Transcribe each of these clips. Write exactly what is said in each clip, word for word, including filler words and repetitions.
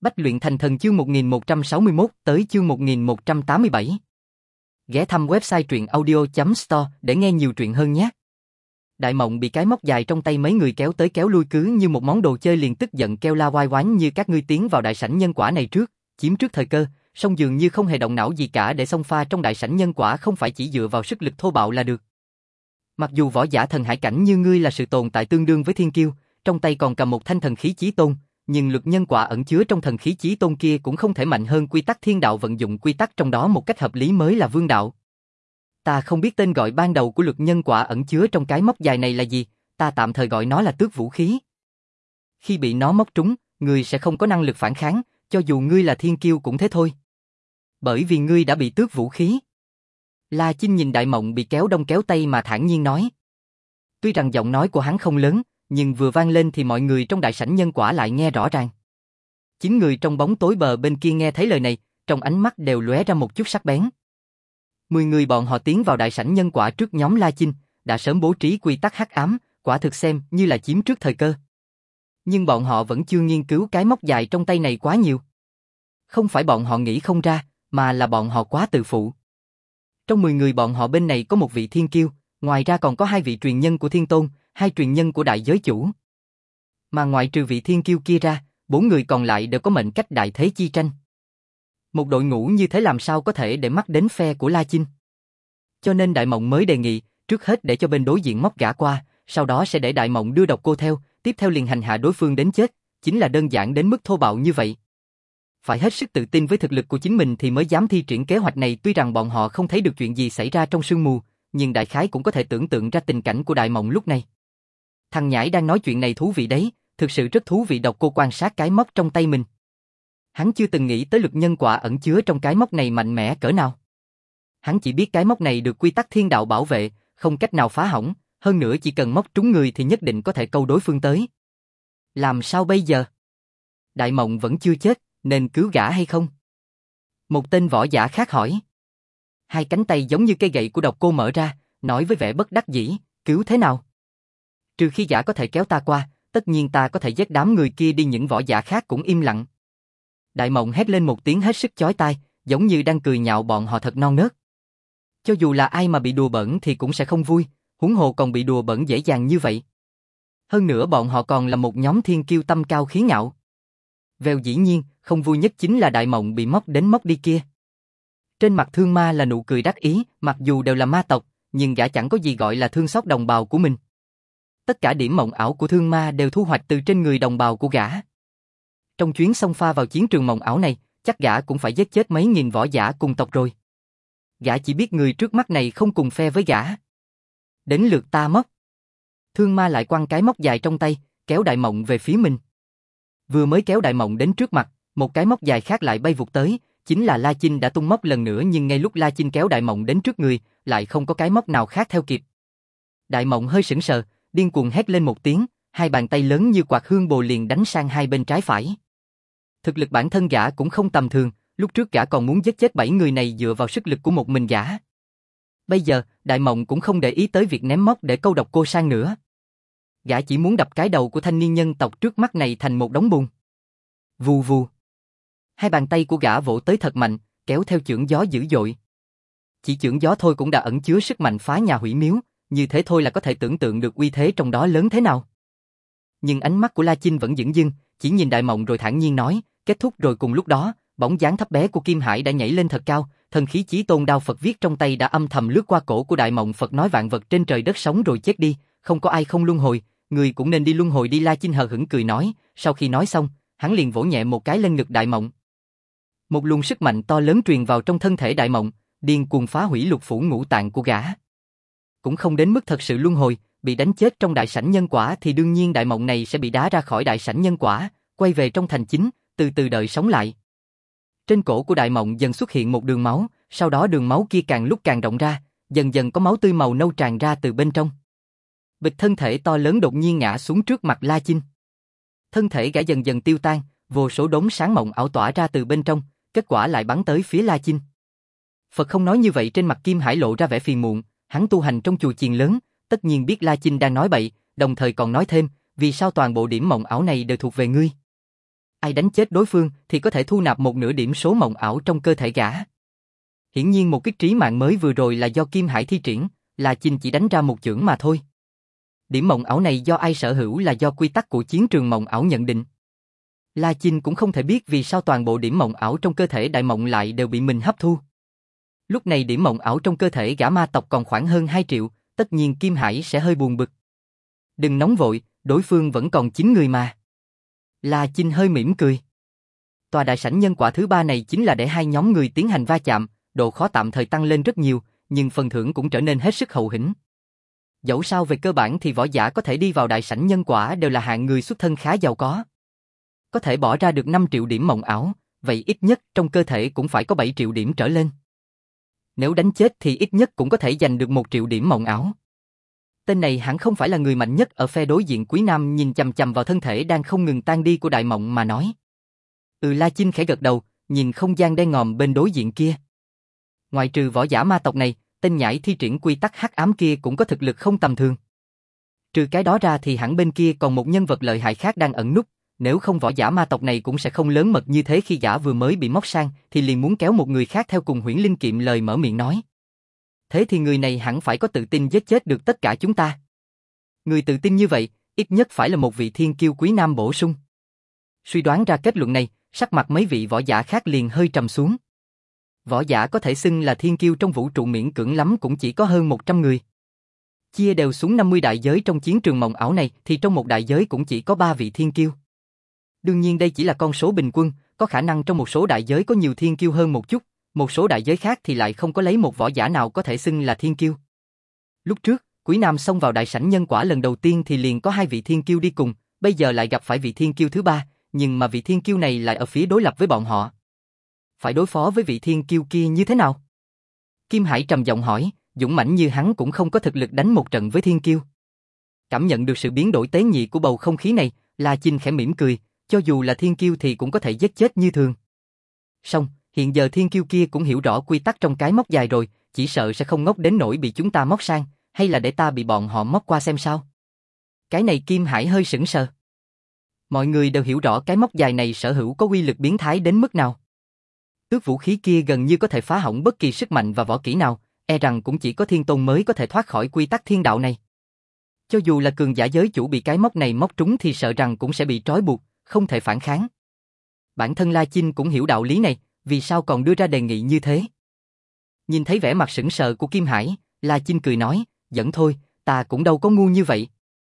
Bách luyện thành thần chương một nghìn một trăm sáu mươi mốt tới chương một nghìn một trăm tám mươi bảy. Ghé thăm website truyện audio chấm store để nghe nhiều truyện hơn nhé. Đại Mộng bị cái móc dài trong tay mấy người kéo tới kéo lui cứ như một món đồ chơi, liền tức giận kêu la oai oán như các ngươi tiến vào đại sảnh nhân quả này trước, chiếm trước thời cơ, song dường như không hề động não gì cả để xông pha trong đại sảnh nhân quả không phải chỉ dựa vào sức lực thô bạo là được. Mặc dù võ giả thần hải cảnh như ngươi là sự tồn tại tương đương với thiên kiêu, trong tay còn cầm một thanh thần khí chí tôn, nhưng lực nhân quả ẩn chứa trong thần khí chí tôn kia cũng không thể mạnh hơn quy tắc thiên đạo, vận dụng quy tắc trong đó một cách hợp lý mới là vương đạo. Ta không biết tên gọi ban đầu của lực nhân quả ẩn chứa trong cái móc dài này là gì, ta tạm thời gọi nó là tước vũ khí. Khi bị nó móc trúng, ngươi sẽ không có năng lực phản kháng, cho dù ngươi là thiên kiêu cũng thế thôi. Bởi vì ngươi đã bị tước vũ khí. La Chinh nhìn Đại Mộng bị kéo đông kéo tây mà thản nhiên nói. Tuy rằng giọng nói của hắn không lớn, nhưng vừa vang lên thì mọi người trong đại sảnh nhân quả lại nghe rõ ràng. Chín người trong bóng tối bờ bên kia nghe thấy lời này, trong ánh mắt đều lóe ra một chút sắc bén. Mười người bọn họ tiến vào đại sảnh nhân quả trước nhóm La Chinh, đã sớm bố trí quy tắc hắc ám, quả thực xem như là chiếm trước thời cơ. Nhưng bọn họ vẫn chưa nghiên cứu cái móc dài trong tay này quá nhiều. Không phải bọn họ nghĩ không ra, mà là bọn họ quá tự phụ. Trong mười người bọn họ bên này có một vị thiên kiêu, ngoài ra còn có hai vị truyền nhân của thiên tôn, hai truyền nhân của đại giới chủ. Mà ngoại trừ vị thiên kiêu kia ra, bốn người còn lại đều có mệnh cách đại thế chi tranh. Một đội ngũ như thế làm sao có thể để mắt đến phe của La Chinh. Cho nên Đại Mộng mới đề nghị, trước hết để cho bên đối diện móc gã qua, sau đó sẽ để Đại Mộng đưa độc cô theo, tiếp theo liền hành hạ đối phương đến chết, chính là đơn giản đến mức thô bạo như vậy. Phải hết sức tự tin với thực lực của chính mình thì mới dám thi triển kế hoạch này, tuy rằng bọn họ không thấy được chuyện gì xảy ra trong sương mù, nhưng đại khái cũng có thể tưởng tượng ra tình cảnh của Đại Mộng lúc này. Thằng nhãi đang nói chuyện này thú vị đấy, thực sự rất thú vị. Độc cô quan sát cái móc trong tay mình. Hắn chưa từng nghĩ tới lực nhân quả ẩn chứa trong cái móc này mạnh mẽ cỡ nào. Hắn chỉ biết cái móc này được quy tắc thiên đạo bảo vệ, không cách nào phá hỏng, hơn nữa chỉ cần móc trúng người thì nhất định có thể câu đối phương tới. Làm sao bây giờ? Đại Mộng vẫn chưa chết, nên cứu gã hay không? Một tên võ giả khác hỏi. Hai cánh tay giống như cây gậy của độc cô mở ra, nói với vẻ bất đắc dĩ, cứu thế nào? Trừ khi gã có thể kéo ta qua, tất nhiên ta có thể giết đám người kia đi. Những võ giả khác cũng im lặng. Đại Mộng hét lên một tiếng hết sức chói tai, giống như đang cười nhạo bọn họ thật non nớt. Cho dù là ai mà bị đùa bỡn thì cũng sẽ không vui, huống hồ còn bị đùa bỡn dễ dàng như vậy. Hơn nữa bọn họ còn là một nhóm thiên kiêu tâm cao khí ngạo. Vèo, dĩ nhiên, không vui nhất chính là Đại Mộng bị móc đến móc đi kia. Trên mặt Thương Ma là nụ cười đắc ý, mặc dù đều là ma tộc, nhưng gã chẳng có gì gọi là thương xót đồng bào của mình. Tất cả điểm mộng ảo của Thương Ma đều thu hoạch từ trên người đồng bào của gã. Trong chuyến xông pha vào chiến trường mộng ảo này, chắc gã cũng phải giết chết mấy nghìn võ giả cùng tộc rồi. Gã chỉ biết người trước mắt này không cùng phe với gã. Đến lượt ta móc. Thương Ma lại quăng cái móc dài trong tay, kéo Đại Mộng về phía mình. Vừa mới kéo Đại Mộng đến trước mặt, một cái móc dài khác lại bay vụt tới, chính là La Chinh đã tung móc lần nữa, nhưng ngay lúc La Chinh kéo Đại Mộng đến trước người, lại không có cái móc nào khác theo kịp. Đại Mộng hơi sững sờ, điên cuồng hét lên một tiếng, hai bàn tay lớn như quạt hương bồ liền đánh sang hai bên trái phải. Thực lực bản thân gã cũng không tầm thường, lúc trước gã còn muốn giết chết bảy người này dựa vào sức lực của một mình gã. Bây giờ, Đại Mộng cũng không để ý tới việc ném móc để câu độc cô sang nữa. Gã chỉ muốn đập cái đầu của thanh niên nhân tộc trước mắt này thành một đống bùn. Vù vù. Hai bàn tay của gã vỗ tới thật mạnh, kéo theo chưởng gió dữ dội. Chỉ chưởng gió thôi cũng đã ẩn chứa sức mạnh phá nhà hủy miếu, như thế thôi là có thể tưởng tượng được uy thế trong đó lớn thế nào. Nhưng ánh mắt của La Chinh vẫn dửng dưng, chỉ nhìn Đại Mộng rồi thản nhiên nói, kết thúc rồi. Cùng lúc đó, bóng dáng thấp bé của Kim Hải đã nhảy lên thật cao, thần khí chí tôn đao Phật viết trong tay đã âm thầm lướt qua cổ của Đại Mộng. Phật nói vạn vật trên trời đất sống rồi chết đi, không có ai không luân hồi, người cũng nên đi luân hồi đi. La Chinh hờ hững cười nói, sau khi nói xong, hắn liền vỗ nhẹ một cái lên ngực Đại Mộng. Một luồng sức mạnh to lớn truyền vào trong thân thể Đại Mộng, điên cuồng phá hủy lục phủ ngũ tạng của gã. Cũng không đến mức thật sự luân hồi, bị đánh chết trong đại sảnh nhân quả thì đương nhiên Đại Mộng này sẽ bị đá ra khỏi đại sảnh nhân quả, quay về trong thành chính, từ từ đợi sống lại. Trên cổ của Đại Mộng dần xuất hiện một đường máu, sau đó đường máu kia càng lúc càng rộng ra, dần dần có máu tươi màu nâu tràn ra từ bên trong. Bịch, thân thể to lớn đột nhiên ngã xuống trước mặt La Chinh. Thân thể gã dần dần tiêu tan, vô số đốm sáng mộng ảo tỏa ra từ bên trong, kết quả lại bắn tới phía La Chinh. Phật không nói như vậy, trên mặt Kim Hải lộ ra vẻ phiền muộn, hắn tu hành trong chùa chiền lớn, tất nhiên biết La Chinh đang nói bậy, đồng thời còn nói thêm, vì sao toàn bộ điểm mộng ảo này đều thuộc về ngươi? Ai đánh chết đối phương thì có thể thu nạp một nửa điểm số mộng ảo trong cơ thể gã. Hiển nhiên một kích trí mạng mới vừa rồi là do Kim Hải thi triển, La Chinh chỉ đánh ra một chưởng mà thôi. Điểm mộng ảo này do ai sở hữu là do quy tắc của chiến trường mộng ảo nhận định. La Chinh cũng không thể biết vì sao toàn bộ điểm mộng ảo trong cơ thể đại mộng lại đều bị mình hấp thu. Lúc này điểm mộng ảo trong cơ thể gã ma tộc còn khoảng hơn hai triệu, tất nhiên Kim Hải sẽ hơi buồn bực. Đừng nóng vội, đối phương vẫn còn chín người mà. La Chinh hơi mỉm cười. Tòa đại sảnh nhân quả thứ ba này chính là để hai nhóm người tiến hành va chạm, độ khó tạm thời tăng lên rất nhiều, nhưng phần thưởng cũng trở nên hết sức hậu hĩnh. Dẫu sao về cơ bản thì võ giả có thể đi vào đại sảnh nhân quả đều là hạng người xuất thân khá giàu có. Có thể bỏ ra được năm triệu điểm mộng ảo, vậy ít nhất trong cơ thể cũng phải có bảy triệu điểm trở lên. Nếu đánh chết thì ít nhất cũng có thể giành được một triệu điểm mộng ảo. Tên này hẳn không phải là người mạnh nhất ở phe đối diện. Quý Nam nhìn chằm chằm vào thân thể đang không ngừng tan đi của đại mộng mà nói. Ừ, La Chinh khẽ gật đầu, nhìn không gian đen ngòm bên đối diện kia. Ngoài trừ võ giả ma tộc này, tên nhãi thi triển quy tắc hắc ám kia cũng có thực lực không tầm thường. Trừ cái đó ra thì hẳn bên kia còn một nhân vật lợi hại khác đang ẩn núp, nếu không võ giả ma tộc này cũng sẽ không lớn mật như thế. Khi gã vừa mới bị móc sang thì liền muốn kéo một người khác theo cùng. Huyễn Linh kiệm lời mở miệng nói. Thế thì người này hẳn phải có tự tin giết chết được tất cả chúng ta. Người tự tin như vậy, ít nhất phải là một vị thiên kiêu. Quý Nam bổ sung. Suy đoán ra kết luận này, sắc mặt mấy vị võ giả khác liền hơi trầm xuống. Võ giả có thể xưng là thiên kiêu trong vũ trụ miễn cưỡng lắm cũng chỉ có hơn một trăm người. Chia đều xuống năm mươi đại giới trong chiến trường mộng ảo này thì trong một đại giới cũng chỉ có ba vị thiên kiêu. Đương nhiên đây chỉ là con số bình quân, có khả năng trong một số đại giới có nhiều thiên kiêu hơn một chút, một số đại giới khác thì lại không có lấy một võ giả nào có thể xưng là thiên kiêu. Lúc trước, Quý Nam xông vào đại sảnh nhân quả lần đầu tiên thì liền có hai vị thiên kiêu đi cùng, bây giờ lại gặp phải vị thiên kiêu thứ ba, nhưng mà vị thiên kiêu này lại ở phía đối lập với bọn họ. Phải đối phó với vị thiên kiêu kia như thế nào? Kim Hải trầm giọng hỏi, dũng mãnh như hắn cũng không có thực lực đánh một trận với thiên kiêu. Cảm nhận được sự biến đổi tế nhị của bầu không khí này, La Chinh khẽ mỉm cười, cho dù là thiên kiêu thì cũng có thể giết chết như thường. Song, hiện giờ thiên kiêu kia cũng hiểu rõ quy tắc trong cái móc dài rồi, chỉ sợ sẽ không ngốc đến nỗi bị chúng ta móc sang, hay là để ta bị bọn họ móc qua xem sao. Cái này Kim Hải hơi sững sờ. Mọi người đều hiểu rõ cái móc dài này sở hữu có uy lực biến thái đến mức nào. Tước vũ khí kia gần như có thể phá hỏng bất kỳ sức mạnh và võ kỹ nào, e rằng cũng chỉ có thiên tôn mới có thể thoát khỏi quy tắc thiên đạo này. Cho dù là cường giả giới chủ bị cái móc này móc trúng thì sợ rằng cũng sẽ bị trói buộc, không thể phản kháng. Bản thân La Chinh cũng hiểu đạo lý này, vì sao còn đưa ra đề nghị như thế. Nhìn thấy vẻ mặt sững sờ của Kim Hải, La Chinh cười nói, dẫn thôi, ta cũng đâu có ngu như vậy.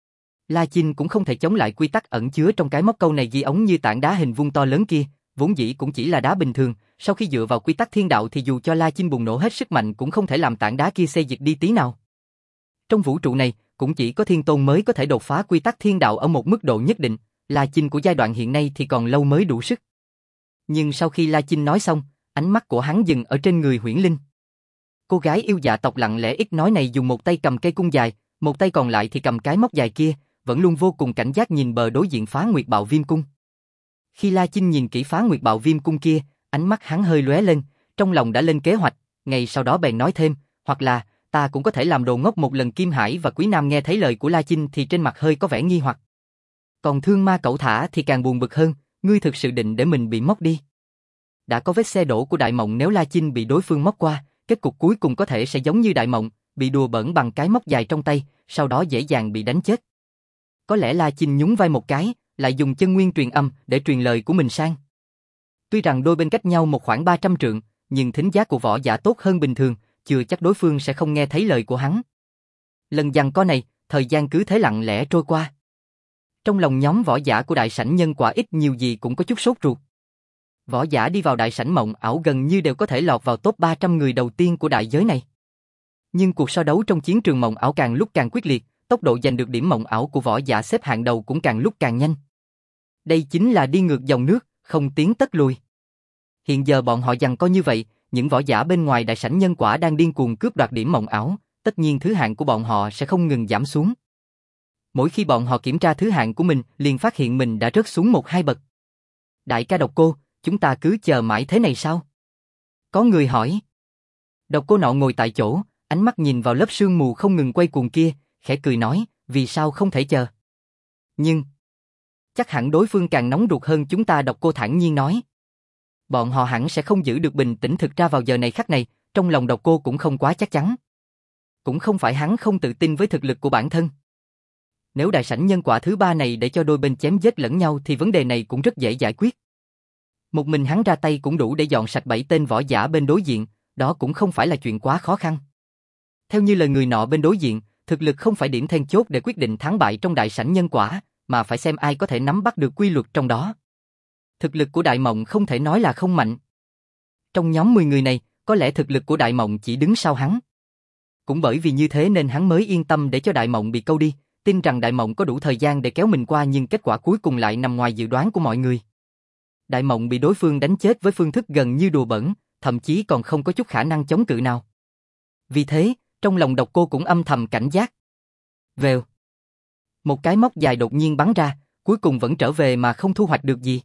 La Chinh cũng không thể chống lại quy tắc ẩn chứa trong cái móc câu này ghi ống như tảng đá hình vuông to lớn kia, vốn dĩ cũng chỉ là đá bình thường, sau khi dựa vào quy tắc thiên đạo thì dù cho La Chinh bùng nổ hết sức mạnh cũng không thể làm tảng đá kia xê dịch đi tí nào. Trong vũ trụ này, cũng chỉ có thiên tôn mới có thể đột phá quy tắc thiên đạo ở một mức độ nhất định, La Chinh của giai đoạn hiện nay thì còn lâu mới đủ sức. Nhưng sau khi La Chinh nói xong, ánh mắt của hắn dừng ở trên người Huyễn Linh. Cô gái yêu dạ tộc lặng lẽ ít nói này dùng một tay cầm cây cung dài, một tay còn lại thì cầm cái móc dài kia, vẫn luôn vô cùng cảnh giác nhìn bờ đối diện Phá Nguyệt Bạo Viêm Cung. Khi La Chinh nhìn kỹ Phá Nguyệt Bạo Viêm Cung kia, ánh mắt hắn hơi lóe lên, trong lòng đã lên kế hoạch, ngày sau đó bèn nói thêm, hoặc là, ta cũng có thể làm đồ ngốc một lần. Kim Hải và Quý Nam nghe thấy lời của La Chinh thì trên mặt hơi có vẻ nghi hoặc. Còn Thương Ma cẩu thả thì càng buồn bực hơn, ngươi thực sự định để mình bị móc đi. Đã có vết xe đổ của Đại Mộng, nếu La Chinh bị đối phương móc qua, kết cục cuối cùng có thể sẽ giống như Đại Mộng, bị đùa bỡn bằng cái móc dài trong tay, sau đó dễ dàng bị đánh chết. Có lẽ La Chinh nhún vai một cái, lại dùng chân nguyên truyền âm để truyền lời của mình sang. Tuy rằng đôi bên cách nhau một khoảng ba trăm trượng, nhưng thính giác của võ giả tốt hơn bình thường, chưa chắc đối phương sẽ không nghe thấy lời của hắn. Lần giằng co này, thời gian cứ thế lặng lẽ trôi qua. Trong lòng nhóm võ giả của đại sảnh nhân quả ít nhiều gì cũng có chút sốt ruột. Võ giả đi vào đại sảnh mộng ảo gần như đều có thể lọt vào top ba trăm người đầu tiên của đại giới này. Nhưng cuộc so đấu trong chiến trường mộng ảo càng lúc càng quyết liệt, tốc độ giành được điểm mộng ảo của võ giả xếp hạng đầu cũng càng lúc càng nhanh. Đây chính là đi ngược dòng nước, không tiến tất lùi. Hiện giờ bọn họ giằng co như vậy, những võ giả bên ngoài đại sảnh nhân quả đang điên cuồng cướp đoạt điểm mộng ảo, tất nhiên thứ hạng của bọn họ sẽ không ngừng giảm xuống. Mỗi khi bọn họ kiểm tra thứ hạng của mình, liền phát hiện mình đã rớt xuống một hai bậc. Đại ca Độc Cô, chúng ta cứ chờ mãi thế này sao? Có người hỏi. Độc Cô nọ ngồi tại chỗ, ánh mắt nhìn vào lớp sương mù không ngừng quay cuồng kia, khẽ cười nói, vì sao không thể chờ? Nhưng, Chắc hẳn đối phương càng nóng ruột hơn chúng ta, Độc Cô thản nhiên nói. Bọn họ hẳn sẽ không giữ được bình tĩnh, thực ra vào giờ này khắc này, trong lòng Độc Cô cũng không quá chắc chắn. Cũng không phải hắn không tự tin với thực lực của bản thân. Nếu đại sảnh nhân quả thứ ba này để cho đôi bên chém giết lẫn nhau thì vấn đề này cũng rất dễ giải quyết. Một mình hắn ra tay cũng đủ để dọn sạch bảy tên võ giả bên đối diện, đó cũng không phải là chuyện quá khó khăn. Theo như lời người nọ bên đối diện, thực lực không phải điểm then chốt để quyết định thắng bại trong đại sảnh nhân quả, mà phải xem ai có thể nắm bắt được quy luật trong đó. Thực lực của Đại Mộng không thể nói là không mạnh. Trong nhóm mười người này, có lẽ thực lực của Đại Mộng chỉ đứng sau hắn. Cũng bởi vì như thế nên hắn mới yên tâm để cho Đại Mộng bị câu đi, tin rằng Đại Mộng có đủ thời gian để kéo mình qua, nhưng kết quả cuối cùng lại nằm ngoài dự đoán của mọi người. Đại Mộng bị đối phương đánh chết với phương thức gần như đùa bỡn, thậm chí còn không có chút khả năng chống cự nào. Vì thế, trong lòng Độc Cô cũng âm thầm cảnh giác. Vèo. Một cái móc dài đột nhiên bắn ra, cuối cùng vẫn trở về mà không thu hoạch được gì.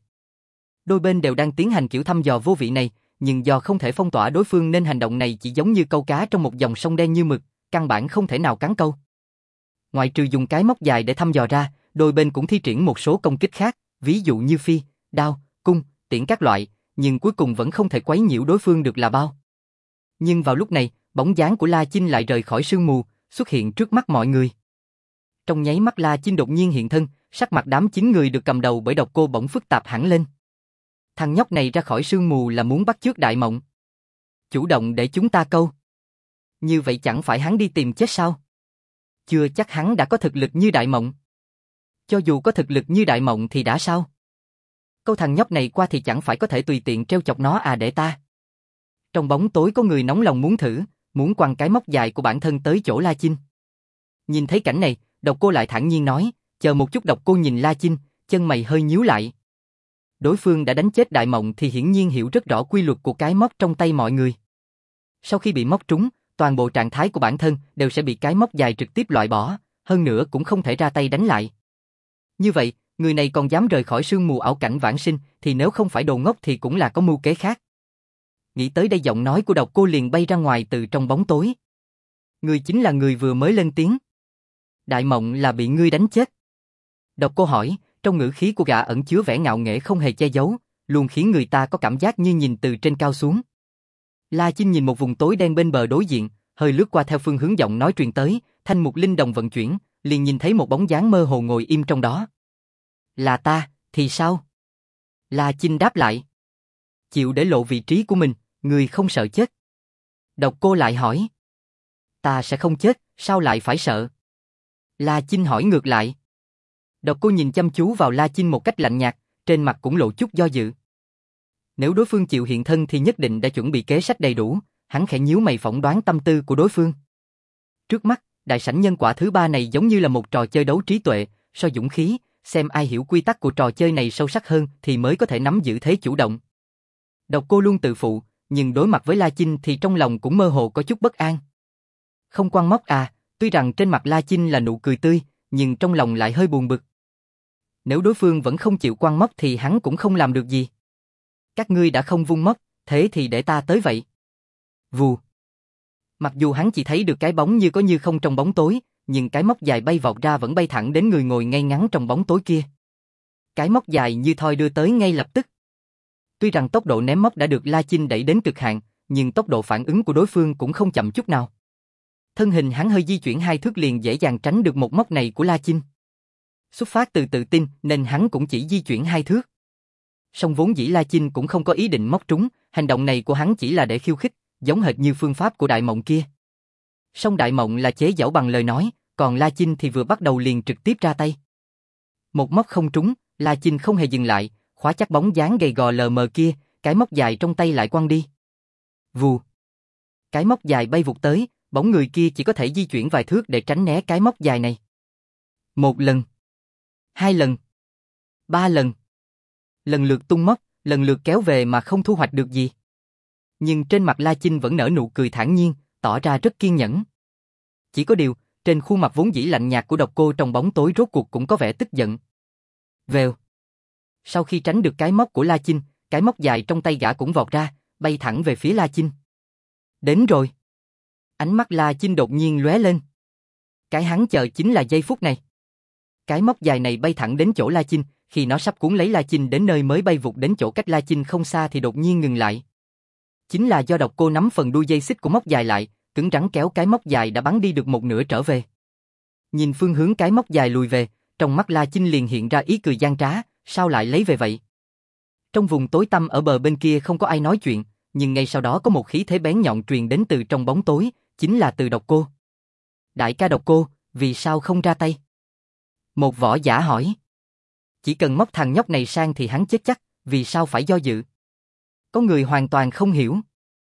Đôi bên đều đang tiến hành kiểu thăm dò vô vị này, nhưng do không thể phong tỏa đối phương nên hành động này chỉ giống như câu cá trong một dòng sông đen như mực, căn bản không thể nào cắn câu. Ngoài trừ dùng cái móc dài để thăm dò ra, đôi bên cũng thi triển một số công kích khác, ví dụ như phi, đao, cung, tiễn các loại, nhưng cuối cùng vẫn không thể quấy nhiễu đối phương được là bao. Nhưng vào lúc này, bóng dáng của La Chinh lại rời khỏi sương mù, xuất hiện trước mắt mọi người. Trong nháy mắt La Chinh đột nhiên hiện thân, sắc mặt đám chín người được cầm đầu bởi Độc Cô bỗng phức tạp hẳn lên. Thằng nhóc này ra khỏi sương mù là muốn bắt chước Đại Mộng. Chủ động để chúng ta câu. Như vậy chẳng phải hắn đi tìm chết sao? Chưa chắc hắn đã có thực lực như Đại Mộng. Cho dù có thực lực như Đại Mộng thì đã sao? Câu thằng nhóc này qua thì chẳng phải có thể tùy tiện trêu chọc nó à để ta. Trong bóng tối có người nóng lòng muốn thử, muốn quăng cái móc dài của bản thân tới chỗ La Chinh. Nhìn thấy cảnh này, Độc Cô lại thản nhiên nói, chờ một chút. Độc Cô nhìn La Chinh, chân mày hơi nhíu lại. Đối phương đã đánh chết Đại Mộng thì hiển nhiên hiểu rất rõ quy luật của cái móc trong tay mọi người. Sau khi bị móc trúng, toàn bộ trạng thái của bản thân đều sẽ bị cái móc dài trực tiếp loại bỏ, hơn nữa cũng không thể ra tay đánh lại. Như vậy, người này còn dám rời khỏi sương mù ảo cảnh vãng sinh thì nếu không phải đồ ngốc thì cũng là có mưu kế khác. Nghĩ tới đây, giọng nói của Độc Cô liền bay ra ngoài từ trong bóng tối. Người chính là người vừa mới lên tiếng. Đại Mộng là bị ngươi đánh chết. Độc Cô hỏi, trong ngữ khí của gã ẩn chứa vẻ ngạo nghễ không hề che giấu, luôn khiến người ta có cảm giác như nhìn từ trên cao xuống. La Chinh nhìn một vùng tối đen bên bờ đối diện, hơi lướt qua theo phương hướng giọng nói truyền tới, thanh mục linh đồng vận chuyển, liền nhìn thấy một bóng dáng mơ hồ ngồi im trong đó. Là ta, thì sao? La Chinh đáp lại. Chịu để lộ vị trí của mình, người không sợ chết. Độc Cô lại hỏi. Ta sẽ không chết, sao lại phải sợ? La Chinh hỏi ngược lại. Độc Cô nhìn chăm chú vào La Chinh một cách lạnh nhạt, trên mặt cũng lộ chút do dự. Nếu đối phương chịu hiện thân thì nhất định đã chuẩn bị kế sách đầy đủ, hắn khẽ nhíu mày phỏng đoán tâm tư của đối phương. Trước mắt, đại sảnh nhân quả thứ ba này giống như là một trò chơi đấu trí tuệ, so dũng khí, xem ai hiểu quy tắc của trò chơi này sâu sắc hơn thì mới có thể nắm giữ thế chủ động. Độc Cô luôn tự phụ, nhưng đối mặt với La Chinh thì trong lòng cũng mơ hồ có chút bất an. Không quăng móc à, tuy rằng trên mặt La Chinh là nụ cười tươi, nhưng trong lòng lại hơi buồn bực. Nếu đối phương vẫn không chịu quăng móc thì hắn cũng không làm được gì. Các ngươi đã không vung móc, thế thì để ta tới vậy. Vù. Mặc dù hắn chỉ thấy được cái bóng như có như không trong bóng tối, nhưng cái móc dài bay vọt ra vẫn bay thẳng đến người ngồi ngay ngắn trong bóng tối kia. Cái móc dài như thoi đưa tới ngay lập tức. Tuy rằng tốc độ ném móc đã được La Chinh đẩy đến cực hạn, nhưng tốc độ phản ứng của đối phương cũng không chậm chút nào. Thân hình hắn hơi di chuyển hai thước liền dễ dàng tránh được một móc này của La Chinh. Xuất phát từ tự tin nên hắn cũng chỉ di chuyển hai thước. Song vốn dĩ La Chinh cũng không có ý định móc trúng, hành động này của hắn chỉ là để khiêu khích, giống hệt như phương pháp của Đại Mộng kia. Song Đại Mộng là chế giễu bằng lời nói, còn La Chinh thì vừa bắt đầu liền trực tiếp ra tay. Một móc không trúng, La Chinh không hề dừng lại, khóa chắc bóng dáng gầy gò lờ mờ kia, cái móc dài trong tay lại quăng đi. Vù. Cái móc dài bay vụt tới, bóng người kia chỉ có thể di chuyển vài thước để tránh né cái móc dài này. Một lần, hai lần, ba lần. Lần lượt tung móc, lần lượt kéo về mà không thu hoạch được gì. Nhưng trên mặt La Chinh vẫn nở nụ cười thản nhiên, tỏ ra rất kiên nhẫn. Chỉ có điều, trên khuôn mặt vốn dĩ lạnh nhạt của Độc Cô trong bóng tối rốt cuộc cũng có vẻ tức giận. Vèo. Sau khi tránh được cái móc của La Chinh, cái móc dài trong tay gã cũng vọt ra, bay thẳng về phía La Chinh. Đến rồi. Ánh mắt La Chinh đột nhiên lóe lên. Cái hắn chờ chính là giây phút này. Cái móc dài này bay thẳng đến chỗ La Chinh, khi nó sắp cuốn lấy La Chinh đến nơi mới bay vụt đến chỗ cách La Chinh không xa thì đột nhiên ngừng lại. Chính là do độc cô nắm phần đuôi dây xích của móc dài lại, cứng rắn kéo cái móc dài đã bắn đi được một nửa trở về. Nhìn phương hướng cái móc dài lùi về, trong mắt La Chinh liền hiện ra ý cười gian trá, sao lại lấy về vậy? Trong vùng tối tăm ở bờ bên kia không có ai nói chuyện, nhưng ngay sau đó có một khí thế bén nhọn truyền đến từ trong bóng tối, chính là từ độc cô. Đại ca độc cô, vì sao không ra tay? Một võ giả hỏi. Chỉ cần móc thằng nhóc này sang thì hắn chết chắc, vì sao phải do dự? Có người hoàn toàn không hiểu.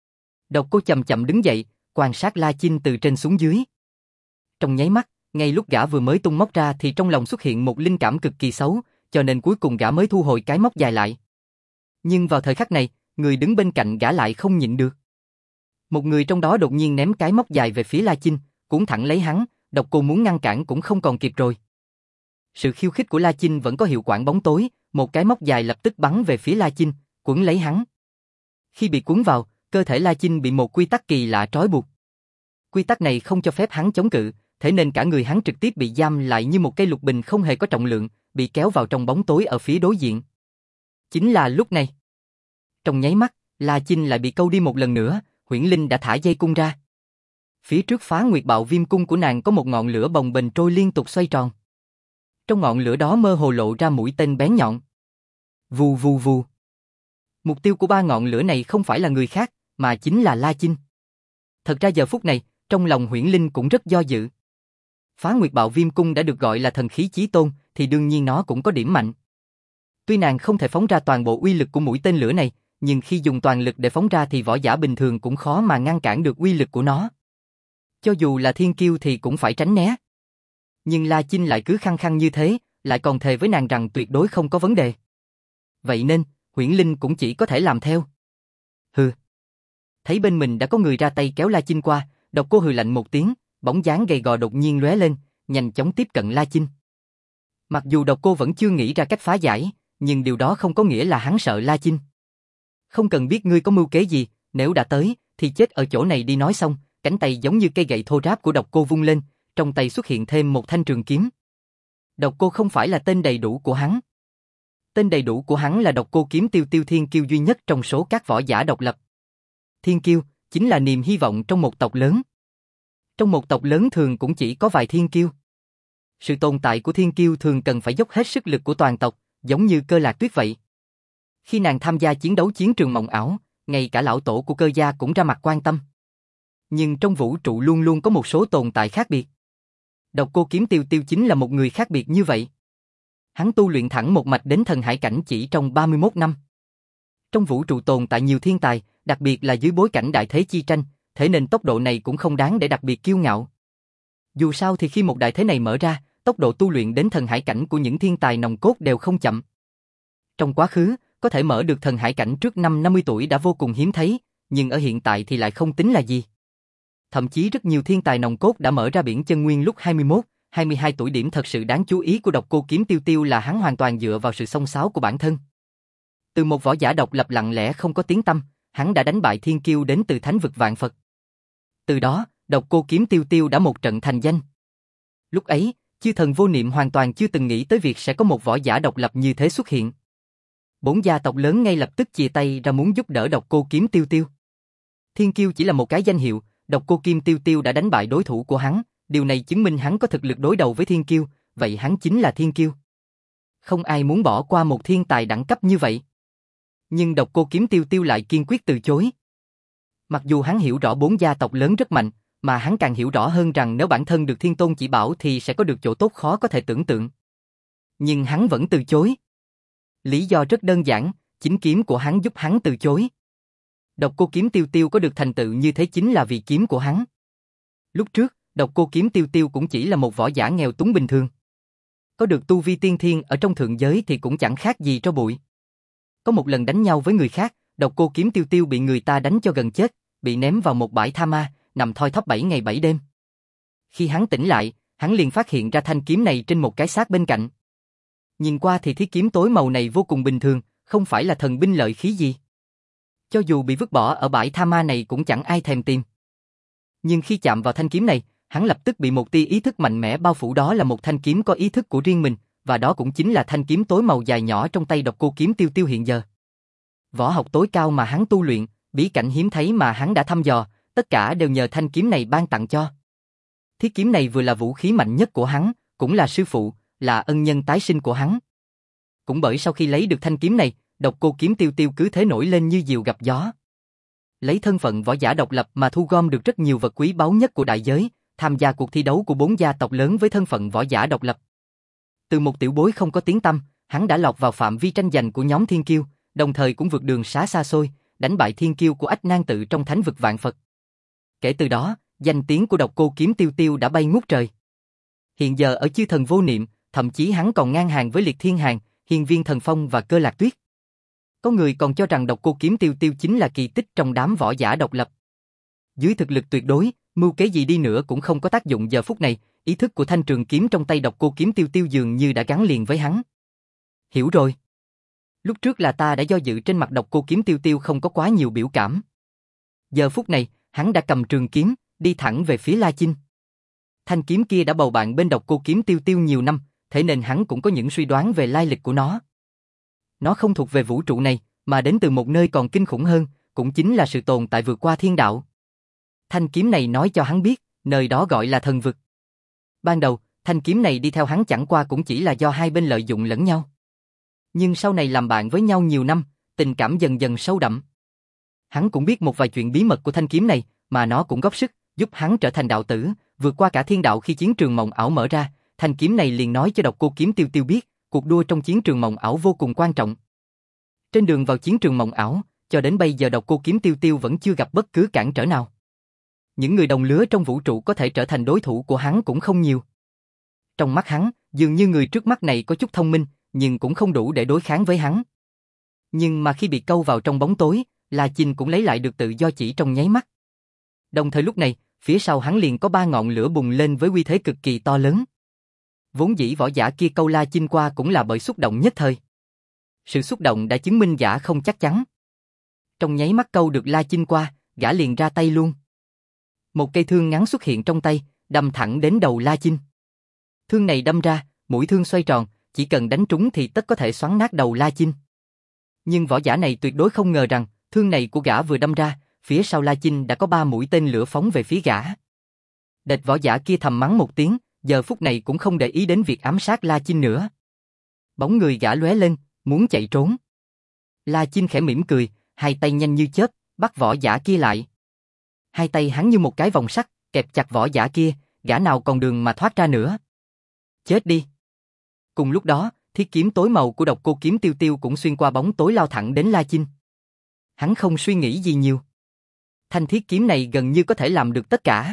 Độc cô chậm chậm đứng dậy, quan sát La Chinh từ trên xuống dưới. Trong nháy mắt, ngay lúc gã vừa mới tung móc ra thì trong lòng xuất hiện một linh cảm cực kỳ xấu, cho nên cuối cùng gã mới thu hồi cái móc dài lại. Nhưng vào thời khắc này, người đứng bên cạnh gã lại không nhịn được. Một người trong đó đột nhiên ném cái móc dài về phía La Chinh, cuốn thẳng lấy hắn, độc cô muốn ngăn cản cũng không còn kịp rồi. Sự khiêu khích của La Chinh vẫn có hiệu quả bóng tối, một cái móc dài lập tức bắn về phía La Chinh, quấn lấy hắn. Khi bị cuốn vào, cơ thể La Chinh bị một quy tắc kỳ lạ trói buộc. Quy tắc này không cho phép hắn chống cự, thế nên cả người hắn trực tiếp bị giam lại như một cây lục bình không hề có trọng lượng, bị kéo vào trong bóng tối ở phía đối diện. Chính là lúc này. Trong nháy mắt, La Chinh lại bị câu đi một lần nữa, Huyễn Linh đã thả dây cung ra. Phía trước Phá Nguyệt Bạo Viêm cung của nàng có một ngọn lửa bồng bềnh trôi liên tục xoay tròn. Trong ngọn lửa đó mơ hồ lộ ra mũi tên bén nhọn. Vù vù vù. Mục tiêu của ba ngọn lửa này không phải là người khác, mà chính là La Chinh. Thật ra giờ phút này, trong lòng Huyễn Linh cũng rất do dự. Phá Nguyệt Bạo Viêm cung đã được gọi là thần khí chí tôn, thì đương nhiên nó cũng có điểm mạnh. Tuy nàng không thể phóng ra toàn bộ uy lực của mũi tên lửa này, nhưng khi dùng toàn lực để phóng ra thì võ giả bình thường cũng khó mà ngăn cản được uy lực của nó. Cho dù là thiên kiêu thì cũng phải tránh né. Nhưng La Chinh lại cứ khăng khăng như thế, lại còn thề với nàng rằng tuyệt đối không có vấn đề. Vậy nên, Huyễn Linh cũng chỉ có thể làm theo. Hừ. Thấy bên mình đã có người ra tay kéo La Chinh qua, độc cô hừ lạnh một tiếng, bóng dáng gầy gò đột nhiên lóe lên, nhanh chóng tiếp cận La Chinh. Mặc dù độc cô vẫn chưa nghĩ ra cách phá giải, nhưng điều đó không có nghĩa là hắn sợ La Chinh. Không cần biết ngươi có mưu kế gì, nếu đã tới, thì chết ở chỗ này đi nói xong, cánh tay giống như cây gậy thô ráp của độc cô vung lên, trong tay xuất hiện thêm một thanh trường kiếm. Độc cô không phải là tên đầy đủ của hắn. Tên đầy đủ của hắn là Độc Cô Kiếm Tiêu Tiêu Thiên Kiêu duy nhất trong số các võ giả độc lập. Thiên Kiêu chính là niềm hy vọng trong một tộc lớn. Trong một tộc lớn thường cũng chỉ có vài Thiên Kiêu. Sự tồn tại của Thiên Kiêu thường cần phải dốc hết sức lực của toàn tộc, giống như Cơ Lạc Tuyết vậy. Khi nàng tham gia chiến đấu chiến trường mộng ảo, ngay cả lão tổ của Cơ gia cũng ra mặt quan tâm. Nhưng trong vũ trụ luôn luôn có một số tồn tại khác biệt. Độc Cô Kiếm Tiêu Tiêu chính là một người khác biệt như vậy. Hắn tu luyện thẳng một mạch đến thần hải cảnh chỉ trong ba mươi mốt năm. Trong vũ trụ tồn tại nhiều thiên tài, đặc biệt là dưới bối cảnh đại thế chi tranh, thế nên tốc độ này cũng không đáng để đặc biệt kiêu ngạo. Dù sao thì khi một đại thế này mở ra, tốc độ tu luyện đến thần hải cảnh của những thiên tài nòng cốt đều không chậm. Trong quá khứ, có thể mở được thần hải cảnh trước năm năm mươi tuổi đã vô cùng hiếm thấy, nhưng ở hiện tại thì lại không tính là gì. Thậm chí rất nhiều thiên tài nòng cốt đã mở ra biển chân nguyên lúc hai mươi mốt, hai mươi hai tuổi. Điểm thật sự đáng chú ý của Độc Cô Kiếm Tiêu Tiêu là hắn hoàn toàn dựa vào sự xông xáo của bản thân. Từ một võ giả độc lập lặng lẽ không có tiếng tăm, hắn đã đánh bại thiên kiêu đến từ thánh vực vạn Phật. Từ đó, Độc Cô Kiếm Tiêu Tiêu đã một trận thành danh. Lúc ấy, chư thần vô niệm hoàn toàn chưa từng nghĩ tới việc sẽ có một võ giả độc lập như thế xuất hiện. Bốn gia tộc lớn ngay lập tức chia tay ra muốn giúp đỡ Độc Cô Kiếm Tiêu Tiêu. Thiên kiêu chỉ là một cái danh hiệu, Độc Cô Kiếm Tiêu Tiêu đã đánh bại đối thủ của hắn, điều này chứng minh hắn có thực lực đối đầu với thiên kiêu, vậy hắn chính là thiên kiêu. Không ai muốn bỏ qua một thiên tài đẳng cấp như vậy. Nhưng Độc Cô Kiếm Tiêu Tiêu lại kiên quyết từ chối. Mặc dù hắn hiểu rõ bốn gia tộc lớn rất mạnh, mà hắn càng hiểu rõ hơn rằng nếu bản thân được Thiên Tôn chỉ bảo thì sẽ có được chỗ tốt khó có thể tưởng tượng. Nhưng hắn vẫn từ chối. Lý do rất đơn giản, chính kiếm của hắn giúp hắn từ chối. Độc Cô Kiếm Tiêu Tiêu có được thành tựu như thế chính là vì kiếm của hắn. Lúc trước, Độc Cô Kiếm Tiêu Tiêu cũng chỉ là một võ giả nghèo túng bình thường. Có được tu vi tiên thiên ở trong thượng giới thì cũng chẳng khác gì tro bụi. Có một lần đánh nhau với người khác, Độc Cô Kiếm Tiêu Tiêu bị người ta đánh cho gần chết, bị ném vào một bãi tha ma, nằm thoi thóp bảy ngày bảy đêm. Khi hắn tỉnh lại, hắn liền phát hiện ra thanh kiếm này trên một cái xác bên cạnh. Nhìn qua thì thiết kiếm tối màu này vô cùng bình thường, không phải là thần binh lợi khí gì. Cho dù bị vứt bỏ ở bãi tha ma này cũng chẳng ai thèm tìm. Nhưng khi chạm vào thanh kiếm này, hắn lập tức bị một tia ý thức mạnh mẽ bao phủ, đó là một thanh kiếm có ý thức của riêng mình, và đó cũng chính là thanh kiếm tối màu dài nhỏ trong tay Độc Cô Kiếm Tiêu Tiêu hiện giờ. Võ học tối cao mà hắn tu luyện, bí cảnh hiếm thấy mà hắn đã thăm dò, tất cả đều nhờ thanh kiếm này ban tặng cho. Thiết kiếm này vừa là vũ khí mạnh nhất của hắn, cũng là sư phụ, là ân nhân tái sinh của hắn. Cũng bởi sau khi lấy được thanh kiếm này, Độc Cô Kiếm Tiêu Tiêu cứ thế nổi lên như diều gặp gió. Lấy thân phận võ giả độc lập mà thu gom được rất nhiều vật quý báu nhất của đại giới, tham gia cuộc thi đấu của bốn gia tộc lớn với thân phận võ giả độc lập. Từ một tiểu bối không có tiếng tăm, hắn đã lọt vào phạm vi tranh giành của nhóm thiên kiêu, đồng thời cũng vượt đường xá xa xôi, đánh bại thiên kiêu của Ách Nan Tự trong thánh vực vạn Phật. Kể từ đó, danh tiếng của Độc Cô Kiếm Tiêu Tiêu đã bay ngút trời. Hiện giờ ở chư thần vô niệm, thậm chí hắn còn ngang hàng với Liệt Thiên Hàn, Hiên Viên Thần Phong và Cơ Lạc Tuyết. Có người còn cho rằng Độc Cô Kiếm Tiêu Tiêu chính là kỳ tích trong đám võ giả độc lập. Dưới thực lực tuyệt đối, mưu kế gì đi nữa cũng không có tác dụng giờ phút này, ý thức của thanh trường kiếm trong tay Độc Cô Kiếm Tiêu Tiêu dường như đã gắn liền với hắn. Hiểu rồi. Lúc trước là ta đã do dự, trên mặt Độc Cô Kiếm Tiêu Tiêu không có quá nhiều biểu cảm. Giờ phút này, hắn đã cầm trường kiếm, đi thẳng về phía La Chinh. Thanh kiếm kia đã bầu bạn bên Độc Cô Kiếm Tiêu Tiêu nhiều năm, thế nên hắn cũng có những suy đoán về lai lịch của nó. Nó không thuộc về vũ trụ này, mà đến từ một nơi còn kinh khủng hơn, cũng chính là sự tồn tại vượt qua thiên đạo. Thanh kiếm này nói cho hắn biết, nơi đó gọi là thần vực. Ban đầu, thanh kiếm này đi theo hắn chẳng qua cũng chỉ là do hai bên lợi dụng lẫn nhau. Nhưng sau này làm bạn với nhau nhiều năm, tình cảm dần dần sâu đậm. Hắn cũng biết một vài chuyện bí mật của thanh kiếm này, mà nó cũng góp sức, giúp hắn trở thành đạo tử, vượt qua cả thiên đạo. Khi chiến trường mộng ảo mở ra, thanh kiếm này liền nói cho Độc Cô Kiếm Tiêu Tiêu biết, cuộc đua trong chiến trường mộng ảo vô cùng quan trọng. Trên đường vào chiến trường mộng ảo, cho đến bây giờ Độc Cô Kiếm Tiêu Tiêu vẫn chưa gặp bất cứ cản trở nào. Những người đồng lứa trong vũ trụ có thể trở thành đối thủ của hắn cũng không nhiều. Trong mắt hắn, dường như người trước mắt này có chút thông minh, nhưng cũng không đủ để đối kháng với hắn. Nhưng mà khi bị câu vào trong bóng tối, La Chinh cũng lấy lại được tự do chỉ trong nháy mắt. Đồng thời lúc này, phía sau hắn liền có ba ngọn lửa bùng lên với uy thế cực kỳ to lớn. Vốn dĩ võ giả kia câu La Chinh qua cũng là bởi xúc động nhất thời. Sự xúc động đã chứng minh gã không chắc chắn. Trong nháy mắt câu được La Chinh qua, gã liền ra tay luôn. Một cây thương ngắn xuất hiện trong tay, đâm thẳng đến đầu La Chinh. Thương này đâm ra, mũi thương xoay tròn, chỉ cần đánh trúng thì tất có thể xoắn nát đầu La Chinh. Nhưng võ giả này tuyệt đối không ngờ rằng, thương này của gã vừa đâm ra, phía sau La Chinh đã có ba mũi tên lửa phóng về phía gã. Địch võ giả kia thầm mắng một tiếng, giờ phút này cũng không để ý đến việc ám sát La Chinh nữa. Bóng người gã lóe lên, muốn chạy trốn. La Chinh khẽ mỉm cười, hai tay nhanh như chớp, bắt võ giả kia lại. Hai tay hắn như một cái vòng sắt, kẹp chặt võ giả kia, gã nào còn đường mà thoát ra nữa. Chết đi. Cùng lúc đó, thiết kiếm tối màu của Độc Cô Kiếm Tiêu Tiêu cũng xuyên qua bóng tối lao thẳng đến La Chinh. Hắn không suy nghĩ gì nhiều. Thanh thiết kiếm này gần như có thể làm được tất cả.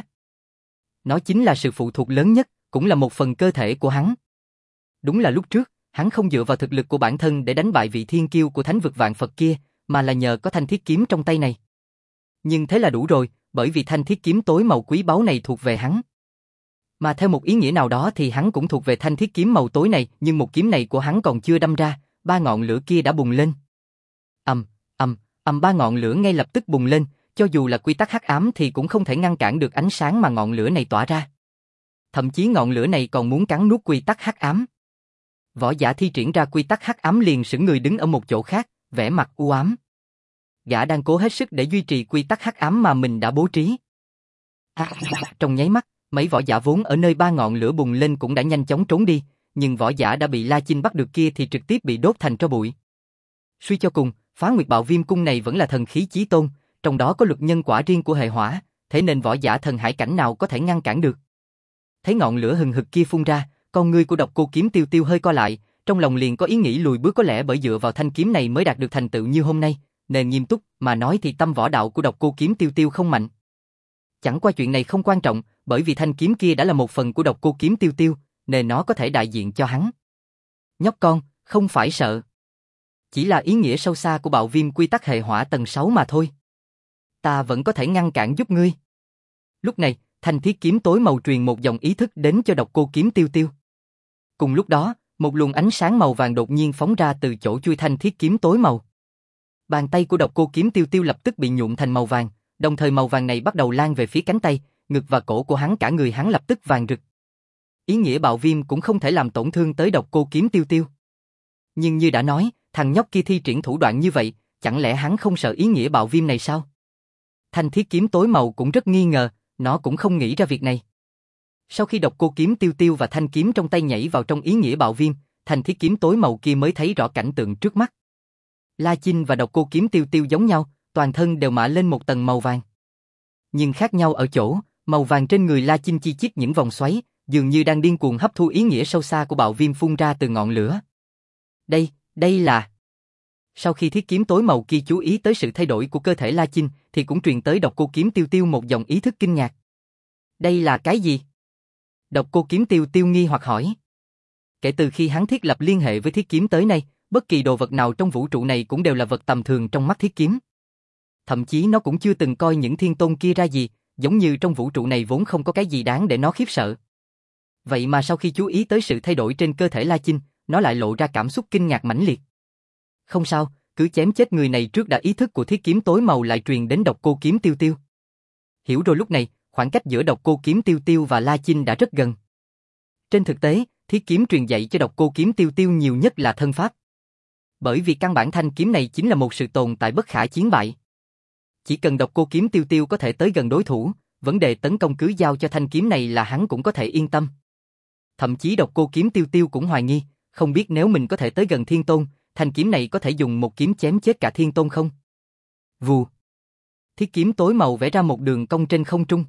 Nó chính là sự phụ thuộc lớn nhất, cũng là một phần cơ thể của hắn. Đúng là lúc trước, hắn không dựa vào thực lực của bản thân để đánh bại vị thiên kiêu của thánh vực vạn Phật kia, mà là nhờ có thanh thiết kiếm trong tay này. Nhưng thế là đủ rồi, bởi vì thanh thiết kiếm tối màu quý báu này thuộc về hắn. Mà theo một ý nghĩa nào đó thì hắn cũng thuộc về thanh thiết kiếm màu tối này, nhưng một kiếm này của hắn còn chưa đâm ra, ba ngọn lửa kia đã bùng lên. Ầm, ầm, ầm, ba ngọn lửa ngay lập tức bùng lên, cho dù là quy tắc hắc ám thì cũng không thể ngăn cản được ánh sáng mà ngọn lửa này tỏa ra. Thậm chí ngọn lửa này còn muốn cắn nuốt quy tắc hắc ám. Võ giả thi triển ra quy tắc hắc ám liền sững người đứng ở một chỗ khác, vẻ mặt u ám. Gã đang cố hết sức để duy trì quy tắc hắc ám mà mình đã bố trí. À, trong nháy mắt, mấy võ giả vốn ở nơi ba ngọn lửa bùng lên cũng đã nhanh chóng trốn đi, nhưng võ giả đã bị La Chinh bắt được kia thì trực tiếp bị đốt thành tro bụi. Suy cho cùng, Phá Nguyệt Bạo Viêm Cung này vẫn là thần khí chí tôn, trong đó có luật nhân quả riêng của hệ hỏa, thế nên võ giả thần hải cảnh nào có thể ngăn cản được. Thấy ngọn lửa hừng hực kia phun ra, con ngươi của Độc Cô Kiếm Tiêu Tiêu hơi co lại, trong lòng liền có ý nghĩ lùi bước, có lẽ bởi dựa vào thanh kiếm này mới đạt được thành tựu như hôm nay, nên nghiêm túc mà nói thì tâm võ đạo của Độc Cô Kiếm Tiêu Tiêu không mạnh. Chẳng qua chuyện này không quan trọng, bởi vì thanh kiếm kia đã là một phần của Độc Cô Kiếm Tiêu Tiêu, nên nó có thể đại diện cho hắn. Nhóc con, không phải sợ. Chỉ là ý nghĩa sâu xa của bạo viêm quy tắc hệ hỏa tầng sáu mà thôi. Ta vẫn có thể ngăn cản giúp ngươi. Lúc này, thanh thiết kiếm tối màu truyền một dòng ý thức đến cho Độc Cô Kiếm Tiêu Tiêu. Cùng lúc đó, một luồng ánh sáng màu vàng đột nhiên phóng ra từ chỗ chui thanh thiết kiếm tối màu. Bàn tay của Độc Cô Kiếm Tiêu Tiêu lập tức bị nhuộm thành màu vàng, đồng thời màu vàng này bắt đầu lan về phía cánh tay, ngực và cổ của hắn, cả người hắn lập tức vàng rực. Ý nghĩa bạo viêm cũng không thể làm tổn thương tới độc cô kiếm tiêu tiêu. Nhưng như đã nói, thằng nhóc kia thi triển thủ đoạn như vậy, chẳng lẽ hắn không sợ ý nghĩa bạo viêm này sao? Thanh thiết kiếm tối màu cũng rất nghi ngờ, nó cũng không nghĩ ra việc này. Sau khi độc cô kiếm tiêu tiêu và thanh kiếm trong tay nhảy vào trong ý nghĩa bạo viêm, thanh thiết kiếm tối màu kia mới thấy rõ cảnh tượng trước mắt. La Chinh và độc cô kiếm tiêu tiêu giống nhau, toàn thân đều mạ lên một tầng màu vàng. Nhưng khác nhau ở chỗ, màu vàng trên người La Chinh chi chít những vòng xoáy, dường như đang điên cuồng hấp thu ý nghĩa sâu xa của bạo viêm phun ra từ ngọn lửa. Đây, đây là... Sau khi thiết kiếm tối màu kia chú ý tới sự thay đổi của cơ thể La Chinh, thì cũng truyền tới độc cô kiếm tiêu tiêu một dòng ý thức kinh ngạc. Đây là cái gì? Độc cô kiếm tiêu tiêu nghi hoặc hỏi. Kể từ khi hắn thiết lập liên hệ với thiết kiếm tới nay, bất kỳ đồ vật nào trong vũ trụ này cũng đều là vật tầm thường trong mắt thiết kiếm. Thậm chí nó cũng chưa từng coi những thiên tôn kia ra gì, giống như trong vũ trụ này vốn không có cái gì đáng để nó khiếp sợ. Vậy mà sau khi chú ý tới sự thay đổi trên cơ thể La Chinh, nó lại lộ ra cảm xúc kinh ngạc mãnh liệt. Không sao, cứ chém chết người này trước đã. Ý thức của thiết kiếm tối màu lại truyền đến độc cô kiếm tiêu tiêu. Hiểu rồi, lúc này, khoảng cách giữa độc cô kiếm tiêu tiêu và La Chinh đã rất gần. Trên thực tế, thiết kiếm truyền dạy cho độc cô kiếm tiêu tiêu nhiều nhất là thân pháp. Bởi vì căn bản thanh kiếm này chính là một sự tồn tại bất khả chiến bại. Chỉ cần độc cô kiếm tiêu tiêu có thể tới gần đối thủ, vấn đề tấn công cứ giao cho thanh kiếm này là hắn cũng có thể yên tâm. Thậm chí độc cô kiếm tiêu tiêu cũng hoài nghi, không biết nếu mình có thể tới gần thiên tôn, thanh kiếm này có thể dùng một kiếm chém chết cả thiên tôn không? Vù. Thiết kiếm tối màu vẽ ra một đường cong trên không trung.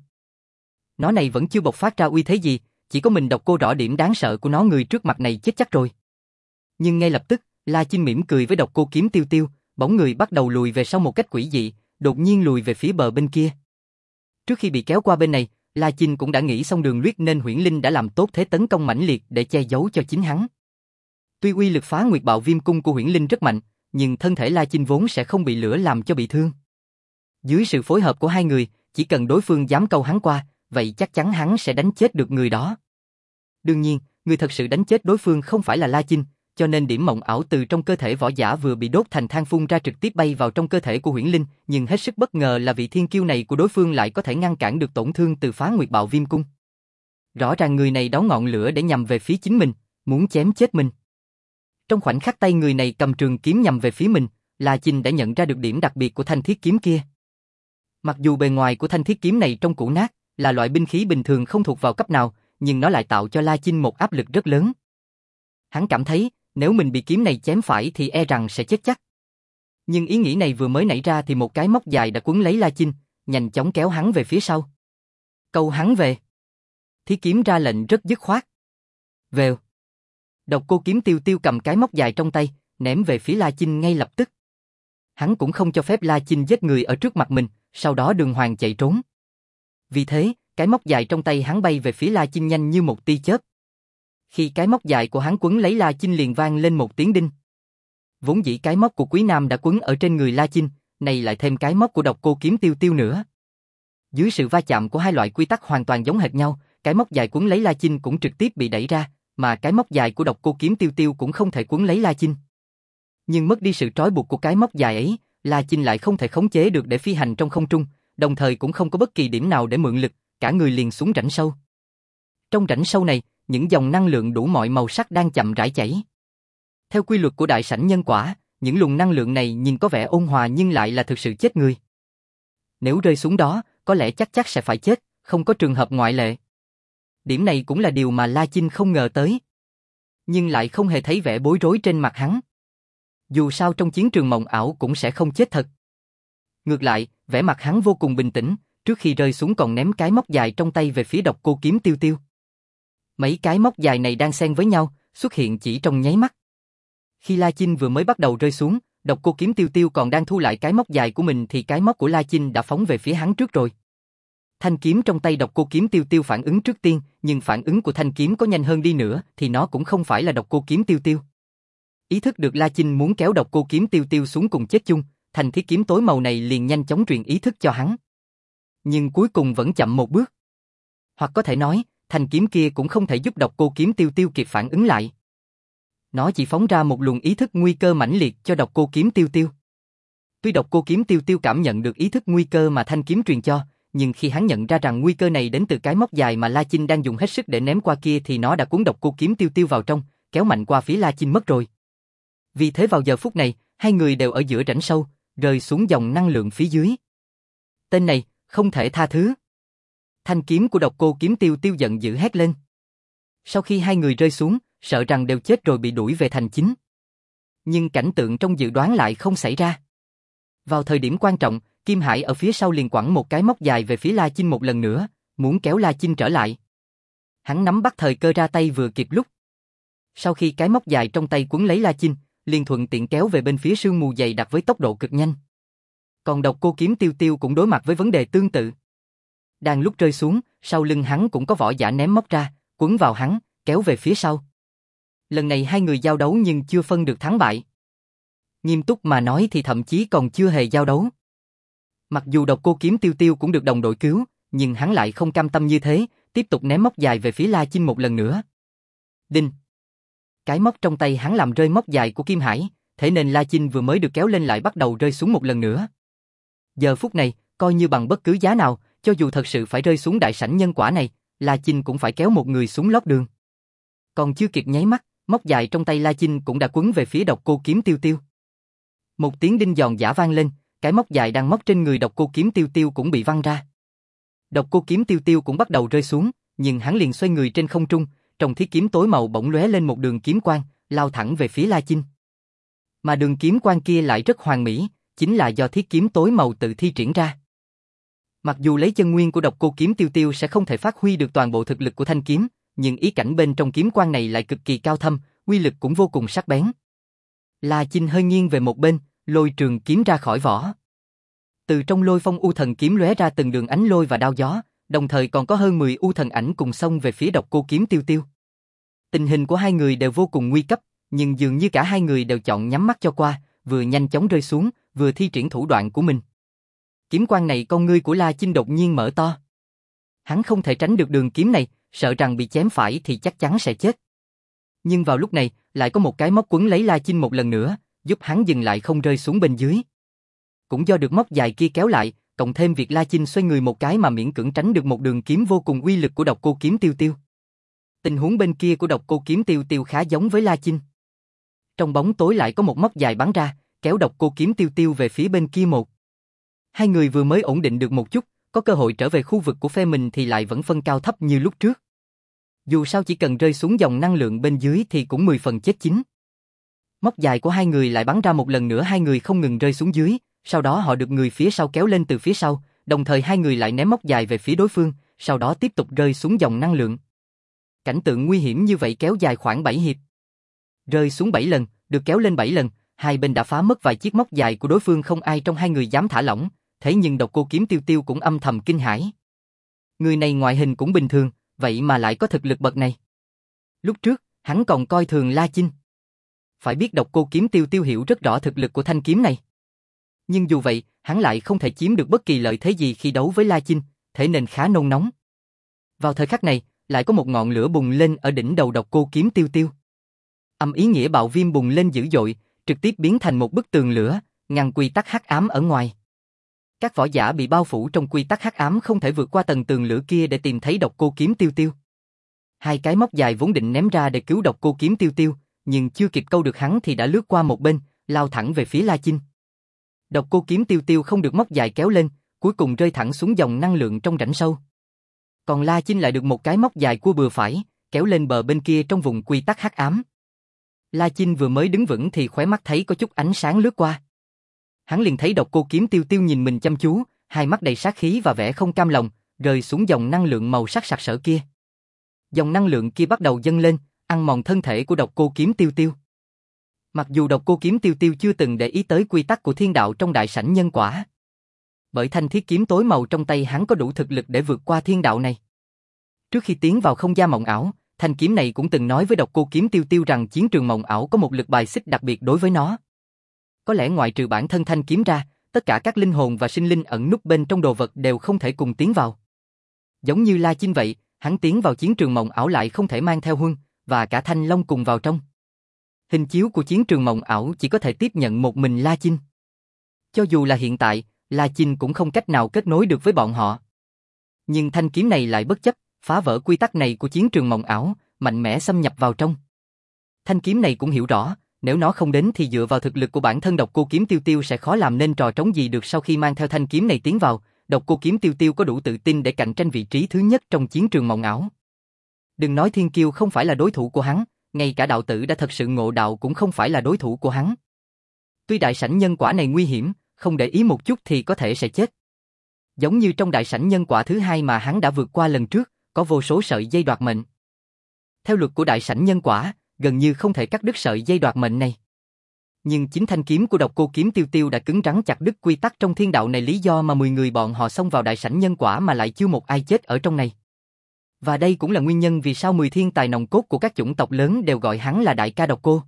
Nó này vẫn chưa bộc phát ra uy thế gì, chỉ có mình độc cô rõ điểm đáng sợ của nó, người trước mặt này chết chắc rồi. Nhưng ngay lập tức, La Chinh mỉm cười với độc cô kiếm tiêu tiêu, bóng người bắt đầu lùi về sau một cách quỷ dị, đột nhiên lùi về phía bờ bên kia. Trước khi bị kéo qua bên này, La Chinh cũng đã nghĩ xong đường luyết nên Huyễn Linh đã làm tốt thế tấn công mãnh liệt để che giấu cho chính hắn. Tuy uy lực phá nguyệt bạo viêm cung của Huyễn Linh rất mạnh, nhưng thân thể La Chinh vốn sẽ không bị lửa làm cho bị thương. Dưới sự phối hợp của hai người, chỉ cần đối phương dám câu hắn qua, vậy chắc chắn hắn sẽ đánh chết được người đó. Đương nhiên, người thật sự đánh chết đối phương không phải là La Chinh, cho nên điểm mộng ảo từ trong cơ thể võ giả vừa bị đốt thành than phun ra trực tiếp bay vào trong cơ thể của Huyễn Linh, nhưng hết sức bất ngờ là vị thiên kiêu này của đối phương lại có thể ngăn cản được tổn thương từ phá nguyệt bạo viêm cung. Rõ ràng người này đón ngọn lửa để nhằm về phía chính mình, muốn chém chết mình. Trong khoảnh khắc tay người này cầm trường kiếm nhằm về phía mình, La Chinh đã nhận ra được điểm đặc biệt của thanh thiết kiếm kia. Mặc dù bề ngoài của thanh thiết kiếm này trông cũ nát, là loại binh khí bình thường không thuộc vào cấp nào, nhưng nó lại tạo cho La Chinh một áp lực rất lớn. Hắn cảm thấy, nếu mình bị kiếm này chém phải thì e rằng sẽ chết chắc. Nhưng ý nghĩ này vừa mới nảy ra thì một cái móc dài đã quấn lấy La Chinh, nhanh chóng kéo hắn về phía sau. Câu hắn về. Thiết kiếm ra lệnh rất dứt khoát. Vèo. Độc cô kiếm tiêu tiêu cầm cái móc dài trong tay, ném về phía La Chinh ngay lập tức. Hắn cũng không cho phép La Chinh giết người ở trước mặt mình, sau đó đường hoàng chạy trốn. Vì thế, cái móc dài trong tay hắn bay về phía La Chinh nhanh như một tia chớp. Khi cái móc dài của hắn quấn lấy La Chinh liền vang lên một tiếng đinh. Vốn dĩ cái móc của Quý Nam đã quấn ở trên người La Chinh, này lại thêm cái móc của độc cô kiếm tiêu tiêu nữa. Dưới sự va chạm của hai loại quy tắc hoàn toàn giống hệt nhau, cái móc dài quấn lấy La Chinh cũng trực tiếp bị đẩy ra, mà cái móc dài của độc cô kiếm tiêu tiêu cũng không thể quấn lấy La Chinh. Nhưng mất đi sự trói buộc của cái móc dài ấy, La Chinh lại không thể khống chế được để phi hành trong không trung, đồng thời cũng không có bất kỳ điểm nào để mượn lực, cả người liền xuống rãnh sâu. Trong rãnh sâu này, những dòng năng lượng đủ mọi màu sắc đang chậm rãi chảy. Theo quy luật của đại sảnh nhân quả, những luồng năng lượng này nhìn có vẻ ôn hòa nhưng lại là thực sự chết người. Nếu rơi xuống đó, có lẽ chắc chắc sẽ phải chết, không có trường hợp ngoại lệ. Điểm này cũng là điều mà La Chinh không ngờ tới. Nhưng lại không hề thấy vẻ bối rối trên mặt hắn. Dù sao trong chiến trường mộng ảo cũng sẽ không chết thật. Ngược lại, vẻ mặt hắn vô cùng bình tĩnh, trước khi rơi xuống còn ném cái móc dài trong tay về phía độc cô kiếm tiêu tiêu. Mấy cái móc dài này đang xen với nhau, xuất hiện chỉ trong nháy mắt. Khi La Chinh vừa mới bắt đầu rơi xuống, độc cô kiếm tiêu tiêu còn đang thu lại cái móc dài của mình thì cái móc của La Chinh đã phóng về phía hắn trước rồi. Thanh kiếm trong tay độc cô kiếm tiêu tiêu phản ứng trước tiên, nhưng phản ứng của thanh kiếm có nhanh hơn đi nữa thì nó cũng không phải là độc cô kiếm tiêu tiêu. Ý thức được La Chinh muốn kéo độc cô kiếm tiêu tiêu xuống cùng chết chung, thanh thiết kiếm tối màu này liền nhanh chóng truyền ý thức cho hắn. Nhưng cuối cùng vẫn chậm một bước. Hoặc có thể nói, thanh kiếm kia cũng không thể giúp độc cô kiếm tiêu tiêu kịp phản ứng lại. Nó chỉ phóng ra một luồng ý thức nguy cơ mãnh liệt cho độc cô kiếm tiêu tiêu. Tuy độc cô kiếm tiêu tiêu cảm nhận được ý thức nguy cơ mà thanh kiếm truyền cho, nhưng khi hắn nhận ra rằng nguy cơ này đến từ cái móc dài mà La Chinh đang dùng hết sức để ném qua kia thì nó đã cuốn độc cô kiếm tiêu tiêu vào trong, kéo mạnh qua phía La Chinh mất rồi. Vì thế vào giờ phút này, hai người đều ở giữa rãnh sâu, rơi xuống dòng năng lượng phía dưới. Tên này, không thể tha thứ. Thanh kiếm của độc cô kiếm tiêu tiêu giận dữ hét lên. Sau khi hai người rơi xuống, sợ rằng đều chết rồi bị đuổi về thành chính. Nhưng cảnh tượng trong dự đoán lại không xảy ra. Vào thời điểm quan trọng, Kim Hải ở phía sau liền quẳng một cái móc dài về phía La Chinh một lần nữa, muốn kéo La Chinh trở lại. Hắn nắm bắt thời cơ ra tay vừa kịp lúc. Sau khi cái móc dài trong tay quấn lấy La Chinh, liền thuận tiện kéo về bên phía sương mù dày đặc với tốc độ cực nhanh. Còn độc cô kiếm tiêu tiêu cũng đối mặt với vấn đề tương tự. Đang lúc rơi xuống, sau lưng hắn cũng có võ giả ném móc ra, quấn vào hắn, kéo về phía sau. Lần này hai người giao đấu nhưng chưa phân được thắng bại. Nghiêm túc mà nói thì thậm chí còn chưa hề giao đấu. Mặc dù độc cô kiếm tiêu tiêu cũng được đồng đội cứu, nhưng hắn lại không cam tâm như thế, tiếp tục ném móc dài về phía La Chinh một lần nữa. Đinh! Cái móc trong tay hắn làm rơi móc dài của Kim Hải, thế nên La Chinh vừa mới được kéo lên lại bắt đầu rơi xuống một lần nữa. Giờ phút này, coi như bằng bất cứ giá nào, cho dù thật sự phải rơi xuống đại sảnh nhân quả này, La Chinh cũng phải kéo một người xuống lót đường. Còn chưa kịp nháy mắt, móc dài trong tay La Chinh cũng đã quấn về phía độc cô kiếm tiêu tiêu. Một tiếng đinh giòn giã vang lên, cái móc dài đang móc trên người độc cô kiếm tiêu tiêu cũng bị văng ra. Độc cô kiếm tiêu tiêu cũng bắt đầu rơi xuống, nhưng hắn liền xoay người trên không trung, trong thiết kiếm tối màu bỗng lóe lên một đường kiếm quang, lao thẳng về phía La Chinh. Mà đường kiếm quang kia lại rất hoàn mỹ, chính là do thiết kiếm tối màu tự thi triển ra. Mặc dù lấy chân nguyên của độc cô kiếm tiêu tiêu sẽ không thể phát huy được toàn bộ thực lực của thanh kiếm, nhưng ý cảnh bên trong kiếm quang này lại cực kỳ cao thâm, uy lực cũng vô cùng sắc bén. La Chinh hơi nghiêng về một bên, lôi trường kiếm ra khỏi vỏ. Từ trong lôi phong u thần kiếm lóe ra từng đường ánh lôi và đao gió, đồng thời còn có hơn mười u thần ảnh cùng xông về phía độc cô kiếm tiêu tiêu. Tình hình của hai người đều vô cùng nguy cấp, nhưng dường như cả hai người đều chọn nhắm mắt cho qua, vừa nhanh chóng rơi xuống, vừa thi triển thủ đoạn của mình. Kiếm quang này con ngươi của La Chinh đột nhiên mở to. Hắn không thể tránh được đường kiếm này, sợ rằng bị chém phải thì chắc chắn sẽ chết. Nhưng vào lúc này, lại có một cái móc quấn lấy La Chinh một lần nữa, giúp hắn dừng lại không rơi xuống bên dưới. Cũng do được móc dài kia kéo lại, cộng thêm việc La Chinh xoay người một cái mà miễn cưỡng tránh được một đường kiếm vô cùng uy lực của độc cô kiếm tiêu tiêu. Tình huống bên kia của độc cô kiếm tiêu tiêu khá giống với La Chinh. Trong bóng tối lại có một móc dài bắn ra, kéo độc cô kiếm tiêu tiêu về phía bên kia một. Hai người vừa mới ổn định được một chút, có cơ hội trở về khu vực của phe mình thì lại vẫn phân cao thấp như lúc trước. Dù sao chỉ cần rơi xuống dòng năng lượng bên dưới thì cũng mười phần chết chín. Móc dài của hai người lại bắn ra một lần nữa, hai người không ngừng rơi xuống dưới, sau đó họ được người phía sau kéo lên từ phía sau, đồng thời hai người lại ném móc dài về phía đối phương, sau đó tiếp tục rơi xuống dòng năng lượng. Cảnh tượng nguy hiểm như vậy kéo dài khoảng bảy hiệp. Rơi xuống bảy lần, được kéo lên bảy lần, hai bên đã phá mất vài chiếc móc dài của đối phương, không ai trong hai người dám thả lỏng, thế nhưng độc cô kiếm tiêu tiêu cũng âm thầm kinh hãi. Người này ngoại hình cũng bình thường, vậy mà lại có thực lực bậc này. Lúc trước, hắn còn coi thường La Chinh. Phải biết độc cô kiếm tiêu tiêu hiểu rất rõ thực lực của thanh kiếm này. Nhưng dù vậy, hắn lại không thể chiếm được bất kỳ lợi thế gì khi đấu với La Chinh, thế nên khá nôn nóng. Vào thời khắc này, lại có một ngọn lửa bùng lên ở đỉnh đầu độc cô kiếm tiêu tiêu. Âm ý nghĩa bạo viêm bùng lên dữ dội, trực tiếp biến thành một bức tường lửa, ngăn quy tắc hắc ám ở ngoài. Các võ giả bị bao phủ trong quy tắc hắc ám không thể vượt qua tầng tường lửa kia để tìm thấy độc cô kiếm tiêu tiêu. Hai cái móc dài vốn định ném ra để cứu độc cô kiếm tiêu tiêu, nhưng chưa kịp câu được hắn thì đã lướt qua một bên, lao thẳng về phía La Chinh. Độc cô kiếm tiêu tiêu không được móc dài kéo lên, cuối cùng rơi thẳng xuống dòng năng lượng trong rãnh sâu. Còn La Chinh lại được một cái móc dài cua bừa phải, kéo lên bờ bên kia trong vùng quy tắc hắc ám. La Chinh vừa mới đứng vững thì khóe mắt thấy có chút ánh sáng lướt qua. Hắn liền thấy độc cô kiếm tiêu tiêu nhìn mình chăm chú, hai mắt đầy sát khí và vẻ không cam lòng, rơi xuống dòng năng lượng màu sắc sặc sỡ kia. Dòng năng lượng kia bắt đầu dâng lên, ăn mòn thân thể của độc cô kiếm tiêu tiêu. Mặc dù độc cô kiếm tiêu tiêu chưa từng để ý tới quy tắc của thiên đạo trong đại sảnh nhân quả. Bởi thanh thiết kiếm tối màu trong tay hắn có đủ thực lực để vượt qua thiên đạo này. Trước khi tiến vào không gian mộng ảo, thanh kiếm này cũng từng nói với độc cô kiếm tiêu tiêu rằng chiến trường mộng ảo có một lực bài xích đặc biệt đối với nó. Có lẽ ngoại trừ bản thân thanh kiếm ra, tất cả các linh hồn và sinh linh ẩn núp bên trong đồ vật đều không thể cùng tiến vào. Giống như La Chinh vậy, hắn tiến vào chiến trường mộng ảo lại không thể mang theo Huân và cả Thanh Long cùng vào trong. Hình chiếu của chiến trường mộng ảo chỉ có thể tiếp nhận một mình La Chinh. Cho dù là hiện tại, La Chinh cũng không cách nào kết nối được với bọn họ. Nhưng thanh kiếm này lại bất chấp, phá vỡ quy tắc này của chiến trường mộng ảo, mạnh mẽ xâm nhập vào trong. Thanh kiếm này cũng hiểu rõ, nếu nó không đến thì dựa vào thực lực của bản thân Độc Cô Kiếm Tiêu Tiêu sẽ khó làm nên trò trống gì được. Sau khi mang theo thanh kiếm này tiến vào, Độc Cô Kiếm Tiêu Tiêu có đủ tự tin để cạnh tranh vị trí thứ nhất trong chiến trường mộng ảo. Đừng nói thiên kiêu không phải là đối thủ của hắn, ngay cả đạo tử đã thật sự ngộ đạo cũng không phải là đối thủ của hắn. Tuy đại sảnh nhân quả này nguy hiểm, không để ý một chút thì có thể sẽ chết. Giống như trong đại sảnh nhân quả thứ hai mà hắn đã vượt qua lần trước, có vô số sợi dây đoạt mệnh. Theo luật của đại sảnh nhân quả, gần như không thể cắt đứt sợi dây đoạt mệnh này. Nhưng chính thanh kiếm của Độc Cô Kiếm Tiêu Tiêu đã cứng rắn chặt đứt quy tắc trong thiên đạo này, lý do mà mười người bọn họ xông vào đại sảnh nhân quả mà lại chưa một ai chết ở trong này. Và đây cũng là nguyên nhân vì sao mười thiên tài nòng cốt của các chủng tộc lớn đều gọi hắn là đại ca Độc Cô.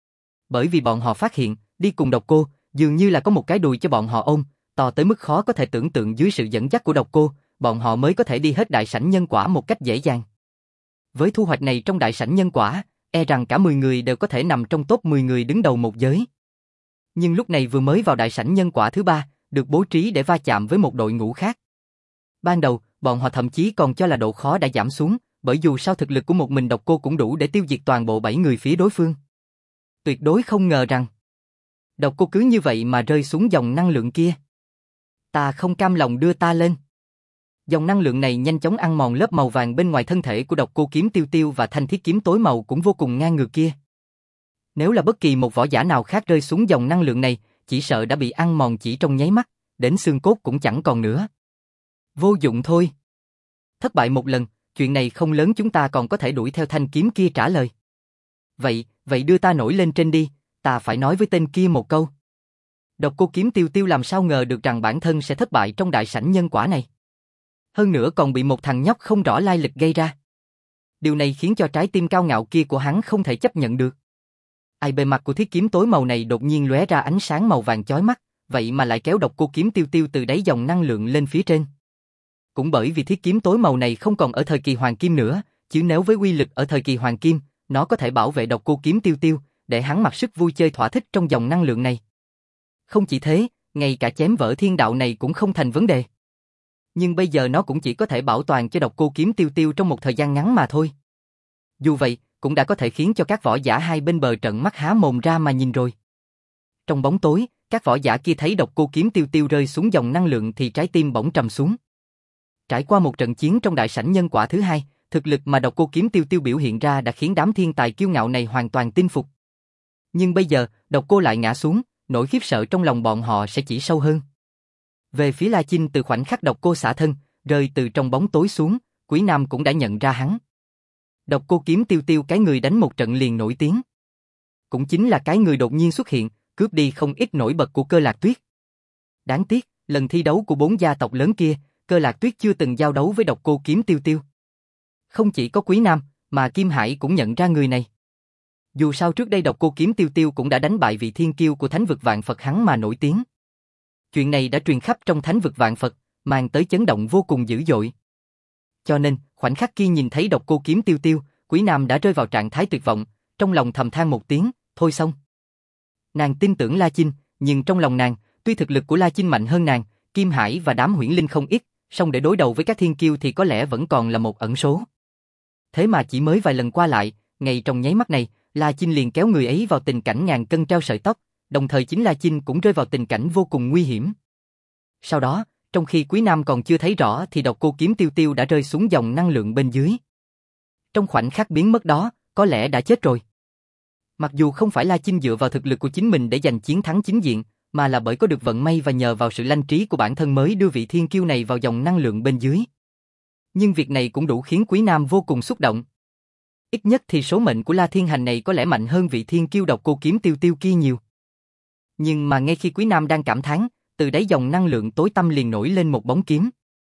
Bởi vì bọn họ phát hiện, đi cùng Độc Cô, dường như là có một cái đùi cho bọn họ ôm, to tới mức khó có thể tưởng tượng. Dưới sự dẫn dắt của Độc Cô, bọn họ mới có thể đi hết đại sảnh nhân quả một cách dễ dàng. Với thu hoạch này trong đại sảnh nhân quả, e rằng cả mười người đều có thể nằm trong top mười người đứng đầu một giới. Nhưng lúc này vừa mới vào đại sảnh nhân quả thứ ba, được bố trí để va chạm với một đội ngũ khác. Ban đầu, bọn họ thậm chí còn cho là độ khó đã giảm xuống, bởi dù sao thực lực của một mình Độc Cô cũng đủ để tiêu diệt toàn bộ bảy người phía đối phương. Tuyệt đối không ngờ rằng Độc Cô cứ như vậy mà rơi xuống dòng năng lượng kia. Ta không cam lòng, đưa ta lên. Dòng năng lượng này nhanh chóng ăn mòn lớp màu vàng bên ngoài thân thể của Độc Cô Kiếm Tiêu Tiêu và thanh thiết kiếm tối màu cũng vô cùng ngang ngược kia. Nếu là bất kỳ một võ giả nào khác rơi xuống dòng năng lượng này, chỉ sợ đã bị ăn mòn chỉ trong nháy mắt, đến xương cốt cũng chẳng còn nữa. Vô dụng thôi. Thất bại một lần, chuyện này không lớn, chúng ta còn có thể đuổi theo thanh kiếm kia. Trả lời. Vậy, vậy đưa ta nổi lên trên đi, ta phải nói với tên kia một câu. Độc Cô Kiếm Tiêu Tiêu làm sao ngờ được rằng bản thân sẽ thất bại trong đại sảnh nhân quả này. Hơn nữa còn bị một thằng nhóc không rõ lai lịch gây ra. Điều này khiến cho trái tim cao ngạo kia của hắn không thể chấp nhận được. Ai bề mặt của thiết kiếm tối màu này đột nhiên lóe ra ánh sáng màu vàng chói mắt, vậy mà lại kéo Độc Cô Kiếm Tiêu Tiêu từ đáy dòng năng lượng lên phía trên. Cũng bởi vì thiết kiếm tối màu này không còn ở thời kỳ hoàng kim nữa, chứ nếu với uy lực ở thời kỳ hoàng kim, nó có thể bảo vệ Độc Cô Kiếm Tiêu Tiêu, để hắn mặc sức vui chơi thỏa thích trong dòng năng lượng này. Không chỉ thế, ngay cả chém vỡ thiên đạo này cũng không thành vấn đề. Nhưng bây giờ nó cũng chỉ có thể bảo toàn cho Độc Cô Kiếm Tiêu Tiêu trong một thời gian ngắn mà thôi. Dù vậy, cũng đã có thể khiến cho các võ giả hai bên bờ trợn mắt há mồm ra mà nhìn rồi. Trong bóng tối, các võ giả kia thấy Độc Cô Kiếm Tiêu Tiêu rơi xuống dòng năng lượng thì trái tim bỗng trầm xuống. Trải qua một trận chiến trong đại sảnh nhân quả thứ hai, thực lực mà Độc Cô Kiếm Tiêu Tiêu biểu hiện ra đã khiến đám thiên tài kiêu ngạo này hoàn toàn tin phục. Nhưng bây giờ, Độc Cô lại ngã xuống, nỗi khiếp sợ trong lòng bọn họ sẽ chỉ sâu hơn. Về phía La Chinh, từ khoảnh khắc Độc Cô xả thân, rơi từ trong bóng tối xuống, Quý Nam cũng đã nhận ra hắn. Độc Cô Kiếm Tiêu Tiêu cái người đánh một trận liền nổi tiếng. Cũng chính là cái người đột nhiên xuất hiện, cướp đi không ít nổi bật của Cơ Lạc Tuyết. Đáng tiếc, lần thi đấu của bốn gia tộc lớn kia, Cơ Lạc Tuyết chưa từng giao đấu với Độc Cô Kiếm Tiêu Tiêu. Không chỉ có Quý Nam, mà Kim Hải cũng nhận ra người này. Dù sao trước đây Độc Cô Kiếm Tiêu Tiêu cũng đã đánh bại vị thiên kiêu của Thánh vực Vạn Phật hắn mà nổi tiếng. Chuyện này đã truyền khắp trong Thánh vực Vạn Phật, mang tới chấn động vô cùng dữ dội. Cho nên, khoảnh khắc khi nhìn thấy Độc Cô Kiếm Tiêu Tiêu, Quý Nam đã rơi vào trạng thái tuyệt vọng, trong lòng thầm than một tiếng, thôi xong. Nàng tin tưởng La Chinh, nhưng trong lòng nàng, tuy thực lực của La Chinh mạnh hơn nàng, Kim Hải và đám huyễn linh không ít, song để đối đầu với các thiên kiêu thì có lẽ vẫn còn là một ẩn số. Thế mà chỉ mới vài lần qua lại, ngay trong nháy mắt này, La Chinh liền kéo người ấy vào tình cảnh ngàn cân treo sợi tóc, đồng thời chính La Chinh cũng rơi vào tình cảnh vô cùng nguy hiểm. Sau đó, trong khi Quý Nam còn chưa thấy rõ thì Độc Cô Kiếm Tiêu Tiêu đã rơi xuống dòng năng lượng bên dưới. Trong khoảnh khắc biến mất đó, có lẽ đã chết rồi. Mặc dù không phải La Chinh dựa vào thực lực của chính mình để giành chiến thắng chính diện, mà là bởi có được vận may và nhờ vào sự lanh trí của bản thân mới đưa vị thiên kiêu này vào dòng năng lượng bên dưới. Nhưng việc này cũng đủ khiến Quý Nam vô cùng xúc động. Ít nhất thì số mệnh của La Thiên Hành này có lẽ mạnh hơn vị thiên kiêu Độc Cô Kiếm Tiêu Tiêu kia nhiều. Nhưng mà ngay khi Quý Nam đang cảm thán, từ đáy dòng năng lượng tối tăm liền nổi lên một bóng kiếm.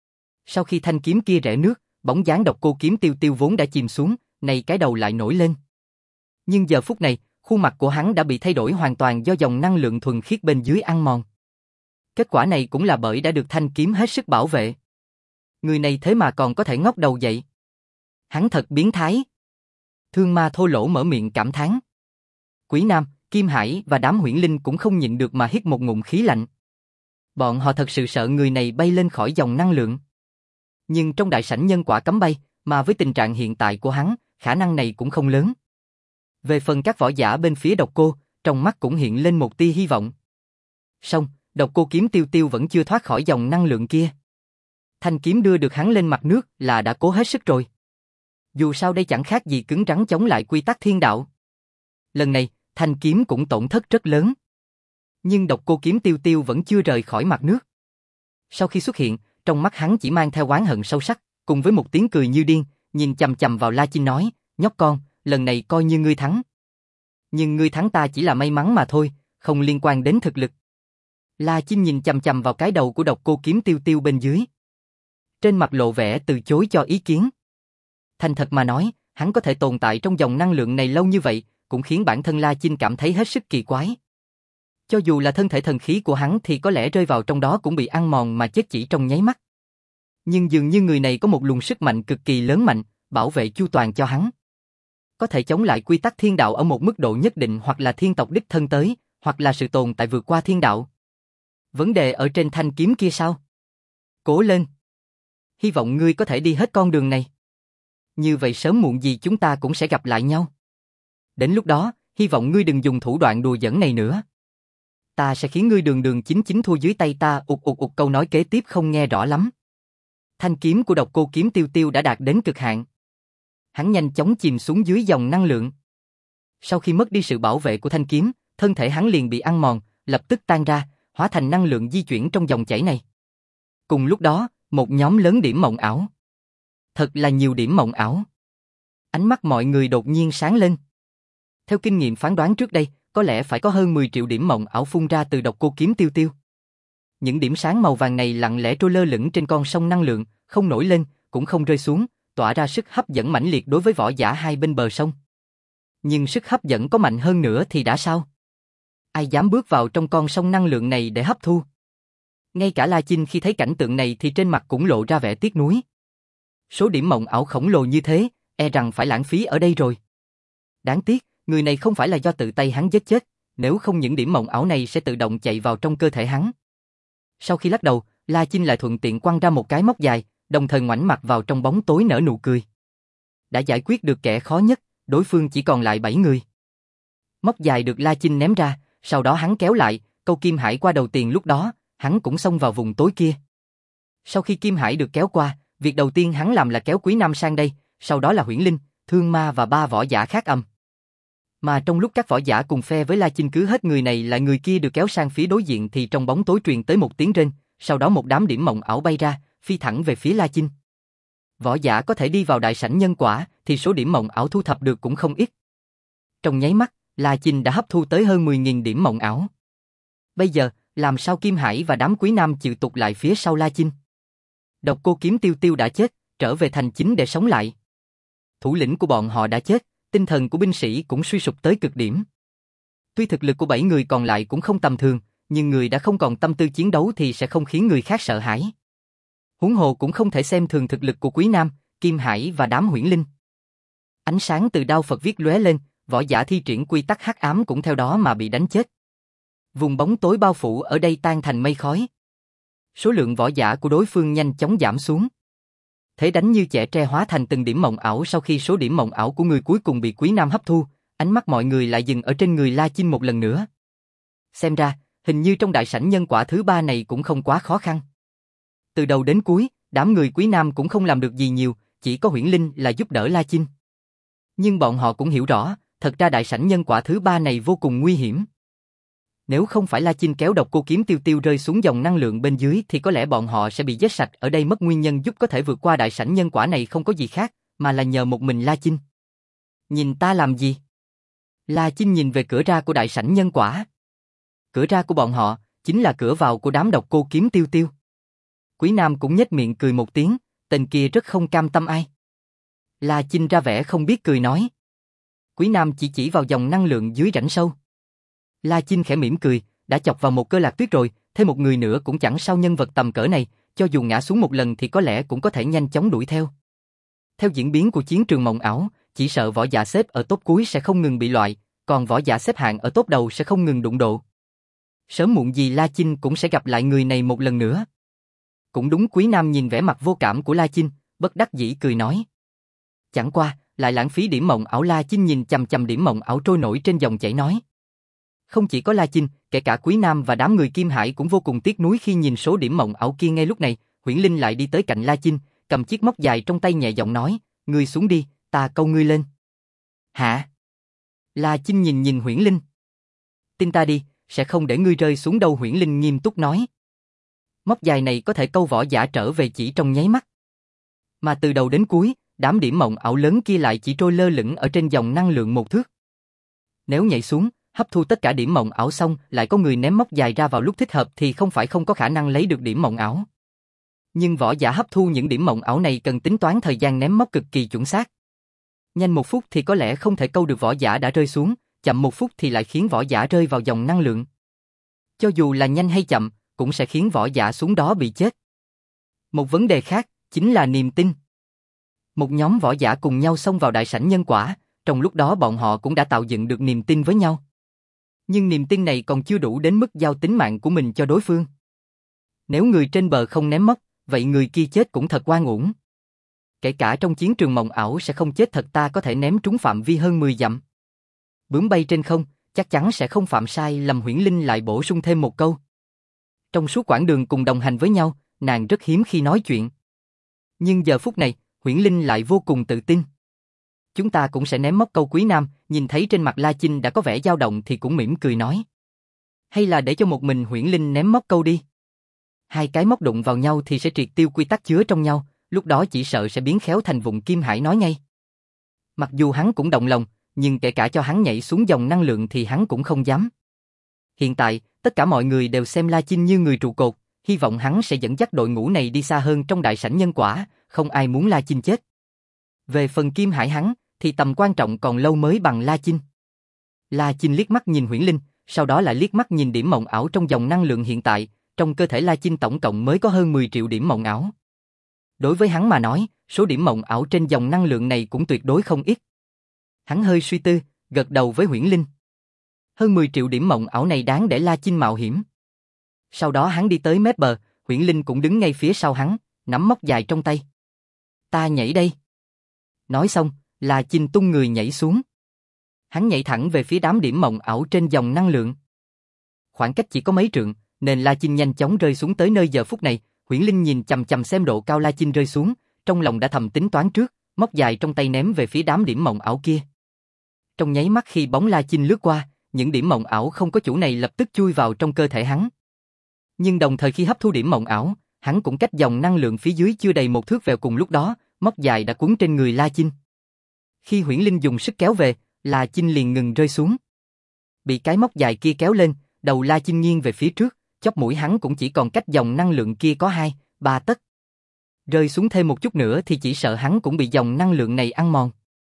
Sau khi thanh kiếm kia rẽ nước, bóng dáng Độc Cô Kiếm Tiêu Tiêu vốn đã chìm xuống, này cái đầu lại nổi lên. Nhưng giờ phút này, khuôn mặt của hắn đã bị thay đổi hoàn toàn do dòng năng lượng thuần khiết bên dưới ăn mòn. Kết quả này cũng là bởi đã được thanh kiếm hết sức bảo vệ. Người này thế mà còn có thể ngóc đầu dậy. Hắn thật biến thái. Thương Ma thô lỗ mở miệng cảm thán. Quý Nam, Kim Hải và đám huyễn linh cũng không nhịn được mà hít một ngụm khí lạnh. Bọn họ thật sự sợ người này bay lên khỏi dòng năng lượng. Nhưng trong đại sảnh nhân quả cấm bay, mà với tình trạng hiện tại của hắn, khả năng này cũng không lớn. Về phần các võ giả bên phía Độc Cô, trong mắt cũng hiện lên một tia hy vọng. Song, Độc Cô kiếm tiêu tiêu vẫn chưa thoát khỏi dòng năng lượng kia. Thanh kiếm đưa được hắn lên mặt nước là đã cố hết sức rồi. Dù sao đây chẳng khác gì cứng rắn chống lại quy tắc thiên đạo. Lần này, thanh kiếm cũng tổn thất rất lớn. Nhưng Độc Cô kiếm tiêu tiêu vẫn chưa rời khỏi mặt nước. Sau khi xuất hiện, trong mắt hắn chỉ mang theo oán hận sâu sắc, cùng với một tiếng cười như điên, nhìn chằm chằm vào La Chinh nói, nhóc con, lần này coi như ngươi thắng. Nhưng ngươi thắng ta chỉ là may mắn mà thôi, không liên quan đến thực lực. La Chinh nhìn chằm chằm vào cái đầu của Độc Cô kiếm tiêu tiêu bên dưới. Trên mặt lộ vẻ từ chối cho ý kiến. Thành thật mà nói, hắn có thể tồn tại trong dòng năng lượng này lâu như vậy, cũng khiến bản thân La Chinh cảm thấy hết sức kỳ quái. Cho dù là thân thể thần khí của hắn thì có lẽ rơi vào trong đó cũng bị ăn mòn mà chết chỉ trong nháy mắt. Nhưng dường như người này có một luồng sức mạnh cực kỳ lớn mạnh, bảo vệ chu toàn cho hắn. Có thể chống lại quy tắc thiên đạo ở một mức độ nhất định, hoặc là thiên tộc đích thân tới, hoặc là sự tồn tại vượt qua thiên đạo. Vấn đề ở trên thanh kiếm kia sao? Cố lên! Hy vọng ngươi có thể đi hết con đường này. Như vậy sớm muộn gì chúng ta cũng sẽ gặp lại nhau. Đến lúc đó, hy vọng ngươi đừng dùng thủ đoạn đùa giỡn này nữa. Ta sẽ khiến ngươi đường đường chính chính thua dưới tay ta. Ụt ụt ụt câu nói kế tiếp không nghe rõ lắm. Thanh kiếm của Độc Cô kiếm tiêu tiêu đã đạt đến cực hạn. Hắn nhanh chóng chìm xuống dưới dòng năng lượng. Sau khi mất đi sự bảo vệ của thanh kiếm, thân thể hắn liền bị ăn mòn, lập tức tan ra, hóa thành năng lượng di chuyển trong dòng chảy này. Cùng lúc đó, một nhóm lớn điểm mộng ảo. Thật là nhiều điểm mộng ảo. Ánh mắt mọi người đột nhiên sáng lên. Theo kinh nghiệm phán đoán trước đây, có lẽ phải có hơn mười triệu điểm mộng ảo phun ra từ Độc Cô kiếm tiêu tiêu. Những điểm sáng màu vàng này lặng lẽ trôi lơ lửng trên con sông năng lượng, không nổi lên, cũng không rơi xuống, tỏa ra sức hấp dẫn mãnh liệt đối với võ giả hai bên bờ sông. Nhưng sức hấp dẫn có mạnh hơn nữa thì đã sao? Ai dám bước vào trong con sông năng lượng này để hấp thu? Ngay cả La Chinh khi thấy cảnh tượng này thì trên mặt cũng lộ ra vẻ tiếc nuối. Số điểm mộng ảo khổng lồ như thế, e rằng phải lãng phí ở đây rồi. Đáng tiếc, người này không phải là do tự tay hắn giết chết, nếu không những điểm mộng ảo này sẽ tự động chạy vào trong cơ thể hắn. Sau khi lắc đầu, La Chinh lại thuận tiện quăng ra một cái móc dài, đồng thời ngoảnh mặt vào trong bóng tối nở nụ cười. Đã giải quyết được kẻ khó nhất, đối phương chỉ còn lại bảy người. Móc dài được La Chinh ném ra, sau đó hắn kéo lại, câu Kim Hải qua đầu tiền lúc đó, hắn cũng xông vào vùng tối kia. Sau khi Kim Hải được kéo qua, việc đầu tiên hắn làm là kéo Quý Nam sang đây, sau đó là Huyễn Linh, Thương Ma và ba võ giả khác âm. Mà trong lúc các võ giả cùng phe với La Chinh cứ hết người này lại người kia được kéo sang phía đối diện thì trong bóng tối truyền tới một tiếng rên, sau đó một đám điểm mộng ảo bay ra, phi thẳng về phía La Chinh. Võ giả có thể đi vào đại sảnh nhân quả thì số điểm mộng ảo thu thập được cũng không ít. Trong nháy mắt, La Chinh đã hấp thu tới hơn mười nghìn điểm mộng ảo. Bây giờ, làm sao Kim Hải và đám Quý Nam chịu tụt lại phía sau La Chinh? Độc Cô kiếm tiêu tiêu đã chết, trở về thành chính để sống lại. Thủ lĩnh của bọn họ đã chết, tinh thần của binh sĩ cũng suy sụp tới cực điểm. Tuy thực lực của bảy người còn lại cũng không tầm thường, nhưng người đã không còn tâm tư chiến đấu thì sẽ không khiến người khác sợ hãi. Huống hồ cũng không thể xem thường thực lực của Quý Nam, Kim Hải và đám Huyễn Linh. Ánh sáng từ đao Phật viết lóe lên, võ giả thi triển quy tắc hắc ám cũng theo đó mà bị đánh chết. Vùng bóng tối bao phủ ở đây tan thành mây khói. Số lượng võ giả của đối phương nhanh chóng giảm xuống. Thế đánh như chẻ tre hóa thành từng điểm mộng ảo. Sau khi số điểm mộng ảo của người cuối cùng bị Quý Nam hấp thu, ánh mắt mọi người lại dừng ở trên người La Chinh một lần nữa. Xem ra, hình như trong đại sảnh nhân quả thứ ba này cũng không quá khó khăn. Từ đầu đến cuối, đám người Quý Nam cũng không làm được gì nhiều, chỉ có Huyễn Linh là giúp đỡ La Chinh. Nhưng bọn họ cũng hiểu rõ, thật ra đại sảnh nhân quả thứ ba này vô cùng nguy hiểm. Nếu không phải La Chinh kéo Độc Cô kiếm tiêu tiêu rơi xuống dòng năng lượng bên dưới thì có lẽ bọn họ sẽ bị giết sạch ở đây mất. Nguyên nhân giúp có thể vượt qua đại sảnh nhân quả này không có gì khác, mà là nhờ một mình La Chinh. Nhìn ta làm gì? La Chinh nhìn về cửa ra của đại sảnh nhân quả. Cửa ra của bọn họ chính là cửa vào của đám Độc Cô kiếm tiêu tiêu. Quý Nam cũng nhếch miệng cười một tiếng, tên kia rất không cam tâm ai. La Chinh ra vẻ không biết cười nói. Quý Nam chỉ chỉ vào dòng năng lượng dưới rãnh sâu. La Chinh khẽ mỉm cười, đã chọc vào một cơ lạc tuyết rồi, thêm một người nữa cũng chẳng sao. Nhân vật tầm cỡ này, cho dù ngã xuống một lần thì có lẽ cũng có thể nhanh chóng đuổi theo. Theo diễn biến của chiến trường mộng ảo, chỉ sợ võ giả xếp ở top cuối sẽ không ngừng bị loại, còn võ giả xếp hạng ở top đầu sẽ không ngừng đụng độ. Sớm muộn gì La Chinh cũng sẽ gặp lại người này một lần nữa. Cũng đúng, Quý Nam nhìn vẻ mặt vô cảm của La Chinh, bất đắc dĩ cười nói. Chẳng qua, lại lãng phí điểm mộng ảo. La Chinh nhìn chằm chằm điểm mộng ảo trôi nổi trên dòng chảy nói. Không chỉ có La Chinh, kể cả Quý Nam và đám người Kim Hải cũng vô cùng tiếc nuối khi nhìn số điểm mộng ảo kia. Ngay lúc này, Huyễn Linh lại đi tới cạnh La Chinh, cầm chiếc móc dài trong tay nhẹ giọng nói, ngươi xuống đi, ta câu ngươi lên. Hả? La Chinh nhìn nhìn Huyễn Linh. Tin ta đi, sẽ không để ngươi rơi xuống đâu. Huyễn Linh nghiêm túc nói. Móc dài này có thể câu võ giả trở về chỉ trong nháy mắt. Mà từ đầu đến cuối, đám điểm mộng ảo lớn kia lại chỉ trôi lơ lửng ở trên dòng năng lượng một thước. Nếu nhảy xuống, hấp thu tất cả điểm mộng ảo xong, lại có người ném móc dài ra vào lúc thích hợp thì không phải không có khả năng lấy được điểm mộng ảo. Nhưng võ giả hấp thu những điểm mộng ảo này cần tính toán thời gian ném móc cực kỳ chuẩn xác. Nhanh một phút thì có lẽ không thể câu được võ giả đã rơi xuống, chậm một phút thì lại khiến võ giả rơi vào dòng năng lượng. Cho dù là nhanh hay chậm, cũng sẽ khiến võ giả xuống đó bị chết. Một vấn đề khác, chính là niềm tin. Một nhóm võ giả cùng nhau xông vào đại sảnh nhân quả, trong lúc đó bọn họ cũng đã tạo dựng được niềm tin với nhau. Nhưng niềm tin này còn chưa đủ đến mức giao tính mạng của mình cho đối phương. Nếu người trên bờ không ném móc, vậy người kia chết cũng thật oan uổng. Kể cả trong chiến trường mộng ảo sẽ không chết thật, ta có thể ném trúng phạm vi hơn mười dặm. Bướm bay trên không, chắc chắn sẽ không phạm sai lầm. Huyễn Linh lại bổ sung thêm một câu. Trong suốt quãng đường cùng đồng hành với nhau, nàng rất hiếm khi nói chuyện. Nhưng giờ phút này, Huyễn Linh lại vô cùng tự tin. Chúng ta cũng sẽ ném móc câu. Quý Nam nhìn thấy trên mặt La Chinh đã có vẻ dao động thì cũng mỉm cười nói. Hay là để cho một mình Huyễn Linh ném móc câu đi. Hai cái móc đụng vào nhau thì sẽ triệt tiêu quy tắc chứa trong nhau, lúc đó chỉ sợ sẽ biến khéo thành vụn. Kim Hải nói ngay. Mặc dù hắn cũng động lòng, nhưng kể cả cho hắn nhảy xuống dòng năng lượng thì hắn cũng không dám. Hiện tại, tất cả mọi người đều xem La Chinh như người trụ cột, hy vọng hắn sẽ dẫn dắt đội ngũ này đi xa hơn trong đại sảnh nhân quả, không ai muốn La Chinh chết. Về phần Kim Hải hắn, thì tầm quan trọng còn lâu mới bằng La Chinh. La Chinh liếc mắt nhìn Huyễn Linh, sau đó lại liếc mắt nhìn điểm mộng ảo trong dòng năng lượng hiện tại, trong cơ thể La Chinh tổng cộng mới có hơn mười triệu điểm mộng ảo. Đối với hắn mà nói, số điểm mộng ảo trên dòng năng lượng này cũng tuyệt đối không ít. Hắn hơi suy tư, gật đầu với Huyễn Linh. Hơn mười triệu điểm mộng ảo này đáng để La Chinh mạo hiểm. Sau đó hắn đi tới mép bờ, Huyễn Linh cũng đứng ngay phía sau hắn, nắm móc dài trong tay. Ta nhảy đây. Nói xong, La Chinh tung người nhảy xuống. Hắn nhảy thẳng về phía đám điểm mộng ảo trên dòng năng lượng. Khoảng cách chỉ có mấy trượng, nên La Chinh nhanh chóng rơi xuống tới nơi. Giờ phút này, Huyễn Linh nhìn chằm chằm xem độ cao La Chinh rơi xuống, trong lòng đã thầm tính toán trước, móc dài trong tay ném về phía đám điểm mộng ảo kia. Trong nháy mắt khi bóng La Chinh lướt qua, những điểm mộng ảo không có chủ này lập tức chui vào trong cơ thể hắn. Nhưng đồng thời khi hấp thu điểm mộng ảo, hắn cũng cách dòng năng lượng phía dưới chưa đầy một thước về. Cùng lúc đó, móc dài đã quấn trên người La Chinh. Khi Huyễn Linh dùng sức kéo về, La Chinh liền ngừng rơi xuống. Bị cái móc dài kia kéo lên, đầu La Chinh nghiêng về phía trước, chóp mũi hắn cũng chỉ còn cách dòng năng lượng kia có hai, ba tấc. Rơi xuống thêm một chút nữa thì chỉ sợ hắn cũng bị dòng năng lượng này ăn mòn.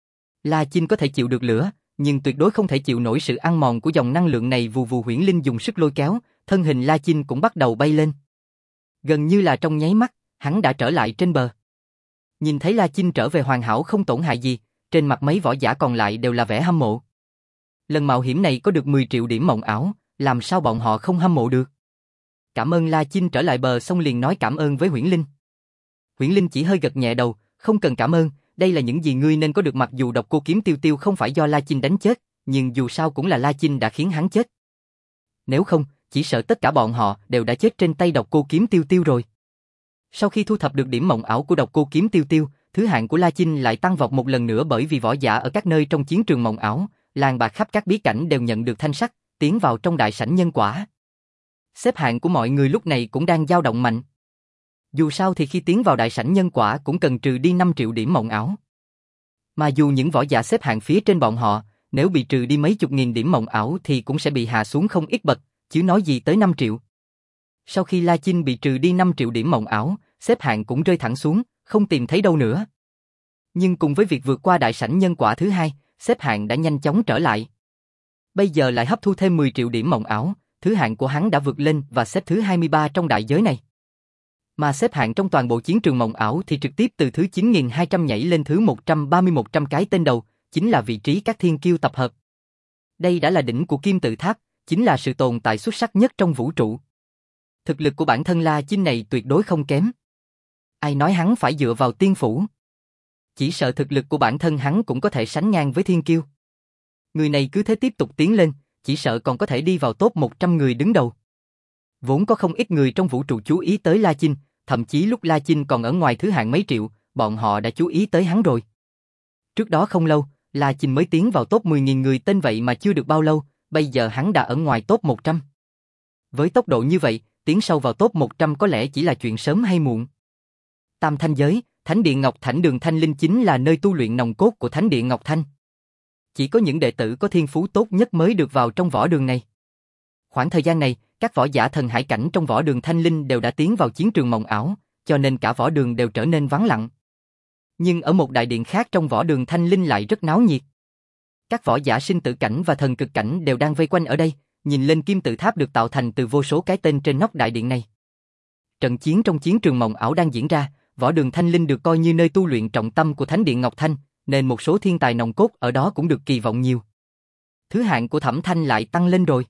La Chinh có thể chịu được lửa, nhưng tuyệt đối không thể chịu nổi sự ăn mòn của dòng năng lượng này. Vù vù, Huyễn Linh dùng sức lôi kéo, thân hình La Chinh cũng bắt đầu bay lên. Gần như là trong nháy mắt, hắn đã trở lại trên bờ. Nhìn thấy La Chinh trở về hoàn hảo không tổn hại gì, trên mặt mấy võ giả còn lại đều là vẻ hâm mộ. Lần mạo hiểm này có được mười triệu điểm mộng ảo, làm sao bọn họ không hâm mộ được. Cảm ơn. La Chinh trở lại bờ xong liền nói cảm ơn với Huyễn Linh. Huyễn Linh chỉ hơi gật nhẹ đầu, không cần cảm ơn, đây là những gì ngươi nên có được. Mặc dù Độc Cô Kiếm Tiêu Tiêu không phải do La Chinh đánh chết, nhưng dù sao cũng là La Chinh đã khiến hắn chết. Nếu không, chỉ sợ tất cả bọn họ đều đã chết trên tay Độc Cô Kiếm Tiêu Tiêu rồi. Sau khi thu thập được điểm mộng ảo của Độc Cô Kiếm Tiêu Tiêu, thứ hạng của La Chinh lại tăng vọt một lần nữa, bởi vì võ giả ở các nơi trong chiến trường mộng ảo, làng bạc khắp các bí cảnh đều nhận được thanh sắc, tiến vào trong đại sảnh nhân quả. Xếp hạng của mọi người lúc này cũng đang dao động mạnh. Dù sao thì khi tiến vào đại sảnh nhân quả cũng cần trừ đi năm triệu điểm mộng ảo. Mà dù những võ giả xếp hạng phía trên bọn họ, nếu bị trừ đi mấy chục nghìn điểm mộng ảo thì cũng sẽ bị hạ xuống không ít bậc, chứ nói gì tới năm triệu. Sau khi La Chinh bị trừ đi năm triệu điểm mộng ảo, xếp hạng cũng rơi thẳng xuống, không tìm thấy đâu nữa. Nhưng cùng với việc vượt qua đại sảnh nhân quả thứ hai, xếp hạng đã nhanh chóng trở lại. Bây giờ lại hấp thu thêm mười triệu điểm mộng ảo, thứ hạng của hắn đã vượt lên và xếp thứ hai mươi ba trong đại giới này. Mà xếp hạng trong toàn bộ chiến trường mộng ảo thì trực tiếp từ thứ chín nghìn hai trăm nhảy lên thứ một trăm ba mươi một trăm cái tên đầu, chính là vị trí các thiên kiêu tập hợp. Đây đã là đỉnh của kim tự tháp, chính là sự tồn tại xuất sắc nhất trong vũ trụ. Thực lực của bản thân La Chinh này tuyệt đối không kém. Ai nói hắn phải dựa vào tiên phủ? Chỉ sợ thực lực của bản thân hắn cũng có thể sánh ngang với thiên kiêu. Người này cứ thế tiếp tục tiến lên, chỉ sợ còn có thể đi vào top một trăm người đứng đầu. Vốn có không ít người trong vũ trụ chú ý tới La Chinh, thậm chí lúc La Chinh còn ở ngoài thứ hạng mấy triệu, bọn họ đã chú ý tới hắn rồi. Trước đó không lâu, La Chinh mới tiến vào top mười nghìn người tên vậy mà chưa được bao lâu, bây giờ hắn đã ở ngoài top một trăm. Với tốc độ như vậy, tiến sâu vào top một trăm có lẽ chỉ là chuyện sớm hay muộn. Tam Thanh giới, Thánh điện Ngọc Thảnh đường Thanh Linh chính là nơi tu luyện nòng cốt của Thánh điện Ngọc Thanh. Chỉ có những đệ tử có thiên phú tốt nhất mới được vào trong võ đường này. Khoảng thời gian này, các võ giả thần hải cảnh trong võ đường Thanh Linh đều đã tiến vào chiến trường mộng ảo, cho nên cả võ đường đều trở nên vắng lặng. Nhưng ở một đại điện khác trong võ đường Thanh Linh lại rất náo nhiệt. Các võ giả sinh tử cảnh và thần cực cảnh đều đang vây quanh ở đây, nhìn lên kim tự tháp được tạo thành từ vô số cái tên trên nóc đại điện này. Trận chiến trong chiến trường mộng ảo đang diễn ra, võ đường Thanh Linh được coi như nơi tu luyện trọng tâm của Thánh điện Ngọc Thanh, nên một số thiên tài nòng cốt ở đó cũng được kỳ vọng nhiều. Thứ hạng của Thẩm Thanh lại tăng lên rồi.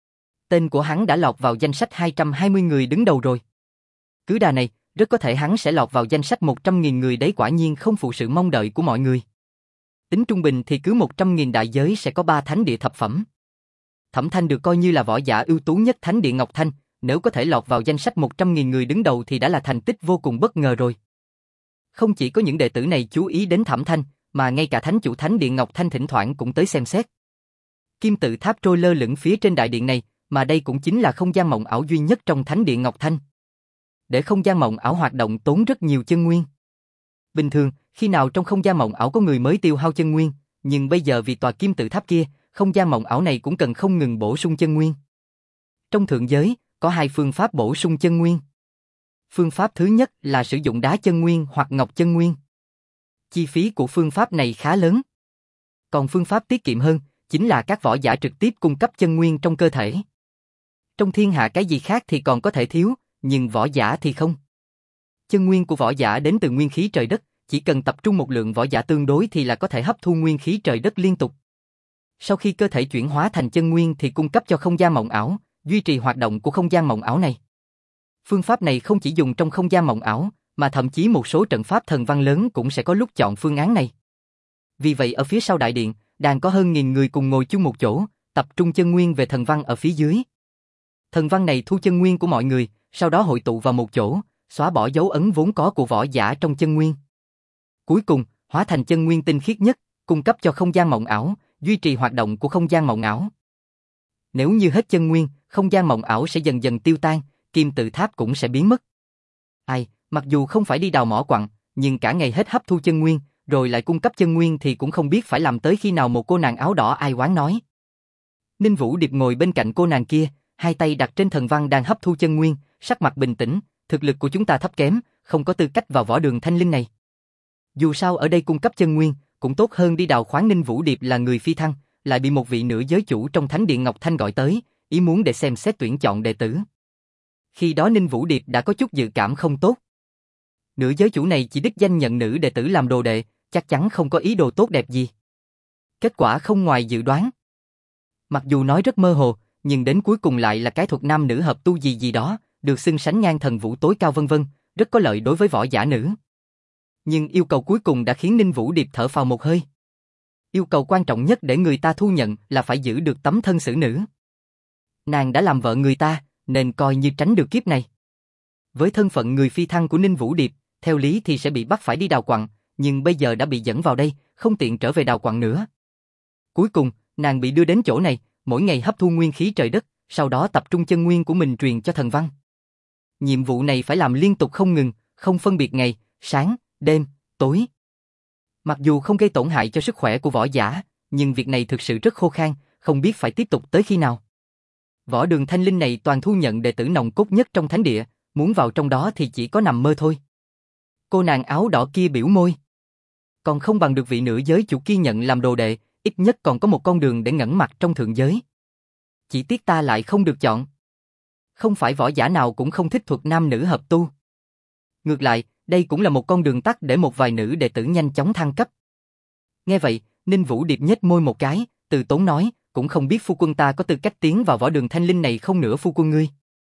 Tên của hắn đã lọt vào danh sách hai trăm hai mươi người đứng đầu rồi. Cứ đà này, rất có thể hắn sẽ lọt vào danh sách một trăm nghìn người đấy, quả nhiên không phụ sự mong đợi của mọi người. Tính trung bình thì cứ một trăm nghìn đại giới sẽ có ba thánh địa thập phẩm. Thẩm Thanh được coi như là võ giả ưu tú nhất Thánh điện Ngọc Thanh, nếu có thể lọt vào danh sách một trăm nghìn người đứng đầu thì đã là thành tích vô cùng bất ngờ rồi. Không chỉ có những đệ tử này chú ý đến Thẩm Thanh, mà ngay cả thánh chủ Thánh điện Ngọc Thanh thỉnh thoảng cũng tới xem xét. Kim tự tháp trôi lơ lửng phía trên đại điện này, mà đây cũng chính là không gian mộng ảo duy nhất trong Thánh điện Ngọc Thanh. Để không gian mộng ảo hoạt động tốn rất nhiều chân nguyên. Bình thường, khi nào trong không gian mộng ảo có người mới tiêu hao chân nguyên, nhưng bây giờ vì tòa kim tự tháp kia, không gian mộng ảo này cũng cần không ngừng bổ sung chân nguyên. Trong thượng giới, có hai phương pháp bổ sung chân nguyên. Phương pháp thứ nhất là sử dụng đá chân nguyên hoặc ngọc chân nguyên. Chi phí của phương pháp này khá lớn. Còn phương pháp tiết kiệm hơn, chính là các võ giả trực tiếp cung cấp chân nguyên trong cơ thể. Trong thiên hạ cái gì khác thì còn có thể thiếu, nhưng võ giả thì không. Chân nguyên của võ giả đến từ nguyên khí trời đất, chỉ cần tập trung một lượng võ giả tương đối thì là có thể hấp thu nguyên khí trời đất liên tục. Sau khi cơ thể chuyển hóa thành chân nguyên thì cung cấp cho không gian mộng ảo, duy trì hoạt động của không gian mộng ảo này. Phương pháp này không chỉ dùng trong không gian mộng ảo, mà thậm chí một số trận pháp thần văn lớn cũng sẽ có lúc chọn phương án này. Vì vậy ở phía sau đại điện, đang có hơn nghìn người cùng ngồi chung một chỗ, tập trung chân nguyên về thần văn ở phía dưới. Thần văn này thu chân nguyên của mọi người, sau đó hội tụ vào một chỗ, xóa bỏ dấu ấn vốn có của võ giả trong chân nguyên. Cuối cùng, hóa thành chân nguyên tinh khiết nhất, cung cấp cho không gian mộng ảo, duy trì hoạt động của không gian mộng ảo. Nếu như hết chân nguyên, không gian mộng ảo sẽ dần dần tiêu tan, kim tự tháp cũng sẽ biến mất. Ai, mặc dù không phải đi đào mỏ quặng, nhưng cả ngày hết hấp thu chân nguyên, rồi lại cung cấp chân nguyên thì cũng không biết phải làm tới khi nào, một cô nàng áo đỏ ai oán nói. Ninh Vũ Điệp ngồi bên cạnh cô nàng kia, hai tay đặt trên thần văn đang hấp thu chân nguyên, sắc mặt bình tĩnh, thực lực của chúng ta thấp kém, không có tư cách vào võ đường Thanh Linh này. Dù sao ở đây cung cấp chân nguyên, cũng tốt hơn đi đào khoáng. Ninh Vũ Điệp là người phi thăng, lại bị một vị nữ giới chủ trong Thánh điện Ngọc Thanh gọi tới, ý muốn để xem xét tuyển chọn đệ tử. Khi đó Ninh Vũ Điệp đã có chút dự cảm không tốt. Nữ giới chủ này chỉ đích danh nhận nữ đệ tử làm đồ đệ, chắc chắn không có ý đồ tốt đẹp gì. Kết quả không ngoài dự đoán. Mặc dù nói rất mơ hồ, nhưng đến cuối cùng lại là cái thuật nam nữ hợp tu gì gì đó, được xưng sánh ngang thần vũ tối cao vân vân, rất có lợi đối với võ giả nữ. Nhưng yêu cầu cuối cùng đã khiến Ninh Vũ Điệp thở phào một hơi. Yêu cầu quan trọng nhất để người ta thu nhận là phải giữ được tấm thân xử nữ. Nàng đã làm vợ người ta, nên coi như tránh được kiếp này. Với thân phận người phi thăng của Ninh Vũ Điệp, theo lý thì sẽ bị bắt phải đi đào quặng, nhưng bây giờ đã bị dẫn vào đây, không tiện trở về đào quặng nữa. Cuối cùng, nàng bị đưa đến chỗ này, mỗi ngày hấp thu nguyên khí trời đất, sau đó tập trung chân nguyên của mình truyền cho thần văn. Nhiệm vụ này phải làm liên tục không ngừng, không phân biệt ngày, sáng, đêm, tối. Mặc dù không gây tổn hại cho sức khỏe của võ giả, nhưng việc này thực sự rất khô khan, không biết phải tiếp tục tới khi nào. Võ đường Thanh Linh này toàn thu nhận đệ tử nòng cốt nhất trong thánh địa, muốn vào trong đó thì chỉ có nằm mơ thôi. Cô nàng áo đỏ kia biểu môi. Còn không bằng được vị nữ giới chủ kia nhận làm đồ đệ, ít nhất còn có một con đường để ngẩng mặt trong thượng giới. Chỉ tiếc ta lại không được chọn. Không phải võ giả nào cũng không thích thuật nam nữ hợp tu. Ngược lại, đây cũng là một con đường tắt để một vài nữ đệ tử nhanh chóng thăng cấp. Nghe vậy, Ninh Vũ Điệp nhếch môi một cái, từ tốn nói, cũng không biết phu quân ta có tư cách tiến vào võ đường Thanh Linh này không nữa. Phu quân ngươi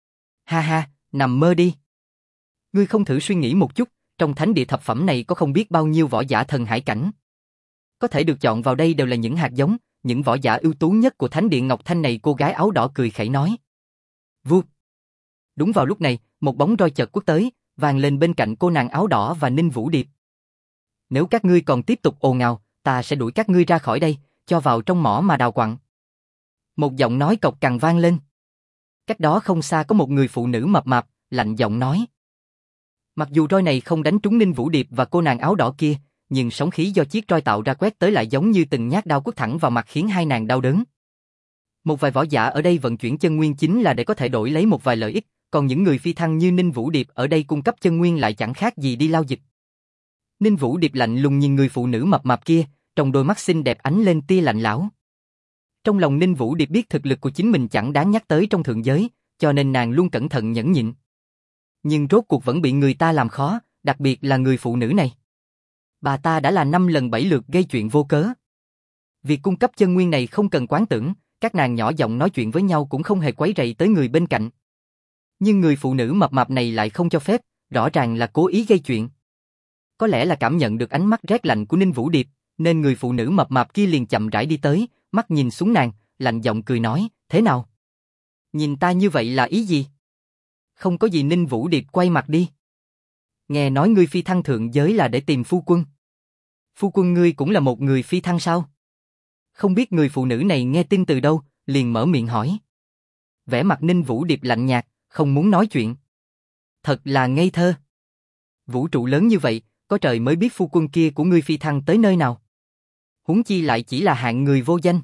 Ha ha, nằm mơ đi. Ngươi không thử suy nghĩ một chút, trong thánh địa thập phẩm này có không biết bao nhiêu võ giả thần hải cảnh. Có thể được chọn vào đây đều là những hạt giống, những võ giả ưu tú nhất của thánh địa Ngọc Thanh này. Cô gái áo đỏ cười khẩy nói. Vụt. Đúng vào lúc này, một bóng roi chợt quất tới, vang lên bên cạnh cô nàng áo đỏ và Ninh Vũ Điệp. Nếu các ngươi còn tiếp tục ồn ào, ta sẽ đuổi các ngươi ra khỏi đây, cho vào trong mỏ mà đào quặng. Một giọng nói cộc cằn vang lên. Cách đó không xa có một người phụ nữ mập mạp, lạnh giọng nói. Mặc dù roi này không đánh trúng Ninh Vũ Điệp và cô nàng áo đỏ kia, nhưng sóng khí do chiếc roi tạo ra quét tới lại giống như từng nhát đao quất thẳng vào mặt khiến hai nàng đau đớn. Một vài võ giả ở đây vận chuyển chân nguyên chính là để có thể đổi lấy một vài lợi ích, còn những người phi thăng như Ninh Vũ Điệp ở đây cung cấp chân nguyên lại chẳng khác gì đi lao dịch. Ninh Vũ Điệp lạnh lùng nhìn người phụ nữ mập mạp kia, trong đôi mắt xinh đẹp ánh lên tia lạnh lẽo. Trong lòng Ninh Vũ Điệp biết thực lực của chính mình chẳng đáng nhắc tới trong thượng giới, cho nên nàng luôn cẩn thận nhẫn nhịn. Nhưng rốt cuộc vẫn bị người ta làm khó, đặc biệt là người phụ nữ này. Bà ta đã là năm lần bảy lượt gây chuyện vô cớ. Việc cung cấp chân nguyên này không cần quán tưởng, các nàng nhỏ giọng nói chuyện với nhau cũng không hề quấy rầy tới người bên cạnh. Nhưng người phụ nữ mập mạp này lại không cho phép, rõ ràng là cố ý gây chuyện. Có lẽ là cảm nhận được ánh mắt rét lạnh của Ninh Vũ Điệp, nên người phụ nữ mập mạp kia liền chậm rãi đi tới, mắt nhìn xuống nàng, lạnh giọng cười nói, thế nào? Nhìn ta như vậy là ý gì? Không có gì. Ninh Vũ Điệp quay mặt đi. Nghe nói ngươi phi thăng thượng giới là để tìm phu quân. Phu quân ngươi cũng là một người phi thăng sao? Không biết người phụ nữ này nghe tin từ đâu, liền mở miệng hỏi. Vẻ mặt Ninh Vũ Điệp lạnh nhạt, không muốn nói chuyện. Thật là ngây thơ. Vũ trụ lớn như vậy, có trời mới biết phu quân kia của ngươi phi thăng tới nơi nào. Huống chi lại chỉ là hạng người vô danh.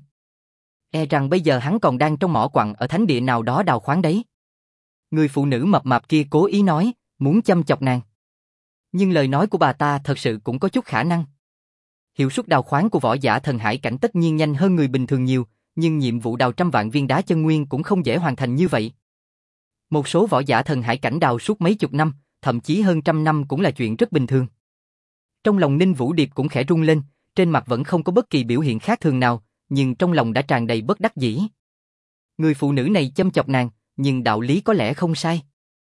E rằng bây giờ hắn còn đang trong mỏ quặng ở thánh địa nào đó đào khoáng đấy. Người phụ nữ mập mạp kia cố ý nói, muốn châm chọc nàng. Nhưng lời nói của bà ta thật sự cũng có chút khả năng. Hiệu suất đào khoáng của võ giả thần hải cảnh tất nhiên nhanh hơn người bình thường nhiều, nhưng nhiệm vụ đào trăm vạn viên đá chân nguyên cũng không dễ hoàn thành như vậy. Một số võ giả thần hải cảnh đào suốt mấy chục năm, thậm chí hơn trăm năm cũng là chuyện rất bình thường. Trong lòng Ninh Vũ Điệp cũng khẽ rung lên, trên mặt vẫn không có bất kỳ biểu hiện khác thường nào, nhưng trong lòng đã tràn đầy bất đắc dĩ. Người phụ nữ này châm chọc nàng, nhưng đạo lý có lẽ không sai.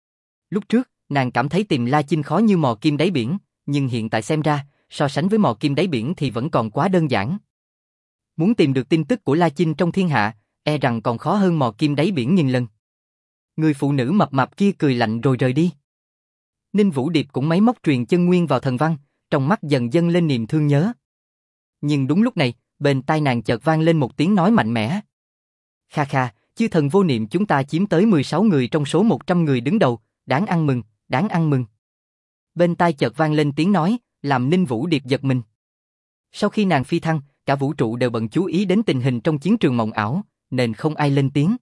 Lúc trước, nàng cảm thấy tìm La Chinh khó như mò kim đáy biển, nhưng hiện tại xem ra, so sánh với mò kim đáy biển thì vẫn còn quá đơn giản. Muốn tìm được tin tức của La Chinh trong thiên hạ, e rằng còn khó hơn mò kim đáy biển nghìn lần. Người phụ nữ mập mạp kia cười lạnh rồi rời đi. Ninh Vũ Điệp cũng máy móc truyền chân nguyên vào thần văn, trong mắt dần dâng lên niềm thương nhớ. Nhưng đúng lúc này, bên tai nàng chợt vang lên một tiếng nói mạnh mẽ. Kha kha, chư thần vô niệm chúng ta chiếm tới mười sáu người trong số một trăm người đứng đầu, đáng ăn mừng, đáng ăn mừng. Bên tai chợt vang lên tiếng nói, làm Ninh Vũ Điệp giật mình. Sau khi nàng phi thăng, cả vũ trụ đều bận chú ý đến tình hình trong chiến trường mộng ảo, nên không ai lên tiếng.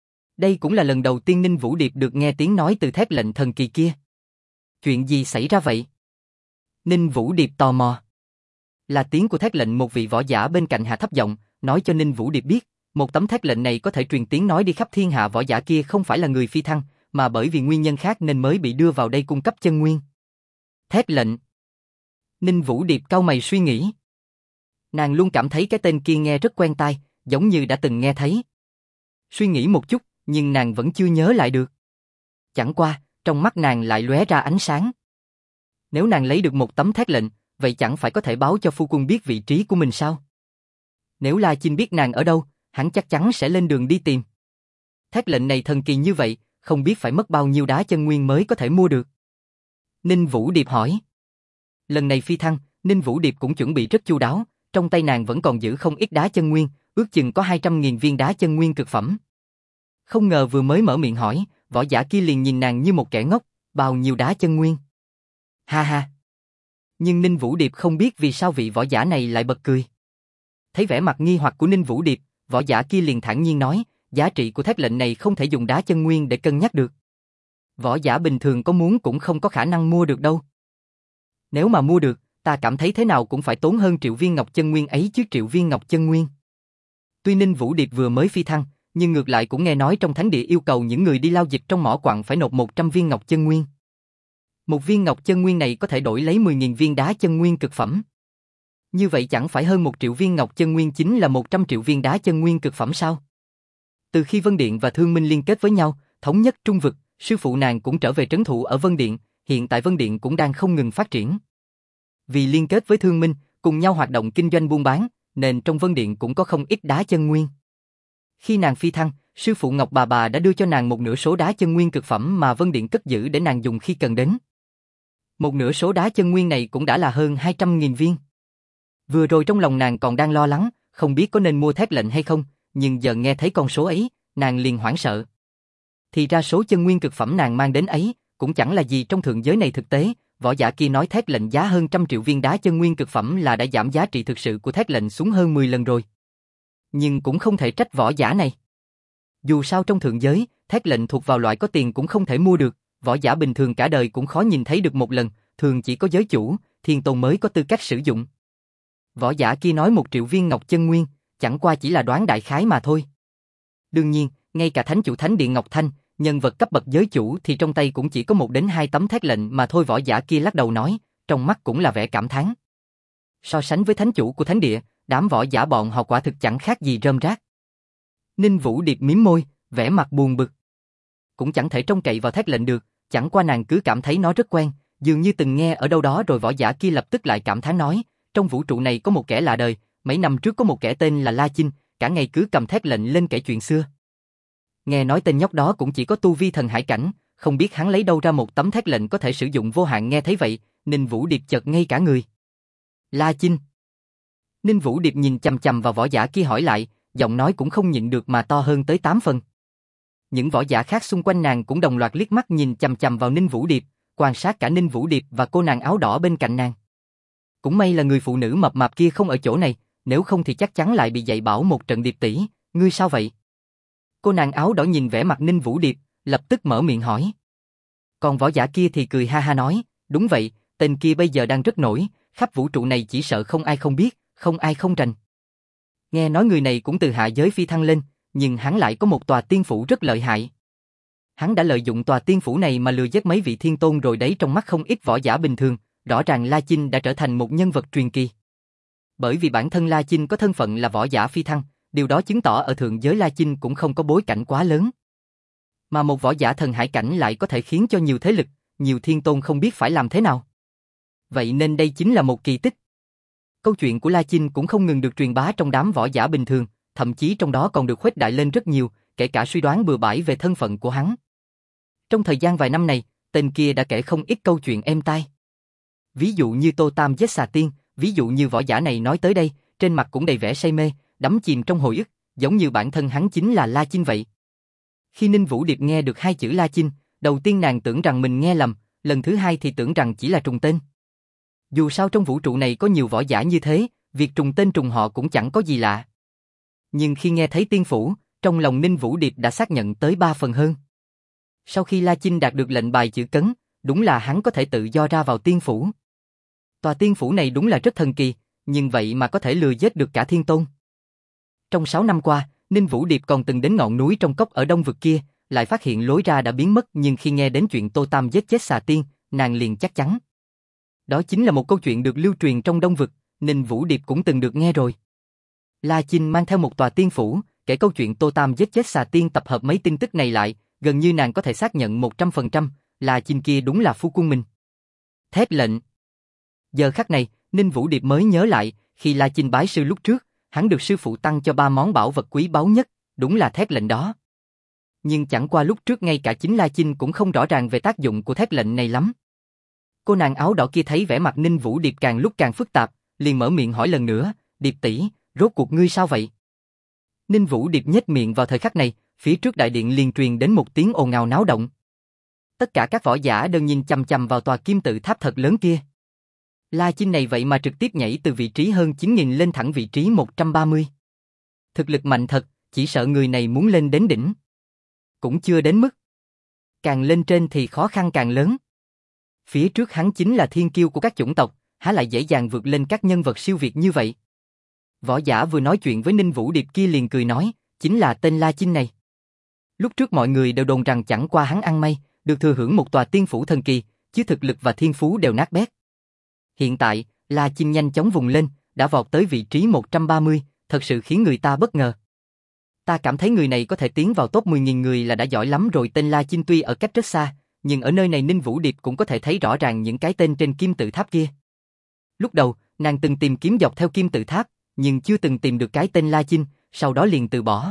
Đây cũng là lần đầu tiên Ninh Vũ Điệp được nghe tiếng nói từ thét lệnh thần kỳ kia. Chuyện gì xảy ra vậy? Ninh Vũ Điệp tò mò. Là tiếng của thét lệnh một vị võ giả bên cạnh hạ thấp giọng, nói cho Ninh Vũ Điệp biết, một tấm thét lệnh này có thể truyền tiếng nói đi khắp thiên hạ. Võ giả kia không phải là người phi thăng, mà bởi vì nguyên nhân khác nên mới bị đưa vào đây cung cấp chân nguyên. Thét lệnh. Ninh Vũ Điệp cau mày suy nghĩ. Nàng luôn cảm thấy cái tên kia nghe rất quen tai, giống như đã từng nghe thấy. Suy nghĩ một chút, nhưng nàng vẫn chưa nhớ lại được. Chẳng qua, trong mắt nàng lại lóe ra ánh sáng. Nếu nàng lấy được một tấm thét lệnh, vậy chẳng phải có thể báo cho phu quân biết vị trí của mình sao? Nếu La Chinh biết nàng ở đâu, hắn chắc chắn sẽ lên đường đi tìm. Thét lệnh này thần kỳ như vậy, không biết phải mất bao nhiêu đá chân nguyên mới có thể mua được. Ninh Vũ Điệp hỏi. Lần này phi thăng, Ninh Vũ Điệp cũng chuẩn bị rất chu đáo, trong tay nàng vẫn còn giữ không ít đá chân nguyên, ước chừng có hai trăm nghìn viên đá chân nguyên cực phẩm. Không ngờ vừa mới mở miệng hỏi, võ giả kia liền nhìn nàng như một kẻ ngốc, bao nhiêu đá chân nguyên. Ha ha. Nhưng Ninh Vũ Điệp không biết vì sao vị võ giả này lại bật cười. Thấy vẻ mặt nghi hoặc của Ninh Vũ Điệp, võ giả kia liền thản nhiên nói, giá trị của thét lệnh này không thể dùng đá chân nguyên để cân nhắc được. Võ giả bình thường có muốn cũng không có khả năng mua được đâu. Nếu mà mua được, ta cảm thấy thế nào cũng phải tốn hơn triệu viên ngọc chân nguyên ấy chứ. Triệu viên ngọc chân nguyên. Tuy Ninh Vũ Điệp vừa mới phi thăng, nhưng ngược lại cũng nghe nói trong thánh địa yêu cầu những người đi lao dịch trong mỏ quặng phải nộp một trăm viên ngọc chân nguyên. Một viên ngọc chân nguyên này có thể đổi lấy mười nghìn viên đá chân nguyên cực phẩm. Như vậy chẳng phải hơn một triệu viên ngọc chân nguyên chính là một trăm triệu viên đá chân nguyên cực phẩm sao? Từ khi Vân Điện và Thương Minh liên kết với nhau, thống nhất Trung vực, sư phụ nàng cũng trở về trấn thủ ở Vân Điện, hiện tại Vân Điện cũng đang không ngừng phát triển. Vì liên kết với thương minh, cùng nhau hoạt động kinh doanh buôn bán, nên trong Vân Điện cũng có không ít đá chân nguyên. Khi nàng phi thăng, sư phụ Ngọc Bà Bà đã đưa cho nàng một nửa số đá chân nguyên cực phẩm mà Vân Điện cất giữ để nàng dùng khi cần đến. Một nửa số đá chân nguyên này cũng đã là hơn hai trăm nghìn viên. Vừa rồi trong lòng nàng còn đang lo lắng, không biết có nên mua thét lệnh hay không, nhưng giờ nghe thấy con số ấy, nàng liền hoảng sợ. Thì ra số chân nguyên cực phẩm nàng mang đến ấy, cũng chẳng là gì trong thượng giới này thực tế, võ giả kia nói thét lệnh giá hơn trăm triệu viên đá chân nguyên cực phẩm là đã giảm giá trị thực sự của thét lệnh xuống hơn mười lần rồi. Nhưng cũng không thể trách võ giả này. Dù sao trong thượng giới, thét lệnh thuộc vào loại có tiền cũng không thể mua được, võ giả bình thường cả đời cũng khó nhìn thấy được một lần, thường chỉ có giới chủ, thiên tôn mới có tư cách sử dụng. Võ giả kia nói một triệu viên ngọc chân nguyên, chẳng qua chỉ là đoán đại khái mà thôi. Đương nhiên, ngay cả thánh chủ thánh điện Ngọc Thanh, nhân vật cấp bậc giới chủ thì trong tay cũng chỉ có một đến hai tấm thét lệnh mà thôi. Võ giả kia lắc đầu nói, trong mắt cũng là vẻ cảm thán. So sánh với thánh chủ của thánh địa, đám võ giả bọn họ quả thực chẳng khác gì rơm rác. Ninh Vũ Điệp mím môi, vẻ mặt buồn bực. Cũng chẳng thể trông cậy vào thét lệnh được, chẳng qua nàng cứ cảm thấy nó rất quen, dường như từng nghe ở đâu đó rồi. Võ giả kia lập tức lại cảm thán nói, trong vũ trụ này có một kẻ lạ đời, mấy năm trước có một kẻ tên là La Chinh, cả ngày cứ cầm thét lệnh lên kể chuyện xưa. Nghe nói tên nhóc đó cũng chỉ có tu vi thần hải cảnh, không biết hắn lấy đâu ra một tấm thét lệnh có thể sử dụng vô hạn. Nghe thấy vậy, Ninh Vũ Điệp chợt ngây cả người. La Chinh. Ninh Vũ Điệp nhìn chằm chằm vào võ giả kia hỏi lại, giọng nói cũng không nhịn được mà to hơn tới tám phần. Những võ giả khác xung quanh nàng cũng đồng loạt liếc mắt nhìn chằm chằm vào Ninh Vũ Điệp, quan sát cả Ninh Vũ Điệp và cô nàng áo đỏ bên cạnh nàng. Cũng may là người phụ nữ mập mạp kia không ở chỗ này, nếu không thì chắc chắn lại bị dạy bảo một trận. Điệp tỷ, ngươi sao vậy? Cô nàng áo đỏ nhìn vẻ mặt Ninh Vũ Điệp, lập tức mở miệng hỏi. Còn võ giả kia thì cười ha ha nói, đúng vậy, tên kia bây giờ đang rất nổi, khắp vũ trụ này chỉ sợ không ai không biết, không ai không rành. Nghe nói người này cũng từ hạ giới phi thăng lên, nhưng hắn lại có một tòa tiên phủ rất lợi hại. Hắn đã lợi dụng tòa tiên phủ này mà lừa dối mấy vị thiên tôn rồi đấy. Trong mắt không ít võ giả bình thường, rõ ràng La Chinh đã trở thành một nhân vật truyền kỳ. Bởi vì bản thân La Chinh có thân phận là võ giả phi thăng, điều đó chứng tỏ ở thượng giới La Chinh cũng không có bối cảnh quá lớn. Mà một võ giả thần hải cảnh lại có thể khiến cho nhiều thế lực, nhiều thiên tôn không biết phải làm thế nào. Vậy nên đây chính là một kỳ tích. Câu chuyện của La Chinh cũng không ngừng được truyền bá trong đám võ giả bình thường, thậm chí trong đó còn được khuếch đại lên rất nhiều, kể cả suy đoán bừa bãi về thân phận của hắn. Trong thời gian vài năm này, tên kia đã kể không ít câu chuyện êm tai. Ví dụ như Tô Tam giết xà tiên, ví dụ như võ giả này nói tới đây, trên mặt cũng đầy vẻ say mê, đắm chìm trong hồi ức, giống như bản thân hắn chính là La Chinh vậy. Khi Ninh Vũ Điệp nghe được hai chữ La Chinh, đầu tiên nàng tưởng rằng mình nghe lầm, lần thứ hai thì tưởng rằng chỉ là trùng tên. Dù sao trong vũ trụ này có nhiều võ giả như thế, việc trùng tên trùng họ cũng chẳng có gì lạ. Nhưng khi nghe thấy tiên phủ, trong lòng Ninh Vũ Điệp đã xác nhận tới ba phần hơn. Sau khi La Chinh đạt được lệnh bài chữ cấn, đúng là hắn có thể tự do ra vào tiên phủ. Tòa tiên phủ này đúng là rất thần kỳ, nhưng vậy mà có thể lừa giết được cả thiên tôn. Trong sáu năm qua, Ninh Vũ Điệp còn từng đến ngọn núi trong cốc ở đông vực kia, lại phát hiện lối ra đã biến mất, nhưng khi nghe đến chuyện Tô Tam giết chết xà tiên, nàng liền chắc chắn. Đó chính là một câu chuyện được lưu truyền trong đông vực, Ninh Vũ Điệp cũng từng được nghe rồi. La Chinh mang theo một tòa tiên phủ, kể câu chuyện Tô Tam giết chết xà tiên, tập hợp mấy tin tức này lại, gần như nàng có thể xác nhận một trăm phần trăm, La Chinh kia đúng là phu quân mình. Thét lệnh. Giờ khắc này, Ninh Vũ Điệp mới nhớ lại, khi La Chinh bái sư lúc trước, hắn được sư phụ tăng cho ba món bảo vật quý báu nhất, đúng là thét lệnh đó. Nhưng chẳng qua lúc trước ngay cả chính La Chinh cũng không rõ ràng về tác dụng của thét lệnh này lắm. Cô nàng áo đỏ kia thấy vẻ mặt Ninh Vũ Điệp càng lúc càng phức tạp, liền mở miệng hỏi lần nữa, Điệp tỷ, rốt cuộc ngươi sao vậy? Ninh Vũ Điệp nhếch miệng. Vào thời khắc này, phía trước đại điện liền truyền đến một tiếng ồn ào náo động. Tất cả các võ giả đều nhìn chằm chằm vào tòa kim tự tháp thật lớn kia. La Chinh này vậy mà trực tiếp nhảy từ vị trí hơn chín nghìn lên thẳng vị trí một trăm ba mươi. Thực lực mạnh thật, chỉ sợ người này muốn lên đến đỉnh cũng chưa đến mức. Càng lên trên thì khó khăn càng lớn. Phía trước hắn chính là thiên kiêu của các chủng tộc, há lại dễ dàng vượt lên các nhân vật siêu việt như vậy. Võ giả vừa nói chuyện với Ninh Vũ Điệp kia liền cười nói, chính là tên La Chinh này. Lúc trước mọi người đều đồn rằng chẳng qua hắn ăn may, được thừa hưởng một tòa tiên phủ thần kỳ, chứ thực lực và thiên phú đều nát bét. Hiện tại, La Chinh nhanh chóng vùng lên, đã vọt tới vị trí một trăm ba mươi, thật sự khiến người ta bất ngờ. Ta cảm thấy người này có thể tiến vào top mười nghìn người là đã giỏi lắm rồi. Tên La Chinh tuy ở cách rất xa, nhưng ở nơi này Ninh Vũ Điệp cũng có thể thấy rõ ràng những cái tên trên kim tự tháp kia. Lúc đầu, nàng từng tìm kiếm dọc theo kim tự tháp, nhưng chưa từng tìm được cái tên La Chinh, sau đó liền từ bỏ.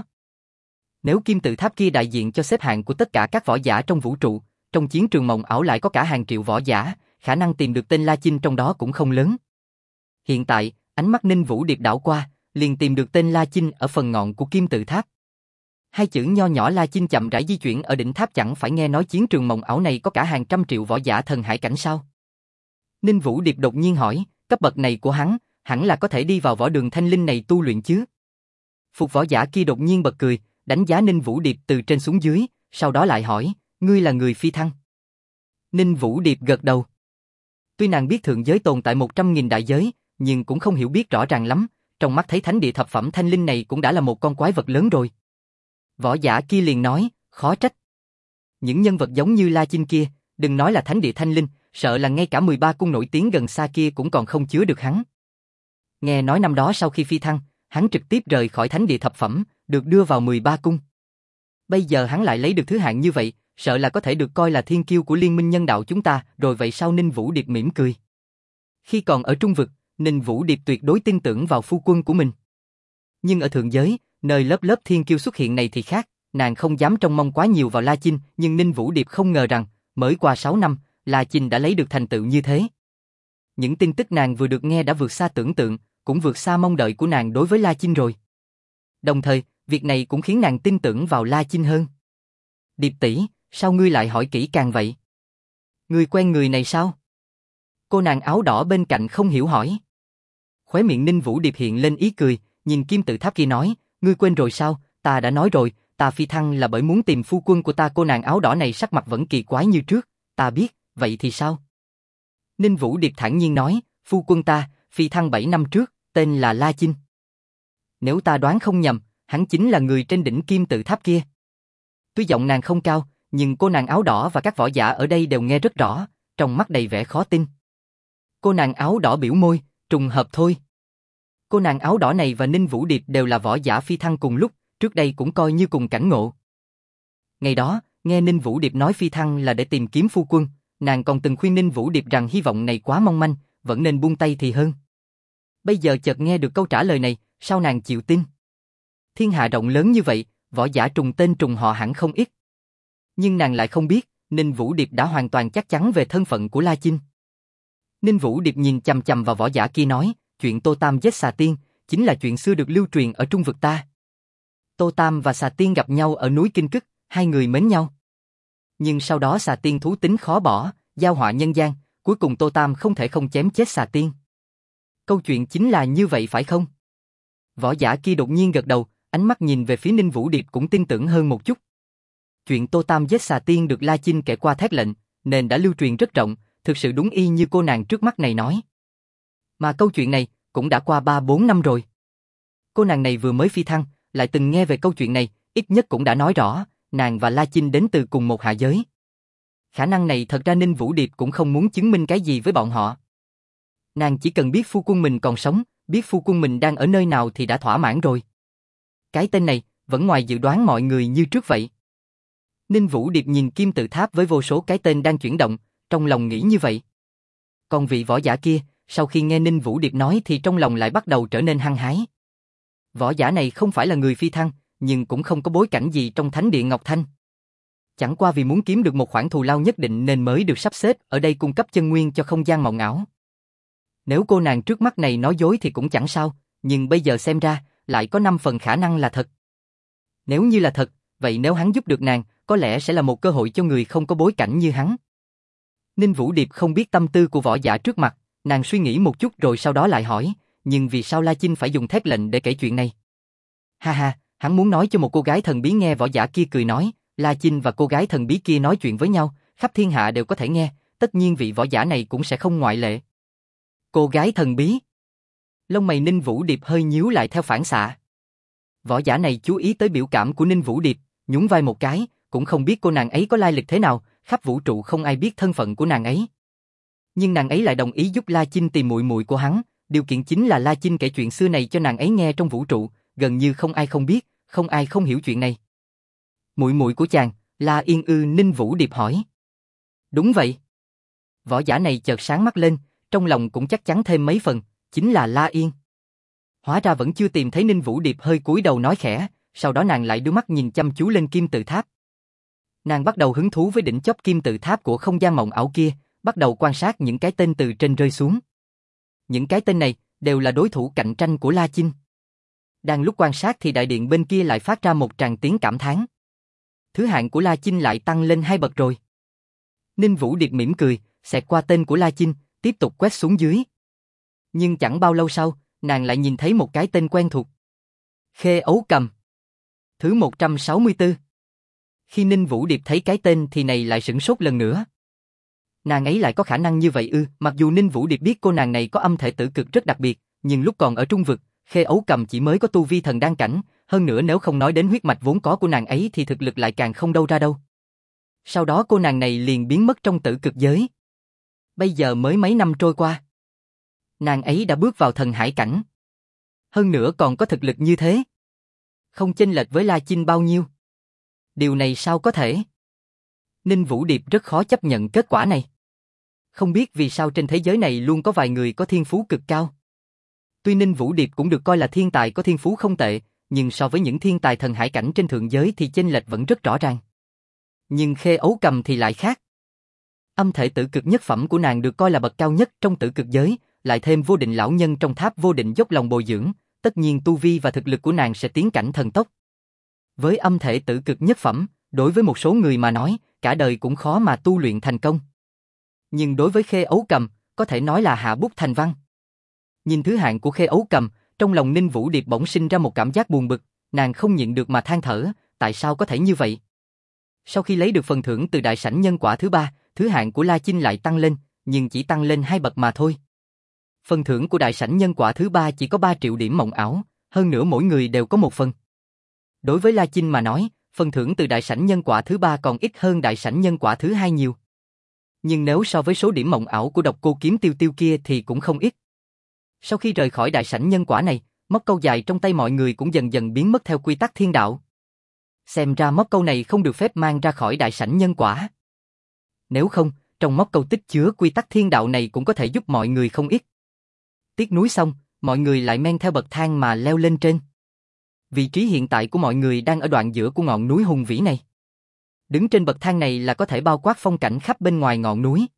Nếu kim tự tháp kia đại diện cho xếp hạng của tất cả các võ giả trong vũ trụ, trong chiến trường mộng ảo lại có cả hàng triệu võ giả, khả năng tìm được tên La Chinh trong đó cũng không lớn. Hiện tại, ánh mắt Ninh Vũ Điệp đảo qua, liền tìm được tên La Chinh ở phần ngọn của kim tự tháp. Hai chữ nho nhỏ La Chinh chậm rãi di chuyển ở đỉnh tháp, chẳng phải nghe nói chiến trường mộng ảo này có cả hàng trăm triệu võ giả thần hải cảnh sao? Ninh Vũ Điệp đột nhiên hỏi, cấp bậc này của hắn, hẳn là có thể đi vào võ đường thanh linh này tu luyện chứ? Phục võ giả kia đột nhiên bật cười, đánh giá Ninh Vũ Điệp từ trên xuống dưới, sau đó lại hỏi, ngươi là người phi thăng? Ninh Vũ Điệp gật đầu. Tuy nàng biết thượng giới tồn tại một trăm nghìn đại giới, nhưng cũng không hiểu biết rõ ràng lắm, trong mắt thấy thánh địa thập phẩm thanh linh này cũng đã là một con quái vật lớn rồi. Võ giả kia liền nói, khó trách. Những nhân vật giống như La Chinh kia, đừng nói là thánh địa thanh linh, sợ là ngay cả mười ba cung nổi tiếng gần xa kia cũng còn không chứa được hắn. Nghe nói năm đó sau khi phi thăng, hắn trực tiếp rời khỏi thánh địa thập phẩm, được đưa vào mười ba cung. Bây giờ hắn lại lấy được thứ hạng như vậy, sợ là có thể được coi là thiên kiêu của liên minh nhân đạo chúng ta, rồi vậy sao? Ninh Vũ Điệp mỉm cười. Khi còn ở trung vực, Ninh Vũ Điệp tuyệt đối tin tưởng vào phu quân của mình. Nhưng ở thượng giới, nơi lớp lớp thiên kiêu xuất hiện này thì khác, nàng không dám trông mong quá nhiều vào La Chinh, nhưng Ninh Vũ Điệp không ngờ rằng, mới qua sáu năm, La Chinh đã lấy được thành tựu như thế. Những tin tức nàng vừa được nghe đã vượt xa tưởng tượng, cũng vượt xa mong đợi của nàng đối với La Chinh rồi. Đồng thời, việc này cũng khiến nàng tin tưởng vào La Chinh hơn. Điệp tỷ, sao ngươi lại hỏi kỹ càng vậy? Ngươi quen người này sao? Cô nàng áo đỏ bên cạnh không hiểu hỏi. Khóe miệng Ninh Vũ Điệp hiện lên ý cười, nhìn kim tự tháp kia nói, ngươi quên rồi sao? Ta đã nói rồi, ta phi thăng là bởi muốn tìm phu quân của ta. Cô nàng áo đỏ này sắc mặt vẫn kỳ quái như trước. Ta biết, vậy thì sao? Ninh Vũ Điệp thản nhiên nói, phu quân ta, phi thăng bảy năm trước, tên là La Chinh. Nếu ta đoán không nhầm, hắn chính là người trên đỉnh kim tự tháp kia. Tuy giọng nàng không cao, nhưng cô nàng áo đỏ và các võ giả ở đây đều nghe rất rõ, trong mắt đầy vẻ khó tin. Cô nàng áo đỏ biểu môi, trùng hợp thôi. Cô nàng áo đỏ này và Ninh Vũ Điệp đều là võ giả phi thăng cùng lúc, trước đây cũng coi như cùng cảnh ngộ. Ngày đó, nghe Ninh Vũ Điệp nói phi thăng là để tìm kiếm phu quân, nàng còn từng khuyên Ninh Vũ Điệp rằng hy vọng này quá mong manh, vẫn nên buông tay thì hơn. Bây giờ chợt nghe được câu trả lời này, sao nàng chịu tin? Thiên hạ rộng lớn như vậy, võ giả trùng tên trùng họ hẳn không ít. Nhưng nàng lại không biết, Ninh Vũ Điệp đã hoàn toàn chắc chắn về thân phận của La Chinh. Ninh Vũ Điệp nhìn chằm chằm vào võ giả kia nói, chuyện Tô Tam giết Xà Tiên, chính là chuyện xưa được lưu truyền ở trung vực ta. Tô Tam và Xà Tiên gặp nhau ở núi Kinh Cức, hai người mến nhau. Nhưng sau đó Xà Tiên thú tính khó bỏ, giao họa nhân gian, cuối cùng Tô Tam không thể không chém chết Xà Tiên. Câu chuyện chính là như vậy phải không? Võ giả kia đột nhiên gật đầu, ánh mắt nhìn về phía Ninh Vũ Điệp cũng tin tưởng hơn một chút. Chuyện Tô Tam giết Xà Tiên được La Chinh kể qua thét lệnh, nên đã lưu truyền rất rộng, thực sự đúng y như cô nàng trước mắt này nói. Mà câu chuyện này cũng đã qua ba bốn năm rồi. Cô nàng này vừa mới phi thăng, lại từng nghe về câu chuyện này, ít nhất cũng đã nói rõ, nàng và La Chinh đến từ cùng một hạ giới. Khả năng này thật ra Ninh Vũ Điệp cũng không muốn chứng minh cái gì với bọn họ. Nàng chỉ cần biết phu quân mình còn sống, biết phu quân mình đang ở nơi nào thì đã thỏa mãn rồi. Cái tên này, vẫn ngoài dự đoán mọi người như trước vậy. Ninh Vũ Điệp nhìn kim tự tháp với vô số cái tên đang chuyển động, trong lòng nghĩ như vậy. Còn vị võ giả kia, sau khi nghe Ninh Vũ Điệp nói thì trong lòng lại bắt đầu trở nên hăng hái. Võ giả này không phải là người phi thăng, nhưng cũng không có bối cảnh gì trong thánh địa Ngọc Thanh. Chẳng qua vì muốn kiếm được một khoản thù lao nhất định nên mới được sắp xếp ở đây cung cấp chân nguyên cho không gian mộng ảo. Nếu cô nàng trước mắt này nói dối thì cũng chẳng sao, nhưng bây giờ xem ra, lại có năm phần khả năng là thật. Nếu như là thật, vậy nếu hắn giúp được nàng, có lẽ sẽ là một cơ hội cho người không có bối cảnh như hắn. Ninh Vũ Điệp không biết tâm tư của võ giả trước mặt, nàng suy nghĩ một chút rồi sau đó lại hỏi, nhưng vì sao La Chinh phải dùng thét lệnh để kể chuyện này? Ha ha, hắn muốn nói cho một cô gái thần bí nghe. Võ giả kia cười nói, La Chinh và cô gái thần bí kia nói chuyện với nhau, khắp thiên hạ đều có thể nghe, tất nhiên vị võ giả này cũng sẽ không ngoại lệ. Cô gái thần bí? Lông mày Ninh Vũ Điệp hơi nhíu lại theo phản xạ. Võ giả này chú ý tới biểu cảm của Ninh Vũ Điệp, nhún vai một cái, cũng không biết cô nàng ấy có lai lịch thế nào, khắp vũ trụ không ai biết thân phận của nàng ấy. Nhưng nàng ấy lại đồng ý giúp La Chinh tìm muội muội của hắn, điều kiện chính là La Chinh kể chuyện xưa này cho nàng ấy nghe trong vũ trụ, gần như không ai không biết, không ai không hiểu chuyện này. Muội muội của chàng, La Yên ư? Ninh Vũ Điệp hỏi. Đúng vậy. Võ giả này chợt sáng mắt lên, trong lòng cũng chắc chắn thêm mấy phần, chính là La Yên. Hóa ra vẫn chưa tìm thấy. Ninh Vũ Điệp hơi cúi đầu nói khẽ, sau đó nàng lại đưa mắt nhìn chăm chú lên kim tự tháp. Nàng bắt đầu hứng thú với đỉnh chóp kim tự tháp của không gian mộng ảo kia, bắt đầu quan sát những cái tên từ trên rơi xuống. Những cái tên này đều là đối thủ cạnh tranh của La Chinh. Đang lúc quan sát thì đại điện bên kia lại phát ra một tràng tiếng cảm thán. Thứ hạng của La Chinh lại tăng lên hai bậc rồi. Ninh Vũ Điệp mỉm cười, xẹt qua tên của La Chinh, tiếp tục quét xuống dưới. Nhưng chẳng bao lâu sau, nàng lại nhìn thấy một cái tên quen thuộc. Khê Ấu Cầm. Thứ một trăm sáu mươi tư. Khi Ninh Vũ Điệp thấy cái tên thì này lại sửng sốt lần nữa. Nàng ấy lại có khả năng như vậy ư? Mặc dù Ninh Vũ Điệp biết cô nàng này có âm thể tử cực rất đặc biệt, nhưng lúc còn ở Trung Vực, Khê Ấu Cầm chỉ mới có tu vi thần đan cảnh, hơn nữa nếu không nói đến huyết mạch vốn có của nàng ấy thì thực lực lại càng không đâu ra đâu. Sau đó cô nàng này liền biến mất trong tử cực giới. Bây giờ mới mấy năm trôi qua, nàng ấy đã bước vào thần hải cảnh. Hơn nữa còn có thực lực như thế. Không chênh lệch với La Chinh bao nhiêu. Điều này sao có thể? Ninh Vũ Điệp rất khó chấp nhận kết quả này. Không biết vì sao trên thế giới này luôn có vài người có thiên phú cực cao. Tuy Ninh Vũ Điệp cũng được coi là thiên tài có thiên phú không tệ, nhưng so với những thiên tài thần hải cảnh trên thượng giới thì chênh lệch vẫn rất rõ ràng. Nhưng Khê Ấu Cầm thì lại khác. Âm thể tử cực nhất phẩm của nàng được coi là bậc cao nhất trong tử cực giới, lại thêm vô định lão nhân trong tháp vô định dốc lòng bồi dưỡng, tất nhiên tu vi và thực lực của nàng sẽ tiến cảnh thần tốc. Với âm thể tử cực nhất phẩm, đối với một số người mà nói, cả đời cũng khó mà tu luyện thành công. Nhưng đối với Khê Ấu Cầm, có thể nói là hạ bút thành văn. Nhìn thứ hạng của Khê Ấu Cầm, trong lòng Ninh Vũ Điệp bỗng sinh ra một cảm giác buồn bực, nàng không nhịn được mà than thở, tại sao có thể như vậy? Sau khi lấy được phần thưởng từ đại sảnh nhân quả thứ ba, thứ hạng của La Chinh lại tăng lên, nhưng chỉ tăng lên hai bậc mà thôi. Phần thưởng của đại sảnh nhân quả thứ ba chỉ có ba triệu điểm mộng ảo, hơn nữa mỗi người đều có một phần. Đối với La Chinh mà nói, phần thưởng từ đại sảnh nhân quả thứ ba còn ít hơn đại sảnh nhân quả thứ hai nhiều. Nhưng nếu so với số điểm mộng ảo của độc cô kiếm tiêu tiêu kia thì cũng không ít. Sau khi rời khỏi đại sảnh nhân quả này, móc câu dài trong tay mọi người cũng dần dần biến mất theo quy tắc thiên đạo. Xem ra móc câu này không được phép mang ra khỏi đại sảnh nhân quả. Nếu không, trong móc câu tích chứa quy tắc thiên đạo này cũng có thể giúp mọi người không ít. Tiếc núi xong, mọi người lại men theo bậc thang mà leo lên trên. Vị trí hiện tại của mọi người đang ở đoạn giữa của ngọn núi hùng vĩ này. Đứng trên bậc thang này là có thể bao quát phong cảnh khắp bên ngoài ngọn núi.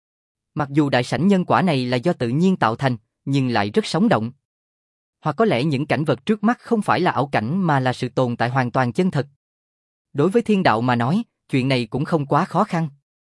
Mặc dù đại sảnh nhân quả này là do tự nhiên tạo thành, nhưng lại rất sống động. Hoặc có lẽ những cảnh vật trước mắt không phải là ảo cảnh mà là sự tồn tại hoàn toàn chân thật. Đối với thiên đạo mà nói, chuyện này cũng không quá khó khăn.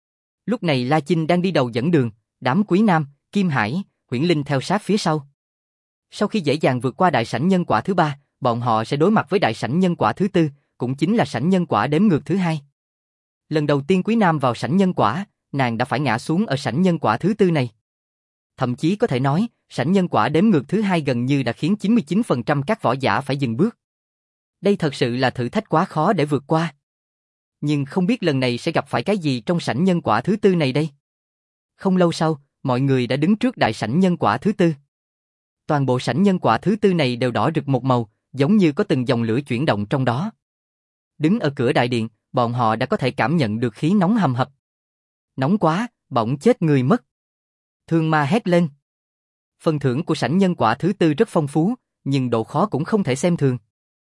Lúc này La Chinh đang đi đầu dẫn đường, đám Quý Nam, Kim Hải, Huyễn Linh theo sát phía sau. Sau khi dễ dàng vượt qua đại sảnh nhân quả thứ ba, bọn họ sẽ đối mặt với đại sảnh nhân quả thứ tư, cũng chính là sảnh nhân quả đếm ngược thứ hai. Lần đầu tiên Quý Nam vào sảnh nhân quả, nàng đã phải ngã xuống ở sảnh nhân quả thứ tư này. Thậm chí có thể nói, sảnh nhân quả đếm ngược thứ hai gần như đã khiến chín mươi chín phần trăm các võ giả phải dừng bước. Đây thật sự là thử thách quá khó để vượt qua. Nhưng không biết lần này sẽ gặp phải cái gì trong sảnh nhân quả thứ tư này đây. Không lâu sau, mọi người đã đứng trước đại sảnh nhân quả thứ tư. Toàn bộ sảnh nhân quả thứ tư này đều đỏ rực một màu, giống như có từng dòng lửa chuyển động trong đó. Đứng ở cửa đại điện, bọn họ đã có thể cảm nhận được khí nóng hầm hập. Nóng quá, bỏng chết người mất. Thương Ma hét lên. Phần thưởng của sảnh nhân quả thứ tư rất phong phú, nhưng độ khó cũng không thể xem thường.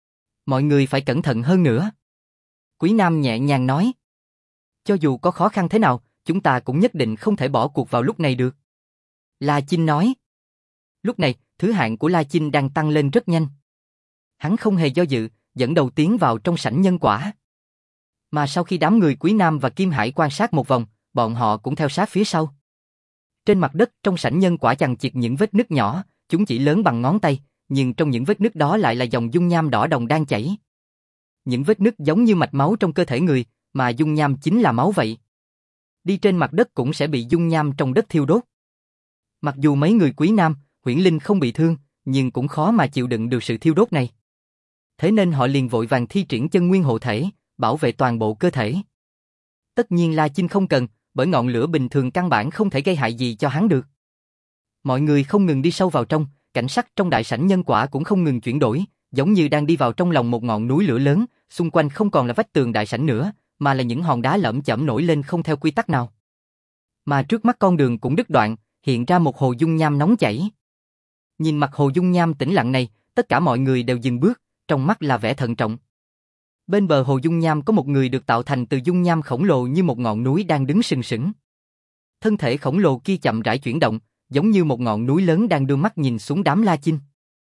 Mọi người phải cẩn thận hơn nữa. Quý Nam nhẹ nhàng nói. Cho dù có khó khăn thế nào, chúng ta cũng nhất định không thể bỏ cuộc vào lúc này được. La Chinh nói. Lúc này, thứ hạng của La Chinh đang tăng lên rất nhanh. Hắn không hề do dự, dẫn đầu tiến vào trong sảnh nhân quả. Mà sau khi đám người Quý Nam và Kim Hải quan sát một vòng, bọn họ cũng theo sát phía sau. Trên mặt đất trong sảnh nhân quả chằng chịt những vết nứt nhỏ, chúng chỉ lớn bằng ngón tay, nhưng trong những vết nứt đó lại là dòng dung nham đỏ đồng đang chảy. Những vết nứt giống như mạch máu trong cơ thể người, mà dung nham chính là máu vậy. Đi trên mặt đất cũng sẽ bị dung nham trong đất thiêu đốt. Mặc dù mấy người Quý Nam, Huyễn Linh không bị thương, nhưng cũng khó mà chịu đựng được sự thiêu đốt này. Thế nên họ liền vội vàng thi triển chân nguyên hộ thể, bảo vệ toàn bộ cơ thể. Tất nhiên La Chinh không cần, bởi ngọn lửa bình thường căn bản không thể gây hại gì cho hắn được. Mọi người không ngừng đi sâu vào trong, cảnh sắc trong đại sảnh nhân quả cũng không ngừng chuyển đổi, giống như đang đi vào trong lòng một ngọn núi lửa lớn, xung quanh không còn là vách tường đại sảnh nữa, mà là những hòn đá lởm chởm nổi lên không theo quy tắc nào. Mà trước mắt con đường cũng đứt đoạn, hiện ra một hồ dung nham nóng chảy. Nhìn mặt hồ dung nham tĩnh lặng này, tất cả mọi người đều dừng bước, trong mắt là vẻ thận trọng. Bên bờ hồ dung nham có một người được tạo thành từ dung nham khổng lồ như một ngọn núi đang đứng sừng sững. Thân thể khổng lồ kia chậm rãi chuyển động, giống như một ngọn núi lớn đang đưa mắt nhìn xuống đám La Chinh.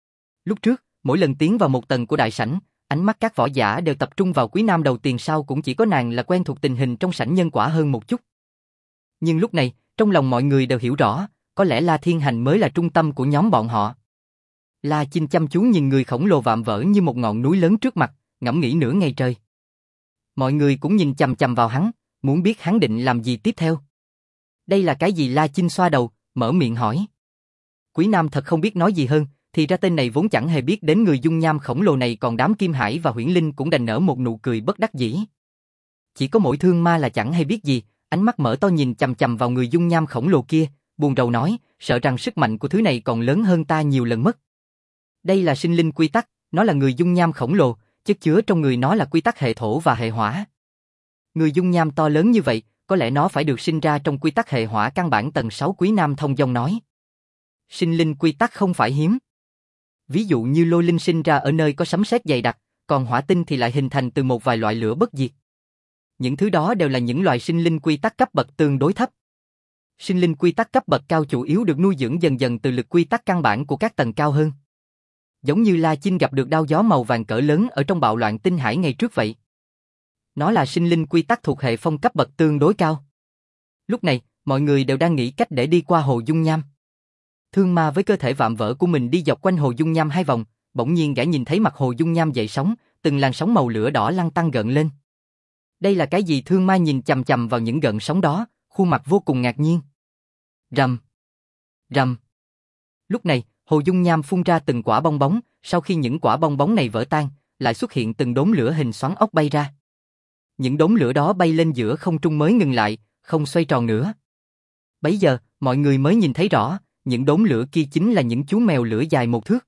Lúc trước, mỗi lần tiến vào một tầng của đại sảnh, ánh mắt các võ giả đều tập trung vào Quý Nam đầu tiền, sau cũng chỉ có nàng là quen thuộc tình hình trong sảnh nhân quả hơn một chút. Nhưng lúc này, trong lòng mọi người đều hiểu rõ, có lẽ La Thiên Hành mới là trung tâm của nhóm bọn họ. La Chinh chăm chú nhìn người khổng lồ vạm vỡ như một ngọn núi lớn trước mặt, ngẫm nghĩ nửa ngày trời. Mọi người cũng nhìn chằm chằm vào hắn, muốn biết hắn định làm gì tiếp theo. Đây là cái gì? La Chinh xoa đầu, mở miệng hỏi. Quý Nam thật không biết nói gì hơn, thì ra tên này vốn chẳng hề biết đến người dung nham khổng lồ này, còn đám Kim Hải và Huyễn Linh cũng đành nở một nụ cười bất đắc dĩ. Chỉ có mỗi Thương Ma là chẳng hay biết gì, ánh mắt mở to nhìn chằm chằm vào người dung nham khổng lồ kia, buồn rầu nói, sợ rằng sức mạnh của thứ này còn lớn hơn ta nhiều lần mất. Đây là sinh linh quy tắc, nó là người dung nham khổng lồ, chất chứa trong người nó là quy tắc hệ thổ và hệ hỏa. Người dung nham to lớn như vậy, có lẽ nó phải được sinh ra trong quy tắc hệ hỏa căn bản tầng sáu. Quý Nam thông dong nói. Sinh linh quy tắc không phải hiếm. Ví dụ như lôi linh sinh ra ở nơi có sấm sét dày đặc, còn hỏa tinh thì lại hình thành từ một vài loại lửa bất diệt. Những thứ đó đều là những loài sinh linh quy tắc cấp bậc tương đối thấp. Sinh linh quy tắc cấp bậc cao chủ yếu được nuôi dưỡng dần dần từ lực quy tắc căn bản của các tầng cao hơn. Giống như La Chinh gặp được đao gió màu vàng cỡ lớn ở trong bạo loạn tinh hải ngày trước vậy. Nó là sinh linh quy tắc thuộc hệ phong cấp bậc tương đối cao. Lúc này, mọi người đều đang nghĩ cách để đi qua hồ dung nham. Thương Ma với cơ thể vạm vỡ của mình đi dọc quanh hồ dung nham hai vòng, bỗng nhiên gã nhìn thấy mặt hồ dung nham dậy sóng, từng làn sóng màu lửa đỏ lăn tăn gợn lên. Đây là cái gì? Thương Ma nhìn chằm chằm vào những gợn sóng đó, khuôn mặt vô cùng ngạc nhiên. Rầm, rầm. Lúc này, hồ dung nham phun ra từng quả bong bóng, sau khi những quả bong bóng này vỡ tan, lại xuất hiện từng đốm lửa hình xoắn ốc bay ra. Những đốm lửa đó bay lên giữa không trung mới ngừng lại, không xoay tròn nữa. Bấy giờ, mọi người mới nhìn thấy rõ, những đốm lửa kia chính là những chú mèo lửa dài một thước.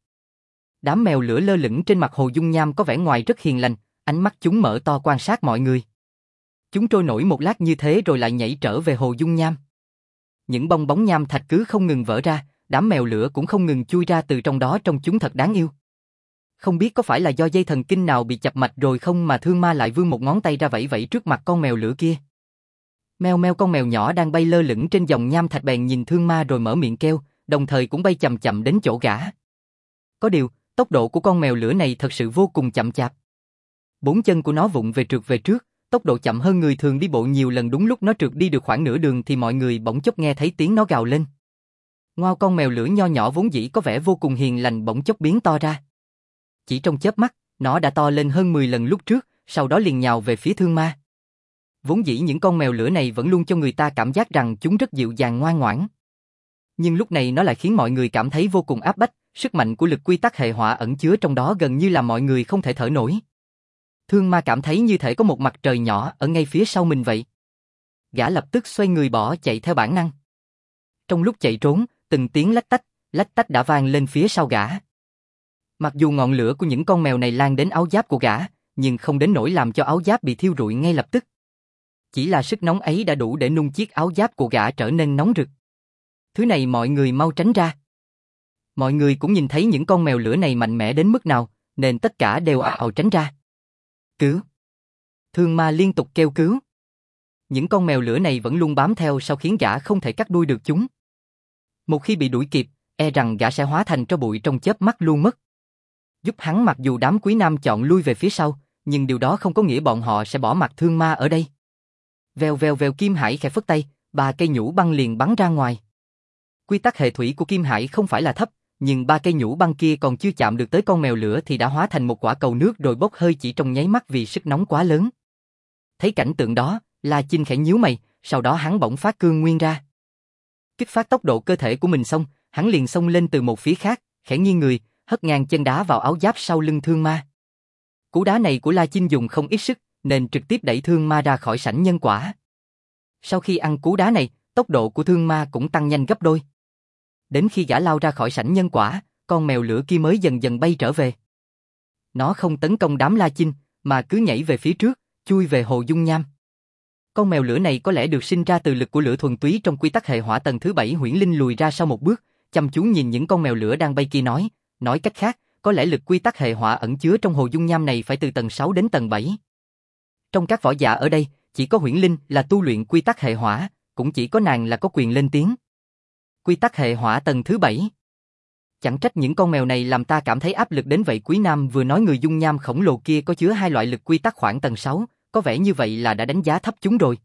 Đám mèo lửa lơ lửng trên mặt hồ dung nham có vẻ ngoài rất hiền lành, ánh mắt chúng mở to quan sát mọi người. Chúng trôi nổi một lát như thế rồi lại nhảy trở về hồ dung nham. Những bong bóng nham thạch cứ không ngừng vỡ ra, đám mèo lửa cũng không ngừng chui ra từ trong đó, trông chúng thật đáng yêu. Không biết có phải là do dây thần kinh nào bị chập mạch rồi không mà Thương Ma lại vươn một ngón tay ra vẫy vẫy trước mặt con mèo lửa kia. Meo meo, con mèo nhỏ đang bay lơ lửng trên dòng nham thạch bèn nhìn Thương Ma rồi mở miệng kêu, đồng thời cũng bay chậm chậm đến chỗ gã. Có điều, tốc độ của con mèo lửa này thật sự vô cùng chậm chạp. Bốn chân của nó vụng về trượt về trước, tốc độ chậm hơn người thường đi bộ nhiều lần. Đúng lúc nó trượt đi được khoảng nửa đường thì mọi người bỗng chốc nghe thấy tiếng nó gào lên. Ngoao, con mèo lửa nho nhỏ vốn dĩ có vẻ vô cùng hiền lành bỗng chốc biến to ra. Chỉ trong chớp mắt, nó đã to lên hơn mười lần lúc trước, sau đó liền nhào về phía Thương Ma. Vốn dĩ những con mèo lửa này vẫn luôn cho người ta cảm giác rằng chúng rất dịu dàng ngoan ngoãn. Nhưng lúc này nó lại khiến mọi người cảm thấy vô cùng áp bách, sức mạnh của lực quy tắc hệ hỏa ẩn chứa trong đó gần như là mọi người không thể thở nổi. Thương Ma cảm thấy như thể có một mặt trời nhỏ ở ngay phía sau mình vậy. Gã lập tức xoay người bỏ chạy theo bản năng. Trong lúc chạy trốn, từng tiếng lách tách, lách tách đã vang lên phía sau gã. Mặc dù ngọn lửa của những con mèo này lan đến áo giáp của gã, nhưng không đến nỗi làm cho áo giáp bị thiêu rụi ngay lập tức. Chỉ là sức nóng ấy đã đủ để nung chiếc áo giáp của gã trở nên nóng rực. Thứ này mọi người mau tránh ra. Mọi người cũng nhìn thấy những con mèo lửa này mạnh mẽ đến mức nào, nên tất cả đều ào ào tránh ra. Cứu! Thương Ma liên tục kêu cứu. Những con mèo lửa này vẫn luôn bám theo sau khiến gã không thể cắt đuôi được chúng. Một khi bị đuổi kịp, e rằng gã sẽ hóa thành tro bụi trong chớp mắt luôn mất. Giúp hắn, mặc dù đám Quý Nam chọn lui về phía sau, nhưng điều đó không có nghĩa bọn họ sẽ bỏ mặc Thương Ma ở đây. Vèo vèo vèo, Kim Hải khẽ phất tay, ba cây nhũ băng liền bắn ra ngoài. Quy tắc hệ thủy của Kim Hải không phải là thấp, nhưng ba cây nhũ băng kia còn chưa chạm được tới con mèo lửa thì đã hóa thành một quả cầu nước rồi bốc hơi chỉ trong nháy mắt vì sức nóng quá lớn. Thấy cảnh tượng đó, La Chinh khẽ nhíu mày, sau đó hắn bỗng phát cương nguyên ra. Kích phát tốc độ cơ thể của mình xong, hắn liền xông lên từ một phía khác, khẽ nghiêng người, hất ngang chân đá vào áo giáp sau lưng Thương Ma. Cú đá này của La Chinh dùng không ít sức, nên trực tiếp đẩy Thương Ma ra khỏi sảnh nhân quả. Sau khi ăn cú đá này, tốc độ của Thương Ma cũng tăng nhanh gấp đôi. Đến khi gã lao ra khỏi sảnh nhân quả, con mèo lửa kia mới dần dần bay trở về. Nó không tấn công đám La Chinh, mà cứ nhảy về phía trước, chui về hồ dung nham. Con mèo lửa này có lẽ được sinh ra từ lực của lửa thuần túy trong quy tắc hệ hỏa tầng thứ bảy. Huyễn Linh lùi ra sau một bước, chăm chú nhìn những con mèo lửa đang bay kia nói, nói cách khác, có lẽ lực quy tắc hệ hỏa ẩn chứa trong hồ dung nham này phải từ tầng sáu đến tầng bảy. Trong các võ giả ở đây, chỉ có Huyễn Linh là tu luyện quy tắc hệ hỏa, cũng chỉ có nàng là có quyền lên tiếng. Quy tắc hệ hỏa tầng thứ bảy. Chẳng trách những con mèo này làm ta cảm thấy áp lực đến vậy. Quý Nam vừa nói người dung nham khổng lồ kia có chứa hai loại lực quy tắc khoảng tầng sáu, có vẻ như vậy là đã đánh giá thấp chúng rồi.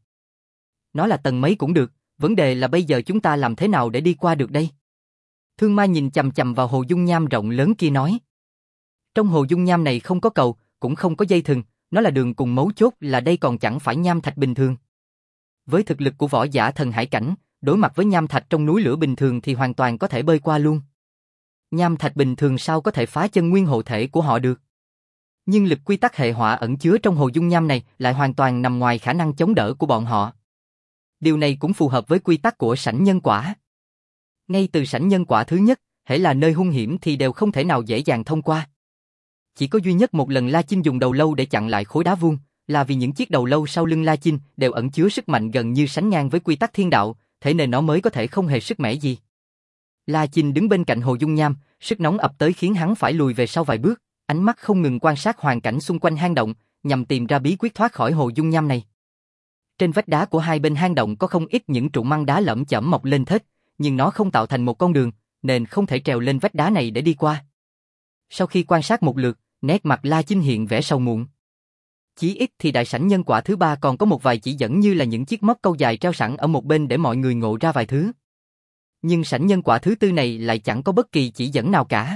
Nó là tầng mấy cũng được, vấn đề là bây giờ chúng ta làm thế nào để đi qua được đây? Thương Ma nhìn chằm chằm vào hồ dung nham rộng lớn kia nói. Trong hồ dung nham này không có cầu, cũng không có dây thừng, nó là đường cùng mấu chốt là đây còn chẳng phải nham thạch bình thường. Với thực lực của võ giả thần hải cảnh, đối mặt với nham thạch trong núi lửa bình thường thì hoàn toàn có thể bơi qua luôn. Nham thạch bình thường sao có thể phá chân nguyên hộ thể của họ được? Nhưng lực quy tắc hệ hỏa ẩn chứa trong hồ dung nham này lại hoàn toàn nằm ngoài khả năng chống đỡ của bọn họ. Điều này cũng phù hợp với quy tắc của sảnh nhân quả. Ngay từ sảnh nhân quả thứ nhất, hễ là nơi hung hiểm thì đều không thể nào dễ dàng thông qua. Chỉ có duy nhất một lần La Chinh dùng đầu lâu để chặn lại khối đá vuông, là vì những chiếc đầu lâu sau lưng La Chinh đều ẩn chứa sức mạnh gần như sánh ngang với quy tắc thiên đạo, thế nên nó mới có thể không hề sức mẻ gì. La Chinh đứng bên cạnh hồ dung nham, sức nóng ập tới khiến hắn phải lùi về sau vài bước, ánh mắt không ngừng quan sát hoàn cảnh xung quanh hang động, nhằm tìm ra bí quyết thoát khỏi hồ dung nham này. Trên vách đá của hai bên hang động có không ít những trụ măng đá lởm chởm mọc lên thết, nhưng nó không tạo thành một con đường, nên không thể trèo lên vách đá này để đi qua. Sau khi quan sát một lượt, nét mặt La Chinh hiện vẻ sầu muộn. Chí ít thì đại sảnh nhân quả thứ ba còn có một vài chỉ dẫn như là những chiếc móc câu dài treo sẵn ở một bên để mọi người ngộ ra vài thứ. Nhưng sảnh nhân quả thứ tư này lại chẳng có bất kỳ chỉ dẫn nào cả.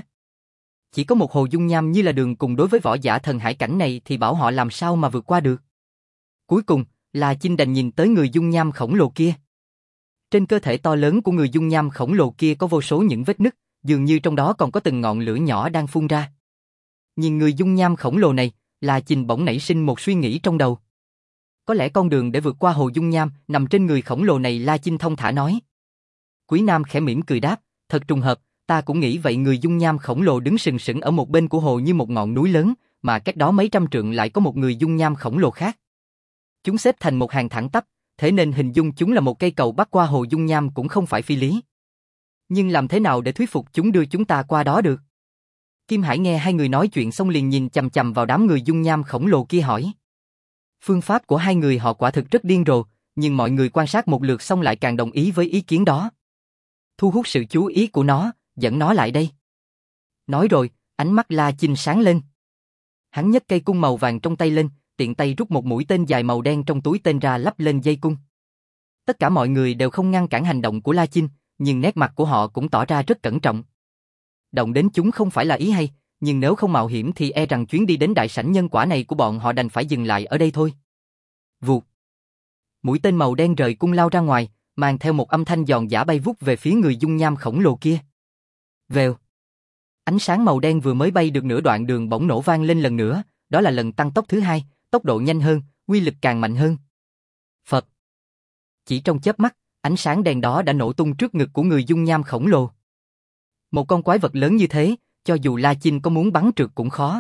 Chỉ có một hồ dung nham như là đường cùng, đối với võ giả thần hải cảnh này thì bảo họ làm sao mà vượt qua được. Cuối cùng, La Chinh đành nhìn tới người dung nham khổng lồ kia. Trên cơ thể to lớn của người dung nham khổng lồ kia có vô số những vết nứt, dường như trong đó còn có từng ngọn lửa nhỏ đang phun ra. Nhìn người dung nham khổng lồ này, La Chinh bỗng nảy sinh một suy nghĩ trong đầu. Có lẽ con đường để vượt qua hồ dung nham nằm trên người khổng lồ này. La Chinh thông thả nói. Quý Nam khẽ mỉm cười đáp, thật trùng hợp, ta cũng nghĩ vậy. Người dung nham khổng lồ đứng sừng sững ở một bên của hồ như một ngọn núi lớn, mà cách đó mấy trăm trượng lại có một người dung nham khổng lồ khác. Chúng xếp thành một hàng thẳng tắp, thế nên hình dung chúng là một cây cầu bắc qua hồ dung nham cũng không phải phi lý. Nhưng làm thế nào để thuyết phục chúng đưa chúng ta qua đó được? Kim Hải nghe hai người nói chuyện xong liền nhìn chằm chằm vào đám người dung nham khổng lồ kia hỏi. Phương pháp của hai người họ quả thực rất điên rồ, nhưng mọi người quan sát một lượt xong lại càng đồng ý với ý kiến đó. Thu hút sự chú ý của nó, dẫn nó lại đây. Nói rồi, ánh mắt La Chinh sáng lên. Hắn nhấc cây cung màu vàng trong tay lên, tiện tay rút một mũi tên dài màu đen trong túi tên ra lắp lên dây cung. Tất cả mọi người đều không ngăn cản hành động của La Chinh, nhưng nét mặt của họ cũng tỏ ra rất cẩn trọng. Động đến chúng không phải là ý hay, nhưng nếu không mạo hiểm thì e rằng chuyến đi đến đại sảnh nhân quả này của bọn họ đành phải dừng lại ở đây thôi. Vụt. Mũi tên màu đen rời cung lao ra ngoài, mang theo một âm thanh giòn giã bay vút về phía người dung nham khổng lồ kia. Vèo. Ánh sáng màu đen vừa mới bay được nửa đoạn đường bỗng nổ vang lên lần nữa, đó là lần tăng tốc thứ hai, tốc độ nhanh hơn, uy lực càng mạnh hơn. Phật. Chỉ trong chớp mắt, ánh sáng đèn đó đã nổ tung trước ngực của người dung nham khổng lồ. Một con quái vật lớn như thế, cho dù La Chinh có muốn bắn trượt cũng khó.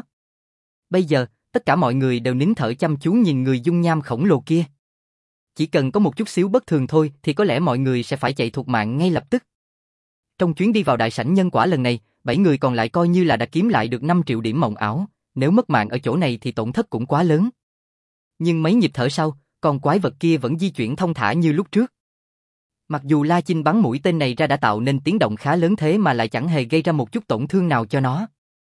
Bây giờ, tất cả mọi người đều nín thở chăm chú nhìn người dung nham khổng lồ kia. Chỉ cần có một chút xíu bất thường thôi thì có lẽ mọi người sẽ phải chạy thục mạng ngay lập tức. Trong chuyến đi vào đại sảnh nhân quả lần này, bảy người còn lại coi như là đã kiếm lại được năm triệu điểm mộng ảo, nếu mất mạng ở chỗ này thì tổn thất cũng quá lớn. Nhưng mấy nhịp thở sau, con quái vật kia vẫn di chuyển thông thả như lúc trước. Mặc dù La Chinh bắn mũi tên này ra đã tạo nên tiếng động khá lớn thế mà lại chẳng hề gây ra một chút tổn thương nào cho nó.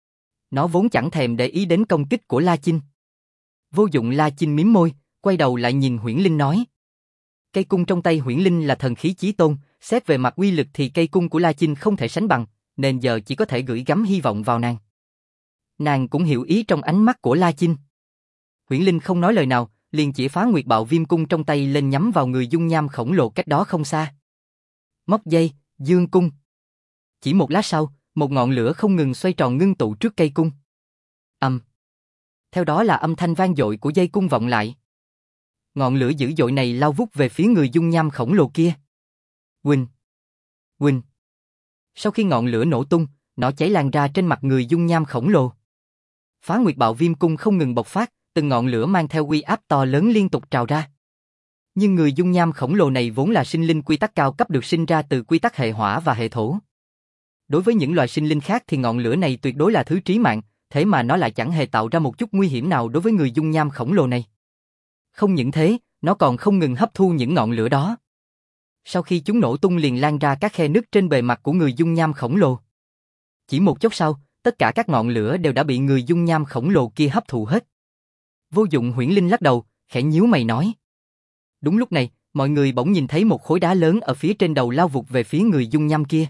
Nó vốn chẳng thèm để ý đến công kích của La Chinh. Vô dụng. La Chinh mím môi, quay đầu lại nhìn Huyễn Linh nói. Cây cung trong tay Huyễn Linh là thần khí chí tôn, xét về mặt uy lực thì cây cung của La Chinh không thể sánh bằng, nên giờ chỉ có thể gửi gắm hy vọng vào nàng. Nàng cũng hiểu ý trong ánh mắt của La Chinh. Huyễn Linh không nói lời nào, liền chỉ phá nguyệt bạo viêm cung trong tay lên nhắm vào người dung nham khổng lồ cách đó không xa. Móc dây, dương cung. Chỉ một lát sau, một ngọn lửa không ngừng xoay tròn ngưng tụ trước cây cung. Ầm. Theo đó là âm thanh vang dội của dây cung vọng lại. Ngọn lửa dữ dội này lao vút về phía người dung nham khổng lồ kia. Huỳnh, huỳnh. Sau khi ngọn lửa nổ tung, nó cháy lan ra trên mặt người dung nham khổng lồ. Phá Nguyệt Bạo Viêm Cung không ngừng bộc phát, từng ngọn lửa mang theo uy áp to lớn liên tục trào ra. Nhưng người dung nham khổng lồ này vốn là sinh linh quy tắc cao cấp được sinh ra từ quy tắc hệ hỏa và hệ thổ. Đối với những loài sinh linh khác thì ngọn lửa này tuyệt đối là thứ trí mạng, thế mà nó lại chẳng hề tạo ra một chút nguy hiểm nào đối với người dung nham khổng lồ này. Không những thế, nó còn không ngừng hấp thu những ngọn lửa đó. Sau khi chúng nổ tung liền lan ra các khe nứt trên bề mặt của người dung nham khổng lồ. Chỉ một chốc sau, tất cả các ngọn lửa đều đã bị người dung nham khổng lồ kia hấp thụ hết. Vô Dụng Huyễn Linh lắc đầu, khẽ nhíu mày nói. Đúng lúc này, mọi người bỗng nhìn thấy một khối đá lớn ở phía trên đầu lao vụt về phía người dung nham kia.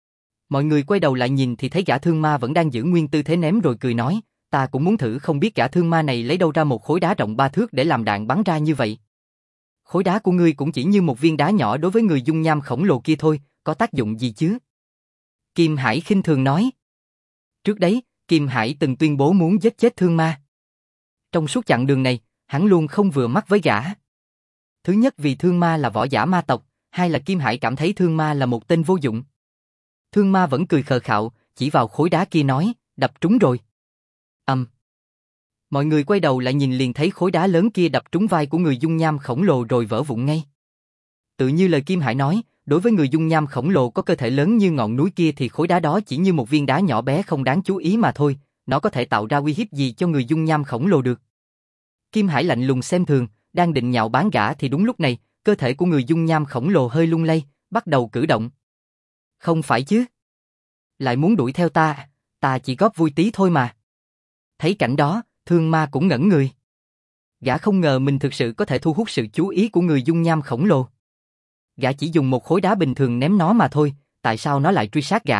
Mọi người quay đầu lại nhìn thì thấy gã thương ma vẫn đang giữ nguyên tư thế ném rồi cười nói, ta cũng muốn thử không biết gã thương ma này lấy đâu ra một khối đá rộng ba thước để làm đạn bắn ra như vậy. Khối đá của ngươi cũng chỉ như một viên đá nhỏ đối với người dung nham khổng lồ kia thôi, có tác dụng gì chứ? Kim Hải khinh thường nói. Trước đấy, Kim Hải từng tuyên bố muốn giết chết thương ma. Trong suốt chặng đường này, hắn luôn không vừa mắt với gã. Thứ nhất vì thương ma là võ giả ma tộc, hai là Kim Hải cảm thấy thương ma là một tên vô dụng. Thương ma vẫn cười khờ khạo, chỉ vào khối đá kia nói, đập trúng rồi. Ầm. Um. Mọi người quay đầu lại nhìn liền thấy khối đá lớn kia đập trúng vai của người dung nham khổng lồ rồi vỡ vụn ngay. Tự như lời Kim Hải nói, đối với người dung nham khổng lồ có cơ thể lớn như ngọn núi kia thì khối đá đó chỉ như một viên đá nhỏ bé không đáng chú ý mà thôi, nó có thể tạo ra uy hiếp gì cho người dung nham khổng lồ được. Kim Hải lạnh lùng xem thường, đang định nhạo báng gã thì đúng lúc này, cơ thể của người dung nham khổng lồ hơi lung lay, bắt đầu cử động. Không phải chứ? Lại muốn đuổi theo ta, ta chỉ góp vui tí thôi mà. Thấy cảnh đó, Thương Ma cũng ngẩn người. Gã không ngờ mình thực sự có thể thu hút sự chú ý của người dung nham khổng lồ. Gã chỉ dùng một khối đá bình thường ném nó mà thôi, tại sao nó lại truy sát gã?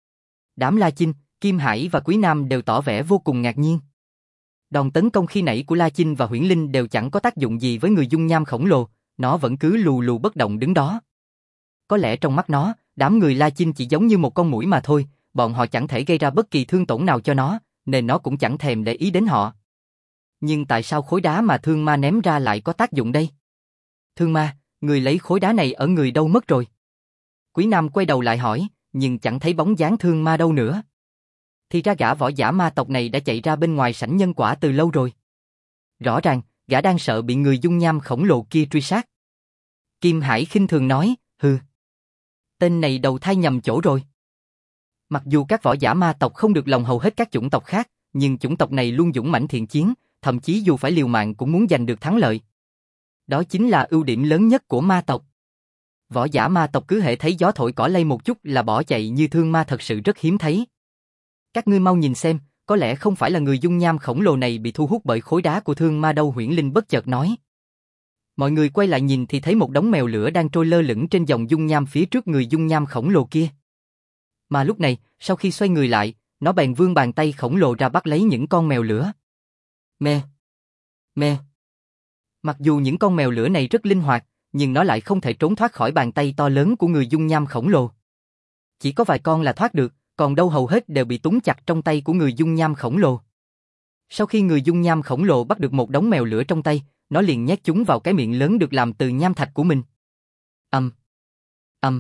Đám La Chinh, Kim Hải và Quý Nam đều tỏ vẻ vô cùng ngạc nhiên. Đòn tấn công khi nãy của La Chinh và Huyễn Linh đều chẳng có tác dụng gì với người dung nham khổng lồ, nó vẫn cứ lù lù bất động đứng đó. Có lẽ trong mắt nó, đám người La Chinh chỉ giống như một con muỗi mà thôi, bọn họ chẳng thể gây ra bất kỳ thương tổn nào cho nó, nên nó cũng chẳng thèm để ý đến họ. Nhưng tại sao khối đá mà Thương Ma ném ra lại có tác dụng đây? Thương Ma, người lấy khối đá này ở người đâu mất rồi? Quý Nam quay đầu lại hỏi, nhưng chẳng thấy bóng dáng Thương Ma đâu nữa. Thì ra gã võ giả ma tộc này đã chạy ra bên ngoài sảnh nhân quả từ lâu rồi. Rõ ràng, gã đang sợ bị người dung nham khổng lồ kia truy sát. Kim Hải khinh thường nói, hừ. Tên này đầu thai nhầm chỗ rồi. Mặc dù các võ giả ma tộc không được lòng hầu hết các chủng tộc khác, nhưng chủng tộc này luôn dũng mãnh thiện chiến, thậm chí dù phải liều mạng cũng muốn giành được thắng lợi. Đó chính là ưu điểm lớn nhất của ma tộc. Võ giả ma tộc cứ hễ thấy gió thổi cỏ lay một chút là bỏ chạy như Thương Ma thật sự rất hiếm thấy. Các ngươi mau nhìn xem, có lẽ không phải là người dung nham khổng lồ này bị thu hút bởi khối đá của Thương Ma đâu, Huyễn Linh bất chợt nói. Mọi người quay lại nhìn thì thấy một đống mèo lửa đang trôi lơ lửng trên dòng dung nham phía trước người dung nham khổng lồ kia. Mà lúc này, sau khi xoay người lại, nó bèn vươn bàn tay khổng lồ ra bắt lấy những con mèo lửa. Mè! Mè! Mặc dù những con mèo lửa này rất linh hoạt, nhưng nó lại không thể trốn thoát khỏi bàn tay to lớn của người dung nham khổng lồ. Chỉ có vài con là thoát được, còn đâu hầu hết đều bị túng chặt trong tay của người dung nham khổng lồ. Sau khi người dung nham khổng lồ bắt được một đống mèo lửa trong tay, nó liền nhét chúng vào cái miệng lớn được làm từ nham thạch của mình. Ầm, ầm,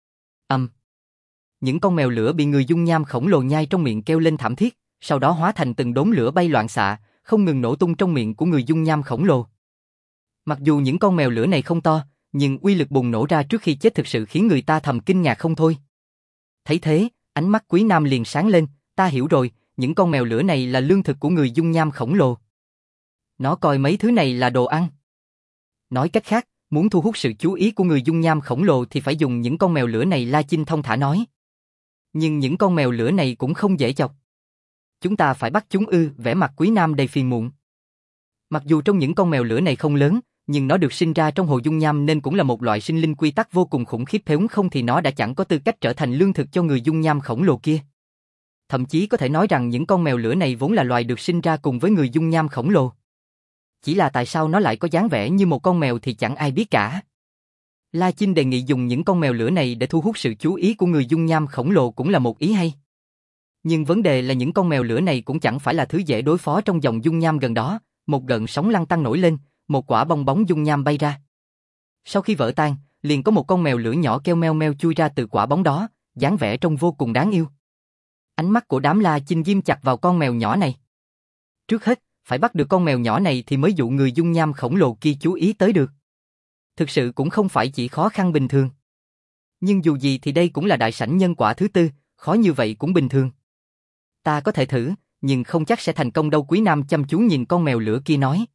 ầm. Những con mèo lửa bị người dung nham khổng lồ nhai trong miệng kêu lên thảm thiết, sau đó hóa thành từng đốm lửa bay loạn xạ, không ngừng nổ tung trong miệng của người dung nham khổng lồ. Mặc dù những con mèo lửa này không to, nhưng uy lực bùng nổ ra trước khi chết thực sự khiến người ta thầm kinh ngạc không thôi. Thấy thế, ánh mắt Quý Nam liền sáng lên, ta hiểu rồi, những con mèo lửa này là lương thực của người dung nham khổng lồ. Nó coi mấy thứ này là đồ ăn. Nói cách khác, muốn thu hút sự chú ý của người dung nham khổng lồ thì phải dùng những con mèo lửa này, La Chinh thông thả nói. Nhưng những con mèo lửa này cũng không dễ chọc. Chúng ta phải bắt chúng ư, vẻ mặt Quý Nam đầy phiền muộn. Mặc dù trong những con mèo lửa này không lớn, nhưng nó được sinh ra trong hồ dung nham nên cũng là một loại sinh linh quy tắc vô cùng khủng khiếp, nếu không thì nó đã chẳng có tư cách trở thành lương thực cho người dung nham khổng lồ kia. Thậm chí có thể nói rằng những con mèo lửa này vốn là loài được sinh ra cùng với người dung nham khổng lồ. Chỉ là tại sao nó lại có dáng vẻ như một con mèo thì chẳng ai biết cả. La Chinh đề nghị dùng những con mèo lửa này để thu hút sự chú ý của người dung nham khổng lồ cũng là một ý hay. Nhưng vấn đề là những con mèo lửa này cũng chẳng phải là thứ dễ đối phó. Trong dòng dung nham gần đó, một gợn sóng lăn tăn nổi lên, một quả bong bóng dung nham bay ra. Sau khi vỡ tan, liền có một con mèo lửa nhỏ kêu meo meo chui ra từ quả bóng đó, dáng vẻ trông vô cùng đáng yêu. Ánh mắt của đám La Chinh ghim chặt vào con mèo nhỏ này. Trước hết, phải bắt được con mèo nhỏ này thì mới dụ người dung nham khổng lồ kia chú ý tới được. Thực sự cũng không phải chỉ khó khăn bình thường. Nhưng dù gì thì đây cũng là đại sảnh nhân quả thứ tư, khó như vậy cũng bình thường. Ta có thể thử, nhưng không chắc sẽ thành công đâu. Quý Nam chăm chú nhìn con mèo lửa kia nói.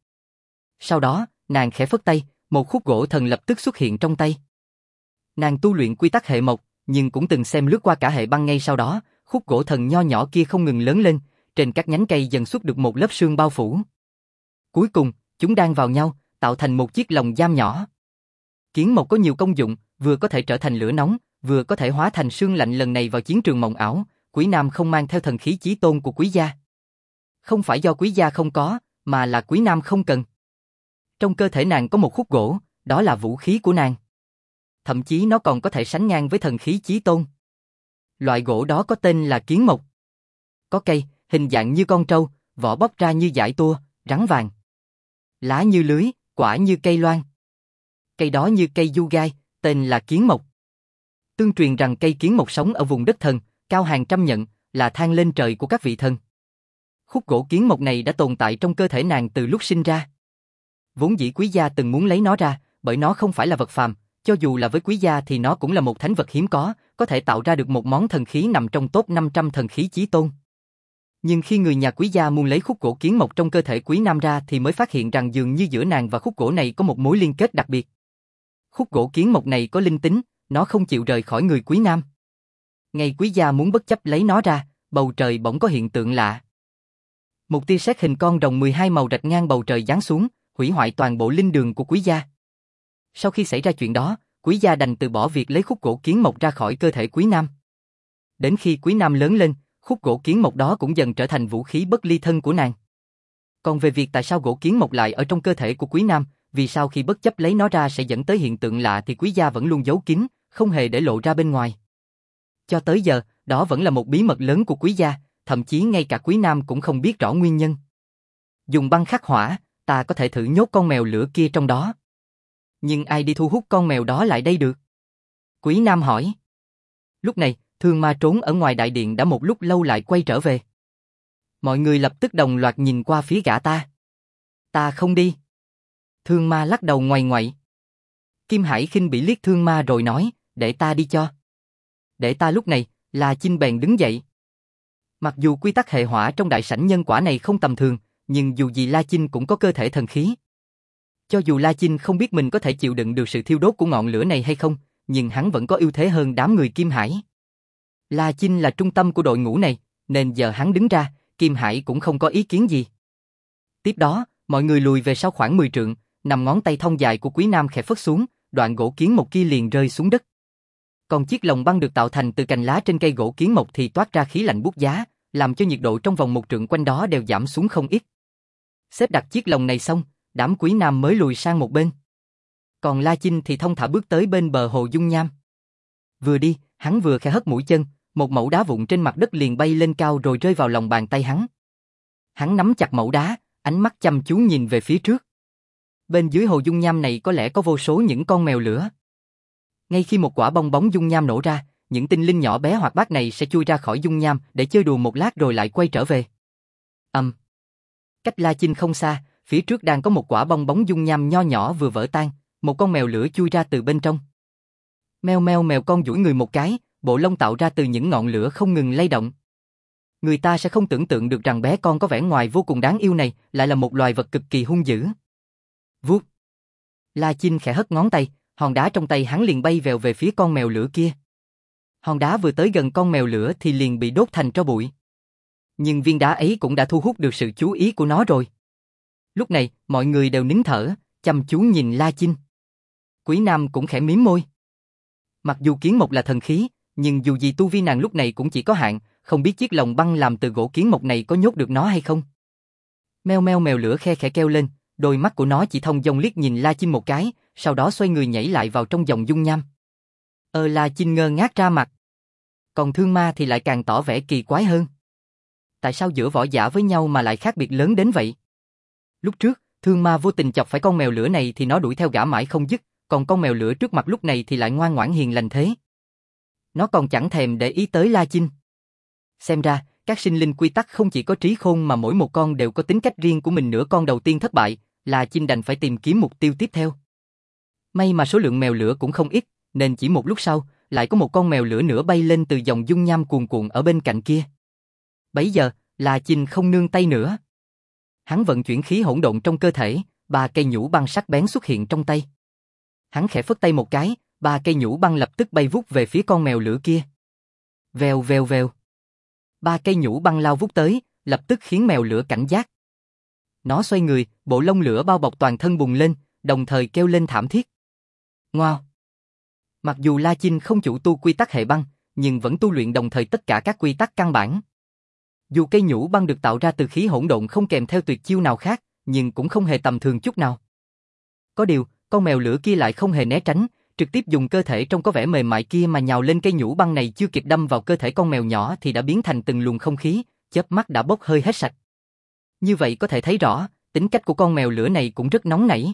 Sau đó, nàng khẽ phất tay, một khúc gỗ thần lập tức xuất hiện trong tay. Nàng tu luyện quy tắc hệ mộc, nhưng cũng từng xem lướt qua cả hệ băng. Ngay sau đó, khúc gỗ thần nho nhỏ kia không ngừng lớn lên, trên các nhánh cây dần xuất được một lớp sương bao phủ. Cuối cùng, chúng đan vào nhau, tạo thành một chiếc lồng giam nhỏ. Kiến mộc có nhiều công dụng, vừa có thể trở thành lửa nóng, vừa có thể hóa thành sương lạnh. Lần này vào chiến trường mộng ảo, Quý Nam không mang theo thần khí chí tôn của Quý gia. Không phải do Quý gia không có, mà là Quý Nam không cần. Trong cơ thể nàng có một khúc gỗ, đó là vũ khí của nàng. Thậm chí nó còn có thể sánh ngang với thần khí chí tôn. Loại gỗ đó có tên là kiến mộc. Có cây, hình dạng như con trâu, vỏ bóc ra như dải tua, rắn vàng. Lá như lưới, quả như cây loan. Cây đó như cây du gai, tên là kiến mộc. Tương truyền rằng cây kiến mộc sống ở vùng đất thần, cao hàng trăm nhẫn, là thang lên trời của các vị thần. Khúc gỗ kiến mộc này đã tồn tại trong cơ thể nàng từ lúc sinh ra. Vốn dĩ Quý gia từng muốn lấy nó ra, bởi nó không phải là vật phàm, cho dù là với Quý gia thì nó cũng là một thánh vật hiếm có, có thể tạo ra được một món thần khí nằm trong top năm trăm thần khí chí tôn. Nhưng khi người nhà Quý gia muốn lấy khúc gỗ kiến mộc trong cơ thể Quý Nam ra thì mới phát hiện rằng dường như giữa nàng và khúc gỗ này có một mối liên kết đặc biệt. Khúc gỗ kiến mộc này có linh tính, nó không chịu rời khỏi người Quý Nam. Ngày Quý gia muốn bất chấp lấy nó ra, bầu trời bỗng có hiện tượng lạ. Một tia sét hình con rồng mười hai màu rạch ngang bầu trời giáng xuống, hủy hoại toàn bộ linh đường của Quý gia. Sau khi xảy ra chuyện đó, Quý gia đành từ bỏ việc lấy khúc gỗ kiến mộc ra khỏi cơ thể Quý Nam. Đến khi Quý Nam lớn lên, khúc gỗ kiến mộc đó cũng dần trở thành vũ khí bất ly thân của nàng. Còn về việc tại sao gỗ kiến mộc lại ở trong cơ thể của Quý Nam, vì sao khi bất chấp lấy nó ra sẽ dẫn tới hiện tượng lạ thì Quý gia vẫn luôn giấu kín, không hề để lộ ra bên ngoài. Cho tới giờ, đó vẫn là một bí mật lớn của Quý gia, thậm chí ngay cả Quý Nam cũng không biết rõ nguyên nhân. Dùng băng khắc hỏa, ta có thể thử nhốt con mèo lửa kia trong đó. Nhưng ai đi thu hút con mèo đó lại đây được? Quý Nam hỏi. Lúc này, Thương Ma trốn ở ngoài đại điện đã một lúc lâu lại quay trở về. Mọi người lập tức đồng loạt nhìn qua phía gã ta. Ta không đi. Thương Ma lắc đầu ngoằn ngoại. Kim Hải khinh bỉ liếc Thương Ma rồi nói, để ta đi cho. Để ta. Lúc này, La Chinh bèn đứng dậy. Mặc dù quy tắc hệ hỏa trong đại sảnh nhân quả này không tầm thường, nhưng dù gì La Chinh cũng có cơ thể thần khí. Cho dù La Chinh không biết mình có thể chịu đựng được sự thiêu đốt của ngọn lửa này hay không, nhưng hắn vẫn có ưu thế hơn đám người Kim Hải. La Chinh là trung tâm của đội ngũ này, nên giờ hắn đứng ra, Kim Hải cũng không có ý kiến gì. Tiếp đó, mọi người lùi về sau khoảng mười trượng, nằm ngón tay thon dài của Quý Nam khẽ phất xuống, đoạn gỗ kiến mộc kia liền rơi xuống đất. Còn chiếc lồng băng được tạo thành từ cành lá trên cây gỗ kiến mộc thì toát ra khí lạnh buốt giá, làm cho nhiệt độ trong vòng một trượng quanh đó đều giảm xuống không ít. Xếp đặt chiếc lồng này xong, đám Quý Nam mới lùi sang một bên. Còn La Chinh thì thong thả bước tới bên bờ hồ dung nham. Vừa đi, hắn vừa khẽ hất mũi chân, một mẩu đá vụn trên mặt đất liền bay lên cao rồi rơi vào lòng bàn tay hắn. Hắn nắm chặt mẩu đá, ánh mắt chăm chú nhìn về phía trước. Bên dưới hồ dung nham này có lẽ có vô số những con mèo lửa. Ngay khi một quả bong bóng dung nham nổ ra, những tinh linh nhỏ bé hoạt bát này sẽ chui ra khỏi dung nham để chơi đùa một lát rồi lại quay trở về. Ầm. Um. Cách La Chinh không xa, phía trước đang có một quả bong bóng dung nham nho nhỏ vừa vỡ tan, một con mèo lửa chui ra từ bên trong. Meo meo mèo con duỗi người một cái, bộ lông tạo ra từ những ngọn lửa không ngừng lay động. Người ta sẽ không tưởng tượng được rằng bé con có vẻ ngoài vô cùng đáng yêu này lại là một loài vật cực kỳ hung dữ. Vuốt. La Chinh khẽ hất ngón tay, hòn đá trong tay hắn liền bay vèo về phía con mèo lửa kia. Hòn đá vừa tới gần con mèo lửa thì liền bị đốt thành tro bụi. Nhưng viên đá ấy cũng đã thu hút được sự chú ý của nó rồi. Lúc này, mọi người đều nín thở, chăm chú nhìn La Chinh. Quý Nam cũng khẽ mím môi. Mặc dù kiến mộc là thần khí, nhưng dù gì tu vi nàng lúc này cũng chỉ có hạn, không biết chiếc lồng băng làm từ gỗ kiến mộc này có nhốt được nó hay không. Meo meo mèo lửa khe khẽ kêu lên, đôi mắt của nó chỉ thông dong liếc nhìn La Chinh một cái, sau đó xoay người nhảy lại vào trong dòng dung nham. Ơ La Chinh ngơ ngác ra mặt. Còn Thương Ma thì lại càng tỏ vẻ kỳ quái hơn. Tại sao giữa võ giả với nhau mà lại khác biệt lớn đến vậy? Lúc trước, Thương Ma vô tình chọc phải con mèo lửa này thì nó đuổi theo gã mãi không dứt, còn con mèo lửa trước mặt lúc này thì lại ngoan ngoãn hiền lành thế. Nó còn chẳng thèm để ý tới La Chinh. Xem ra, các sinh linh quy tắc không chỉ có trí khôn mà mỗi một con đều có tính cách riêng của mình nữa. Con đầu tiên thất bại, La Chinh đành phải tìm kiếm mục tiêu tiếp theo. May mà số lượng mèo lửa cũng không ít, nên chỉ một lúc sau, lại có một con mèo lửa nữa bay lên từ dòng dung nham cuồn cuộn ở bên cạnh kia. Bấy giờ, La Chinh không nương tay nữa. Hắn vận chuyển khí hỗn độn trong cơ thể, ba cây nhũ băng sắc bén xuất hiện trong tay. Hắn khẽ phất tay một cái, ba cây nhũ băng lập tức bay vút về phía con mèo lửa kia. Vèo vèo vèo. Ba cây nhũ băng lao vút tới, lập tức khiến mèo lửa cảnh giác. Nó xoay người, bộ lông lửa bao bọc toàn thân bùng lên, đồng thời kêu lên thảm thiết. Ngoao. Mặc dù La Chinh không chủ tu quy tắc hệ băng, nhưng vẫn tu luyện đồng thời tất cả các quy tắc căn bản. Dù cây nhũ băng được tạo ra từ khí hỗn độn không kèm theo tuyệt chiêu nào khác, nhưng cũng không hề tầm thường chút nào. Có điều, con mèo lửa kia lại không hề né tránh, trực tiếp dùng cơ thể trông có vẻ mềm mại kia mà nhào lên cây nhũ băng này, chưa kịp đâm vào cơ thể con mèo nhỏ thì đã biến thành từng luồng không khí, chớp mắt đã bốc hơi hết sạch. Như vậy có thể thấy rõ, tính cách của con mèo lửa này cũng rất nóng nảy.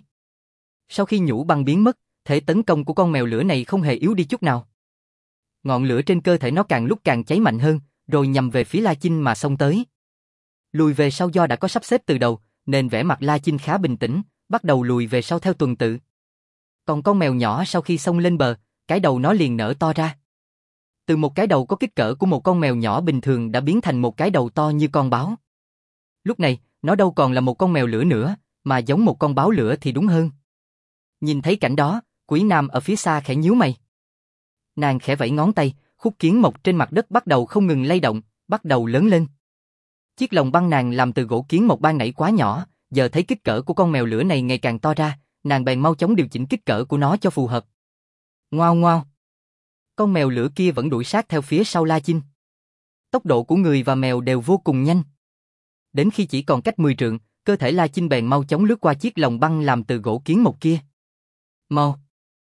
Sau khi nhũ băng biến mất, thể tấn công của con mèo lửa này không hề yếu đi chút nào. Ngọn lửa trên cơ thể nó càng lúc càng cháy mạnh hơn, rồi nhằm về phía La Chinh mà xông tới. Lùi về sau do đã có sắp xếp từ đầu, nên vẻ mặt La Chinh khá bình tĩnh, bắt đầu lùi về sau theo tuần tự. Còn con mèo nhỏ sau khi xông lên bờ, cái đầu nó liền nở to ra. Từ một cái đầu có kích cỡ của một con mèo nhỏ bình thường đã biến thành một cái đầu to như con báo. Lúc này, nó đâu còn là một con mèo lửa nữa, mà giống một con báo lửa thì đúng hơn. Nhìn thấy cảnh đó, Quý Nam ở phía xa khẽ nhíu mày. Nàng khẽ vẫy ngón tay, khúc kiến mộc trên mặt đất bắt đầu không ngừng lay động, bắt đầu lớn lên. Chiếc lồng băng nàng làm từ gỗ kiến mộc ban nãy quá nhỏ, giờ thấy kích cỡ của con mèo lửa này ngày càng to ra, nàng bèn mau chóng điều chỉnh kích cỡ của nó cho phù hợp. Ngoao ngoao. Con mèo lửa kia vẫn đuổi sát theo phía sau La Chinh. Tốc độ của người và mèo đều vô cùng nhanh. Đến khi chỉ còn cách mười trượng, cơ thể La Chinh bèn mau chóng lướt qua chiếc lồng băng làm từ gỗ kiến mộc kia. Mau.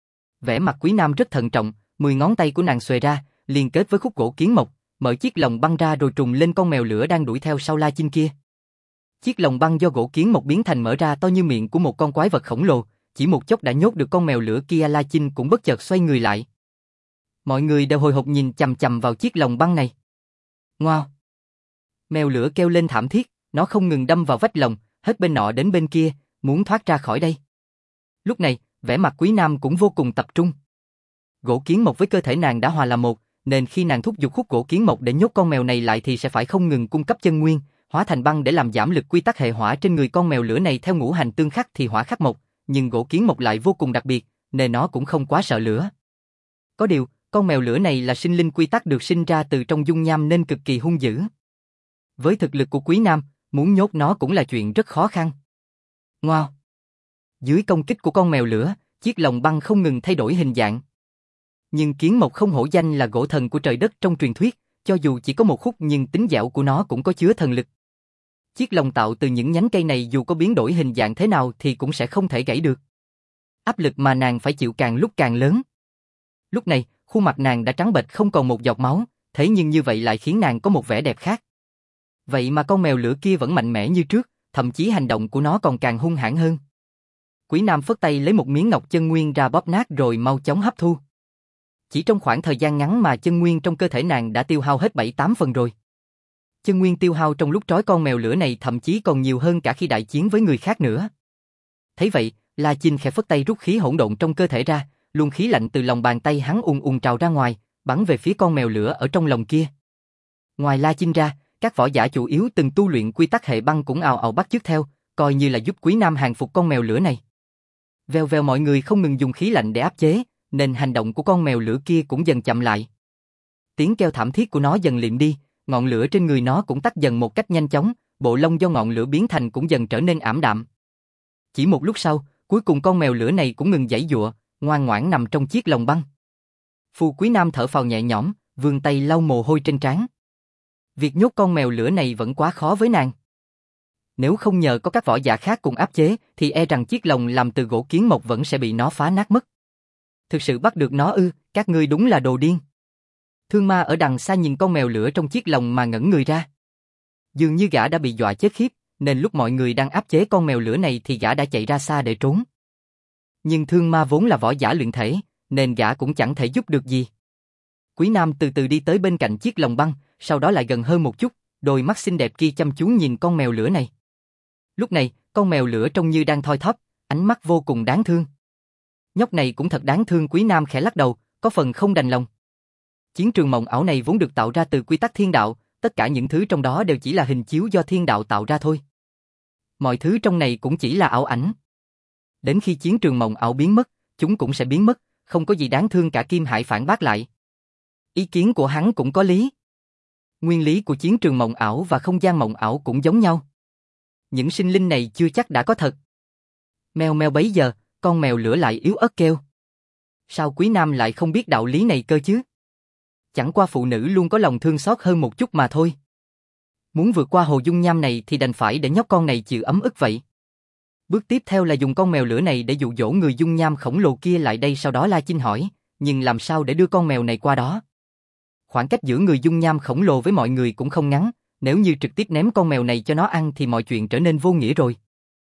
Vẻ mặt Quý Nam rất thận trọng, mười ngón tay của nàng xuề ra, liên kết với khúc gỗ kiến mộc, mở chiếc lồng băng ra rồi trùng lên con mèo lửa đang đuổi theo sau La Chinh kia. Chiếc lồng băng do gỗ kiến mộc biến thành mở ra to như miệng của một con quái vật khổng lồ, chỉ một chốc đã nhốt được con mèo lửa kia. La Chinh cũng bất chợt xoay người lại. Mọi người đều hồi hộp nhìn chằm chằm vào chiếc lồng băng này. Ngoao. Mèo lửa kêu lên thảm thiết, nó không ngừng đâm vào vách lồng, hết bên nọ đến bên kia, muốn thoát ra khỏi đây. Lúc này, vẻ mặt Quý Nam cũng vô cùng tập trung. Gỗ kiến mộc với cơ thể nàng đã hòa làm một, nên khi nàng thúc giục khúc gỗ kiến mộc để nhốt con mèo này lại thì sẽ phải không ngừng cung cấp chân nguyên, hóa thành băng để làm giảm lực quy tắc hệ hỏa trên người con mèo lửa này. Theo ngũ hành tương khắc thì hỏa khắc mộc, nhưng gỗ kiến mộc lại vô cùng đặc biệt, nên nó cũng không quá sợ lửa. Có điều, con mèo lửa này là sinh linh quy tắc được sinh ra từ trong dung nham nên cực kỳ hung dữ. Với thực lực của Quý Nam, muốn nhốt nó cũng là chuyện rất khó khăn. Ngoao. Dưới công kích của con mèo lửa, chiếc lồng băng không ngừng thay đổi hình dạng. Nhưng kiến mộc không hổ danh là gỗ thần của trời đất trong truyền thuyết, cho dù chỉ có một khúc nhưng tính dẻo của nó cũng có chứa thần lực. Chiếc lồng tạo từ những nhánh cây này dù có biến đổi hình dạng thế nào thì cũng sẽ không thể gãy được. Áp lực mà nàng phải chịu càng lúc càng lớn. Lúc này, khuôn mặt nàng đã trắng bệch không còn một giọt máu, thế nhưng như vậy lại khiến nàng có một vẻ đẹp khác. Vậy mà con mèo lửa kia vẫn mạnh mẽ như trước, thậm chí hành động của nó còn càng hung hãn hơn. Quý Nam phất tay lấy một miếng ngọc chân nguyên ra bóp nát rồi mau chóng hấp thu. Chỉ trong khoảng thời gian ngắn mà chân nguyên trong cơ thể nàng đã tiêu hao hết bảy tám phần rồi. Chân nguyên tiêu hao trong lúc trói con mèo lửa này thậm chí còn nhiều hơn cả khi đại chiến với người khác nữa. Thấy vậy, La Chinh khẽ phất tay rút khí hỗn độn trong cơ thể ra, luồng khí lạnh từ lòng bàn tay hắn ùn ùn trào ra ngoài, bắn về phía con mèo lửa ở trong lồng kia. Ngoài La Chinh ra, các võ giả chủ yếu từng tu luyện quy tắc hệ băng cũng ào ào bắt chước theo, coi như là giúp Quý Nam hàng phục con mèo lửa này. Vèo vèo mọi người không ngừng dùng khí lạnh để áp chế, nên hành động của con mèo lửa kia cũng dần chậm lại. Tiếng kêu thảm thiết của nó dần liệm đi, ngọn lửa trên người nó cũng tắt dần một cách nhanh chóng, bộ lông do ngọn lửa biến thành cũng dần trở nên ảm đạm. Chỉ một lúc sau, cuối cùng con mèo lửa này cũng ngừng giãy giụa, ngoan ngoãn nằm trong chiếc lồng băng. Phù Quý Nam thở phào nhẹ nhõm, vươn tay lau mồ hôi trên trán. Việc nhốt con mèo lửa này vẫn quá khó với nàng. Nếu không nhờ có các võ giả khác cùng áp chế, thì e rằng chiếc lồng làm từ gỗ kiến mộc vẫn sẽ bị nó phá nát mất. Thực sự bắt được nó ư, các ngươi đúng là đồ điên. Thương Ma ở đằng xa nhìn con mèo lửa trong chiếc lồng mà ngẩn người ra. Dường như gã đã bị dọa chết khiếp, nên lúc mọi người đang áp chế con mèo lửa này thì gã đã chạy ra xa để trốn. Nhưng Thương Ma vốn là võ giả luyện thể, nên gã cũng chẳng thể giúp được gì. Quý Nam từ từ đi tới bên cạnh chiếc lồng băng, sau đó lại gần hơn một chút, Đôi mắt xinh đẹp kia chăm chú nhìn con mèo lửa này. Lúc này, con mèo lửa trông như đang thoi thóp, ánh mắt vô cùng đáng thương. Nhóc này cũng thật đáng thương. Quý Nam khẽ lắc đầu, có phần không đành lòng. Chiến trường mộng ảo này vốn được tạo ra từ quy tắc thiên đạo, tất cả những thứ trong đó đều chỉ là hình chiếu do thiên đạo tạo ra thôi. Mọi thứ trong này cũng chỉ là ảo ảnh. Đến khi chiến trường mộng ảo biến mất, chúng cũng sẽ biến mất, không có gì đáng thương cả. Kim Hải phản bác lại. Ý kiến của hắn cũng có lý. Nguyên lý của chiến trường mộng ảo và không gian mộng ảo cũng giống nhau. Những sinh linh này chưa chắc đã có thật. Mèo mèo bấy giờ, con mèo lửa lại yếu ớt kêu. Sao Quý Nam lại không biết đạo lý này cơ chứ? Chẳng qua phụ nữ luôn có lòng thương xót hơn một chút mà thôi. Muốn vượt qua hồ dung nham này thì đành phải để nhóc con này chịu ấm ức vậy. Bước tiếp theo là dùng con mèo lửa này để dụ dỗ người dung nham khổng lồ kia lại đây. Sau đó La Chinh hỏi, nhưng làm sao để đưa con mèo này qua đó? Khoảng cách giữa người dung nham khổng lồ với mọi người cũng không ngắn, nếu như trực tiếp ném con mèo này cho nó ăn thì mọi chuyện trở nên vô nghĩa rồi.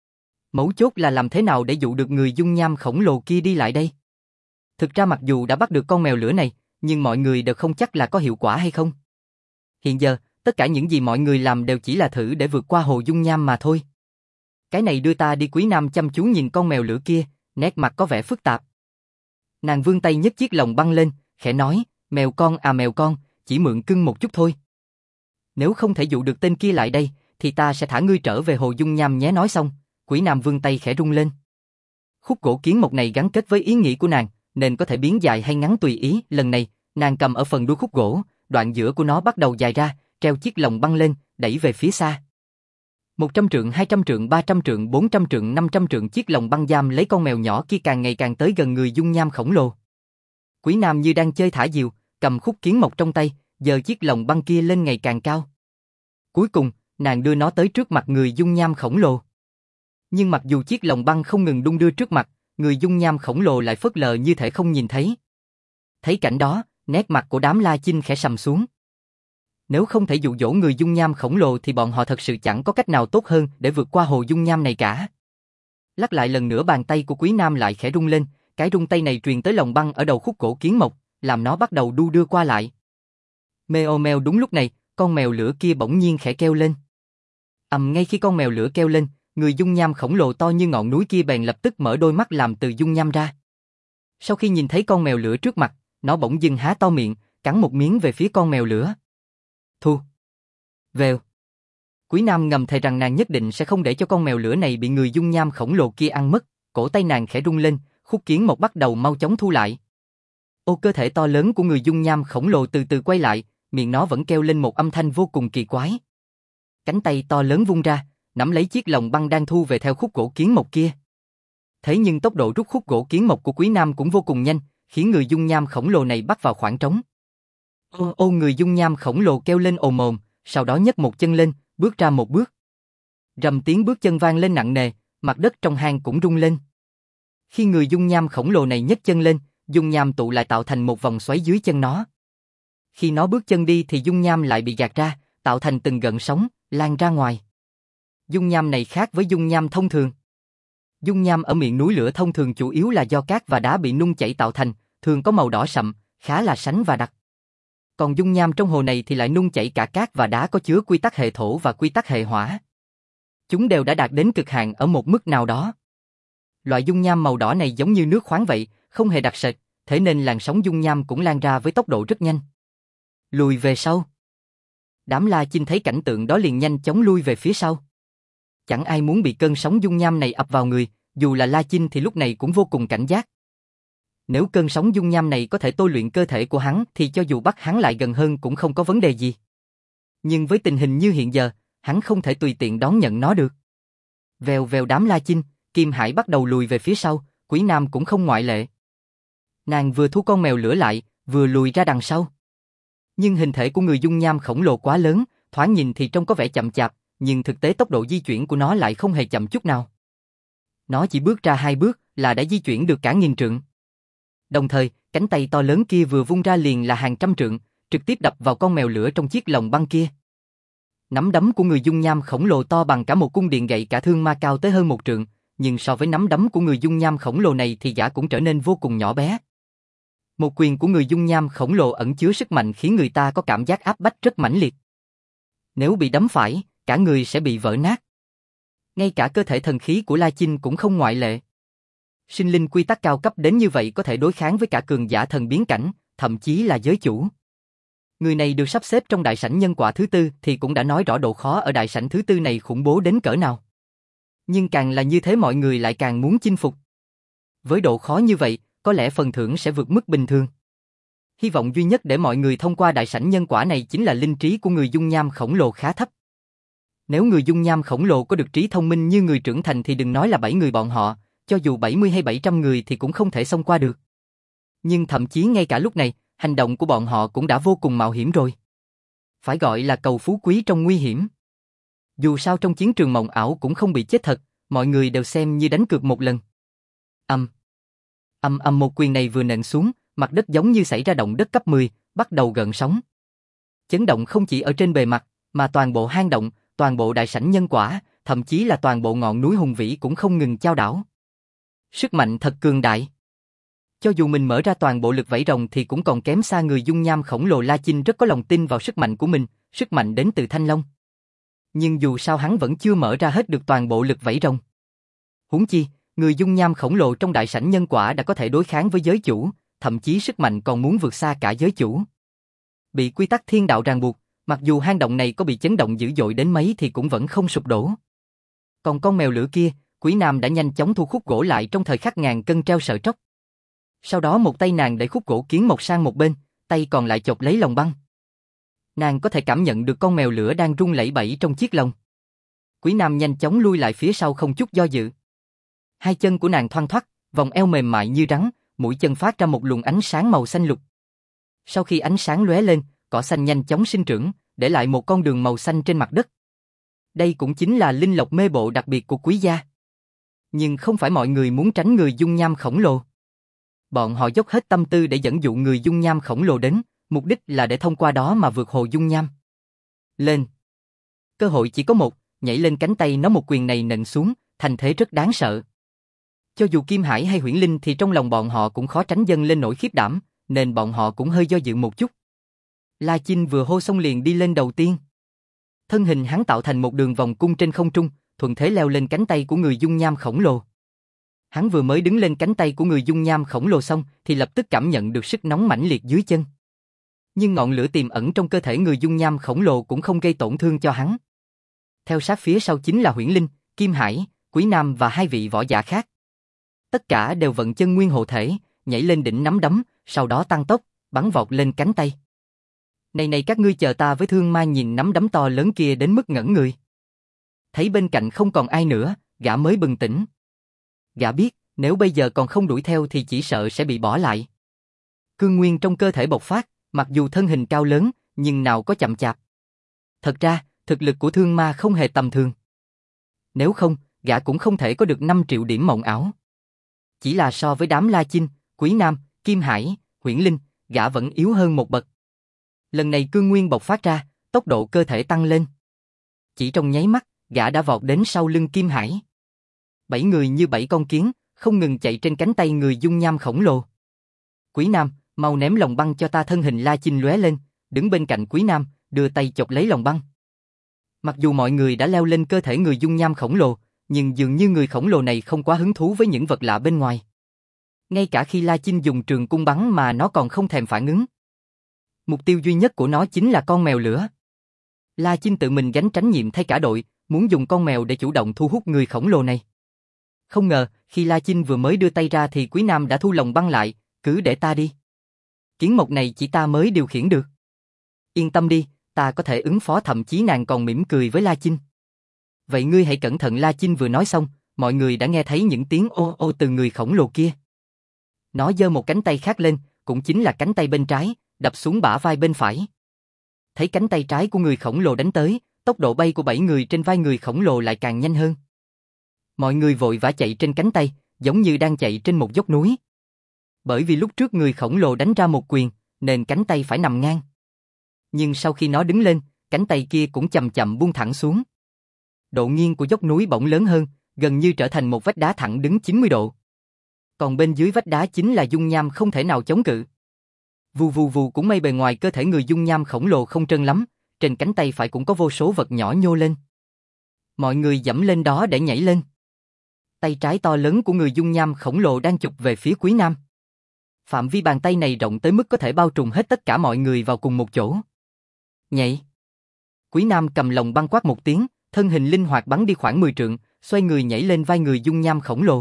Mấu chốt là làm thế nào để dụ được người dung nham khổng lồ kia đi lại đây? Thực ra mặc dù đã bắt được con mèo lửa này, nhưng mọi người đều không chắc là có hiệu quả hay không. Hiện giờ, tất cả những gì mọi người làm đều chỉ là thử để vượt qua hồ dung nham mà thôi. Cái này đưa ta đi. Quý Nam chăm chú nhìn con mèo lửa kia, nét mặt có vẻ phức tạp. Nàng vươn tay nhấc chiếc lồng băng lên, khẽ nói, mèo con à mèo con, chỉ mượn cưng một chút thôi. Nếu không thể dụ được tên kia lại đây, thì ta sẽ thả ngươi trở về hồ dung nham nhé. Nói xong, Quý Nam vươn tay khẽ rung lên. Khúc gỗ kiến mộc này gắn kết với ý nghĩ của nàng, nên có thể biến dài hay ngắn tùy ý. Lần này, nàng cầm ở phần đuôi khúc gỗ, đoạn giữa của nó bắt đầu dài ra, treo chiếc lồng băng lên, đẩy về phía xa. một trăm trượng, hai trăm trượng, ba trăm trượng, bốn trăm trượng, năm trăm trượng, chiếc lồng băng giam lấy con mèo nhỏ kia càng ngày càng tới gần người dung nham khổng lồ. Quý Nam như đang chơi thả diều, cầm khúc kiến mộc trong tay, giơ chiếc lồng băng kia lên ngày càng cao. Cuối cùng, nàng đưa nó tới trước mặt người dung nham khổng lồ. Nhưng mặc dù chiếc lồng băng không ngừng đung đưa trước mặt, người dung nham khổng lồ lại phớt lờ như thể không nhìn thấy. Thấy cảnh đó, nét mặt của đám La Chinh khẽ sầm xuống. Nếu không thể dụ dỗ người dung nham khổng lồ thì bọn họ thật sự chẳng có cách nào tốt hơn để vượt qua hồ dung nham này cả. Lắc lại lần nữa, bàn tay của Quý Nam lại khẽ rung lên, cái rung tay này truyền tới lồng băng ở đầu khúc gỗ kiến mộc, làm nó bắt đầu đu đưa qua lại. Meo meo. Đúng lúc này, con mèo lửa kia bỗng nhiên khẽ kêu lên. Ầm, ngay khi con mèo lửa kêu lên, người dung nham khổng lồ to như ngọn núi kia bèn lập tức mở đôi mắt làm từ dung nham ra. Sau khi nhìn thấy con mèo lửa trước mặt, nó bỗng dưng há to miệng, cắn một miếng về phía con mèo lửa. Thu. Vèo. Quý Nam ngầm thề rằng nàng nhất định sẽ không để cho con mèo lửa này bị người dung nham khổng lồ kia ăn mất. Cổ tay nàng khẽ rung lên, khúc kiến mộc bắt đầu mau chóng thu lại. Ô, cơ thể to lớn của người dung nham khổng lồ từ từ quay lại, miệng nó vẫn kêu lên một âm thanh vô cùng kỳ quái. Cánh tay to lớn vung ra, nắm lấy chiếc lồng băng đang thu về theo khúc gỗ kiến mộc kia. Thế nhưng tốc độ rút khúc gỗ kiến mộc của Quý Nam cũng vô cùng nhanh, khiến người dung nham khổng lồ này bắt vào khoảng trống. Ô ô, người dung nham khổng lồ kêu lên ồm ồm, sau đó nhấc một chân lên, bước ra một bước. Rầm, tiếng bước chân vang lên nặng nề, mặt đất trong hang cũng rung lên. Khi người dung nham khổng lồ này nhấc chân lên, dung nham tụ lại tạo thành một vòng xoáy dưới chân nó. Khi nó bước chân đi thì dung nham lại bị gạt ra, tạo thành từng gợn sóng, lan ra ngoài. Dung nham này khác với dung nham thông thường. Dung nham ở miệng núi lửa thông thường chủ yếu là do cát và đá bị nung chảy tạo thành, thường có màu đỏ sậm, khá là sánh và đặc. Còn dung nham trong hồ này thì lại nung chảy cả cát và đá có chứa quy tắc hệ thổ và quy tắc hệ hỏa. Chúng đều đã đạt đến cực hạn ở một mức nào đó. Loại dung nham màu đỏ này giống như nước khoáng vậy, không hề đặc sệt, thế nên làn sóng dung nham cũng lan ra với tốc độ rất nhanh. Lùi về sau. Đám La Chinh thấy cảnh tượng đó liền nhanh chóng lui về phía sau. Chẳng ai muốn bị cơn sóng dung nham này ập vào người, dù là La Chinh thì lúc này cũng vô cùng cảnh giác. Nếu cơn sóng dung nham này có thể tôi luyện cơ thể của hắn thì cho dù bắt hắn lại gần hơn cũng không có vấn đề gì. Nhưng với tình hình như hiện giờ, hắn không thể tùy tiện đón nhận nó được. Vèo vèo, đám La Chinh, Kim Hải bắt đầu lùi về phía sau, Quý Nam cũng không ngoại lệ. Nàng vừa thu con mèo lửa lại, vừa lùi ra đằng sau. Nhưng hình thể của người dung nham khổng lồ quá lớn, thoáng nhìn thì trông có vẻ chậm chạp, nhưng thực tế tốc độ di chuyển của nó lại không hề chậm chút nào. Nó chỉ bước ra hai bước là đã di chuyển được cả nghìn trượng. Đồng thời, cánh tay to lớn kia vừa vung ra liền là hàng trăm trượng, trực tiếp đập vào con mèo lửa trong chiếc lồng băng kia. Nắm đấm của người dung nham khổng lồ to bằng cả một cung điện gậy cả thương ma cao tới hơn một trượng, nhưng so với nắm đấm của người dung nham khổng lồ này thì gã cũng trở nên vô cùng nhỏ bé. Một quyền của người dung nham khổng lồ ẩn chứa sức mạnh khiến người ta có cảm giác áp bách rất mãnh liệt. Nếu bị đấm phải, cả người sẽ bị vỡ nát. Ngay cả cơ thể thần khí của La Chinh cũng không ngoại lệ. Sinh linh quy tắc cao cấp đến như vậy có thể đối kháng với cả cường giả thần biến cảnh, thậm chí là giới chủ. Người này được sắp xếp trong đại sảnh nhân quả thứ tư thì cũng đã nói rõ độ khó ở đại sảnh thứ tư này khủng bố đến cỡ nào. Nhưng càng là như thế mọi người lại càng muốn chinh phục. Với độ khó như vậy, có lẽ phần thưởng sẽ vượt mức bình thường. Hy vọng duy nhất để mọi người thông qua đại sảnh nhân quả này chính là linh trí của người dung nham khổng lồ khá thấp. Nếu người dung nham khổng lồ có được trí thông minh như người trưởng thành thì đừng nói là bảy người bọn họ, cho dù bảy mươi hay bảy trăm người thì cũng không thể xông qua được. Nhưng thậm chí ngay cả lúc này, hành động của bọn họ cũng đã vô cùng mạo hiểm rồi. Phải gọi là cầu phú quý trong nguy hiểm. Dù sao trong chiến trường mộng ảo cũng không bị chết thật, mọi người đều xem như đánh cược một lần. Âm. Âm âm một quyền này vừa nện xuống, mặt đất giống như xảy ra động đất cấp mười, bắt đầu gợn sóng. Chấn động không chỉ ở trên bề mặt, mà toàn bộ hang động, toàn bộ đại sảnh nhân quả, thậm chí là toàn bộ ngọn núi hùng vĩ cũng không ngừng chao đảo. Sức mạnh thật cường đại. Cho dù mình mở ra toàn bộ lực vảy rồng thì cũng còn kém xa người dung nham khổng lồ La Chinh rất có lòng tin vào sức mạnh của mình, sức mạnh đến từ Thanh Long. Nhưng dù sao hắn vẫn chưa mở ra hết được toàn bộ lực vảy rồng. Huống chi, người dung nham khổng lồ trong đại sảnh nhân quả đã có thể đối kháng với giới chủ, thậm chí sức mạnh còn muốn vượt xa cả giới chủ. Bị quy tắc thiên đạo ràng buộc, mặc dù hang động này có bị chấn động dữ dội đến mấy thì cũng vẫn không sụp đổ. Còn con mèo lửa kia, Quý Nam đã nhanh chóng thu khúc gỗ lại trong thời khắc ngàn cân treo sợi tóc. Sau đó một tay nàng đẩy khúc gỗ kiến mộc sang một bên, tay còn lại chộp lấy lồng băng. Nàng có thể cảm nhận được con mèo lửa đang rung lẩy bẩy trong chiếc lồng. Quý Nam nhanh chóng lui lại phía sau không chút do dự. Hai chân của nàng thoăn thoắt, vòng eo mềm mại như rắn, mũi chân phát ra một luồng ánh sáng màu xanh lục. Sau khi ánh sáng lóe lên, cỏ xanh nhanh chóng sinh trưởng, để lại một con đường màu xanh trên mặt đất. Đây cũng chính là linh lộc mê bộ đặc biệt của Quý gia. Nhưng không phải mọi người muốn tránh người dung nham khổng lồ. Bọn họ dốc hết tâm tư để dẫn dụ người dung nham khổng lồ đến, mục đích là để thông qua đó mà vượt hồ dung nham. Lên. Cơ hội chỉ có một, nhảy lên cánh tay nó một quyền này nện xuống, thành thế rất đáng sợ. Cho dù Kim Hải hay Huyễn Linh thì trong lòng bọn họ cũng khó tránh dâng lên nỗi khiếp đảm, nên bọn họ cũng hơi do dự một chút. La Chinh vừa hô xong liền đi lên đầu tiên. Thân hình hắn tạo thành một đường vòng cung trên không trung, thuận thế leo lên cánh tay của người dung nham khổng lồ. Hắn vừa mới đứng lên cánh tay của người dung nham khổng lồ xong thì lập tức cảm nhận được sức nóng mãnh liệt dưới chân. Nhưng ngọn lửa tiềm ẩn trong cơ thể người dung nham khổng lồ cũng không gây tổn thương cho hắn. Theo sát phía sau chính là Huyễn Linh, Kim Hải, Quý Nam và hai vị võ giả khác. Tất cả đều vận chân nguyên hộ thể, nhảy lên đỉnh nắm đấm, sau đó tăng tốc, bắn vọt lên cánh tay. Này này các ngươi chờ ta với Thương Ma nhìn nắm đấm to lớn kia đến mức ngẩn người. Thấy bên cạnh không còn ai nữa, gã mới bừng tỉnh. Gã biết, nếu bây giờ còn không đuổi theo thì chỉ sợ sẽ bị bỏ lại. Cương nguyên trong cơ thể bộc phát, mặc dù thân hình cao lớn, nhưng nào có chậm chạp. Thật ra, thực lực của Thương Ma không hề tầm thường. Nếu không, gã cũng không thể có được năm triệu điểm mộng ảo. Chỉ là so với đám La Chinh, Quý Nam, Kim Hải, Huyễn Linh, gã vẫn yếu hơn một bậc. Lần này cương nguyên bộc phát ra, tốc độ cơ thể tăng lên. Chỉ trong nháy mắt, gã đã vọt đến sau lưng Kim Hải. Bảy người như bảy con kiến, không ngừng chạy trên cánh tay người dung nham khổng lồ. Quý Nam, mau ném lồng băng cho ta. Thân hình La Chinh lóe lên, đứng bên cạnh Quý Nam, đưa tay chộp lấy lồng băng. Mặc dù mọi người đã leo lên cơ thể người dung nham khổng lồ, nhưng dường như người khổng lồ này không quá hứng thú với những vật lạ bên ngoài. Ngay cả khi La Chinh dùng trường cung bắn mà nó còn không thèm phản ứng. Mục tiêu duy nhất của nó chính là con mèo lửa. La Chinh tự mình gánh trách nhiệm thay cả đội, muốn dùng con mèo để chủ động thu hút người khổng lồ này. Không ngờ, khi La Chinh vừa mới đưa tay ra thì Quý Nam đã thu lồng băng lại, cứ để ta đi. Kiến mộc này chỉ ta mới điều khiển được. Yên tâm đi, ta có thể ứng phó. Thậm chí nàng còn mỉm cười với La Chinh. Vậy ngươi hãy cẩn thận. La Chinh vừa nói xong, mọi người đã nghe thấy những tiếng ô ô từ người khổng lồ kia. Nó giơ một cánh tay khác lên, cũng chính là cánh tay bên trái, đập xuống bả vai bên phải. Thấy cánh tay trái của người khổng lồ đánh tới, tốc độ bay của bảy người trên vai người khổng lồ lại càng nhanh hơn. Mọi người vội vã chạy trên cánh tay, giống như đang chạy trên một dốc núi. Bởi vì lúc trước người khổng lồ đánh ra một quyền, nên cánh tay phải nằm ngang. Nhưng sau khi nó đứng lên, cánh tay kia cũng chậm chậm buông thẳng xuống. Độ nghiêng của dốc núi bỗng lớn hơn, gần như trở thành một vách đá thẳng đứng chín mươi độ. Còn bên dưới vách đá chính là dung nham không thể nào chống cự. Vù vù vù cũng may bề ngoài cơ thể người dung nham khổng lồ không trơn lắm, trên cánh tay phải cũng có vô số vật nhỏ nhô lên. Mọi người dẫm lên đó để nhảy lên. Tay trái to lớn của người dung nham khổng lồ đang chụp về phía Quý Nam. Phạm vi bàn tay này rộng tới mức có thể bao trùm hết tất cả mọi người vào cùng một chỗ. Nhảy. Quý Nam cầm lồng băng quát một tiếng, thân hình linh hoạt bắn đi khoảng mười trượng, xoay người nhảy lên vai người dung nham khổng lồ.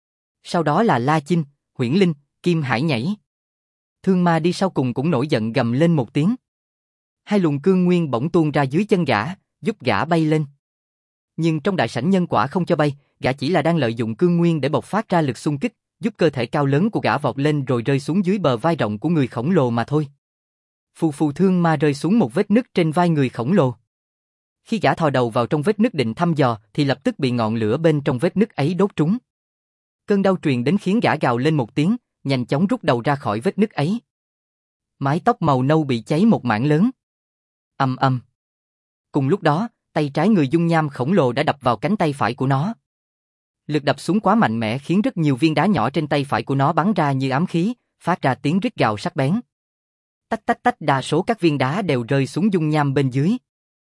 Sau đó là La Chinh, Huyễn Linh, Kim Hải nhảy. Thương Ma đi sau cùng cũng nổi giận gầm lên một tiếng. Hai luồng cương nguyên bỗng tuôn ra dưới chân gã, giúp gã bay lên. Nhưng trong đại sảnh nhân quả không cho bay, gã chỉ là đang lợi dụng cương nguyên để bộc phát ra lực xung kích, giúp cơ thể cao lớn của gã vọt lên rồi rơi xuống dưới bờ vai rộng của người khổng lồ mà thôi. Phù phù Thương Ma rơi xuống một vết nứt trên vai người khổng lồ. Khi gã thò đầu vào trong vết nứt định thăm dò thì lập tức bị ngọn lửa bên trong vết nứt ấy đốt trúng. Cơn đau truyền đến khiến gã gào lên một tiếng, nhanh chóng rút đầu ra khỏi vết nứt ấy. Mái tóc màu nâu bị cháy một mảng lớn. Ầm ầm. Cùng lúc đó, tay trái người dung nham khổng lồ đã đập vào cánh tay phải của nó. Lực đập xuống quá mạnh mẽ khiến rất nhiều viên đá nhỏ trên tay phải của nó bắn ra như ám khí, phát ra tiếng rít gào sắc bén. Tách tách tách, đa số các viên đá đều rơi xuống dung nham bên dưới.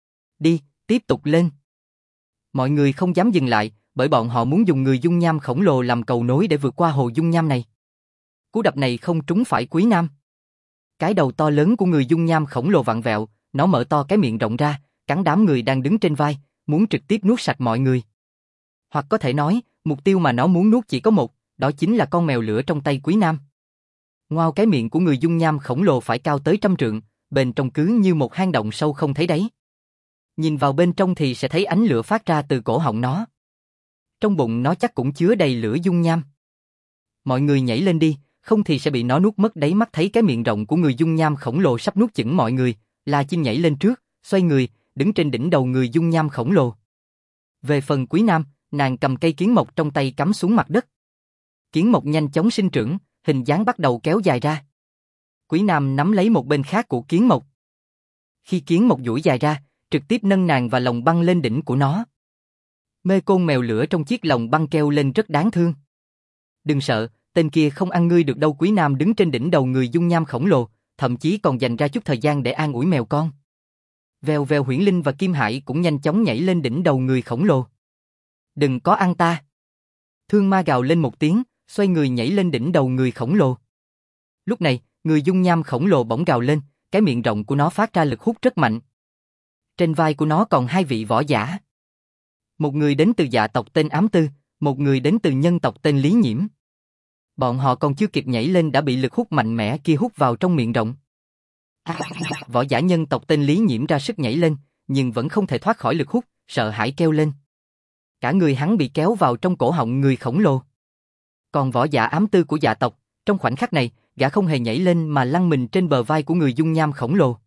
Đi, tiếp tục lên. Mọi người không dám dừng lại, bởi bọn họ muốn dùng người dung nham khổng lồ làm cầu nối để vượt qua hồ dung nham này. Cú đập này không trúng phải Quý Nam. Cái đầu to lớn của người dung nham khổng lồ vặn vẹo, nó mở to cái miệng rộng ra, cắn đám người đang đứng trên vai, muốn trực tiếp nuốt sạch mọi người. Hoặc có thể nói, mục tiêu mà nó muốn nuốt chỉ có một, đó chính là con mèo lửa trong tay Quý Nam. Ngoao, cái miệng của người dung nham khổng lồ phải cao tới trăm trượng, bên trong cứ như một hang động sâu không thấy đáy. Nhìn vào bên trong thì sẽ thấy ánh lửa phát ra từ cổ họng nó. Trong bụng nó chắc cũng chứa đầy lửa dung nham. Mọi người nhảy lên đi, không thì sẽ bị nó nuốt mất đấy. Mắt thấy cái miệng rộng của người dung nham khổng lồ sắp nuốt chửng mọi người, La Chinh nhảy lên trước, xoay người, đứng trên đỉnh đầu người dung nham khổng lồ. Về phần Quý Nam, nàng cầm cây kiến mộc trong tay cắm xuống mặt đất. Kiến mộc nhanh chóng sinh trưởng, hình dáng bắt đầu kéo dài ra. Quý Nam nắm lấy một bên khác của kiến mộc. Khi kiến mộc duỗi dài ra, trực tiếp nâng nàng và lồng băng lên đỉnh của nó. Mê Côn mèo lửa trong chiếc lồng băng kêu lên rất đáng thương. Đừng sợ, tên kia không ăn ngươi được đâu. Quý Nam đứng trên đỉnh đầu người dung nham khổng lồ, thậm chí còn dành ra chút thời gian để an ủi mèo con. Vèo vèo, Huyễn Linh và Kim Hải cũng nhanh chóng nhảy lên đỉnh đầu người khổng lồ. Đừng có ăn ta. Thương Ma gào lên một tiếng, xoay người nhảy lên đỉnh đầu người khổng lồ. Lúc này, người dung nham khổng lồ bỗng gào lên, cái miệng rộng của nó phát ra lực hút rất mạnh. Trên vai của nó còn hai vị võ giả. Một người đến từ Dạ tộc tên Ám Tư, một người đến từ Nhân tộc tên Lý Nhiễm. Bọn họ còn chưa kịp nhảy lên đã bị lực hút mạnh mẽ kia hút vào trong miệng rộng. Võ giả Nhân tộc tên Lý Nhiễm ra sức nhảy lên, nhưng vẫn không thể thoát khỏi lực hút, sợ hãi kêu lên. Cả người hắn bị kéo vào trong cổ họng người khổng lồ. Còn võ giả Ám Tư của Dạ tộc, trong khoảnh khắc này, gã không hề nhảy lên mà lăn mình trên bờ vai của người dung nham khổng lồ.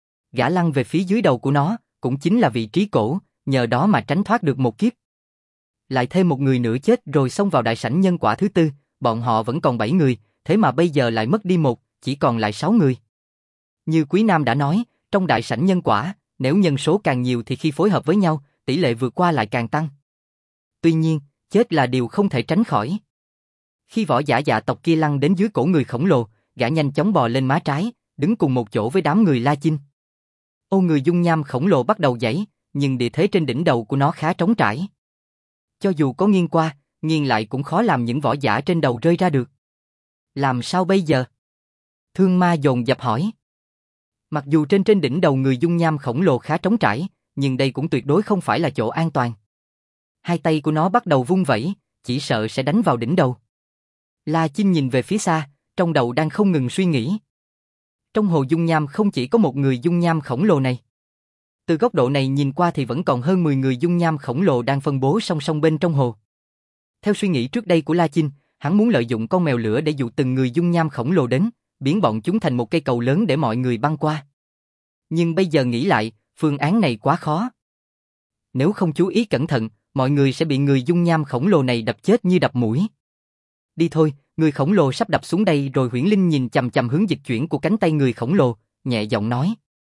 Gã lăn về phía dưới đầu của nó, cũng chính là vị trí cổ, nhờ đó mà tránh thoát được một kiếp. Lại thêm một người nữa chết rồi xông vào đại sảnh nhân quả thứ tư, bọn họ vẫn còn bảy người, thế mà bây giờ lại mất đi một, chỉ còn lại sáu người. Như Quý Nam đã nói, trong đại sảnh nhân quả, nếu nhân số càng nhiều thì khi phối hợp với nhau, tỷ lệ vượt qua lại càng tăng. Tuy nhiên, chết là điều không thể tránh khỏi. Khi võ giả Dạ tộc kia lăn đến dưới cổ người khổng lồ, gã nhanh chóng bò lên má trái, đứng cùng một chỗ với đám người La Chinh. Ô, người dung nham khổng lồ bắt đầu giãy, nhưng địa thế trên đỉnh đầu của nó khá trống trải. Cho dù có nghiêng qua, nghiêng lại cũng khó làm những võ giả trên đầu rơi ra được. Làm sao bây giờ? Thương Ma dồn dập hỏi. Mặc dù trên trên đỉnh đầu người dung nham khổng lồ khá trống trải, nhưng đây cũng tuyệt đối không phải là chỗ an toàn. Hai tay của nó bắt đầu vung vẩy, chỉ sợ sẽ đánh vào đỉnh đầu. La Chinh nhìn về phía xa, trong đầu đang không ngừng suy nghĩ. Trong hồ dung nham không chỉ có một người dung nham khổng lồ này. Từ góc độ này nhìn qua thì vẫn còn hơn mười người dung nham khổng lồ đang phân bố song song bên trong hồ. Theo suy nghĩ trước đây của La Chinh, hắn muốn lợi dụng con mèo lửa để dụ từng người dung nham khổng lồ đến, biến bọn chúng thành một cây cầu lớn để mọi người băng qua. Nhưng bây giờ nghĩ lại, phương án này quá khó. Nếu không chú ý cẩn thận, mọi người sẽ bị người dung nham khổng lồ này đập chết như đập muỗi. Đi thôi, người khổng lồ sắp đập xuống đây rồi. Huyễn Linh nhìn chằm chằm hướng dịch chuyển của cánh tay người khổng lồ, nhẹ giọng nói.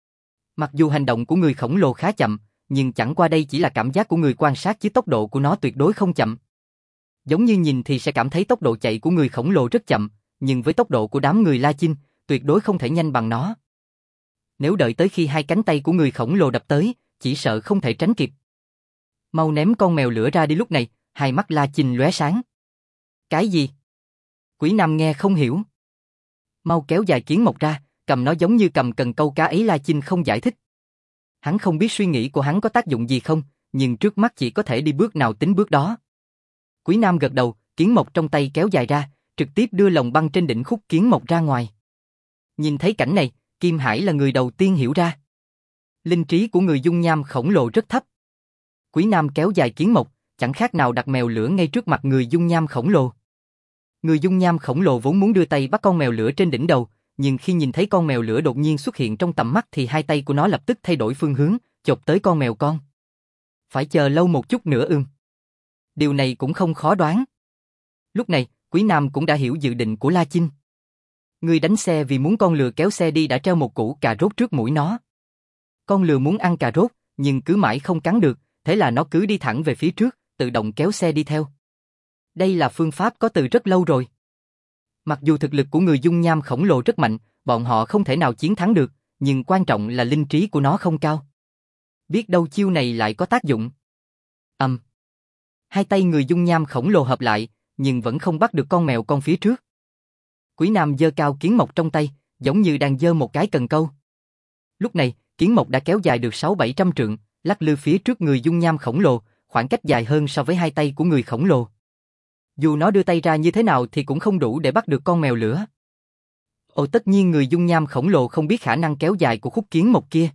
Mặc dù hành động của người khổng lồ khá chậm, nhưng chẳng qua đây chỉ là cảm giác của người quan sát chứ tốc độ của nó tuyệt đối không chậm. Giống như nhìn thì sẽ cảm thấy tốc độ chạy của người khổng lồ rất chậm, nhưng với tốc độ của đám người La Chinh, tuyệt đối không thể nhanh bằng nó. Nếu đợi tới khi hai cánh tay của người khổng lồ đập tới, chỉ sợ không thể tránh kịp. Mau ném con mèo lửa ra đi. Lúc này, hai mắt La Chinh lóe sáng. Cái gì? Quý Nam nghe không hiểu. Mau kéo dài kiến mộc ra, cầm nó giống như cầm cần câu cá ấy. La Chinh không giải thích. Hắn không biết suy nghĩ của hắn có tác dụng gì không, nhưng trước mắt chỉ có thể đi bước nào tính bước đó. Quý Nam gật đầu, kiến mộc trong tay kéo dài ra, trực tiếp đưa lồng băng trên đỉnh khúc kiến mộc ra ngoài. Nhìn thấy cảnh này, Kim Hải là người đầu tiên hiểu ra. Linh trí của người dung nham khổng lồ rất thấp. Quý Nam kéo dài kiến mộc, chẳng khác nào đặt mèo lửa ngay trước mặt người dung nham khổng lồ. Người dung nham khổng lồ vốn muốn đưa tay bắt con mèo lửa trên đỉnh đầu, nhưng khi nhìn thấy con mèo lửa đột nhiên xuất hiện trong tầm mắt thì hai tay của nó lập tức thay đổi phương hướng, chộp tới con mèo con. Phải chờ lâu một chút nữa ưm. Điều này cũng không khó đoán. Lúc này, Quý Nam cũng đã hiểu dự định của La Chinh. Người đánh xe vì muốn con lừa kéo xe đi đã treo một củ cà rốt trước mũi nó. Con lừa muốn ăn cà rốt, nhưng cứ mãi không cắn được, thế là nó cứ đi thẳng về phía trước, tự động kéo xe đi theo. Đây là phương pháp có từ rất lâu rồi. Mặc dù thực lực của người dung nham khổng lồ rất mạnh, bọn họ không thể nào chiến thắng được, nhưng quan trọng là linh trí của nó không cao. Biết đâu chiêu này lại có tác dụng. Ầm. Um. Hai tay người dung nham khổng lồ hợp lại, nhưng vẫn không bắt được con mèo con phía trước. Quý Nam giơ cao kiến mộc trong tay, giống như đang giơ một cái cần câu. Lúc này, kiến mộc đã kéo dài được sáu bảy trăm trượng, lắc lư phía trước người dung nham khổng lồ, khoảng cách dài hơn so với hai tay của người khổng lồ. Dù nó đưa tay ra như thế nào thì cũng không đủ để bắt được con mèo lửa. Ồ, tất nhiên người dung nham khổng lồ không biết khả năng kéo dài của khúc kiến mộc kia.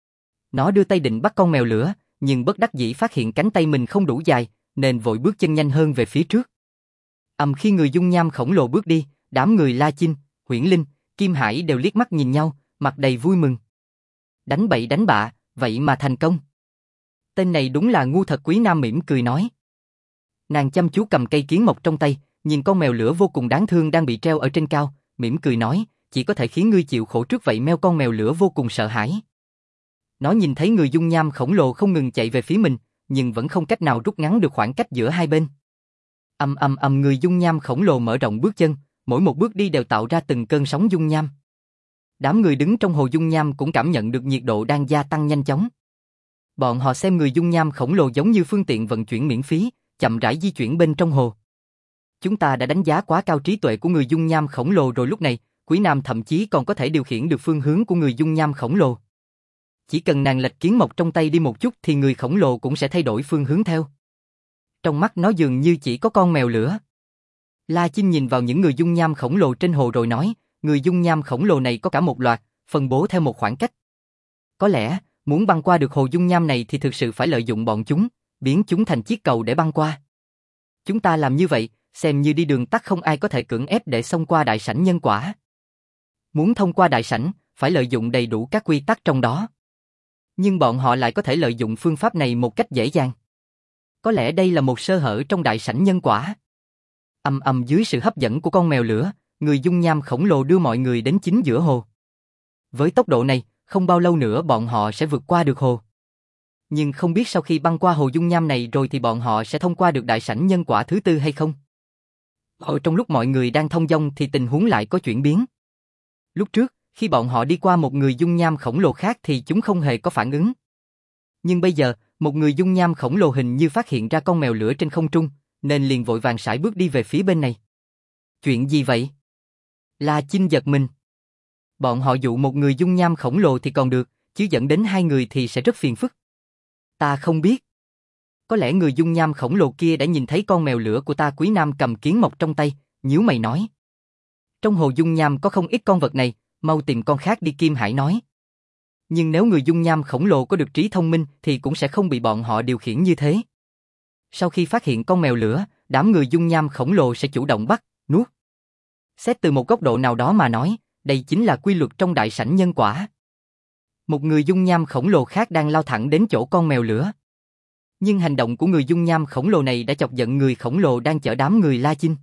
Nó đưa tay định bắt con mèo lửa, nhưng bất đắc dĩ phát hiện cánh tay mình không đủ dài, nên vội bước chân nhanh hơn về phía trước. Ầm, khi người dung nham khổng lồ bước đi, đám người La Chinh, Huyễn Linh, Kim Hải đều liếc mắt nhìn nhau, mặt đầy vui mừng. Đánh bậy đánh bạ, vậy mà thành công. Tên này đúng là ngu thật. Quý Nam mỉm cười nói. Nàng chăm chú cầm cây kiến mộc trong tay, nhìn con mèo lửa vô cùng đáng thương đang bị treo ở trên cao, mỉm cười nói, chỉ có thể khiến ngươi chịu khổ trước vậy. Meo con mèo lửa vô cùng sợ hãi. Nó nhìn thấy người dung nham khổng lồ không ngừng chạy về phía mình, nhưng vẫn không cách nào rút ngắn được khoảng cách giữa hai bên. Ầm ầm ầm, người dung nham khổng lồ mở rộng bước chân, mỗi một bước đi đều tạo ra từng cơn sóng dung nham. Đám người đứng trong hồ dung nham cũng cảm nhận được nhiệt độ đang gia tăng nhanh chóng. Bọn họ xem người dung nham khổng lồ giống như phương tiện vận chuyển miễn phí, chậm rãi di chuyển bên trong hồ. Chúng ta đã đánh giá quá cao trí tuệ của người dung nham khổng lồ rồi. Lúc này, Quý Nam thậm chí còn có thể điều khiển được phương hướng của người dung nham khổng lồ. Chỉ cần nàng lệch kiến mộc trong tay đi một chút thì người khổng lồ cũng sẽ thay đổi phương hướng theo. Trong mắt nó dường như chỉ có con mèo lửa. La Chinh nhìn vào những người dung nham khổng lồ trên hồ rồi nói, người dung nham khổng lồ này có cả một loạt, phân bố theo một khoảng cách. Có lẽ, muốn băng qua được hồ dung nham này thì thực sự phải lợi dụng bọn chúng, biến chúng thành chiếc cầu để băng qua. Chúng ta làm như vậy, xem như đi đường tắt, không ai có thể cưỡng ép để xông qua đại sảnh nhân quả. Muốn thông qua đại sảnh, phải lợi dụng đầy đủ các quy tắc trong đó. Nhưng bọn họ lại có thể lợi dụng phương pháp này một cách dễ dàng. Có lẽ đây là một sơ hở trong đại sảnh nhân quả. Ầm ầm, dưới sự hấp dẫn của con mèo lửa, người dung nham khổng lồ đưa mọi người đến chính giữa hồ. Với tốc độ này, không bao lâu nữa bọn họ sẽ vượt qua được hồ. Nhưng không biết sau khi băng qua hồ dung nham này rồi thì bọn họ sẽ thông qua được đại sảnh nhân quả thứ tư hay không? Ở trong lúc mọi người đang thông dong thì tình huống lại có chuyển biến. Lúc trước, khi bọn họ đi qua một người dung nham khổng lồ khác thì chúng không hề có phản ứng. Nhưng bây giờ, một người dung nham khổng lồ hình như phát hiện ra con mèo lửa trên không trung, nên liền vội vàng sải bước đi về phía bên này. Chuyện gì vậy? La Chinh giật mình. Bọn họ dụ một người dung nham khổng lồ thì còn được, chứ dẫn đến hai người thì sẽ rất phiền phức. Ta không biết. Có lẽ người dung nham khổng lồ kia đã nhìn thấy con mèo lửa của ta. Quý Nam cầm kiến mộc trong tay, nhíu mày nói. Trong hồ dung nham có không ít con vật này, mau tìm con khác đi. Kim Hải nói. Nhưng nếu người dung nham khổng lồ có được trí thông minh thì cũng sẽ không bị bọn họ điều khiển như thế. Sau khi phát hiện con mèo lửa, đám người dung nham khổng lồ sẽ chủ động bắt, nuốt. Xét từ một góc độ nào đó mà nói, đây chính là quy luật trong đại sảnh nhân quả. Một người dung nham khổng lồ khác đang lao thẳng đến chỗ con mèo lửa. Nhưng hành động của người dung nham khổng lồ này đã chọc giận người khổng lồ đang chở đám người La Chinh.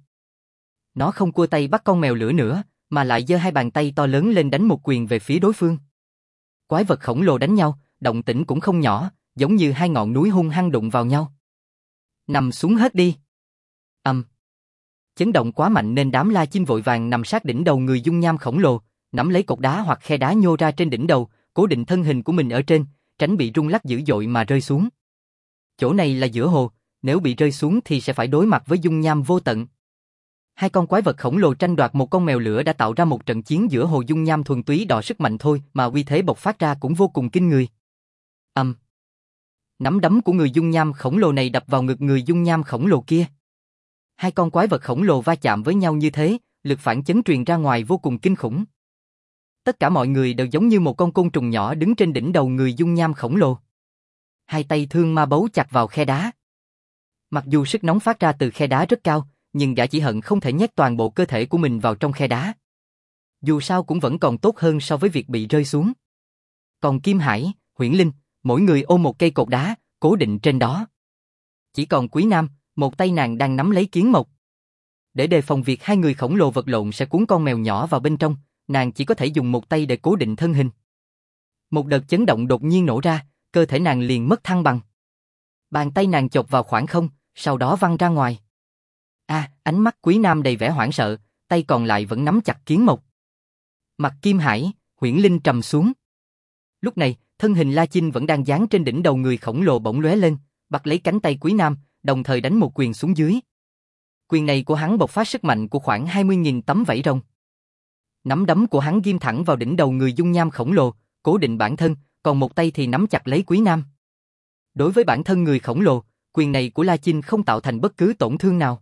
Nó không cua tay bắt con mèo lửa nữa, mà lại giơ hai bàn tay to lớn lên đánh một quyền về phía đối phương. Quái vật khổng lồ đánh nhau, động tĩnh cũng không nhỏ, giống như hai ngọn núi hung hăng đụng vào nhau. Nằm xuống hết đi. Ầm. Um. Chấn động quá mạnh nên đám La Chinh vội vàng nằm sát đỉnh đầu người dung nham khổng lồ, nắm lấy cột đá hoặc khe đá nhô ra trên đỉnh đầu, cố định thân hình của mình ở trên, tránh bị rung lắc dữ dội mà rơi xuống. Chỗ này là giữa hồ, nếu bị rơi xuống thì sẽ phải đối mặt với dung nham vô tận. Hai con quái vật khổng lồ tranh đoạt một con mèo lửa đã tạo ra một trận chiến giữa hồ dung nham thuần túy đọ sức mạnh thôi mà uy thế bộc phát ra cũng vô cùng kinh người. Ầm. Um. Nắm đấm của người dung nham khổng lồ này đập vào ngực người dung nham khổng lồ kia. Hai con quái vật khổng lồ va chạm với nhau như thế, lực phản chấn truyền ra ngoài vô cùng kinh khủng. Tất cả mọi người đều giống như một con côn trùng nhỏ đứng trên đỉnh đầu người dung nham khổng lồ. Hai tay thương ma bấu chặt vào khe đá. Mặc dù sức nóng phát ra từ khe đá rất cao, nhưng gã chỉ hận không thể nhét toàn bộ cơ thể của mình vào trong khe đá. Dù sao cũng vẫn còn tốt hơn so với việc bị rơi xuống. Còn Kim Hải, Huyễn Linh, mỗi người ôm một cây cột đá, cố định trên đó. Chỉ còn Quý Nam, một tay nàng đang nắm lấy kiến mộc. Để đề phòng việc hai người khổng lồ vật lộn sẽ cuốn con mèo nhỏ vào bên trong, nàng chỉ có thể dùng một tay để cố định thân hình. Một đợt chấn động đột nhiên nổ ra, cơ thể nàng liền mất thăng bằng. Bàn tay nàng chộp vào khoảng không, sau đó văng ra ngoài. A, à, ánh mắt Quý Nam đầy vẻ hoảng sợ, tay còn lại vẫn nắm chặt kiến mộc. Mặt Kim Hải, Huyễn Linh trầm xuống. Lúc này, thân hình La Chinh vẫn đang dán trên đỉnh đầu người khổng lồ bỗng lóe lên, bắt lấy cánh tay Quý Nam, đồng thời đánh một quyền xuống dưới. Quyền này của hắn bộc phát sức mạnh của khoảng hai mươi nghìn tấm vảy rồng. Nắm đấm của hắn ghim thẳng vào đỉnh đầu người dung nham khổng lồ, cố định bản thân, còn một tay thì nắm chặt lấy Quý Nam. Đối với bản thân người khổng lồ, quyền này của La Chinh không tạo thành bất cứ tổn thương nào.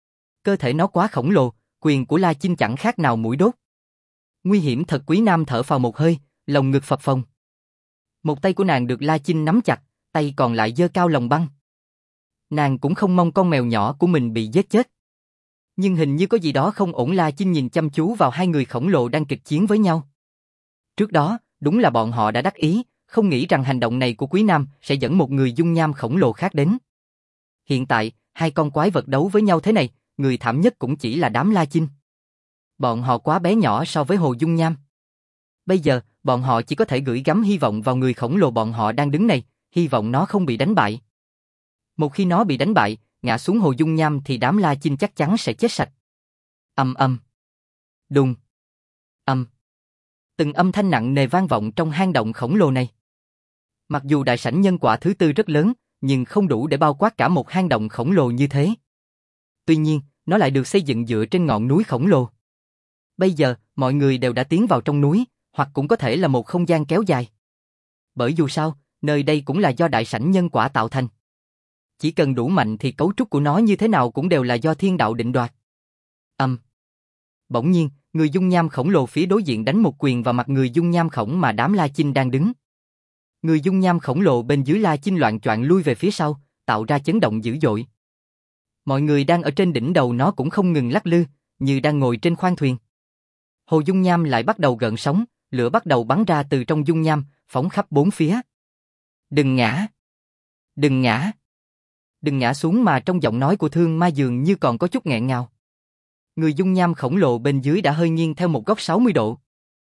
Cơ thể nó quá khổng lồ, quyền của La Chinh chẳng khác nào mũi đốt. Nguy hiểm thật. Quý Nam thở phào một hơi, lồng ngực phập phồng. Một tay của nàng được La Chinh nắm chặt, tay còn lại giơ cao lồng băng. Nàng cũng không mong con mèo nhỏ của mình bị giết chết. Nhưng hình như có gì đó không ổn. La Chinh nhìn chăm chú vào hai người khổng lồ đang kịch chiến với nhau. Trước đó, đúng là bọn họ đã đắc ý, không nghĩ rằng hành động này của Quý Nam sẽ dẫn một người dung nham khổng lồ khác đến. Hiện tại, hai con quái vật đấu với nhau thế này, người thảm nhất cũng chỉ là đám La Chinh. Bọn họ quá bé nhỏ so với hồ dung nham. Bây giờ, bọn họ chỉ có thể gửi gắm hy vọng vào người khổng lồ bọn họ đang đứng này, hy vọng nó không bị đánh bại. Một khi nó bị đánh bại, ngã xuống hồ dung nham thì đám La Chinh chắc chắn sẽ chết sạch. Ầm ầm. Đùng. Ầm. Từng âm thanh nặng nề vang vọng trong hang động khổng lồ này. Mặc dù đại sảnh nhân quả thứ tư rất lớn, nhưng không đủ để bao quát cả một hang động khổng lồ như thế. Tuy nhiên, nó lại được xây dựng dựa trên ngọn núi khổng lồ. Bây giờ, mọi người đều đã tiến vào trong núi, hoặc cũng có thể là một không gian kéo dài. Bởi dù sao, nơi đây cũng là do đại sảnh nhân quả tạo thành. Chỉ cần đủ mạnh thì cấu trúc của nó như thế nào cũng đều là do thiên đạo định đoạt. Âm. Um. Bỗng nhiên, người dung nham khổng lồ phía đối diện đánh một quyền vào mặt người dung nham khổng mà đám La Chinh đang đứng. Người dung nham khổng lồ bên dưới La Chinh loạng choạng lui về phía sau, tạo ra chấn động dữ dội. Mọi người đang ở trên đỉnh đầu nó cũng không ngừng lắc lư, như đang ngồi trên khoang thuyền. Hồ dung nham lại bắt đầu gợn sóng, lửa bắt đầu bắn ra từ trong dung nham, phóng khắp bốn phía. Đừng ngã! Đừng ngã! Đừng ngã xuống. Mà trong giọng nói của Thương Ma dường như còn có chút nghẹn ngào. Người dung nham khổng lồ bên dưới đã hơi nghiêng theo một góc sáu mươi độ.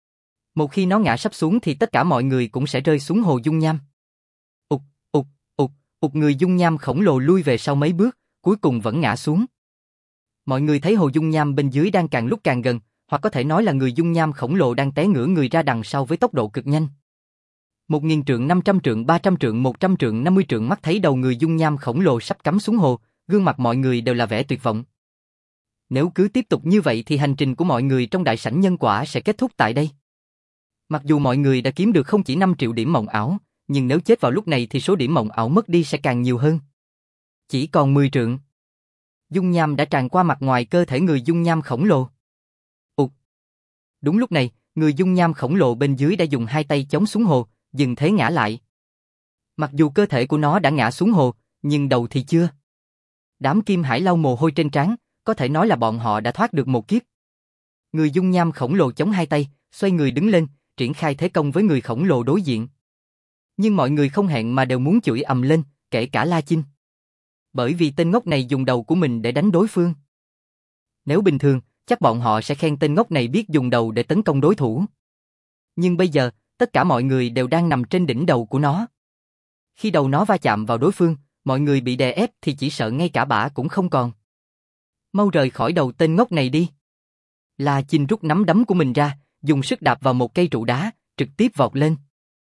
Một khi nó ngã sắp xuống thì tất cả mọi người cũng sẽ rơi xuống hồ dung nham. Ụt, ụt, ụt, ụt. Người dung nham khổng lồ lui về sau mấy bước, cuối cùng vẫn ngã xuống. Mọi người thấy hồ dung nham bên dưới đang càng lúc càng gần, hoặc có thể nói là người dung nham khổng lồ đang té ngửa người ra đằng sau với tốc độ cực nhanh. Một nghìn trượng, năm trăm trượng, ba trăm trượng, một trăm trượng, năm mươi trượng. Mắt thấy đầu người dung nham khổng lồ sắp cắm xuống hồ, gương mặt mọi người đều là vẻ tuyệt vọng. Nếu cứ tiếp tục như vậy thì hành trình của mọi người trong đại sảnh nhân quả sẽ kết thúc tại đây. Mặc dù mọi người đã kiếm được không chỉ năm triệu điểm mộng ảo, nhưng nếu chết vào lúc này thì số điểm mộng ảo mất đi sẽ càng nhiều hơn. Chỉ còn mười trượng. Dung nham đã tràn qua mặt ngoài cơ thể người dung nham khổng lồ. Ụt. Đúng lúc này, người dung nham khổng lồ bên dưới đã dùng hai tay chống xuống hồ, dừng thế ngã lại. Mặc dù cơ thể của nó đã ngã xuống hồ, nhưng đầu thì chưa. Đám Kim Hải lau mồ hôi trên trán, có thể nói là bọn họ đã thoát được một kiếp. Người dung nham khổng lồ chống hai tay, xoay người đứng lên, triển khai thế công với người khổng lồ đối diện. Nhưng mọi người không hẹn mà đều muốn chửi ầm lên, kể cả La Chinh. Bởi vì tên ngốc này dùng đầu của mình để đánh đối phương. Nếu bình thường, chắc bọn họ sẽ khen tên ngốc này biết dùng đầu để tấn công đối thủ. Nhưng bây giờ, tất cả mọi người đều đang nằm trên đỉnh đầu của nó. Khi đầu nó va chạm vào đối phương, mọi người bị đè ép thì chỉ sợ ngay cả bả cũng không còn. Mau rời khỏi đầu tên ngốc này đi. La Chinh rút nắm đấm của mình ra, dùng sức đạp vào một cây trụ đá, trực tiếp vọt lên.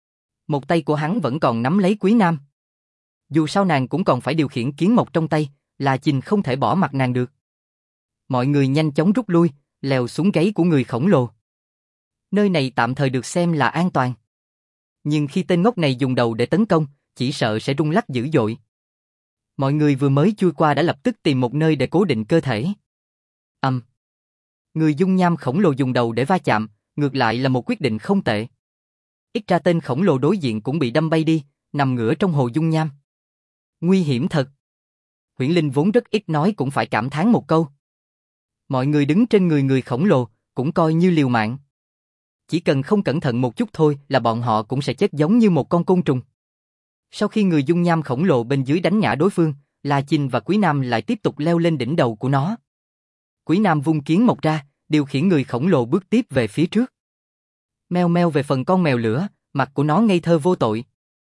Một tay của hắn vẫn còn nắm lấy Quý Nam. Dù sao nàng cũng còn phải điều khiển kiến mộc trong tay, La Chinh không thể bỏ mặc nàng được. Mọi người nhanh chóng rút lui, leo xuống gáy của người khổng lồ. Nơi này tạm thời được xem là an toàn. Nhưng khi tên ngốc này dùng đầu để tấn công, chỉ sợ sẽ rung lắc dữ dội. Mọi người vừa mới chui qua đã lập tức tìm một nơi để cố định cơ thể. Ầm. Um. Người dung nham khổng lồ dùng đầu để va chạm, ngược lại là một quyết định không tệ. Ít ra tên khổng lồ đối diện cũng bị đâm bay đi, nằm ngửa trong hồ dung nham. Nguy hiểm thật. Huyễn Linh vốn rất ít nói cũng phải cảm thán một câu. Mọi người đứng trên người người khổng lồ, cũng coi như liều mạng. Chỉ cần không cẩn thận một chút thôi là bọn họ cũng sẽ chết giống như một con côn trùng. Sau khi người dung nham khổng lồ bên dưới đánh ngã đối phương, La Chinh và Quý Nam lại tiếp tục leo lên đỉnh đầu của nó. Quý Nam vung kiến mộc ra, điều khiển người khổng lồ bước tiếp về phía trước. Meo meo về phần con mèo lửa, mặt của nó ngây thơ vô tội.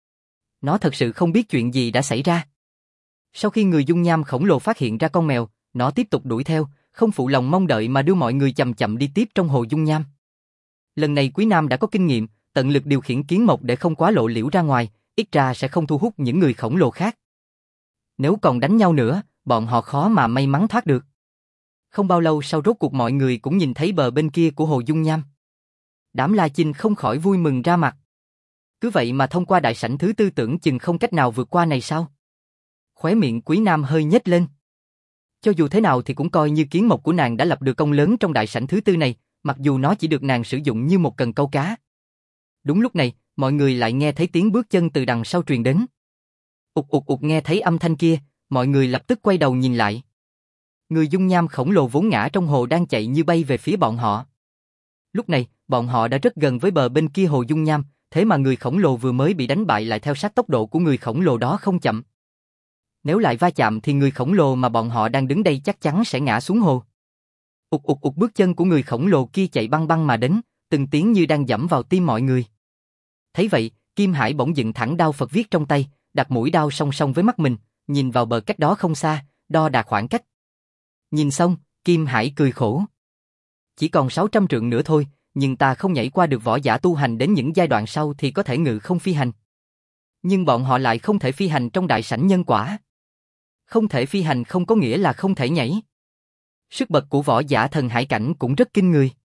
Nó thật sự không biết chuyện gì đã xảy ra. Sau khi người dung nham khổng lồ phát hiện ra con mèo, nó tiếp tục đuổi theo, không phụ lòng mong đợi mà đưa mọi người chậm chậm đi tiếp trong hồ dung nham. Lần này Quý Nam đã có kinh nghiệm, tận lực điều khiển kiến mộc để không quá lộ liễu ra ngoài, ít ra sẽ không thu hút những người khổng lồ khác. Nếu còn đánh nhau nữa, bọn họ khó mà may mắn thoát được. Không bao lâu sau rốt cuộc mọi người cũng nhìn thấy bờ bên kia của hồ dung nham. Đám La Chinh không khỏi vui mừng ra mặt. Cứ vậy mà thông qua đại sảnh thứ tư tưởng chừng không cách nào vượt qua này sao? Khóe miệng Quý Nam hơi nhếch lên. Cho dù thế nào thì cũng coi như kiến mộc của nàng đã lập được công lớn trong đại sảnh thứ tư này, mặc dù nó chỉ được nàng sử dụng như một cần câu cá. Đúng lúc này, mọi người lại nghe thấy tiếng bước chân từ đằng sau truyền đến. Ụt ụt ụt, nghe thấy âm thanh kia, mọi người lập tức quay đầu nhìn lại. Người dung nham khổng lồ vốn ngã trong hồ đang chạy như bay về phía bọn họ. Lúc này, bọn họ đã rất gần với bờ bên kia hồ dung nham, thế mà người khổng lồ vừa mới bị đánh bại lại theo sát tốc độ của người khổng lồ đó không chậm. Nếu lại va chạm thì người khổng lồ mà bọn họ đang đứng đây chắc chắn sẽ ngã xuống hồ. Ụt ụt ụt, bước chân của người khổng lồ kia chạy băng băng mà đến, từng tiếng như đang giẫm vào tim mọi người. Thấy vậy, Kim Hải bỗng dựng thẳng đao Phật viết trong tay, đặt mũi đao song song với mắt mình, nhìn vào bờ cách đó không xa, đo đạc khoảng cách. Nhìn xong, Kim Hải cười khổ. Chỉ còn sáu trăm trượng nữa thôi, nhưng ta không nhảy qua được võ giả tu hành đến những giai đoạn sau thì có thể ngự không phi hành. Nhưng bọn họ lại không thể phi hành trong đại sảnh nhân quả. Không thể phi hành không có nghĩa là không thể nhảy. Sức bật của võ giả thần hải cảnh cũng rất kinh người.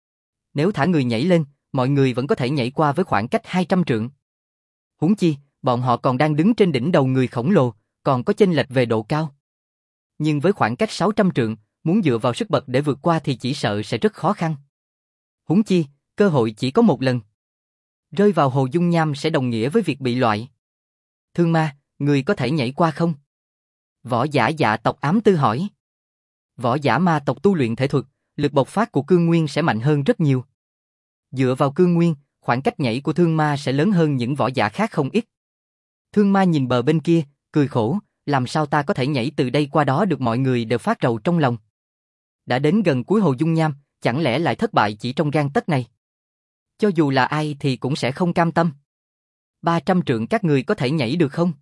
Nếu thả người nhảy lên, mọi người vẫn có thể nhảy qua với khoảng cách hai trăm trượng. Huống chi, bọn họ còn đang đứng trên đỉnh đầu người khổng lồ, còn có chênh lệch về độ cao. Nhưng với khoảng cách sáu trăm trượng, muốn dựa vào sức bật để vượt qua thì chỉ sợ sẽ rất khó khăn. Huống chi, cơ hội chỉ có một lần. Rơi vào hồ dung nham sẽ đồng nghĩa với việc bị loại. Thương Ma, người có thể nhảy qua không? Võ giả Dạ tộc ám tư hỏi. Võ giả Ma tộc tu luyện thể thuật, lực bộc phát của cương nguyên sẽ mạnh hơn rất nhiều. Dựa vào cương nguyên, khoảng cách nhảy của Thương Ma sẽ lớn hơn những võ giả khác không ít. Thương Ma nhìn bờ bên kia, cười khổ, làm sao ta có thể nhảy từ đây qua đó được, mọi người đều phát rầu trong lòng. Đã đến gần cuối hồ dung nham, chẳng lẽ lại thất bại chỉ trong gang tấc này? Cho dù là ai thì cũng sẽ không cam tâm. ba trăm trượng các người có thể nhảy được không?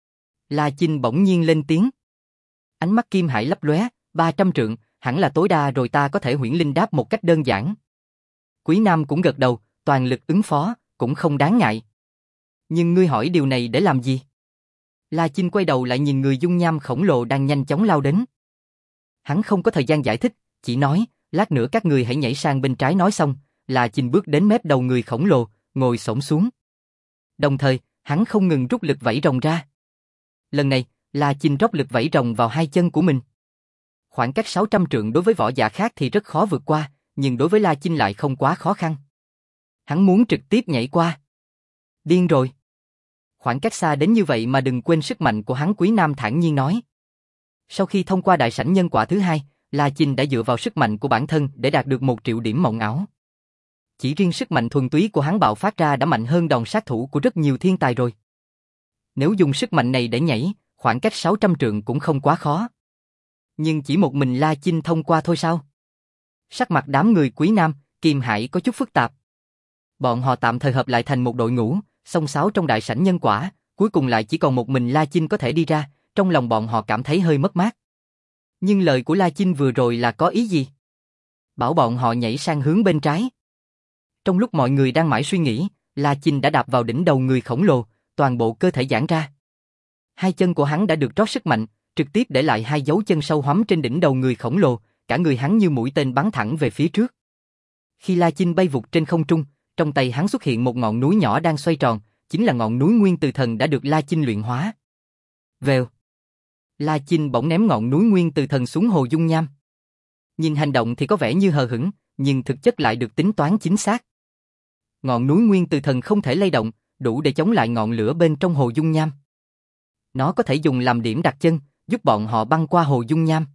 La Chinh bỗng nhiên lên tiếng. Ánh mắt Kim Hải lấp lóe, ba trăm trượng, hẳn là tối đa rồi, ta có thể. Huyễn Linh đáp một cách đơn giản. Quý Nam cũng gật đầu, toàn lực ứng phó, cũng không đáng ngại. Nhưng ngươi hỏi điều này để làm gì? La Chinh quay đầu lại nhìn người dung nham khổng lồ đang nhanh chóng lao đến. Hắn không có thời gian giải thích, chỉ nói, lát nữa các người hãy nhảy sang bên trái. Nói xong, La Chinh bước đến mép đầu người khổng lồ, ngồi xổm xuống. Đồng thời, hắn không ngừng rút lực vẫy rồng ra. Lần này, La Chinh rót lực vẫy rồng vào hai chân của mình. Khoảng cách sáu trăm trượng đối với võ giả khác thì rất khó vượt qua, nhưng đối với La Chinh lại không quá khó khăn. Hắn muốn trực tiếp nhảy qua. Điên rồi. Khoảng cách xa đến như vậy mà đừng quên sức mạnh của hắn, Quý Nam thản nhiên nói. Sau khi thông qua đại sảnh nhân quả thứ hai, La Chinh đã dựa vào sức mạnh của bản thân để đạt được một triệu điểm mộng ảo. Chỉ riêng sức mạnh thuần túy của hắn bạo phát ra đã mạnh hơn đòn sát thủ của rất nhiều thiên tài rồi. Nếu dùng sức mạnh này để nhảy, khoảng cách sáu trăm trượng cũng không quá khó. Nhưng chỉ một mình La Chinh thông qua thôi sao? Sắc mặt đám người Quý Nam, Kim Hải có chút phức tạp. Bọn họ tạm thời hợp lại thành một đội ngũ, xông xáo trong đại sảnh nhân quả, cuối cùng lại chỉ còn một mình La Chinh có thể đi ra, trong lòng bọn họ cảm thấy hơi mất mát. Nhưng lời của La Chinh vừa rồi là có ý gì? Bảo bọn họ nhảy sang hướng bên trái. Trong lúc mọi người đang mãi suy nghĩ, La Chinh đã đạp vào đỉnh đầu người khổng lồ, toàn bộ cơ thể giãn ra. Hai chân của hắn đã được rót sức mạnh, trực tiếp để lại hai dấu chân sâu hoắm trên đỉnh đầu người khổng lồ, cả người hắn như mũi tên bắn thẳng về phía trước. Khi La Chinh bay vụt trên không trung, trong tay hắn xuất hiện một ngọn núi nhỏ đang xoay tròn, chính là ngọn núi Nguyên Từ Thần đã được La Chinh luyện hóa. Vèo. La Chinh bỗng ném ngọn núi Nguyên Từ Thần xuống hồ dung nham. Nhìn hành động thì có vẻ như hờ hững, nhưng thực chất lại được tính toán chính xác. Ngọn núi Nguyên Từ Thần không thể lay động, đủ để chống lại ngọn lửa bên trong hồ dung nham. Nó có thể dùng làm điểm đặt chân, giúp bọn họ băng qua hồ dung nham.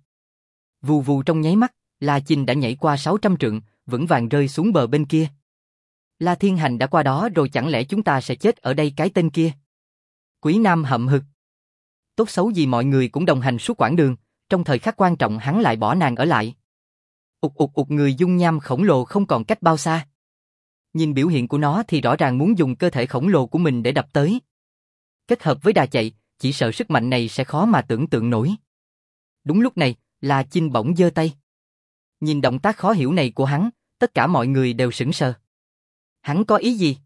Vù vù trong nháy mắt, La Chinh đã nhảy qua sáu trăm trượng, vững vàng rơi xuống bờ bên kia. La Thiên Hành đã qua đó rồi, chẳng lẽ chúng ta sẽ chết ở đây cái tên kia? Quý Nam hậm hực. Tốt xấu gì mọi người cũng đồng hành suốt quãng đường, trong thời khắc quan trọng hắn lại bỏ nàng ở lại. Ụt ụt ụt, người dung nham khổng lồ không còn cách bao xa. Nhìn biểu hiện của nó thì rõ ràng muốn dùng cơ thể khổng lồ của mình để đập tới. Kết hợp với đà chạy, chỉ sợ sức mạnh này sẽ khó mà tưởng tượng nổi. Đúng lúc này, La Chinh bỗng giơ tay. Nhìn động tác khó hiểu này của hắn, tất cả mọi người đều sững sờ. Hắn có ý gì?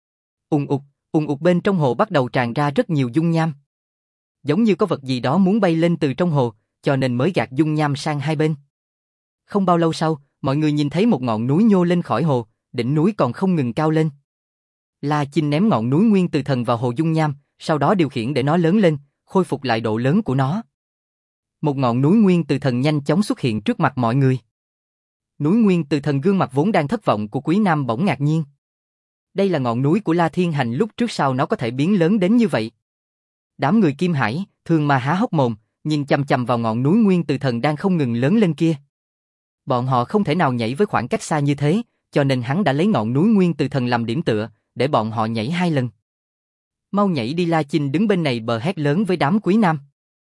Ùn ụt, ùn ụt, bên trong hồ bắt đầu tràn ra rất nhiều dung nham. Giống như có vật gì đó muốn bay lên từ trong hồ, cho nên mới gạt dung nham sang hai bên. Không bao lâu sau, mọi người nhìn thấy một ngọn núi nhô lên khỏi hồ, đỉnh núi còn không ngừng cao lên. La Chinh ném ngọn núi Nguyên Từ Thần vào hồ dung nham, sau đó điều khiển để nó lớn lên, khôi phục lại độ lớn của nó. Một ngọn núi Nguyên Từ Thần nhanh chóng xuất hiện trước mặt mọi người. Núi Nguyên Từ Thần, gương mặt vốn đang thất vọng của Quý Nam bỗng ngạc nhiên. Đây là ngọn núi của La Thiên Hành, lúc trước sao nó có thể biến lớn đến như vậy? Đám người Kim Hải, Thương Ma há hốc mồm, nhìn chằm chằm vào ngọn núi Nguyên Từ Thần đang không ngừng lớn lên kia. Bọn họ không thể nào nhảy với khoảng cách xa như thế, cho nên hắn đã lấy ngọn núi Nguyên Từ Thần làm điểm tựa, để bọn họ nhảy hai lần. Mau nhảy đi! La Chinh đứng bên này bờ hét lớn với đám Quý Nam.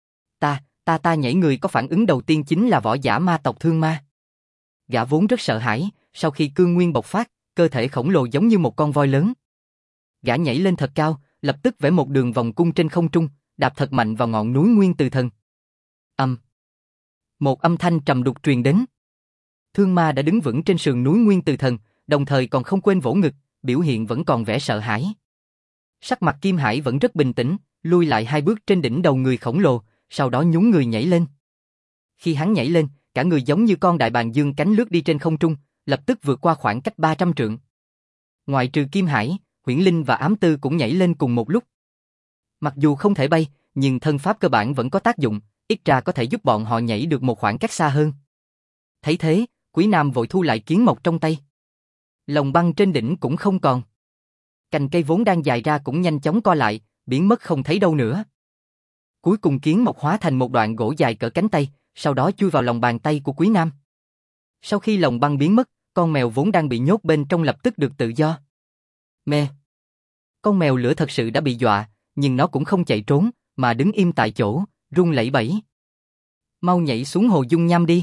Ta, ta ta nhảy! Người có phản ứng đầu tiên chính là võ giả ma tộc Thương Ma. Gã vốn rất sợ hãi, sau khi cương nguyên bộc phát, cơ thể khổng lồ giống như một con voi lớn. Gã nhảy lên thật cao, lập tức vẽ một đường vòng cung trên không trung, đạp thật mạnh vào ngọn núi Nguyên Từ Thần. Âm. Một âm thanh trầm đục truyền đến. Thương Ma đã đứng vững trên sườn núi Nguyên Từ Thần, đồng thời còn không quên vỗ ngực, biểu hiện vẫn còn vẻ sợ hãi. Sắc mặt Kim Hải vẫn rất bình tĩnh, lui lại hai bước trên đỉnh đầu người khổng lồ, sau đó nhún người nhảy lên. Khi hắn nhảy lên, cả người giống như con đại bàng dương cánh lướt đi trên không trung, lập tức vượt qua khoảng cách ba trăm trượng. Ngoại trừ Kim Hải, Huyễn Linh và Ám Tư cũng nhảy lên cùng một lúc. Mặc dù không thể bay, nhưng thân pháp cơ bản vẫn có tác dụng, ít ra có thể giúp bọn họ nhảy được một khoảng cách xa hơn. Thấy thế, Quý Nam vội thu lại kiếm mộc trong tay. Lồng băng trên đỉnh cũng không còn. Cành cây vốn đang dài ra cũng nhanh chóng co lại, biến mất không thấy đâu nữa. Cuối cùng kiếm mộc hóa thành một đoạn gỗ dài cỡ cánh tay, sau đó chui vào lòng bàn tay của Quý Nam. Sau khi lồng băng biến mất, con mèo vốn đang bị nhốt bên trong lập tức được tự do. Mè. Con mèo lửa thật sự đã bị dọa, nhưng nó cũng không chạy trốn, mà đứng im tại chỗ, run lẩy bẩy. Mau nhảy xuống hồ dung nham đi.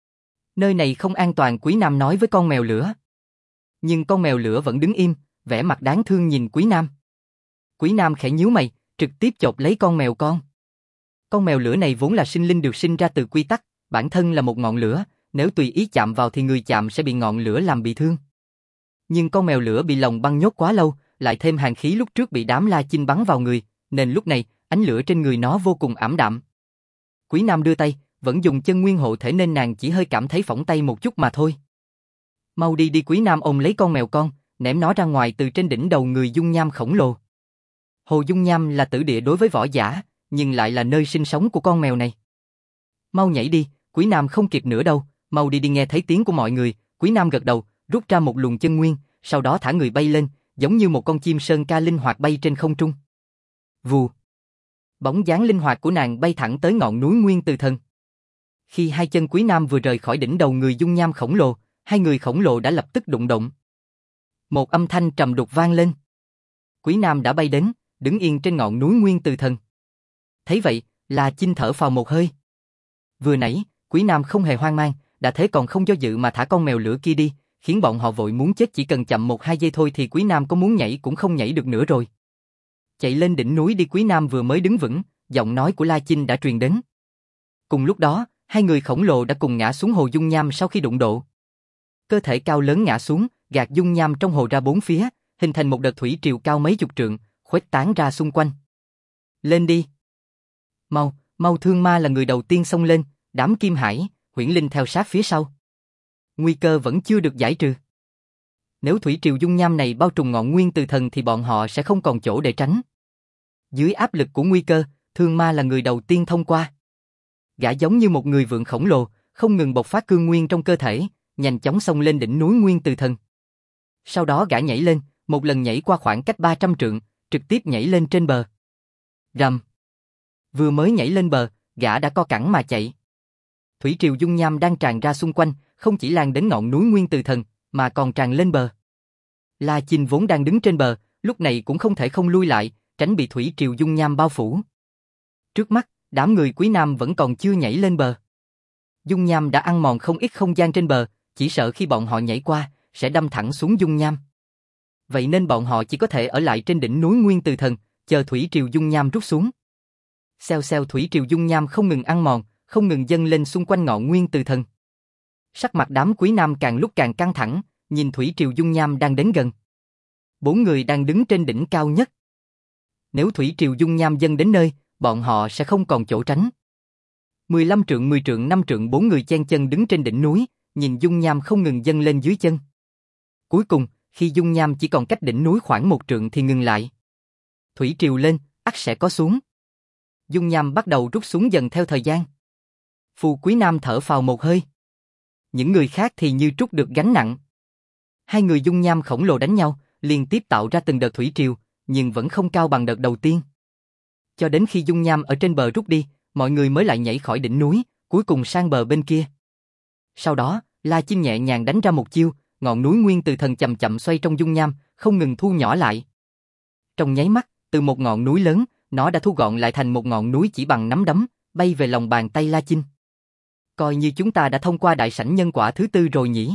Nơi này không an toàn, Quý Nam nói với con mèo lửa. Nhưng con mèo lửa vẫn đứng im, vẻ mặt đáng thương nhìn Quý Nam. Quý Nam khẽ nhíu mày, trực tiếp chộp lấy con mèo con. Con mèo lửa này vốn là sinh linh được sinh ra từ quy tắc, bản thân là một ngọn lửa, nếu tùy ý chạm vào thì người chạm sẽ bị ngọn lửa làm bị thương. Nhưng con mèo lửa bị lồng băng nhốt quá lâu, lại thêm hàn khí lúc trước bị đám La Chinh bắn vào người, nên lúc này, ánh lửa trên người nó vô cùng ảm đạm. Quý Nam đưa tay, vẫn dùng chân nguyên hộ thể nên nàng chỉ hơi cảm thấy phỏng tay một chút mà thôi. Mau đi đi! Quý Nam ôm lấy con mèo con, ném nó ra ngoài từ trên đỉnh đầu người dung nham khổng lồ. Hồ dung nham là tử địa đối với võ giả, nhưng lại là nơi sinh sống của con mèo này. Mau nhảy đi! Quý Nam không kịp nữa đâu, mau đi đi! Nghe thấy tiếng của mọi người, Quý Nam gật đầu, rút ra một luồng chân nguyên, sau đó thả người bay lên, giống như một con chim sơn ca linh hoạt bay trên không trung. Vù. Bóng dáng linh hoạt của nàng bay thẳng tới ngọn núi Nguyên Từ Thần. Khi hai chân Quý Nam vừa rời khỏi đỉnh đầu người dung nham khổng lồ, hai người khổng lồ đã lập tức đụng động. Một âm thanh trầm đục vang lên. Quý Nam đã bay đến, đứng yên trên ngọn núi Nguyên Từ Thần. Thấy vậy, La Chinh thở phào một hơi. Vừa nãy, Quý Nam không hề hoang mang, đã thế còn không do dự mà thả con mèo lửa kia đi, khiến bọn họ vội muốn chết, chỉ cần chậm một hai giây thôi thì Quý Nam có muốn nhảy cũng không nhảy được nữa rồi. Chạy lên đỉnh núi đi! Quý Nam vừa mới đứng vững, giọng nói của La Chinh đã truyền đến. Cùng lúc đó, hai người khổng lồ đã cùng ngã xuống hồ dung nham sau khi đụng độ. Cơ thể cao lớn ngã xuống, gạt dung nham trong hồ ra bốn phía, hình thành một đợt thủy triều cao mấy chục trượng, khuếch tán ra xung quanh. Lên đi! Mau, mau Thương Ma là người đầu tiên xông lên, đám Kim Hải, Huyễn Linh theo sát phía sau. Nguy cơ vẫn chưa được giải trừ. Nếu thủy triều dung nham này bao trùm ngọn nguyên từ thần thì bọn họ sẽ không còn chỗ để tránh. Dưới áp lực của nguy cơ, Thương Ma là người đầu tiên thông qua. Gã giống như một người vượn khổng lồ, không ngừng bộc phát cương nguyên trong cơ thể, nhanh chóng xông lên đỉnh núi nguyên từ thần. Sau đó gã nhảy lên, một lần nhảy qua khoảng cách ba trăm trượng, trực tiếp nhảy lên trên bờ. Rầm. Vừa mới nhảy lên bờ, gã đã co cẳng mà chạy. Thủy triều dung nham đang tràn ra xung quanh, không chỉ lan đến ngọn núi nguyên từ thần, mà còn tràn lên bờ. La Chinh vốn đang đứng trên bờ, lúc này cũng không thể không lui lại, tránh bị thủy triều dung nham bao phủ. Trước mắt, đám người Quý Nam vẫn còn chưa nhảy lên bờ. Dung nham đã ăn mòn không ít không gian trên bờ, chỉ sợ khi bọn họ nhảy qua, sẽ đâm thẳng xuống dung nham. Vậy nên bọn họ chỉ có thể ở lại trên đỉnh núi nguyên từ thần, chờ thủy triều dung nham rút xuống. Xèo xèo thủy triều dung nham không ngừng ăn mòn, không ngừng dâng lên xung quanh ngọn nguyên từ thần. Sắc mặt đám Quý Nam càng lúc càng căng thẳng, nhìn thủy triều dung nham đang đến gần. Bốn người đang đứng trên đỉnh cao nhất. Nếu thủy triều dung nham dâng đến nơi, bọn họ sẽ không còn chỗ tránh. mười lăm trượng mười trượng năm trượng bốn người chen chân đứng trên đỉnh núi, nhìn dung nham không ngừng dâng lên dưới chân. Cuối cùng, khi dung nham chỉ còn cách đỉnh núi khoảng một trượng thì ngừng lại. Thủy triều lên, ắt sẽ có xuống. Dung nham bắt đầu rút xuống dần theo thời gian. Phù Quý Nam thở phào một hơi. Những người khác thì như trút được gánh nặng. Hai người dung nham khổng lồ đánh nhau, liên tiếp tạo ra từng đợt thủy triều, nhưng vẫn không cao bằng đợt đầu tiên. Cho đến khi dung nham ở trên bờ rút đi, mọi người mới lại nhảy khỏi đỉnh núi, cuối cùng sang bờ bên kia. Sau đó, La Chinh nhẹ nhàng đánh ra một chiêu, ngọn núi nguyên từ thần chậm chậm xoay trong dung nham, không ngừng thu nhỏ lại. Trong nháy mắt, từ một ngọn núi lớn, nó đã thu gọn lại thành một ngọn núi chỉ bằng nắm đấm, bay về lòng bàn tay La Chinh. Coi như chúng ta đã thông qua đại sảnh nhân quả thứ tư rồi nhỉ?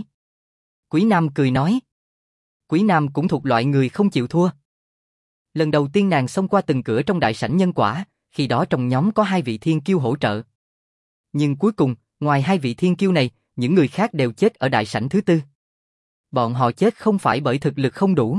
Quý Nam cười nói. Quý Nam cũng thuộc loại người không chịu thua. Lần đầu tiên nàng xông qua từng cửa trong đại sảnh nhân quả, khi đó trong nhóm có hai vị thiên kiêu hỗ trợ. Nhưng cuối cùng, ngoài hai vị thiên kiêu này, những người khác đều chết ở đại sảnh thứ tư. Bọn họ chết không phải bởi thực lực không đủ,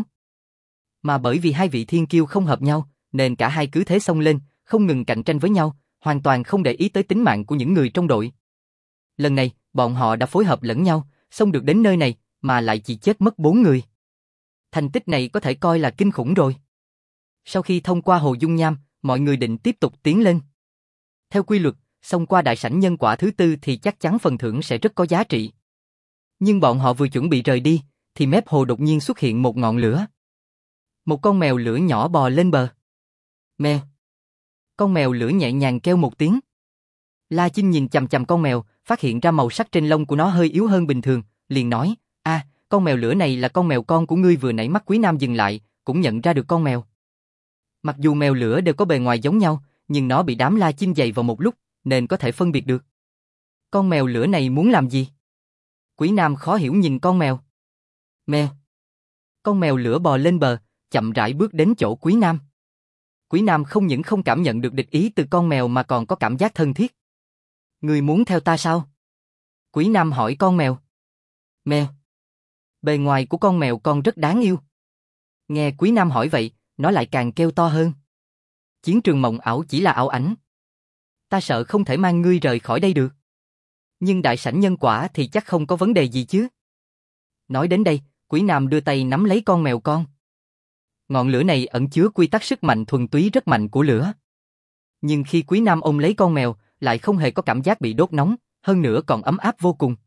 mà bởi vì hai vị thiên kiêu không hợp nhau, nên cả hai cứ thế xông lên, không ngừng cạnh tranh với nhau, hoàn toàn không để ý tới tính mạng của những người trong đội. Lần này, bọn họ đã phối hợp lẫn nhau, xông được đến nơi này, mà lại chỉ chết mất bốn người. Thành tích này có thể coi là kinh khủng rồi. Sau khi thông qua hồ dung nham, mọi người định tiếp tục tiến lên. Theo quy luật, xông qua đại sảnh nhân quả thứ tư thì chắc chắn phần thưởng sẽ rất có giá trị. Nhưng bọn họ vừa chuẩn bị rời đi, thì mép hồ đột nhiên xuất hiện một ngọn lửa. Một con mèo lửa nhỏ bò lên bờ. Mèo. Con mèo lửa nhẹ nhàng kêu một tiếng. La Chinh nhìn chằm chằm con mèo, phát hiện ra màu sắc trên lông của nó hơi yếu hơn bình thường, liền nói, a, à, con mèo lửa này là con mèo con của ngươi vừa nãy. Mắt Quý Nam dừng lại, cũng nhận ra được con mèo. Mặc dù mèo lửa đều có bề ngoài giống nhau, nhưng nó bị đám La Chinh giày vào một lúc, nên có thể phân biệt được. Con mèo lửa này muốn làm gì? Quý Nam khó hiểu nhìn con mèo. Mèo. Con mèo lửa bò lên bờ, chậm rãi bước đến chỗ Quý Nam. Quý Nam không những không cảm nhận được địch ý từ con mèo mà còn có cảm giác thân thiết. Ngươi muốn theo ta sao? Quý Nam hỏi con mèo. Mèo. Bề ngoài của con mèo con rất đáng yêu. Nghe Quý Nam hỏi vậy, nó lại càng kêu to hơn. Chiến trường mộng ảo chỉ là ảo ảnh. Ta sợ không thể mang ngươi rời khỏi đây được. Nhưng đại sảnh nhân quả thì chắc không có vấn đề gì chứ. Nói đến đây, Quý Nam đưa tay nắm lấy con mèo con. Ngọn lửa này ẩn chứa quy tắc sức mạnh thuần túy rất mạnh của lửa. Nhưng khi Quý Nam ôm lấy con mèo, lại không hề có cảm giác bị đốt nóng, hơn nữa còn ấm áp vô cùng.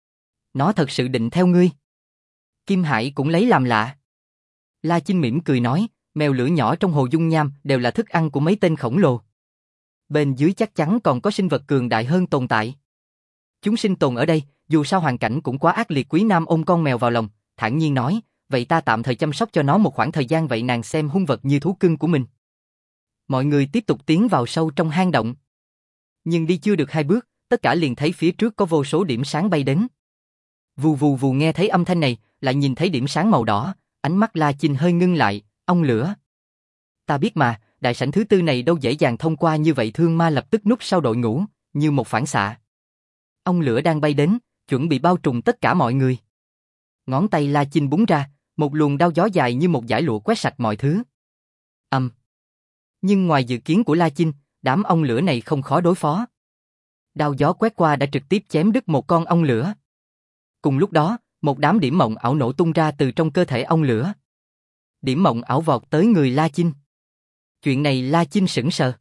Nó thật sự định theo ngươi. Kim Hải cũng lấy làm lạ. La Chinh mỉm cười nói, mèo lửa nhỏ trong hồ dung nham đều là thức ăn của mấy tên khổng lồ. Bên dưới chắc chắn còn có sinh vật cường đại hơn tồn tại. Chúng sinh tồn ở đây, dù sao hoàn cảnh cũng quá ác liệt. Quý Nam ôm con mèo vào lòng, thản nhiên nói, vậy ta tạm thời chăm sóc cho nó một khoảng thời gian, vậy nàng xem hung vật như thú cưng của mình. Mọi người tiếp tục tiến vào sâu trong hang động. Nhưng đi chưa được hai bước, tất cả liền thấy phía trước có vô số điểm sáng bay đến. Vù vù vù, nghe thấy âm thanh này, lại nhìn thấy điểm sáng màu đỏ, ánh mắt La Chinh hơi ngưng lại, ong lửa. Ta biết mà, đại sảnh thứ tư này đâu dễ dàng thông qua như vậy. Thương Ma lập tức núp sau đội ngũ, như một phản xạ. Ong lửa đang bay đến, chuẩn bị bao trùm tất cả mọi người. Ngón tay La Chinh búng ra, Một luồng đao gió dài như một dải lụa quét sạch mọi thứ. Âm. Nhưng ngoài dự kiến của La Chinh, đám ong lửa này không khó đối phó. Đao gió quét qua đã trực tiếp chém đứt một con ong lửa. Cùng lúc đó, một đám điểm mộng ảo nổ tung ra từ trong cơ thể ong lửa. Điểm mộng ảo vọt tới người La Chinh. Chuyện này La Chinh sững sờ.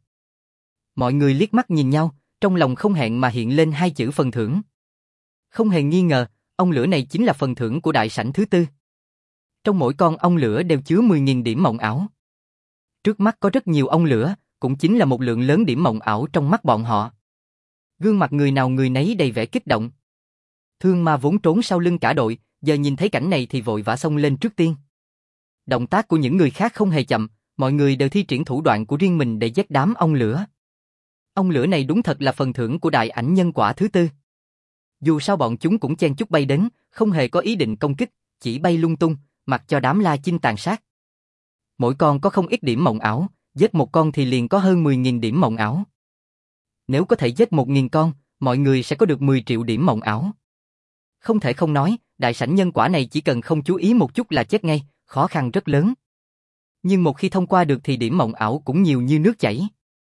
Mọi người liếc mắt nhìn nhau, trong lòng không hẹn mà hiện lên hai chữ phần thưởng. Không hề nghi ngờ, ong lửa này chính là phần thưởng của đại sảnh thứ tư. Trong mỗi con ong lửa đều chứa mười nghìn điểm mộng ảo. Trước mắt có rất nhiều ong lửa, cũng chính là một lượng lớn điểm mộng ảo trong mắt bọn họ. Gương mặt người nào người nấy đầy vẻ kích động. Thương Ma vốn trốn sau lưng cả đội, giờ nhìn thấy cảnh này thì vội vã xông lên trước tiên. Động tác của những người khác không hề chậm, mọi người đều thi triển thủ đoạn của riêng mình để giết đám ong lửa. Ong lửa này đúng thật là phần thưởng của đại ảnh nhân quả thứ tư. Dù sao bọn chúng cũng chen chúc bay đến, không hề có ý định công kích, chỉ bay lung tung, mặc cho đám La Chinh tàn sát. Mỗi con có không ít điểm mộng ảo, giết một con thì liền có hơn mười nghìn điểm mộng ảo. Nếu có thể giết một nghìn con, mọi người sẽ có được mười triệu điểm mộng ảo. Không thể không nói, đại sảnh nhân quả này chỉ cần không chú ý một chút là chết ngay, khó khăn rất lớn. Nhưng một khi thông qua được thì điểm mộng ảo cũng nhiều như nước chảy.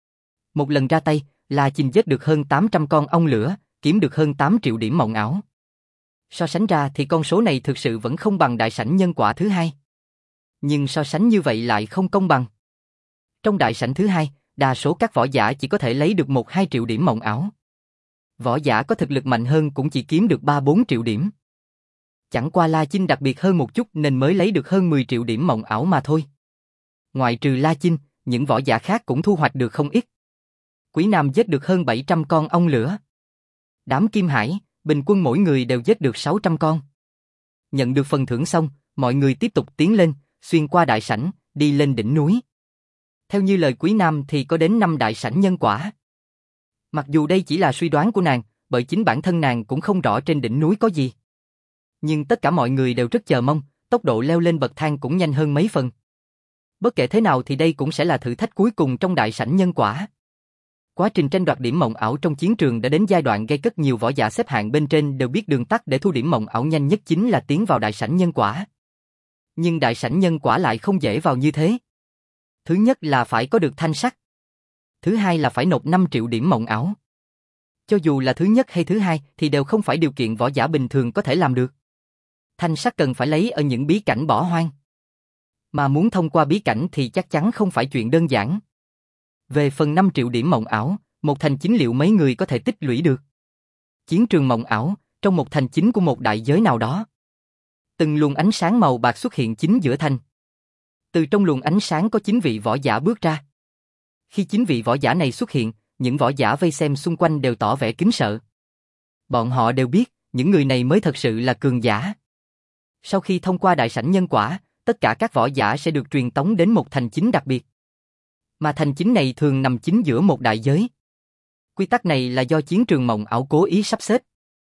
Một lần ra tay, La Chinh giết được hơn tám trăm con ong lửa, kiếm được hơn tám triệu điểm mộng ảo. So sánh ra thì con số này thực sự vẫn không bằng đại sảnh nhân quả thứ hai. Nhưng so sánh như vậy lại không công bằng. Trong đại sảnh thứ hai, đa số các võ giả chỉ có thể lấy được một hai triệu điểm mộng ảo. Võ giả có thực lực mạnh hơn cũng chỉ kiếm được ba bốn triệu điểm. Chẳng qua La Chinh đặc biệt hơn một chút nên mới lấy được hơn mười triệu điểm mộng ảo mà thôi. Ngoài trừ La Chinh, những võ giả khác cũng thu hoạch được không ít. Quý Nam giết được hơn bảy trăm con ong lửa. Đám Kim Hải, bình quân mỗi người đều giết được sáu trăm con. Nhận được phần thưởng xong, mọi người tiếp tục tiến lên, xuyên qua đại sảnh, đi lên đỉnh núi. Theo như lời Quý Nam thì có đến năm đại sảnh nhân quả. Mặc dù đây chỉ là suy đoán của nàng, bởi chính bản thân nàng cũng không rõ trên đỉnh núi có gì. Nhưng tất cả mọi người đều rất chờ mong, tốc độ leo lên bậc thang cũng nhanh hơn mấy phần. Bất kể thế nào thì đây cũng sẽ là thử thách cuối cùng trong đại sảnh nhân quả. Quá trình tranh đoạt điểm mộng ảo trong chiến trường đã đến giai đoạn gây cấn, nhiều võ giả xếp hạng bên trên đều biết đường tắt để thu điểm mộng ảo nhanh nhất chính là tiến vào đại sảnh nhân quả. Nhưng đại sảnh nhân quả lại không dễ vào như thế. Thứ nhất là phải có được thanh sắc. Thứ hai là phải nộp năm triệu điểm mộng ảo. Cho dù là thứ nhất hay thứ hai thì đều không phải điều kiện võ giả bình thường có thể làm được. Thanh sắc cần phải lấy ở những bí cảnh bỏ hoang. Mà muốn thông qua bí cảnh thì chắc chắn không phải chuyện đơn giản. Về phần năm triệu điểm mộng ảo, một thành chính liệu mấy người có thể tích lũy được. Chiến trường mộng ảo, trong một thành chính của một đại giới nào đó. Từng luồng ánh sáng màu bạc xuất hiện chính giữa thành. Từ trong luồng ánh sáng có chín vị võ giả bước ra. Khi chín vị võ giả này xuất hiện, những võ giả vây xem xung quanh đều tỏ vẻ kính sợ. Bọn họ đều biết, những người này mới thật sự là cường giả. Sau khi thông qua đại sảnh nhân quả, tất cả các võ giả sẽ được truyền tống đến một thành chính đặc biệt. Mà thành chính này thường nằm chính giữa một đại giới. Quy tắc này là do chiến trường mộng ảo cố ý sắp xếp.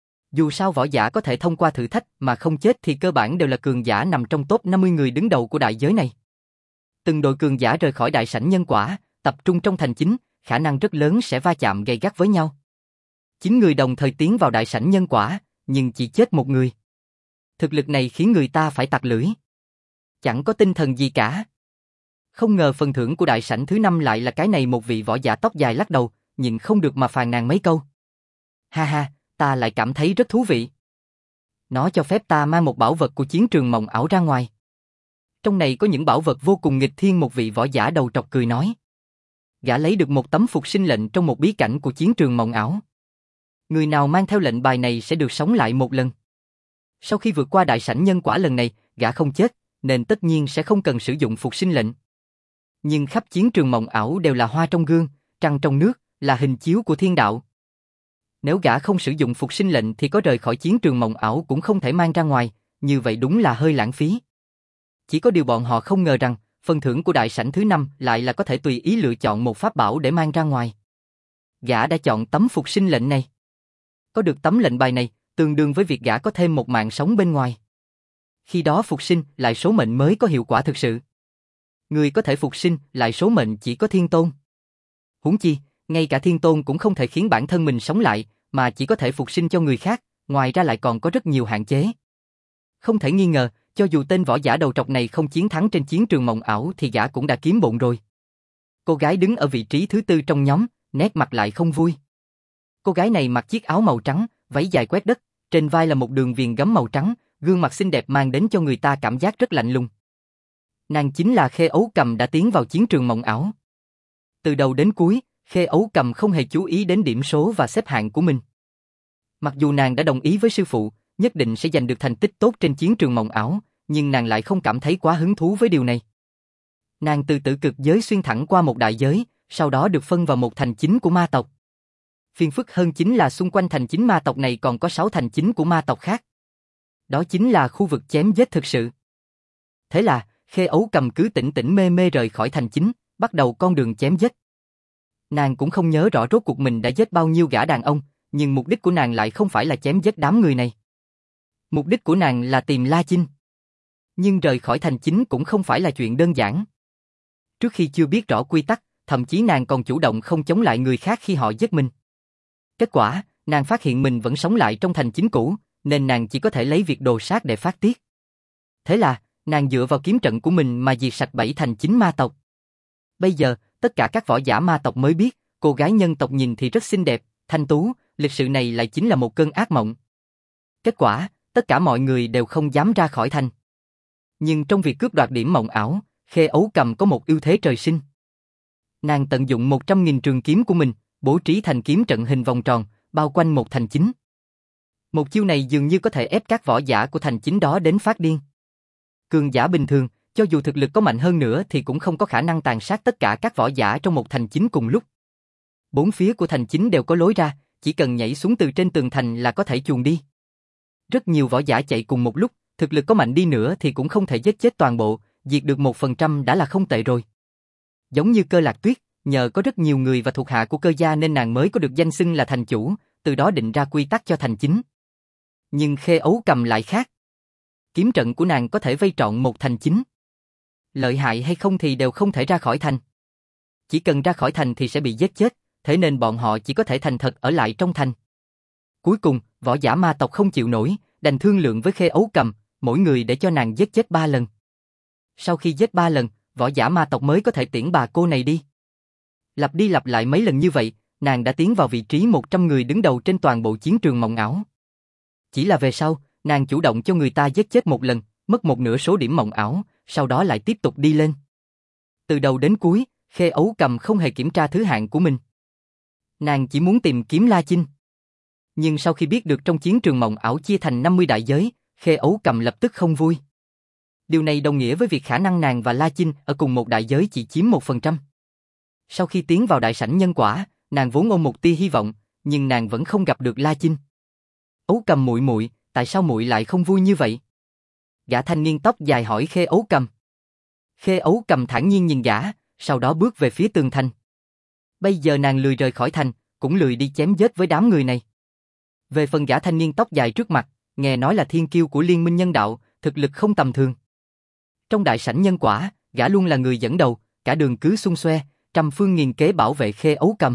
Dù sao võ giả có thể thông qua thử thách mà không chết thì cơ bản đều là cường giả nằm trong top năm mươi người đứng đầu của đại giới này. Từng đội cường giả rời khỏi đại sảnh nhân quả, tập trung trong thành chính, khả năng rất lớn sẽ va chạm gay gắt với nhau. Chín người đồng thời tiến vào đại sảnh nhân quả, nhưng chỉ chết một người. Thực lực này khiến người ta phải tặc lưỡi. Chẳng có tinh thần gì cả. Không ngờ phần thưởng của đại sảnh thứ năm lại là cái này, một vị võ giả tóc dài lắc đầu, nhìn không được mà phàn nàn mấy câu. Ha ha, ta lại cảm thấy rất thú vị. Nó cho phép ta mang một bảo vật của chiến trường mộng ảo ra ngoài. Trong này có những bảo vật vô cùng nghịch thiên, một vị võ giả đầu trọc cười nói. Gã lấy được một tấm phục sinh lệnh trong một bí cảnh của chiến trường mộng ảo. Người nào mang theo lệnh bài này sẽ được sống lại một lần. Sau khi vượt qua đại sảnh nhân quả lần này, gã không chết, nên tất nhiên sẽ không cần sử dụng phục sinh lệnh. Nhưng khắp chiến trường mộng ảo đều là hoa trong gương, trăng trong nước, là hình chiếu của thiên đạo. Nếu gã không sử dụng phục sinh lệnh thì có rời khỏi chiến trường mộng ảo cũng không thể mang ra ngoài, như vậy đúng là hơi lãng phí. Chỉ có điều bọn họ không ngờ rằng, phần thưởng của đại sảnh thứ năm lại là có thể tùy ý lựa chọn một pháp bảo để mang ra ngoài. Gã đã chọn tấm phục sinh lệnh này. Có được tấm lệnh bài này, tương đương với việc gã có thêm một mạng sống bên ngoài. Khi đó phục sinh lại số mệnh mới có hiệu quả thực sự. Người có thể phục sinh lại số mệnh chỉ có Thiên Tôn. Huống chi, ngay cả Thiên Tôn cũng không thể khiến bản thân mình sống lại, mà chỉ có thể phục sinh cho người khác, ngoài ra lại còn có rất nhiều hạn chế. Không thể nghi ngờ, cho dù tên võ giả đầu trọc này không chiến thắng trên chiến trường mộng ảo thì gã cũng đã kiếm bộn rồi. Cô gái đứng ở vị trí thứ tư trong nhóm, nét mặt lại không vui. Cô gái này mặc chiếc áo màu trắng, váy dài quét đất, trên vai là một đường viền gấm màu trắng, gương mặt xinh đẹp mang đến cho người ta cảm giác rất lạnh lùng. Nàng chính là Khê Ấu Cầm đã tiến vào chiến trường mộng ảo. Từ đầu đến cuối, Khê Ấu Cầm không hề chú ý đến điểm số và xếp hạng của mình. Mặc dù nàng đã đồng ý với sư phụ, nhất định sẽ giành được thành tích tốt trên chiến trường mộng ảo, nhưng nàng lại không cảm thấy quá hứng thú với điều này. Nàng từ tử cực giới xuyên thẳng qua một đại giới, sau đó được phân vào một thành chính của ma tộc. Phiền phức hơn chính là xung quanh thành chính ma tộc này còn có sáu thành chính của ma tộc khác. Đó chính là khu vực chém giết thực sự. Thế là, Khê Ấu Cầm cứ tỉnh tỉnh mê mê rời khỏi thành chính, bắt đầu con đường chém giết. Nàng cũng không nhớ rõ rốt cuộc mình đã giết bao nhiêu gã đàn ông, nhưng mục đích của nàng lại không phải là chém giết đám người này. Mục đích của nàng là tìm La Chinh. Nhưng rời khỏi thành chính cũng không phải là chuyện đơn giản. Trước khi chưa biết rõ quy tắc, thậm chí nàng còn chủ động không chống lại người khác khi họ giết mình. Kết quả, nàng phát hiện mình vẫn sống lại trong thành chính cũ, nên nàng chỉ có thể lấy việc đồ sát để phát tiết. Thế là, nàng dựa vào kiếm trận của mình mà diệt sạch bảy thành chính ma tộc. Bây giờ, tất cả các võ giả ma tộc mới biết, cô gái nhân tộc nhìn thì rất xinh đẹp, thanh tú, lịch sự này lại chính là một cơn ác mộng. Kết quả, tất cả mọi người đều không dám ra khỏi thành. Nhưng trong việc cướp đoạt điểm mộng ảo, Khê Ấu Cầm có một ưu thế trời sinh. Nàng tận dụng một trăm nghìn trường kiếm của mình, bố trí thành kiếm trận hình vòng tròn, bao quanh một thành chính. Một chiêu này dường như có thể ép các võ giả của thành chính đó đến phát điên. Cường giả bình thường, cho dù thực lực có mạnh hơn nữa thì cũng không có khả năng tàn sát tất cả các võ giả trong một thành chính cùng lúc. Bốn phía của thành chính đều có lối ra, chỉ cần nhảy xuống từ trên tường thành là có thể chuồn đi. Rất nhiều võ giả chạy cùng một lúc, thực lực có mạnh đi nữa thì cũng không thể giết chết toàn bộ, diệt được một phần trăm đã là không tệ rồi. Giống như Cơ Lạc Tuyết, nhờ có rất nhiều người và thuộc hạ của Cơ gia nên nàng mới có được danh xưng là thành chủ, từ đó định ra quy tắc cho thành chính. Nhưng Khê Ấu Cầm lại khác. Kiếm trận của nàng có thể vây trọn một thành chính. Lợi hại hay không thì đều không thể ra khỏi thành. Chỉ cần ra khỏi thành thì sẽ bị giết chết, thế nên bọn họ chỉ có thể thành thật ở lại trong thành. Cuối cùng, võ giả ma tộc không chịu nổi, đành thương lượng với Khê Ấu Cầm, mỗi người để cho nàng giết chết ba lần. Sau khi giết ba lần, võ giả ma tộc mới có thể tiễn bà cô này đi. Lặp đi lặp lại mấy lần như vậy, nàng đã tiến vào vị trí một trăm người đứng đầu trên toàn bộ chiến trường mộng ảo. Chỉ là về sau, nàng chủ động cho người ta giết chết một lần, mất một nửa số điểm mộng ảo, sau đó lại tiếp tục đi lên. Từ đầu đến cuối, Khê Ấu Cầm không hề kiểm tra thứ hạng của mình. Nàng chỉ muốn tìm kiếm La Chinh. Nhưng sau khi biết được trong chiến trường mộng ảo chia thành năm mươi đại giới, Khê Ấu Cầm lập tức không vui. Điều này đồng nghĩa với việc khả năng nàng và La Chinh ở cùng một đại giới chỉ chiếm một phần trăm. Sau khi tiến vào đại sảnh nhân quả, nàng vốn ôm một tia hy vọng, nhưng nàng vẫn không gặp được La Chinh. Ấu Cầm muội muội, tại sao muội lại không vui như vậy? Gã thanh niên tóc dài hỏi Khê Ấu Cầm. Khê Ấu Cầm thản nhiên nhìn gã, sau đó bước về phía tường thành. Bây giờ nàng lười rời khỏi thành, cũng lười đi chém giết với đám người này. Về phần gã thanh niên tóc dài trước mặt, nghe nói là thiên kiêu của Liên minh nhân đạo, thực lực không tầm thường. Trong đại sảnh nhân quả, gã luôn là người dẫn đầu, cả đường cứ xung xoe, trăm phương nghìn kế bảo vệ Khê Ấu Cầm.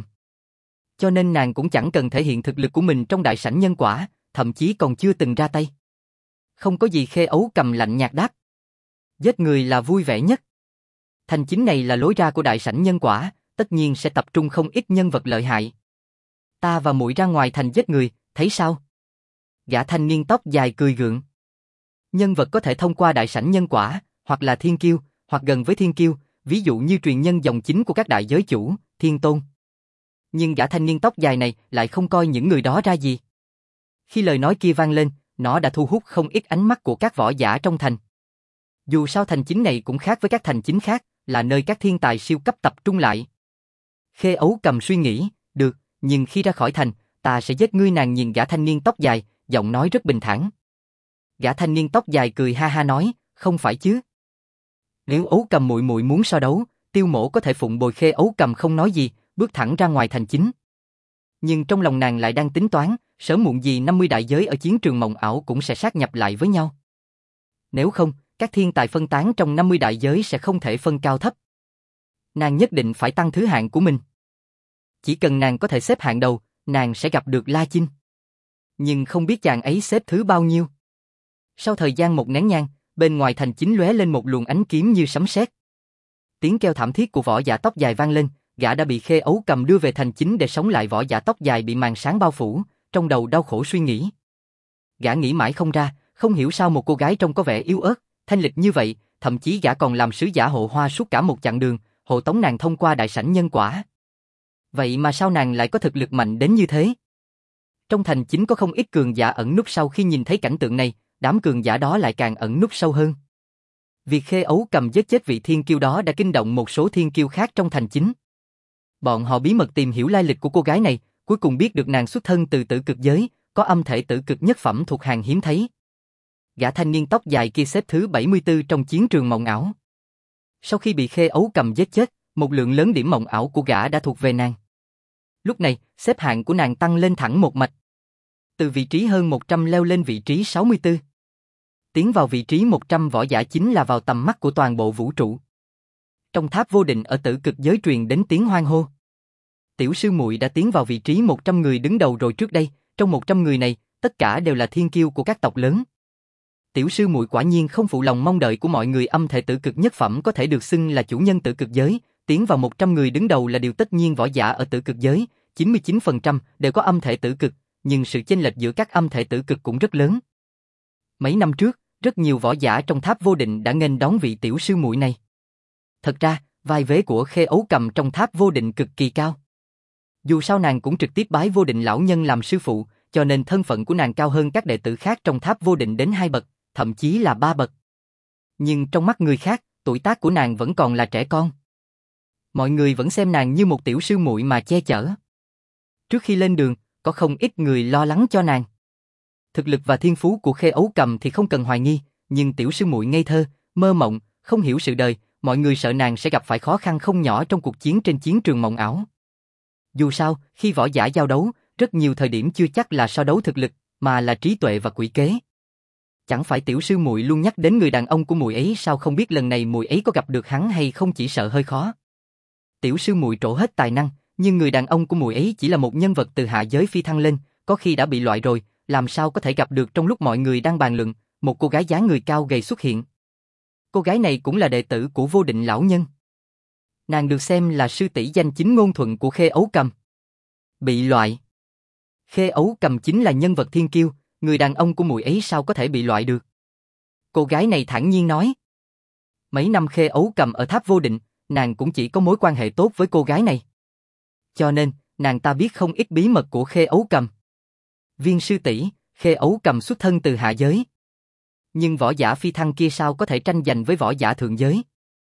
Cho nên nàng cũng chẳng cần thể hiện thực lực của mình trong đại sảnh nhân quả, thậm chí còn chưa từng ra tay. Không có gì. Khê Ấu Cầm lạnh nhạt đáp. Giết người là vui vẻ nhất. Thành chính này là lối ra của đại sảnh nhân quả, tất nhiên sẽ tập trung không ít nhân vật lợi hại. Ta và muội ra ngoài thành giết người, thấy sao? Gã thanh niên tóc dài cười gượng. Nhân vật có thể thông qua đại sảnh nhân quả, hoặc là thiên kiêu, hoặc gần với thiên kiêu, ví dụ như truyền nhân dòng chính của các đại giới chủ, thiên tôn. Nhưng gã thanh niên tóc dài này lại không coi những người đó ra gì. Khi lời nói kia vang lên, nó đã thu hút không ít ánh mắt của các võ giả trong thành. Dù sao thành chính này cũng khác với các thành chính khác, là nơi các thiên tài siêu cấp tập trung lại. Khê Ấu Cầm suy nghĩ, được, nhưng khi ra khỏi thành, ta sẽ giết ngươi. Nàng nhìn gã thanh niên tóc dài, giọng nói rất bình thản. Gã thanh niên tóc dài cười ha ha nói, không phải chứ. Nếu Ấu Cầm muội muội muốn so đấu, Tiêu Mỗ có thể phụng bồi. Khê Ấu Cầm không nói gì, bước thẳng ra ngoài thành chính. Nhưng trong lòng nàng lại đang tính toán, sớm muộn gì năm mươi đại giới ở chiến trường mộng ảo cũng sẽ sát nhập lại với nhau. Nếu không, các thiên tài phân tán trong năm mươi đại giới sẽ không thể phân cao thấp. Nàng nhất định phải tăng thứ hạng của mình. Chỉ cần nàng có thể xếp hạng đầu, nàng sẽ gặp được La Chinh. Nhưng không biết chàng ấy xếp thứ bao nhiêu. Sau thời gian một nén nhang, bên ngoài thành chính lóe lên một luồng ánh kiếm như sấm sét. Tiếng kêu thảm thiết của võ giả tóc dài vang lên, gã đã bị Khê Ấu Cầm đưa về thành chính để sống lại. Võ giả tóc dài bị màn sáng bao phủ, trong đầu đau khổ suy nghĩ. Gã nghĩ mãi không ra, không hiểu sao một cô gái trông có vẻ yếu ớt, thanh lịch như vậy, thậm chí gã còn làm sứ giả hộ hoa suốt cả một chặng đường, hộ tống nàng thông qua đại sảnh nhân quả. Vậy mà sao nàng lại có thực lực mạnh đến như thế? Trong thành chính có không ít cường giả ẩn núp sau. Khi nhìn thấy cảnh tượng này, đám cường giả đó lại càng ẩn núp sâu hơn. Việc Khê Ấu Cầm giết chết vị thiên kiêu đó đã kinh động một số thiên kiêu khác trong thành chính. Bọn họ bí mật tìm hiểu lai lịch của cô gái này, cuối cùng biết được nàng xuất thân từ tử cực giới, có âm thể tử cực nhất phẩm thuộc hàng hiếm thấy. Gã thanh niên tóc dài kia xếp thứ bảy mươi tư trong chiến trường mộng ảo. Sau khi bị Khê Ấu Cầm giết chết, một lượng lớn điểm mộng ảo của gã đã thuộc về nàng. Lúc này, xếp hạng của nàng tăng lên thẳng một mạch. Từ vị trí hơn một trăm leo lên vị trí sáu mươi tư. Tiến vào vị trí một trăm võ giả chính là vào tầm mắt của toàn bộ vũ trụ. Trong tháp vô định ở tử cực giới truyền đến tiếng hoan hô. Tiểu sư muội đã tiến vào vị trí một trăm người đứng đầu rồi. Trước đây, trong một trăm người này, tất cả đều là thiên kiêu của các tộc lớn. Tiểu sư muội quả nhiên không phụ lòng mong đợi của mọi người. Âm thể tử cực nhất phẩm có thể được xưng là chủ nhân tử cực giới, tiến vào một trăm người đứng đầu là điều tất nhiên. Võ giả ở tử cực giới, chín mươi chín phần trăm đều có âm thể tử cực, nhưng sự chênh lệch giữa các âm thể tử cực cũng rất lớn. Mấy năm trước, rất nhiều võ giả trong tháp vô định đã nghênh đón vị tiểu sư muội này. Thật ra, vai vế của Khê Ấu Cầm trong tháp vô định cực kỳ cao. Dù sao nàng cũng trực tiếp bái vô định lão nhân làm sư phụ, cho nên thân phận của nàng cao hơn các đệ tử khác trong tháp vô định đến hai bậc, thậm chí là ba bậc. Nhưng trong mắt người khác, tuổi tác của nàng vẫn còn là trẻ con. Mọi người vẫn xem nàng như một tiểu sư muội mà che chở. Trước khi lên đường, có không ít người lo lắng cho nàng. Thực lực và thiên phú của Khê Ấu Cầm thì không cần hoài nghi, nhưng tiểu sư muội ngây thơ, mơ mộng, không hiểu sự đời, mọi người sợ nàng sẽ gặp phải khó khăn không nhỏ trong cuộc chiến trên chiến trường mộng ảo. Dù sao, khi võ giả giao đấu, rất nhiều thời điểm chưa chắc là so đấu thực lực, mà là trí tuệ và quỷ kế. Chẳng phải tiểu sư muội luôn nhắc đến người đàn ông của muội ấy sao? Không biết lần này muội ấy có gặp được hắn hay không, chỉ sợ hơi khó. Tiểu sư muội trổ hết tài năng, nhưng người đàn ông của muội ấy chỉ là một nhân vật từ hạ giới phi thăng lên, có khi đã bị loại rồi, làm sao có thể gặp được? Trong lúc mọi người đang bàn luận, một cô gái dáng người cao gầy xuất hiện. Cô gái này cũng là đệ tử của vô định lão nhân. Nàng được xem là sư tỷ danh chính ngôn thuận của Khê Ấu Cầm. Bị loại. Khê Ấu Cầm chính là nhân vật thiên kiêu, người đàn ông của muội ấy sao có thể bị loại được? Cô gái này thản nhiên nói. Mấy năm Khê Ấu Cầm ở tháp vô định, nàng cũng chỉ có mối quan hệ tốt với cô gái này. Cho nên, nàng ta biết không ít bí mật của Khê Ấu Cầm. Viên sư tỷ, Khê Ấu Cầm xuất thân từ hạ giới. Nhưng võ giả phi thăng kia sao có thể tranh giành với võ giả thượng giới?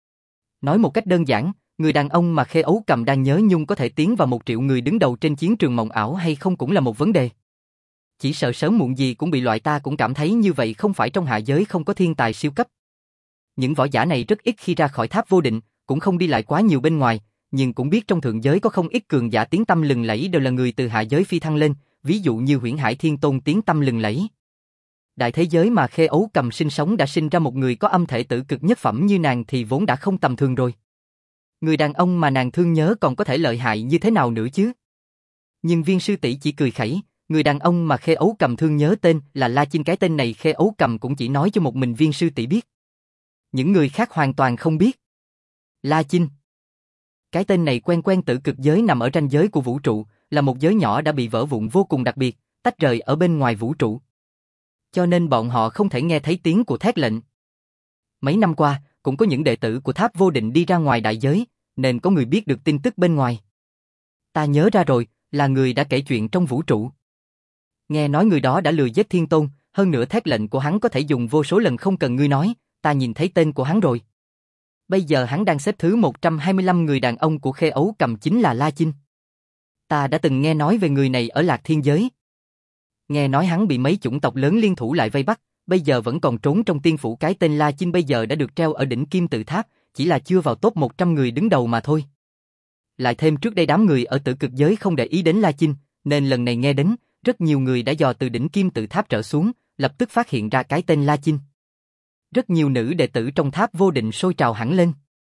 Nói một cách đơn giản, người đàn ông mà Khê Ấu Cầm đang nhớ nhung có thể tiến vào một triệu người đứng đầu trên chiến trường mộng ảo hay không cũng là một vấn đề. Chỉ sợ sớm muộn gì cũng bị loại. Ta cũng cảm thấy như vậy. Không phải trong hạ giới không có thiên tài siêu cấp. Những võ giả này rất ít khi ra khỏi tháp vô định, cũng không đi lại quá nhiều bên ngoài, nhưng cũng biết trong thượng giới có không ít cường giả tiếng tăm lừng lẫy đều là người từ hạ giới phi thăng lên, ví dụ như Huyễn Hải Thiên Tôn tiếng tăm lừng lẫy. Đại thế giới mà Khê Ấu Cầm sinh sống đã sinh ra một người có âm thể tử cực nhất phẩm như nàng thì vốn đã không tầm thường rồi. Người đàn ông mà nàng thương nhớ còn có thể lợi hại như thế nào nữa chứ? Nhưng viên sư tỷ chỉ cười khẩy, người đàn ông mà Khê Ấu Cầm thương nhớ tên là La Chinh. Cái tên này Khê Ấu Cầm cũng chỉ nói cho một mình viên sư tỷ biết. Những người khác hoàn toàn không biết. La Chinh. Cái tên này quen quen. Tử cực giới nằm ở ranh giới của vũ trụ, là một giới nhỏ đã bị vỡ vụn vô cùng đặc biệt, tách rời ở bên ngoài vũ trụ. Cho nên bọn họ không thể nghe thấy tiếng của thét lệnh. Mấy năm qua, cũng có những đệ tử của tháp vô định đi ra ngoài đại giới, nên có người biết được tin tức bên ngoài. Ta nhớ ra rồi, là người đã kể chuyện trong vũ trụ. Nghe nói người đó đã lừa giết Thiên Tôn, hơn nữa thét lệnh của hắn có thể dùng vô số lần không cần ngươi nói, ta nhìn thấy tên của hắn rồi. Bây giờ hắn đang xếp thứ một trăm hai mươi lăm. Người đàn ông của Khê Ấu Cầm chính là La Chinh. Ta đã từng nghe nói về người này ở Lạc Thiên Giới. Nghe nói hắn bị mấy chủng tộc lớn liên thủ lại vây bắt, bây giờ vẫn còn trốn trong tiên phủ. Cái tên La Chinh bây giờ đã được treo ở đỉnh Kim Tự Tháp, chỉ là chưa vào top một trăm người đứng đầu mà thôi. Lại thêm trước đây đám người ở tử cực giới không để ý đến La Chinh, nên lần này nghe đến, rất nhiều người đã dò từ đỉnh Kim Tự Tháp trở xuống, lập tức phát hiện ra cái tên La Chinh. Rất nhiều nữ đệ tử trong tháp vô định sôi trào hẳn lên.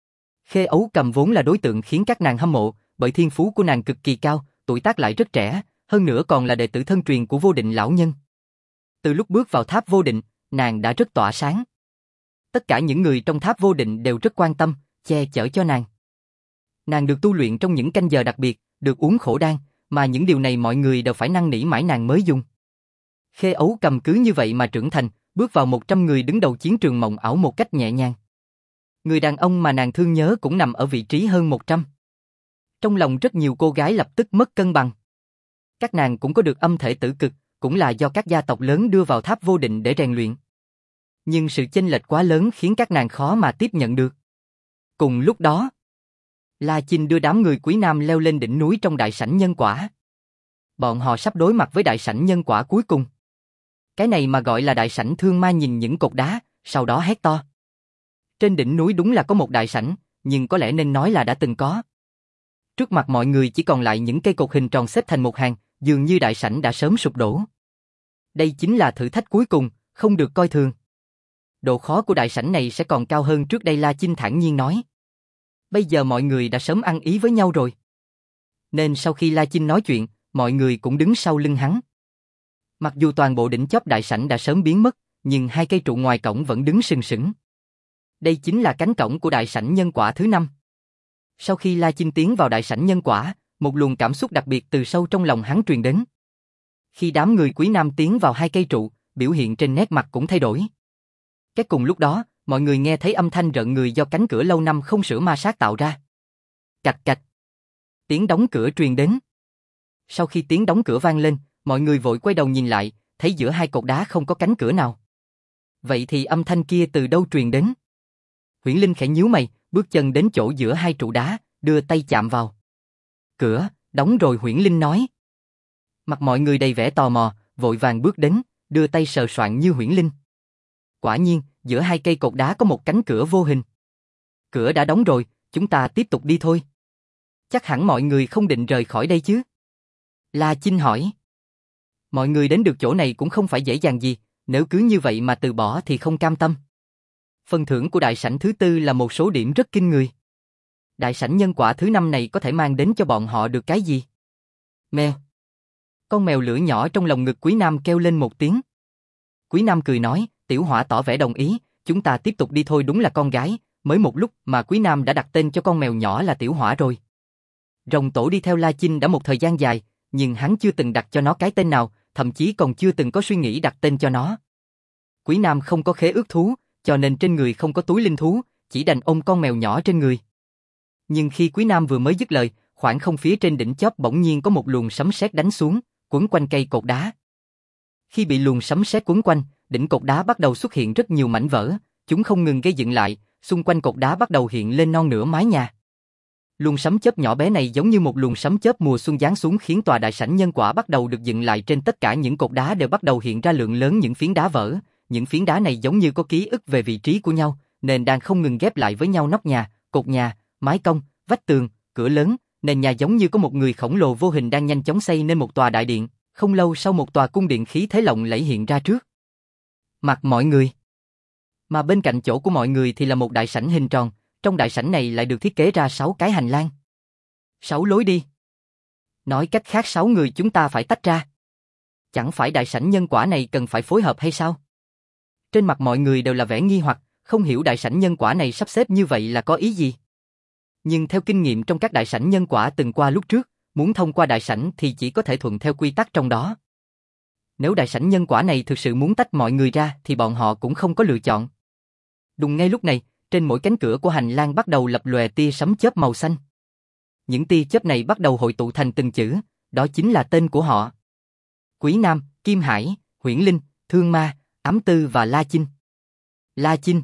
Khê Ấu Cầm vốn là đối tượng khiến các nàng hâm mộ, bởi thiên phú của nàng cực kỳ cao, tuổi tác lại rất trẻ, hơn nữa còn là đệ tử thân truyền của vô định lão nhân. Từ lúc bước vào tháp vô định, nàng đã rất tỏa sáng. Tất cả những người trong tháp vô định đều rất quan tâm, che chở cho nàng. Nàng được tu luyện trong những canh giờ đặc biệt, được uống khổ đan, mà những điều này mọi người đều phải năn nỉ mãi nàng mới dùng. Khê Ấu Cầm cứ như vậy mà trưởng thành, bước vào một trăm người đứng đầu chiến trường mộng ảo một cách nhẹ nhàng. Người đàn ông mà nàng thương nhớ cũng nằm ở vị trí hơn một trăm. Trong lòng rất nhiều cô gái lập tức mất cân bằng. Các nàng cũng có được âm thể tử cực, cũng là do các gia tộc lớn đưa vào tháp vô định để rèn luyện. Nhưng sự chênh lệch quá lớn khiến các nàng khó mà tiếp nhận được. Cùng lúc đó, La Chinh đưa đám người Quý Nam leo lên đỉnh núi trong đại sảnh nhân quả. Bọn họ sắp đối mặt với đại sảnh nhân quả cuối cùng. Cái này mà gọi là đại sảnh Thương Ma nhìn những cột đá, sau đó hét to. Trên đỉnh núi đúng là có một đại sảnh, nhưng có lẽ nên nói là đã từng có. Trước mặt mọi người chỉ còn lại những cây cột hình tròn xếp thành một hàng, dường như đại sảnh đã sớm sụp đổ. Đây chính là thử thách cuối cùng, không được coi thường. Độ khó của đại sảnh này sẽ còn cao hơn trước đây, La Chinh thản nhiên nói. Bây giờ mọi người đã sớm ăn ý với nhau rồi. Nên sau khi La Chinh nói chuyện, mọi người cũng đứng sau lưng hắn. Mặc dù toàn bộ đỉnh chóp đại sảnh đã sớm biến mất, nhưng hai cây trụ ngoài cổng vẫn đứng sừng sững. Đây chính là cánh cổng của đại sảnh nhân quả thứ năm. Sau khi La Chinh tiến vào đại sảnh nhân quả, một luồng cảm xúc đặc biệt từ sâu trong lòng hắn truyền đến. Khi đám người Quý Nam tiến vào hai cây trụ, biểu hiện trên nét mặt cũng thay đổi. Cái cùng lúc đó, mọi người nghe thấy âm thanh rợn người do cánh cửa lâu năm không sửa ma sát tạo ra. Cạch cạch. Tiếng đóng cửa truyền đến. Sau khi tiếng đóng cửa vang lên, mọi người vội quay đầu nhìn lại, thấy giữa hai cột đá không có cánh cửa nào. Vậy thì âm thanh kia từ đâu truyền đến? Huyễn Linh khẽ nhíu mày, bước chân đến chỗ giữa hai trụ đá, đưa tay chạm vào. Cửa, đóng rồi, Huyễn Linh nói. Mặt mọi người đầy vẻ tò mò, vội vàng bước đến, đưa tay sờ soạn như Huyễn Linh. Quả nhiên, giữa hai cây cột đá có một cánh cửa vô hình. Cửa đã đóng rồi, chúng ta tiếp tục đi thôi. Chắc hẳn mọi người không định rời khỏi đây chứ? La Chinh hỏi. Mọi người đến được chỗ này cũng không phải dễ dàng gì, nếu cứ như vậy mà từ bỏ thì không cam tâm. Phần thưởng của đại sảnh thứ tư là một số điểm rất kinh người. Đại sảnh nhân quả thứ năm này có thể mang đến cho bọn họ được cái gì? Mèo. Con mèo lửa nhỏ trong lòng ngực Quý Nam kêu lên một tiếng. Quý Nam cười nói, Tiểu Hỏa tỏ vẻ đồng ý, chúng ta tiếp tục đi thôi. Đúng là con gái, mới một lúc mà Quý Nam đã đặt tên cho con mèo nhỏ là Tiểu Hỏa rồi. Rồng Tổ đi theo La Chinh đã một thời gian dài, nhưng hắn chưa từng đặt cho nó cái tên nào, thậm chí còn chưa từng có suy nghĩ đặt tên cho nó. Quý Nam không có khế ước thú, cho nên trên người không có túi linh thú, chỉ đành ôm con mèo nhỏ trên người. Nhưng khi Quý Nam vừa mới dứt lời, khoảng không phía trên đỉnh chóp bỗng nhiên có một luồng sấm sét đánh xuống, quấn quanh cây cột đá. Khi bị luồng sấm sét quấn quanh, đỉnh cột đá bắt đầu xuất hiện rất nhiều mảnh vỡ, chúng không ngừng gây dựng lại, xung quanh cột đá bắt đầu hiện lên non nửa mái nhà. Luồng sấm chớp nhỏ bé này giống như một luồng sấm chớp mùa xuân giáng xuống khiến tòa đại sảnh nhân quả bắt đầu được dựng lại. Trên tất cả những cột đá đều bắt đầu hiện ra lượng lớn những phiến đá vỡ, những phiến đá này giống như có ký ức về vị trí của nhau, nên đang không ngừng ghép lại với nhau. Nóc nhà, cột nhà, mái cong, vách tường, cửa lớn, nền nhà giống như có một người khổng lồ vô hình đang nhanh chóng xây nên một tòa đại điện. Không lâu sau một tòa cung điện khí thế lộng lẫy hiện ra trước mặt mọi người. Mà bên cạnh chỗ của mọi người thì là một đại sảnh hình tròn, trong đại sảnh này lại được thiết kế ra sáu cái hành lang. Sáu lối đi. Nói cách khác sáu người chúng ta phải tách ra. Chẳng phải đại sảnh nhân quả này cần phải phối hợp hay sao? Trên mặt mọi người đều là vẻ nghi hoặc, không hiểu đại sảnh nhân quả này sắp xếp như vậy là có ý gì. Nhưng theo kinh nghiệm trong các đại sảnh nhân quả từng qua lúc trước, muốn thông qua đại sảnh thì chỉ có thể thuận theo quy tắc trong đó. Nếu đại sảnh nhân quả này thực sự muốn tách mọi người ra thì bọn họ cũng không có lựa chọn. Đùng ngay lúc này, trên mỗi cánh cửa của hành lang bắt đầu lập lòe tia sấm chớp màu xanh. Những tia chớp này bắt đầu hội tụ thành từng chữ, đó chính là tên của họ. Quý Nam, Kim Hải, Huyễn Linh, Thương Ma, Ám Tư và La Chinh. La Chinh.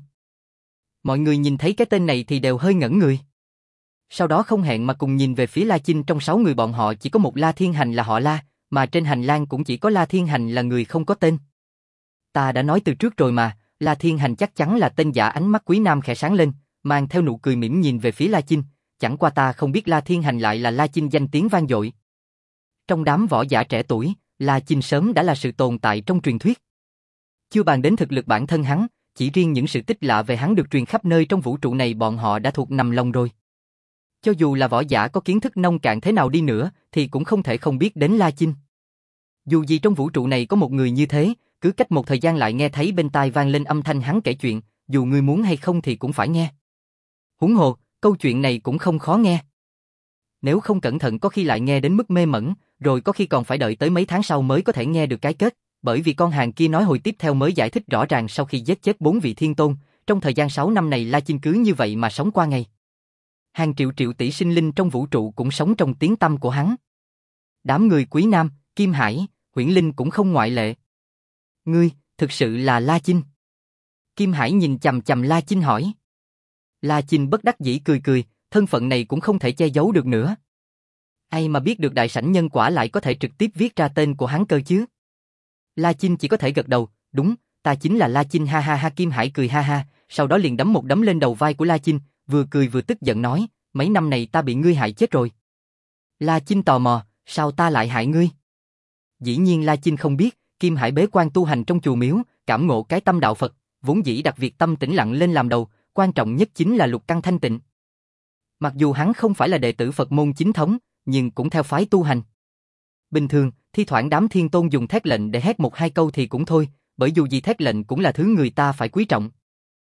Mọi người nhìn thấy cái tên này thì đều hơi ngẩn người. Sau đó không hẹn mà cùng nhìn về phía La Chinh. Trong sáu người bọn họ chỉ có một La Thiên Hành là họ La, mà trên hành lang cũng chỉ có La Thiên Hành là người không có tên. Ta đã nói từ trước rồi mà, La Thiên Hành chắc chắn là tên giả. Ánh mắt Quý Nam khẽ sáng lên, mang theo nụ cười mỉm nhìn về phía La Chinh. Chẳng qua ta không biết La Thiên Hành lại là La Chinh danh tiếng vang dội. Trong đám võ giả trẻ tuổi, La Chinh sớm đã là sự tồn tại trong truyền thuyết. Chưa bàn đến thực lực bản thân hắn, chỉ riêng những sự tích lạ về hắn được truyền khắp nơi trong vũ trụ này bọn họ đã thuộc nằm lòng rồi. Cho dù là võ giả có kiến thức nông cạn thế nào đi nữa, thì cũng không thể không biết đến La Chinh. Dù gì trong vũ trụ này có một người như thế, cứ cách một thời gian lại nghe thấy bên tai vang lên âm thanh hắn kể chuyện, dù ngươi muốn hay không thì cũng phải nghe. Huống hồ, câu chuyện này cũng không khó nghe. Nếu không cẩn thận có khi lại nghe đến mức mê mẩn, rồi có khi còn phải đợi tới mấy tháng sau mới có thể nghe được cái kết, bởi vì con hàng kia nói hồi tiếp theo mới giải thích rõ ràng sau khi giết chết bốn vị thiên tôn, trong thời gian sáu năm này La Chinh cứ như vậy mà sống qua ngày. Hàng triệu triệu tỷ sinh linh trong vũ trụ cũng sống trong tiếng tăm của hắn. Đám người Quý Nam, Kim Hải, Huyễn Linh cũng không ngoại lệ. Ngươi, thực sự là La Chinh? Kim Hải nhìn chằm chằm La Chinh hỏi. La Chinh bất đắc dĩ cười cười, thân phận này cũng không thể che giấu được nữa. Ai mà biết được đại sảnh nhân quả lại có thể trực tiếp viết ra tên của hắn cơ chứ? La Chinh chỉ có thể gật đầu, đúng, ta chính là La Chinh ha ha ha. Kim Hải cười ha ha, sau đó liền đấm một đấm lên đầu vai của La Chinh, vừa cười vừa tức giận nói, mấy năm này ta bị ngươi hại chết rồi. La Chinh tò mò, sao ta lại hại ngươi? Dĩ nhiên La Chinh không biết, Kim Hải bế quan tu hành trong chùa miếu, cảm ngộ cái tâm đạo Phật, vốn dĩ đặt việc tâm tĩnh lặng lên làm đầu, quan trọng nhất chính là lục căn thanh tịnh. Mặc dù hắn không phải là đệ tử Phật môn chính thống, nhưng cũng theo phái tu hành. Bình thường, thi thoảng đám thiên tôn dùng thét lệnh để hét một hai câu thì cũng thôi, bởi dù gì thét lệnh cũng là thứ người ta phải quý trọng.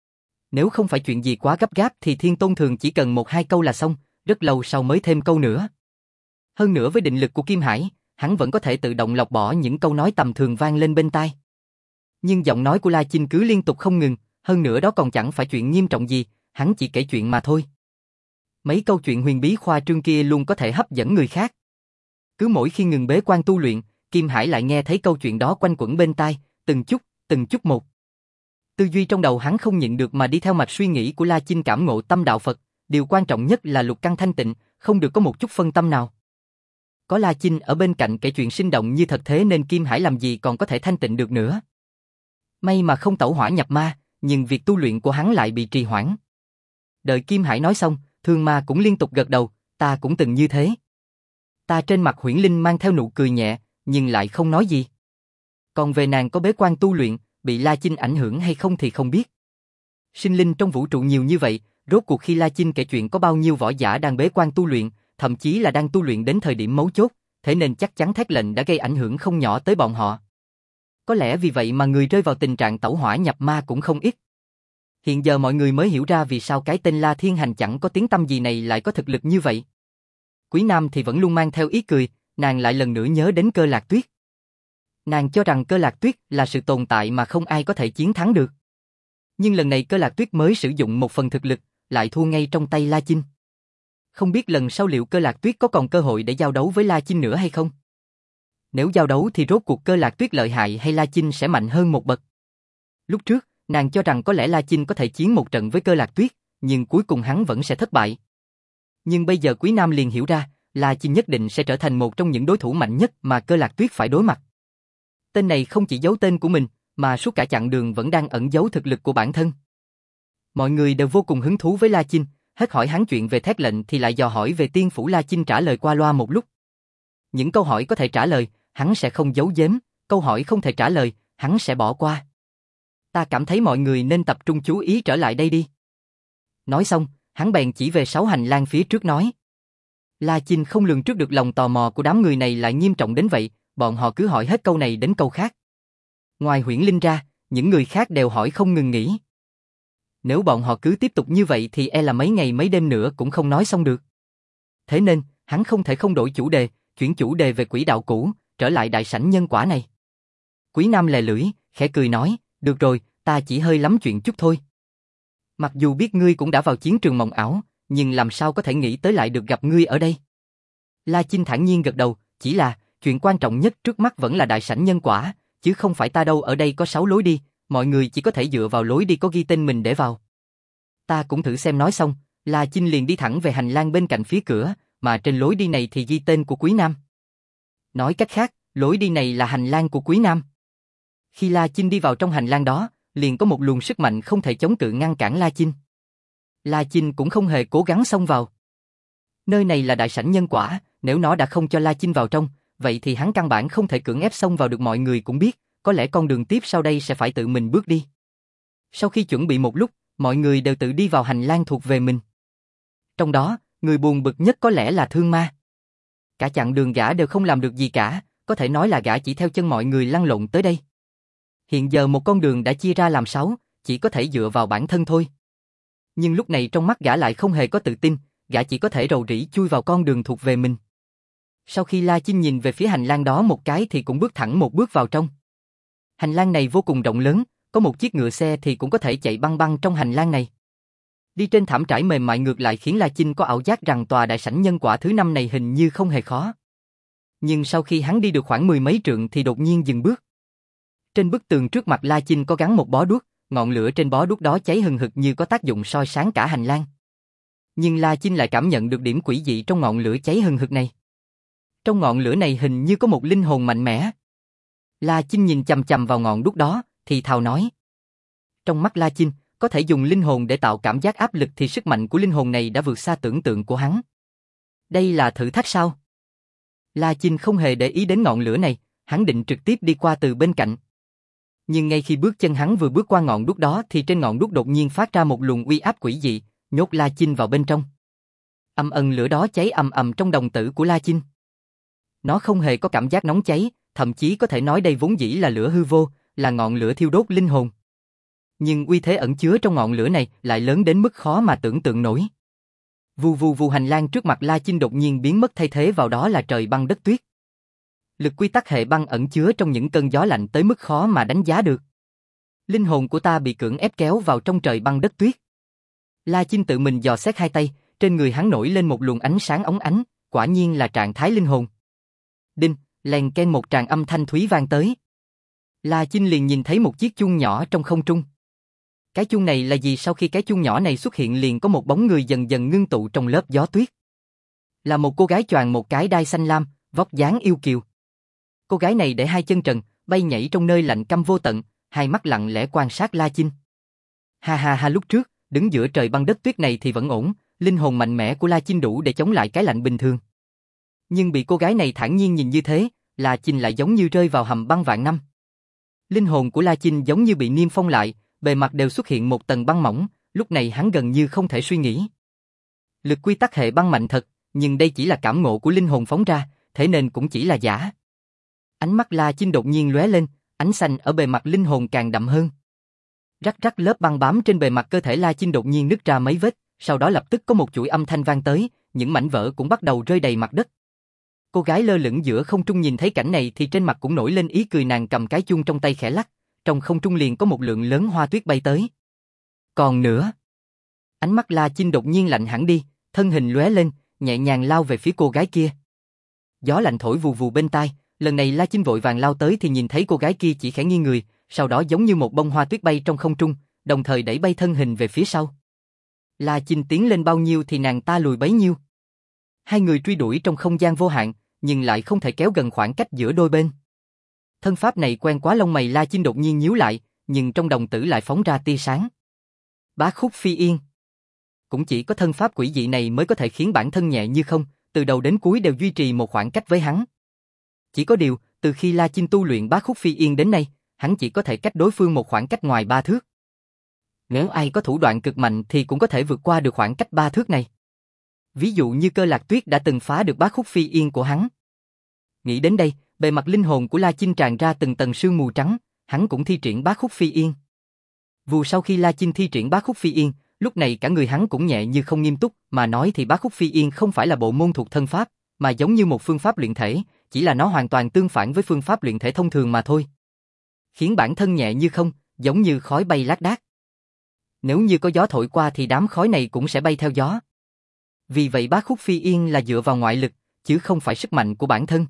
Nếu không phải chuyện gì quá gấp gáp thì thiên tôn thường chỉ cần một hai câu là xong, rất lâu sau mới thêm câu nữa. Hơn nữa với định lực của Kim Hải, hắn vẫn có thể tự động lọc bỏ những câu nói tầm thường vang lên bên tai. Nhưng giọng nói của La Chinh cứ liên tục không ngừng, hơn nữa đó còn chẳng phải chuyện nghiêm trọng gì, hắn chỉ kể chuyện mà thôi. Mấy câu chuyện huyền bí khoa trương kia luôn có thể hấp dẫn người khác. Cứ mỗi khi ngừng bế quan tu luyện, Kim Hải lại nghe thấy câu chuyện đó quanh quẩn bên tai, từng chút, từng chút một. Tư duy trong đầu hắn không nhịn được mà đi theo mạch suy nghĩ của La Chinh cảm ngộ tâm đạo Phật, điều quan trọng nhất là lục căn thanh tịnh, không được có một chút phân tâm nào. Có La Chinh ở bên cạnh kể chuyện sinh động như thật thế nên Kim Hải làm gì còn có thể thanh tịnh được nữa. May mà không tẩu hỏa nhập ma, nhưng việc tu luyện của hắn lại bị trì hoãn. Đợi Kim Hải nói xong, Thương Ma cũng liên tục gật đầu, ta cũng từng như thế. Ta trên mặt Huyễn Linh mang theo nụ cười nhẹ, nhưng lại không nói gì. Còn về nàng có bế quan tu luyện, bị La Chinh ảnh hưởng hay không thì không biết. Sinh linh trong vũ trụ nhiều như vậy, rốt cuộc khi La Chinh kể chuyện có bao nhiêu võ giả đang bế quan tu luyện, thậm chí là đang tu luyện đến thời điểm mấu chốt, thế nên chắc chắn thét lệnh đã gây ảnh hưởng không nhỏ tới bọn họ. Có lẽ vì vậy mà người rơi vào tình trạng tẩu hỏa nhập ma cũng không ít. Hiện giờ mọi người mới hiểu ra vì sao cái tên La Thiên Hành chẳng có tiếng tăm gì này lại có thực lực như vậy. Quý Nam thì vẫn luôn mang theo ý cười, nàng lại lần nữa nhớ đến Cơ Lạc Tuyết. Nàng cho rằng Cơ Lạc Tuyết là sự tồn tại mà không ai có thể chiến thắng được. Nhưng lần này Cơ Lạc Tuyết mới sử dụng một phần thực lực, lại thua ngay trong tay La Chinh. Không biết lần sau liệu Cơ Lạc Tuyết có còn cơ hội để giao đấu với La Chinh nữa hay không? Nếu giao đấu thì rốt cuộc Cơ Lạc Tuyết lợi hại hay La Chinh sẽ mạnh hơn một bậc? Lúc trước, nàng cho rằng có lẽ La Chinh có thể chiến một trận với Cơ Lạc Tuyết, nhưng cuối cùng hắn vẫn sẽ thất bại. Nhưng bây giờ Quý Nam liền hiểu ra, La Chinh nhất định sẽ trở thành một trong những đối thủ mạnh nhất mà Cơ Lạc Tuyết phải đối mặt. Tên này không chỉ giấu tên của mình, mà suốt cả chặng đường vẫn đang ẩn giấu thực lực của bản thân. Mọi người đều vô cùng hứng thú với La Chinh, hết hỏi hắn chuyện về thét lệnh thì lại dò hỏi về tiên phủ. La Chinh trả lời qua loa một lúc. Những câu hỏi có thể trả lời, hắn sẽ không giấu giếm, câu hỏi không thể trả lời, hắn sẽ bỏ qua. Ta cảm thấy mọi người nên tập trung chú ý trở lại đây đi. Nói xong, hắn bèn chỉ về sáu hành lang phía trước nói. La Chinh không lường trước được lòng tò mò của đám người này lại nghiêm trọng đến vậy, bọn họ cứ hỏi hết câu này đến câu khác. Ngoài Huyễn Linh ra, những người khác đều hỏi không ngừng nghỉ. Nếu bọn họ cứ tiếp tục như vậy thì e là mấy ngày mấy đêm nữa cũng không nói xong được. Thế nên, hắn không thể không đổi chủ đề, chuyển chủ đề về quỹ đạo cũ, trở lại đại sảnh nhân quả này. Quý Nam lè lưỡi, khẽ cười nói, được rồi, ta chỉ hơi lắm chuyện chút thôi. Mặc dù biết ngươi cũng đã vào chiến trường mộng ảo, nhưng làm sao có thể nghĩ tới lại được gặp ngươi ở đây. La Chinh thản nhiên gật đầu, chỉ là, chuyện quan trọng nhất trước mắt vẫn là đại sảnh nhân quả, chứ không phải ta đâu. Ở đây có sáu lối đi, mọi người chỉ có thể dựa vào lối đi có ghi tên mình để vào. Ta cũng thử xem. Nói xong, La Chinh liền đi thẳng về hành lang bên cạnh phía cửa, mà trên lối đi này thì ghi tên của Quý Nam. Nói cách khác, lối đi này là hành lang của Quý Nam. Khi La Chinh đi vào trong hành lang đó, liền có một luồng sức mạnh không thể chống cự ngăn cản La Chinh. La Chinh cũng không hề cố gắng xông vào. Nơi này là đại sảnh nhân quả, nếu nó đã không cho La Chinh vào trong, vậy thì hắn căn bản không thể cưỡng ép xông vào được. Mọi người cũng biết, có lẽ con đường tiếp sau đây sẽ phải tự mình bước đi. Sau khi chuẩn bị một lúc, mọi người đều tự đi vào hành lang thuộc về mình. Trong đó, người buồn bực nhất có lẽ là Thương Ma. Cả chặng đường gã đều không làm được gì cả, có thể nói là gã chỉ theo chân mọi người lăn lộn tới đây. Hiện giờ một con đường đã chia ra làm sáu, chỉ có thể dựa vào bản thân thôi. Nhưng lúc này trong mắt gã lại không hề có tự tin, gã chỉ có thể rầu rĩ chui vào con đường thuộc về mình. Sau khi La Chinh nhìn về phía hành lang đó một cái thì cũng bước thẳng một bước vào trong. Hành lang này vô cùng rộng lớn, có một chiếc ngựa xe thì cũng có thể chạy băng băng trong hành lang này. Đi trên thảm trải mềm mại ngược lại khiến La Chinh có ảo giác rằng tòa đại sảnh nhân quả thứ năm này hình như không hề khó. Nhưng sau khi hắn đi được khoảng mười mấy trượng thì đột nhiên dừng bước. Trên bức tường trước mặt La Chinh có gắn một bó đuốc, ngọn lửa trên bó đuốc đó cháy hừng hực như có tác dụng soi sáng cả hành lang. Nhưng La Chinh lại cảm nhận được điểm quỷ dị trong ngọn lửa cháy hừng hực này. Trong ngọn lửa này hình như có một linh hồn mạnh mẽ. La Chinh nhìn chằm chằm vào ngọn đuốc đó, thì thào nói. Trong mắt La Chinh, có thể dùng linh hồn để tạo cảm giác áp lực thì sức mạnh của linh hồn này đã vượt xa tưởng tượng của hắn. Đây là thử thách sao? La Chinh không hề để ý đến ngọn lửa này, hắn định trực tiếp đi qua từ bên cạnh. Nhưng ngay khi bước chân hắn vừa bước qua ngọn đuốc đó thì trên ngọn đuốc đột nhiên phát ra một luồng uy áp quỷ dị, nhốt La Chinh vào bên trong. Âm ầm lửa đó cháy ầm ầm trong đồng tử của La Chinh. Nó không hề có cảm giác nóng cháy, thậm chí có thể nói đây vốn dĩ là lửa hư vô, là ngọn lửa thiêu đốt linh hồn. Nhưng uy thế ẩn chứa trong ngọn lửa này lại lớn đến mức khó mà tưởng tượng nổi. Vù vù vù hành lang trước mặt La Chinh đột nhiên biến mất thay thế vào đó là trời băng đất tuyết. Lực quy tắc hệ băng ẩn chứa trong những cơn gió lạnh tới mức khó mà đánh giá được. Linh hồn của ta bị cưỡng ép kéo vào trong trời băng đất tuyết. La Chinh tự mình dò xét hai tay, trên người hắn nổi lên một luồng ánh sáng óng ánh, quả nhiên là trạng thái linh hồn. Đinh, lèn ken một tràng âm thanh thúy vang tới. La Chinh liền nhìn thấy một chiếc chuông nhỏ trong không trung. Cái chuông này là gì? Sau khi cái chuông nhỏ này xuất hiện liền có một bóng người dần dần ngưng tụ trong lớp gió tuyết. Là một cô gái choàng một cái đai xanh lam, vóc dáng yêu kiều. Cô gái này để hai chân trần, bay nhảy trong nơi lạnh căm vô tận, hai mắt lặng lẽ quan sát La Chinh. Ha ha ha, lúc trước, đứng giữa trời băng đất tuyết này thì vẫn ổn, linh hồn mạnh mẽ của La Chinh đủ để chống lại cái lạnh bình thường. Nhưng bị cô gái này thản nhiên nhìn như thế, La Chinh lại giống như rơi vào hầm băng vạn năm. Linh hồn của La Chinh giống như bị niêm phong lại, bề mặt đều xuất hiện một tầng băng mỏng, lúc này hắn gần như không thể suy nghĩ. Lực quy tắc hệ băng mạnh thật, nhưng đây chỉ là cảm ngộ của linh hồn phóng ra, thế nên cũng chỉ là giả. Ánh mắt La Chinh đột nhiên lóe lên, ánh xanh ở bề mặt linh hồn càng đậm hơn. Rắc rắc lớp băng bám trên bề mặt cơ thể La Chinh đột nhiên nứt ra mấy vết, sau đó lập tức có một chuỗi âm thanh vang tới, những mảnh vỡ cũng bắt đầu rơi đầy mặt đất. Cô gái lơ lửng giữa không trung nhìn thấy cảnh này thì trên mặt cũng nổi lên ý cười, nàng cầm cái chuông trong tay khẽ lắc, trong không trung liền có một lượng lớn hoa tuyết bay tới. Còn nữa. Ánh mắt La Chinh đột nhiên lạnh hẳn đi, thân hình lóe lên, nhẹ nhàng lao về phía cô gái kia. Gió lạnh thổi vù vù bên tai, lần này La Chinh vội vàng lao tới thì nhìn thấy cô gái kia chỉ khẽ nghiêng người, sau đó giống như một bông hoa tuyết bay trong không trung, đồng thời đẩy bay thân hình về phía sau. La Chinh tiến lên bao nhiêu thì nàng ta lùi bấy nhiêu. Hai người truy đuổi trong không gian vô hạn, nhưng lại không thể kéo gần khoảng cách giữa đôi bên. Thân pháp này quen quá, lông mày La Chinh đột nhiên nhíu lại, nhưng trong đồng tử lại phóng ra tia sáng. Bá khúc phi yên. Cũng chỉ có thân pháp quỷ dị này mới có thể khiến bản thân nhẹ như không, từ đầu đến cuối đều duy trì một khoảng cách với hắn. Chỉ có điều, từ khi La Chinh tu luyện bá khúc phi yên đến nay, hắn chỉ có thể cách đối phương một khoảng cách ngoài ba thước. Nếu ai có thủ đoạn cực mạnh thì cũng có thể vượt qua được khoảng cách ba thước này. Ví dụ như Cơ Lạc Tuyết đã từng phá được bá khúc phi yên của hắn. Nghĩ đến đây, bề mặt linh hồn của La Chinh tràn ra từng tầng sương mù trắng, hắn cũng thi triển bá khúc phi yên. Vù sau khi La Chinh thi triển bá khúc phi yên, lúc này cả người hắn cũng nhẹ như không, nghiêm túc mà nói thì bá khúc phi yên không phải là bộ môn thuộc thân pháp, mà giống như một phương pháp luyện thể, chỉ là nó hoàn toàn tương phản với phương pháp luyện thể thông thường mà thôi. Khiến bản thân nhẹ như không, giống như khói bay lác đác. Nếu như có gió thổi qua thì đám khói này cũng sẽ bay theo gió. Vì vậy bá khúc phi yên là dựa vào ngoại lực, chứ không phải sức mạnh của bản thân.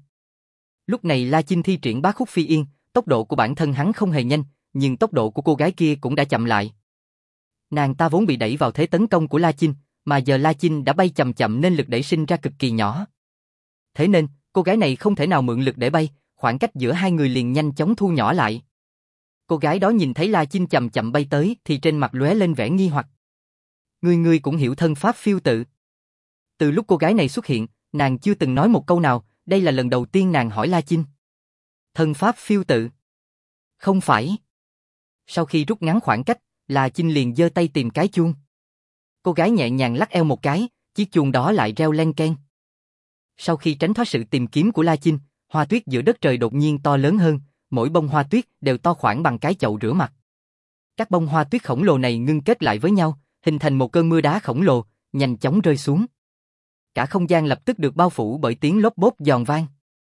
Lúc này La Chinh thi triển bá khúc phi yên, tốc độ của bản thân hắn không hề nhanh, nhưng tốc độ của cô gái kia cũng đã chậm lại. Nàng ta vốn bị đẩy vào thế tấn công của La Chinh, mà giờ La Chinh đã bay chậm chậm nên lực đẩy sinh ra cực kỳ nhỏ. Thế nên, cô gái này không thể nào mượn lực để bay, khoảng cách giữa hai người liền nhanh chóng thu nhỏ lại. Cô gái đó nhìn thấy La Chinh chậm chậm bay tới thì trên mặt lóe lên vẻ nghi hoặc. Ngươi ngươi cũng hiểu thân pháp phiêu tự. Từ lúc cô gái này xuất hiện, nàng chưa từng nói một câu nào, đây là lần đầu tiên nàng hỏi La Chinh. Thân pháp phiêu tự? Không phải. Sau khi rút ngắn khoảng cách, La Chinh liền giơ tay tìm cái chuông. Cô gái nhẹ nhàng lắc eo một cái, chiếc chuông đó lại reo len keng. Sau khi tránh thoát sự tìm kiếm của La Chinh, hoa tuyết giữa đất trời đột nhiên to lớn hơn, mỗi bông hoa tuyết đều to khoảng bằng cái chậu rửa mặt. Các bông hoa tuyết khổng lồ này ngưng kết lại với nhau, hình thành một cơn mưa đá khổng lồ, nhanh chóng rơi xuống. Cả không gian lập tức được bao phủ bởi tiếng lốp bốp giòn vang.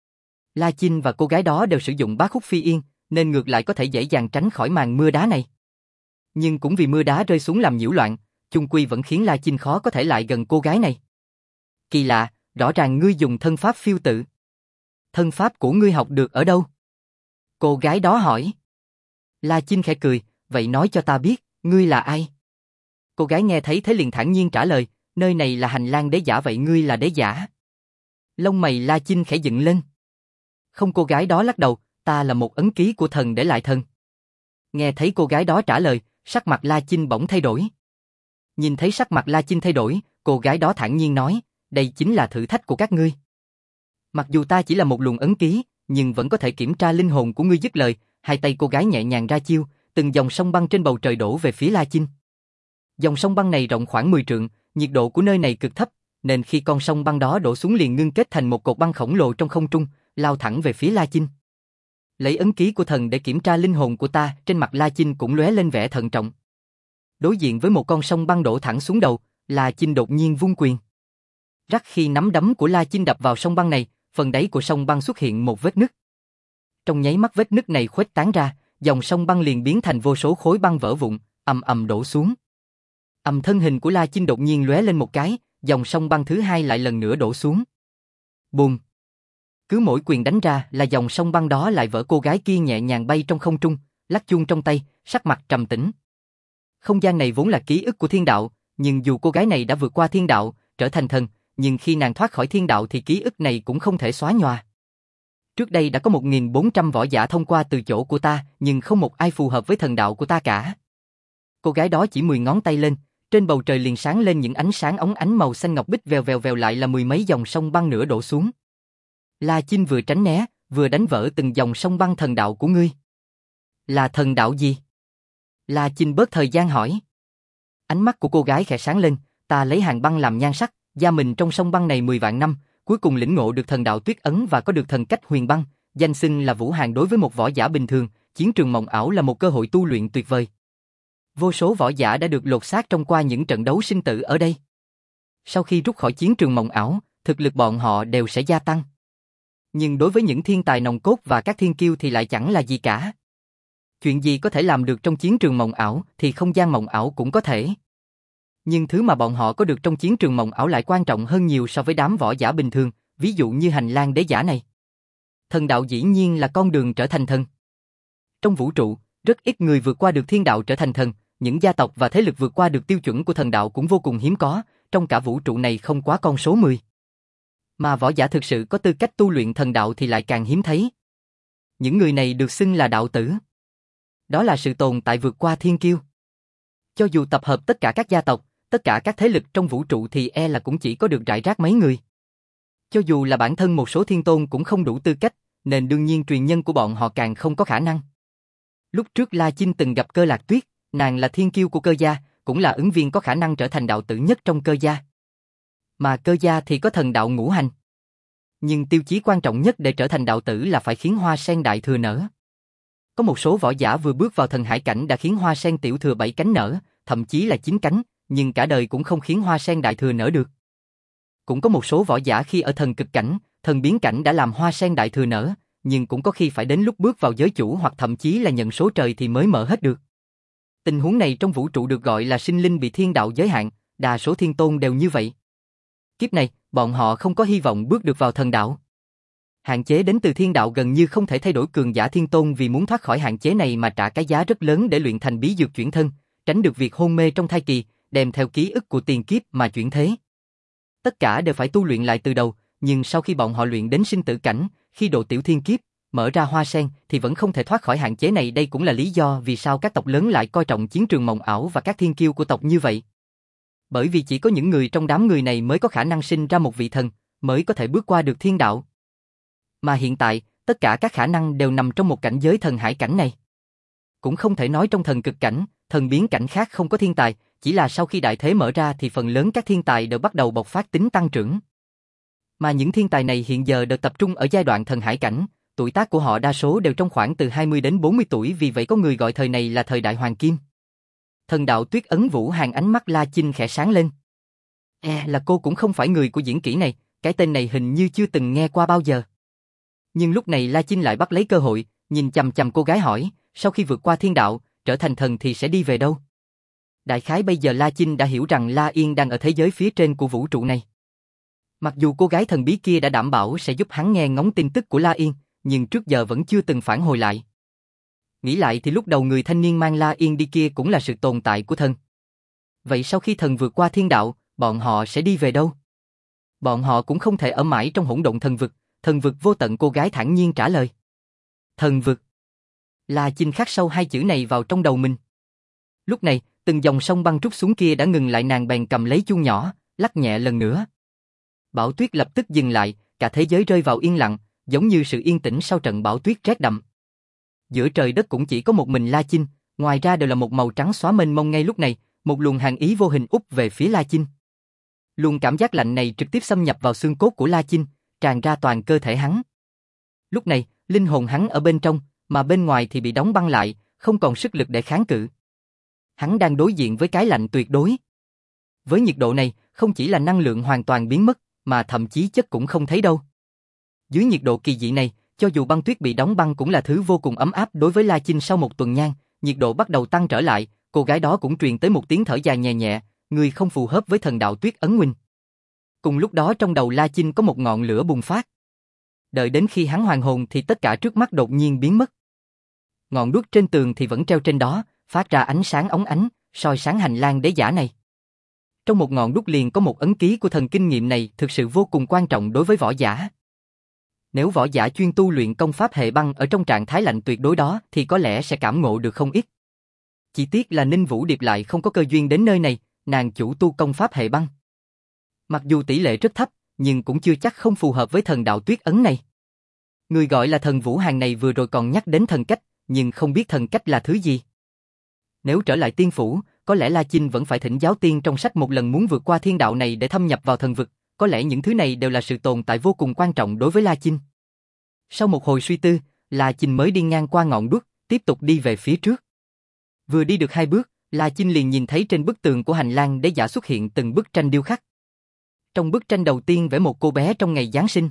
La Chinh và cô gái đó đều sử dụng bá khúc phi yên, nên ngược lại có thể dễ dàng tránh khỏi màn mưa đá này. Nhưng cũng vì mưa đá rơi xuống làm nhiễu loạn, chung quy vẫn khiến La Chinh khó có thể lại gần cô gái này. Kỳ lạ, rõ ràng ngươi dùng thân pháp phiêu tự. Thân pháp của ngươi học được ở đâu? Cô gái đó hỏi. La Chinh khẽ cười, vậy nói cho ta biết, ngươi là ai? Cô gái nghe thấy thế liền thản nhiên trả lời, nơi này là hành lang đế giả, vậy ngươi là đế giả? Lông mày La Chinh khẽ dựng lên. Không, cô gái đó lắc đầu, ta là một ấn ký của thần để lại thần. Nghe thấy cô gái đó trả lời, sắc mặt La Chinh bỗng thay đổi. Nhìn thấy sắc mặt La Chinh thay đổi, cô gái đó thản nhiên nói, đây chính là thử thách của các ngươi. Mặc dù ta chỉ là một luồng ấn ký, nhưng vẫn có thể kiểm tra linh hồn của ngươi. Dứt lời, hai tay cô gái nhẹ nhàng ra chiêu, từng dòng sông băng trên bầu trời đổ về phía La Chinh. Dòng sông băng này rộng khoảng mười trượng, nhiệt độ của nơi này cực thấp, nên khi con sông băng đó đổ xuống liền ngưng kết thành một cột băng khổng lồ trong không trung, lao thẳng về phía La Chinh. Lấy ấn ký của thần để kiểm tra linh hồn của ta, trên mặt La Chinh cũng lóe lên vẻ thận trọng. Đối diện với một con sông băng đổ thẳng xuống đầu, La Chinh đột nhiên vung quyền. Rắc, khi nắm đấm của La Chinh đập vào sông băng này, phần đáy của sông băng xuất hiện một vết nứt. Trong nháy mắt vết nứt này khuếch tán ra, dòng sông băng liền biến thành vô số khối băng vỡ vụn, ầm ầm đổ xuống. Ầm, thân hình của La Chinh đột nhiên lóe lên một cái, dòng sông băng thứ hai lại lần nữa đổ xuống. Bùm! Cứ mỗi quyền đánh ra là dòng sông băng đó lại vỡ. Cô gái kia nhẹ nhàng bay trong không trung, lắc chuông trong tay, sắc mặt trầm tĩnh. Không gian này vốn là ký ức của thiên đạo, nhưng dù cô gái này đã vượt qua thiên đạo, trở thành thần, nhưng khi nàng thoát khỏi thiên đạo thì ký ức này cũng không thể xóa nhòa. Trước đây đã có một nghìn bốn trăm võ giả thông qua từ chỗ của ta, nhưng không một ai phù hợp với thần đạo của ta cả. Cô gái đó chỉ mười ngón tay lên, trên bầu trời liền sáng lên những ánh sáng óng ánh màu xanh ngọc bích, vèo vèo vèo lại là mười mấy dòng sông băng nữa đổ xuống. La Chinh vừa tránh né, vừa đánh vỡ từng dòng sông băng. Thần đạo của ngươi là thần đạo gì? La Chinh bớt thời gian hỏi. Ánh mắt của cô gái khẽ sáng lên, ta lấy hàng băng làm nhan sắc, gia mình trong sông băng này mười vạn năm, cuối cùng lĩnh ngộ được thần đạo tuyết ấn và có được thần cách huyền băng, danh xưng là Vũ Hàn. Đối với một võ giả bình thường, chiến trường mộng ảo là một cơ hội tu luyện tuyệt vời. Vô số võ giả đã được lột xác trong qua những trận đấu sinh tử ở đây. Sau khi rút khỏi chiến trường mộng ảo, thực lực bọn họ đều sẽ gia tăng. Nhưng đối với những thiên tài nòng cốt và các thiên kiêu thì lại chẳng là gì cả. Chuyện gì có thể làm được trong chiến trường mộng ảo thì không gian mộng ảo cũng có thể. Nhưng thứ mà bọn họ có được trong chiến trường mộng ảo lại quan trọng hơn nhiều so với đám võ giả bình thường, ví dụ như hành lang đế giả này. Thần đạo dĩ nhiên là con đường trở thành thần. Trong vũ trụ, rất ít người vượt qua được thiên đạo trở thành thần, những gia tộc và thế lực vượt qua được tiêu chuẩn của thần đạo cũng vô cùng hiếm có, trong cả vũ trụ này không quá con số mười. Mà võ giả thực sự có tư cách tu luyện thần đạo thì lại càng hiếm thấy. Những người này được xưng là đạo tử. Đó là sự tồn tại vượt qua thiên kiêu. Cho dù tập hợp tất cả các gia tộc, tất cả các thế lực trong vũ trụ thì e là cũng chỉ có được rải rác mấy người. Cho dù là bản thân một số thiên tôn cũng không đủ tư cách, nên đương nhiên truyền nhân của bọn họ càng không có khả năng. Lúc trước La Chinh từng gặp Cơ Lạc Tuyết, nàng là thiên kiêu của Cơ gia, cũng là ứng viên có khả năng trở thành đạo tử nhất trong Cơ gia. Mà Cơ gia thì có thần đạo ngũ hành. Nhưng tiêu chí quan trọng nhất để trở thành đạo tử là phải khiến hoa sen đại thừa nở. Có một số võ giả vừa bước vào thần hải cảnh đã khiến hoa sen tiểu thừa bảy cánh nở, thậm chí là chín cánh, nhưng cả đời cũng không khiến hoa sen đại thừa nở được. Cũng có một số võ giả khi ở thần cực cảnh, thần biến cảnh đã làm hoa sen đại thừa nở, nhưng cũng có khi phải đến lúc bước vào giới chủ hoặc thậm chí là nhận số trời thì mới mở hết được. Tình huống này trong vũ trụ được gọi là sinh linh bị thiên đạo giới hạn, đa số thiên tôn đều như vậy. Kiếp này, bọn họ không có hy vọng bước được vào thần đạo. Hạn chế đến từ thiên đạo gần như không thể thay đổi. Cường giả thiên tôn vì muốn thoát khỏi hạn chế này mà trả cái giá rất lớn để luyện thành bí dược chuyển thân, tránh được việc hôn mê trong thai kỳ, đem theo ký ức của tiền kiếp mà chuyển thế. Tất cả đều phải tu luyện lại từ đầu, nhưng sau khi bọn họ luyện đến sinh tử cảnh, khi độ tiểu thiên kiếp, mở ra hoa sen thì vẫn không thể thoát khỏi hạn chế này. Đây cũng là lý do vì sao các tộc lớn lại coi trọng chiến trường mộng ảo và các thiên kiêu của tộc như vậy. Bởi vì chỉ có những người trong đám người này mới có khả năng sinh ra một vị thần, mới có thể bước qua được thiên đạo. Mà hiện tại, tất cả các khả năng đều nằm trong một cảnh giới thần hải cảnh này. Cũng không thể nói trong thần cực cảnh, thần biến cảnh khác không có thiên tài, chỉ là sau khi đại thế mở ra thì phần lớn các thiên tài đều bắt đầu bộc phát tính tăng trưởng. Mà những thiên tài này hiện giờ được tập trung ở giai đoạn thần hải cảnh, tuổi tác của họ đa số đều trong khoảng từ hai mươi đến bốn mươi tuổi, vì vậy có người gọi thời này là thời đại hoàng kim. Thần đạo tuyết ấn Vũ Hàn ánh mắt La Chinh khẽ sáng lên. E là cô cũng không phải người của diễn kỹ này, cái tên này hình như chưa từng nghe qua bao giờ. Nhưng lúc này La Chinh lại bắt lấy cơ hội, nhìn chằm chằm cô gái hỏi, sau khi vượt qua thiên đạo, trở thành thần thì sẽ đi về đâu? Đại khái bây giờ La Chinh đã hiểu rằng La Yên đang ở thế giới phía trên của vũ trụ này. Mặc dù cô gái thần bí kia đã đảm bảo sẽ giúp hắn nghe ngóng tin tức của La Yên, nhưng trước giờ vẫn chưa từng phản hồi lại. Nghĩ lại thì lúc đầu người thanh niên mang La Yên đi kia cũng là sự tồn tại của thần. Vậy sau khi thần vượt qua thiên đạo, bọn họ sẽ đi về đâu? Bọn họ cũng không thể ở mãi trong hỗn độn thần vực, thần vực vô tận, cô gái thản nhiên trả lời. Thần vực. La Chinh khắc sâu hai chữ này vào trong đầu mình. Lúc này, từng dòng sông băng trút xuống kia đã ngừng lại, nàng bèn cầm lấy chuông nhỏ, lắc nhẹ lần nữa. Bão tuyết lập tức dừng lại, cả thế giới rơi vào yên lặng, giống như sự yên tĩnh sau trận bão tuyết rét đậm. Giữa trời đất cũng chỉ có một mình La Chinh, ngoài ra đều là một màu trắng xóa mênh mông. Ngay lúc này, một luồng hàn ý vô hình úp về phía La Chinh. Luồng cảm giác lạnh này trực tiếp xâm nhập vào xương cốt của La Chinh, tràn ra toàn cơ thể hắn. Lúc này, linh hồn hắn ở bên trong, mà bên ngoài thì bị đóng băng lại, không còn sức lực để kháng cự. Hắn đang đối diện với cái lạnh tuyệt đối. Với nhiệt độ này, không chỉ là năng lượng hoàn toàn biến mất, mà thậm chí chất cũng không thấy đâu. Dưới nhiệt độ kỳ dị này, cho dù băng tuyết bị đóng băng cũng là thứ vô cùng ấm áp đối với La Chinh. Sau một tuần nhang, nhiệt độ bắt đầu tăng trở lại, cô gái đó cũng truyền tới một tiếng thở dài nhẹ nhẹ, người không phù hợp với thần đạo tuyết ấn huynh. Cùng lúc đó trong đầu La Chinh có một ngọn lửa bùng phát. Đợi đến khi hắn hoàn hồn thì tất cả trước mắt đột nhiên biến mất. Ngọn đuốc trên tường thì vẫn treo trên đó, phát ra ánh sáng óng ánh, soi sáng hành lang đế giả này. Trong một ngọn đuốc liền có một ấn ký của thần, kinh nghiệm này thực sự vô cùng quan trọng đối với võ giả. Nếu võ giả chuyên tu luyện công pháp hệ băng ở trong trạng thái lạnh tuyệt đối đó thì có lẽ sẽ cảm ngộ được không ít. Chỉ tiếc là Ninh Vũ Điệp lại không có cơ duyên đến nơi này, nàng chủ tu công pháp hệ băng. Mặc dù tỷ lệ rất thấp, nhưng cũng chưa chắc không phù hợp với thần đạo tuyết ấn này. Người gọi là thần Vũ Hàn này vừa rồi còn nhắc đến thần cách, nhưng không biết thần cách là thứ gì. Nếu trở lại tiên phủ, có lẽ La Chinh vẫn phải thỉnh giáo tiên trong sách một lần muốn vượt qua thiên đạo này để thâm nhập vào thần vực, có lẽ những thứ này đều là sự tồn tại vô cùng quan trọng đối với La Chinh. Sau một hồi suy tư, La Chinh mới đi ngang qua ngọn đuốc, tiếp tục đi về phía trước. Vừa đi được hai bước, La Chinh liền nhìn thấy trên bức tường của hành lang đế giả xuất hiện từng bức tranh điêu khắc. Trong bức tranh đầu tiên vẽ một cô bé trong ngày Giáng sinh.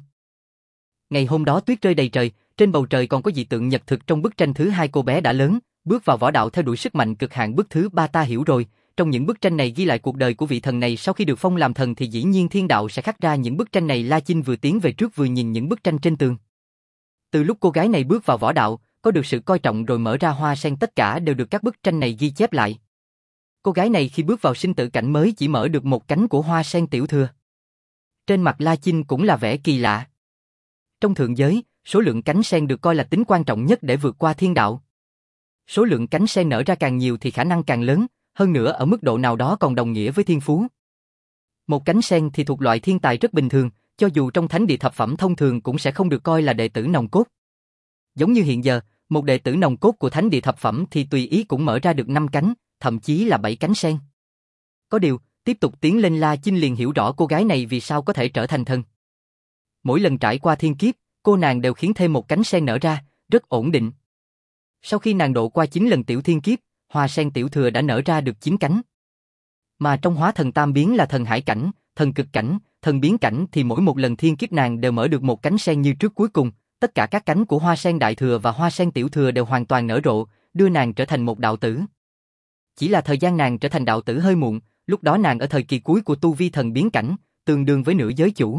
Ngày hôm đó tuyết rơi đầy trời, trên bầu trời còn có dị tượng nhật thực. Trong bức tranh thứ hai cô bé đã lớn, bước vào võ đạo theo đuổi sức mạnh cực hạn. Bức thứ ba ta hiểu rồi, trong những bức tranh này ghi lại cuộc đời của vị thần này sau khi được phong làm thần thì dĩ nhiên thiên đạo sẽ khắc ra những bức tranh này. La Chinh vừa tiến về trước vừa nhìn những bức tranh trên tường. Từ lúc cô gái này bước vào võ đạo, có được sự coi trọng rồi mở ra hoa sen, tất cả đều được các bức tranh này ghi chép lại. Cô gái này khi bước vào sinh tử cảnh mới chỉ mở được một cánh của hoa sen tiểu thừa. Trên mặt La Chinh cũng là vẻ kỳ lạ. Trong thượng giới, số lượng cánh sen được coi là tính quan trọng nhất để vượt qua thiên đạo. Số lượng cánh sen nở ra càng nhiều thì khả năng càng lớn, hơn nữa ở mức độ nào đó còn đồng nghĩa với thiên phú. Một cánh sen thì thuộc loại thiên tài rất bình thường, cho dù trong thánh địa thập phẩm thông thường cũng sẽ không được coi là đệ tử nòng cốt. Giống như hiện giờ, một đệ tử nòng cốt của thánh địa thập phẩm thì tùy ý cũng mở ra được năm cánh, thậm chí là bảy cánh sen. Có điều, tiếp tục tiến lên La Chinh liền hiểu rõ cô gái này vì sao có thể trở thành thần. Mỗi lần trải qua thiên kiếp, cô nàng đều khiến thêm một cánh sen nở ra, rất ổn định. Sau khi nàng độ qua chín lần tiểu thiên kiếp, hoa sen tiểu thừa đã nở ra được chín cánh. Mà trong hóa thần tam biến là thần hải cảnh, thần cực cảnh, thần biến cảnh thì mỗi một lần thiên kiếp nàng đều mở được một cánh sen như trước. Cuối cùng, tất cả các cánh của hoa sen đại thừa và hoa sen tiểu thừa đều hoàn toàn nở rộ, đưa nàng trở thành một đạo tử. Chỉ là thời gian nàng trở thành đạo tử hơi muộn, lúc đó nàng ở thời kỳ cuối của tu vi thần biến cảnh, tương đương với nửa giới chủ.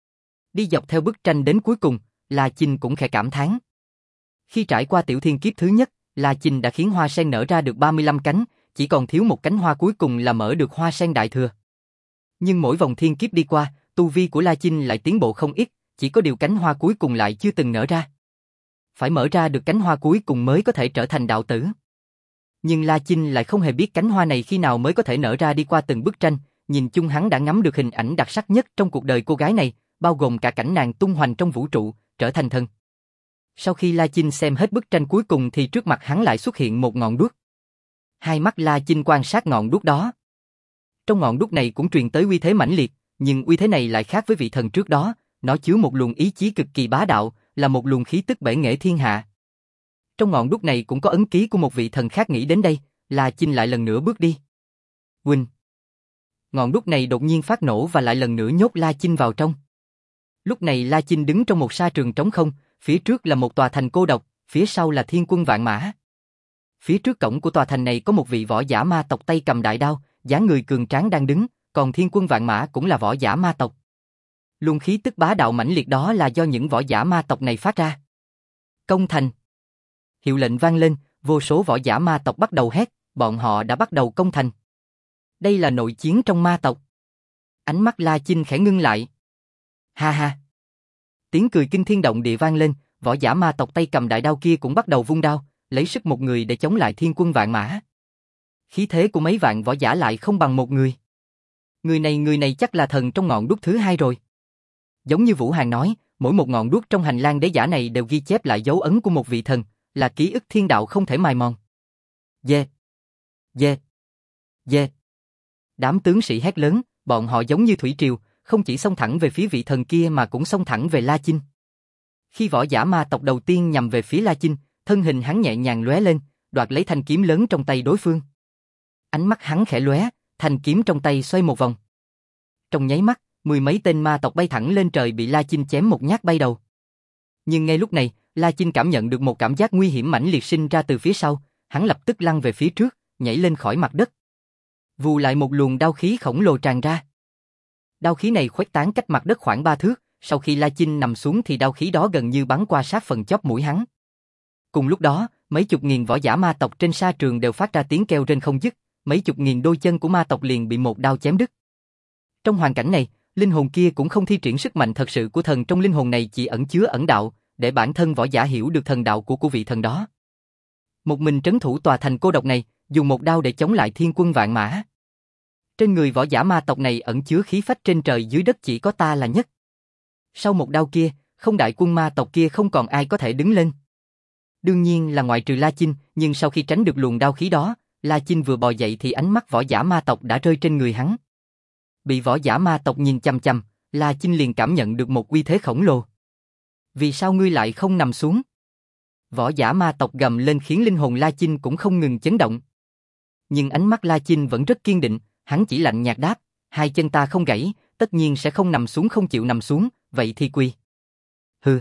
Đi dọc theo bức tranh đến cuối cùng, La Chinh cũng khẽ cảm thán. Khi trải qua tiểu thiên kiếp thứ nhất, La Chinh đã khiến hoa sen nở ra được ba mươi lăm cánh, chỉ còn thiếu một cánh hoa cuối cùng là mở được hoa sen đại thừa. Nhưng mỗi vòng thiên kiếp đi qua, tu vi của La Chinh lại tiến bộ không ít, chỉ có điều cánh hoa cuối cùng lại chưa từng nở ra. Phải mở ra được cánh hoa cuối cùng mới có thể trở thành đạo tử. Nhưng La Chinh lại không hề biết cánh hoa này khi nào mới có thể nở ra. Đi qua từng bức tranh, nhìn chung hắn đã ngắm được hình ảnh đặc sắc nhất trong cuộc đời cô gái này, bao gồm cả cảnh nàng tung hoành trong vũ trụ, trở thành thần. Sau khi La Chinh xem hết bức tranh cuối cùng thì trước mặt hắn lại xuất hiện một ngọn đuốc. Hai mắt La Chinh quan sát ngọn đuốc đó. Trong ngọn đuốc này cũng truyền tới uy thế mãnh liệt, nhưng uy thế này lại khác với vị thần trước đó, nó chứa một luồng ý chí cực kỳ bá đạo, là một luồng khí tức bể nghệ thiên hạ. Trong ngọn đuốc này cũng có ấn ký của một vị thần khác. Nghĩ đến đây, La Chinh lại lần nữa bước đi. Quỳnh. Ngọn đuốc này đột nhiên phát nổ và lại lần nữa nhốt La Chinh vào trong. Lúc này La Chinh đứng trong một sa trường trống không, phía trước là một tòa thành cô độc, phía sau là thiên quân vạn mã. Phía trước cổng của tòa thành này có một vị võ giả ma tộc tay cầm đại đao, dáng người cường tráng đang đứng, còn thiên quân vạn mã cũng là võ giả ma tộc. Luồng khí tức bá đạo mãnh liệt đó là do những võ giả ma tộc này phát ra. Công thành. Hiệu lệnh vang lên, vô số võ giả ma tộc bắt đầu hét, bọn họ đã bắt đầu công thành. Đây là nội chiến trong ma tộc. Ánh mắt La Chinh khẽ ngưng lại. Ha ha. Tiếng cười kinh thiên động địa vang lên, võ giả ma tộc tay cầm đại đao kia cũng bắt đầu vung đao, lấy sức một người để chống lại thiên quân vạn mã. Khí thế của mấy vạn võ giả lại không bằng một người. Người này người này chắc là thần trong ngọn đuốc thứ hai rồi. Giống như Vũ Hàn nói, mỗi một ngọn đuốc trong hành lang đế giả này đều ghi chép lại dấu ấn của một vị thần, là ký ức thiên đạo không thể mài mòn. Yeah. Yeah. Yeah. Đám tướng sĩ hét lớn, bọn họ giống như thủy triều, không chỉ xông thẳng về phía vị thần kia mà cũng xông thẳng về La Chinh. Khi võ giả ma tộc đầu tiên nhằm về phía La Chinh, thân hình hắn nhẹ nhàng lóe lên, đoạt lấy thanh kiếm lớn trong tay đối phương. Ánh mắt hắn khẽ lóe, thanh kiếm trong tay xoay một vòng. Trong nháy mắt, mười mấy tên ma tộc bay thẳng lên trời bị La Chinh chém một nhát bay đầu. Nhưng ngay lúc này, La Chinh cảm nhận được một cảm giác nguy hiểm mãnh liệt sinh ra từ phía sau, hắn lập tức lăn về phía trước, nhảy lên khỏi mặt đất. Vù lại một luồng đao khí khổng lồ tràn ra. Đao khí này khuếch tán cách mặt đất khoảng ba thước, sau khi La Chinh nằm xuống thì đao khí đó gần như bắn qua sát phần chóp mũi hắn. Cùng lúc đó, mấy chục nghìn võ giả ma tộc trên sa trường đều phát ra tiếng kêu rên không dứt, mấy chục nghìn đôi chân của ma tộc liền bị một đao chém đứt. Trong hoàn cảnh này, linh hồn kia cũng không thi triển sức mạnh thật sự của thần, trong linh hồn này chỉ ẩn chứa ẩn đạo, để bản thân võ giả hiểu được thần đạo của của vị thần đó. Một mình trấn thủ tòa thành cô độc này, dùng một đao để chống lại thiên quân vạn mã. Trên người võ giả ma tộc này ẩn chứa khí phách trên trời dưới đất, chỉ có ta là nhất. Sau một đao kia, không đại quân ma tộc kia không còn ai có thể đứng lên. Đương nhiên là ngoại trừ La Chinh, nhưng sau khi tránh được luồng đao khí đó, La Chinh vừa bò dậy thì ánh mắt võ giả ma tộc đã rơi trên người hắn. Bị võ giả ma tộc nhìn chằm chằm, La Chinh liền cảm nhận được một uy thế khổng lồ. Vì sao ngươi lại không nằm xuống? Võ giả ma tộc gầm lên khiến linh hồn La Chinh cũng không ngừng chấn động. Nhưng ánh mắt La Chinh vẫn rất kiên định, hắn chỉ lạnh nhạt đáp, hai chân ta không gãy, tất nhiên sẽ không nằm xuống, không chịu nằm xuống, vậy thì quỳ. Hừ.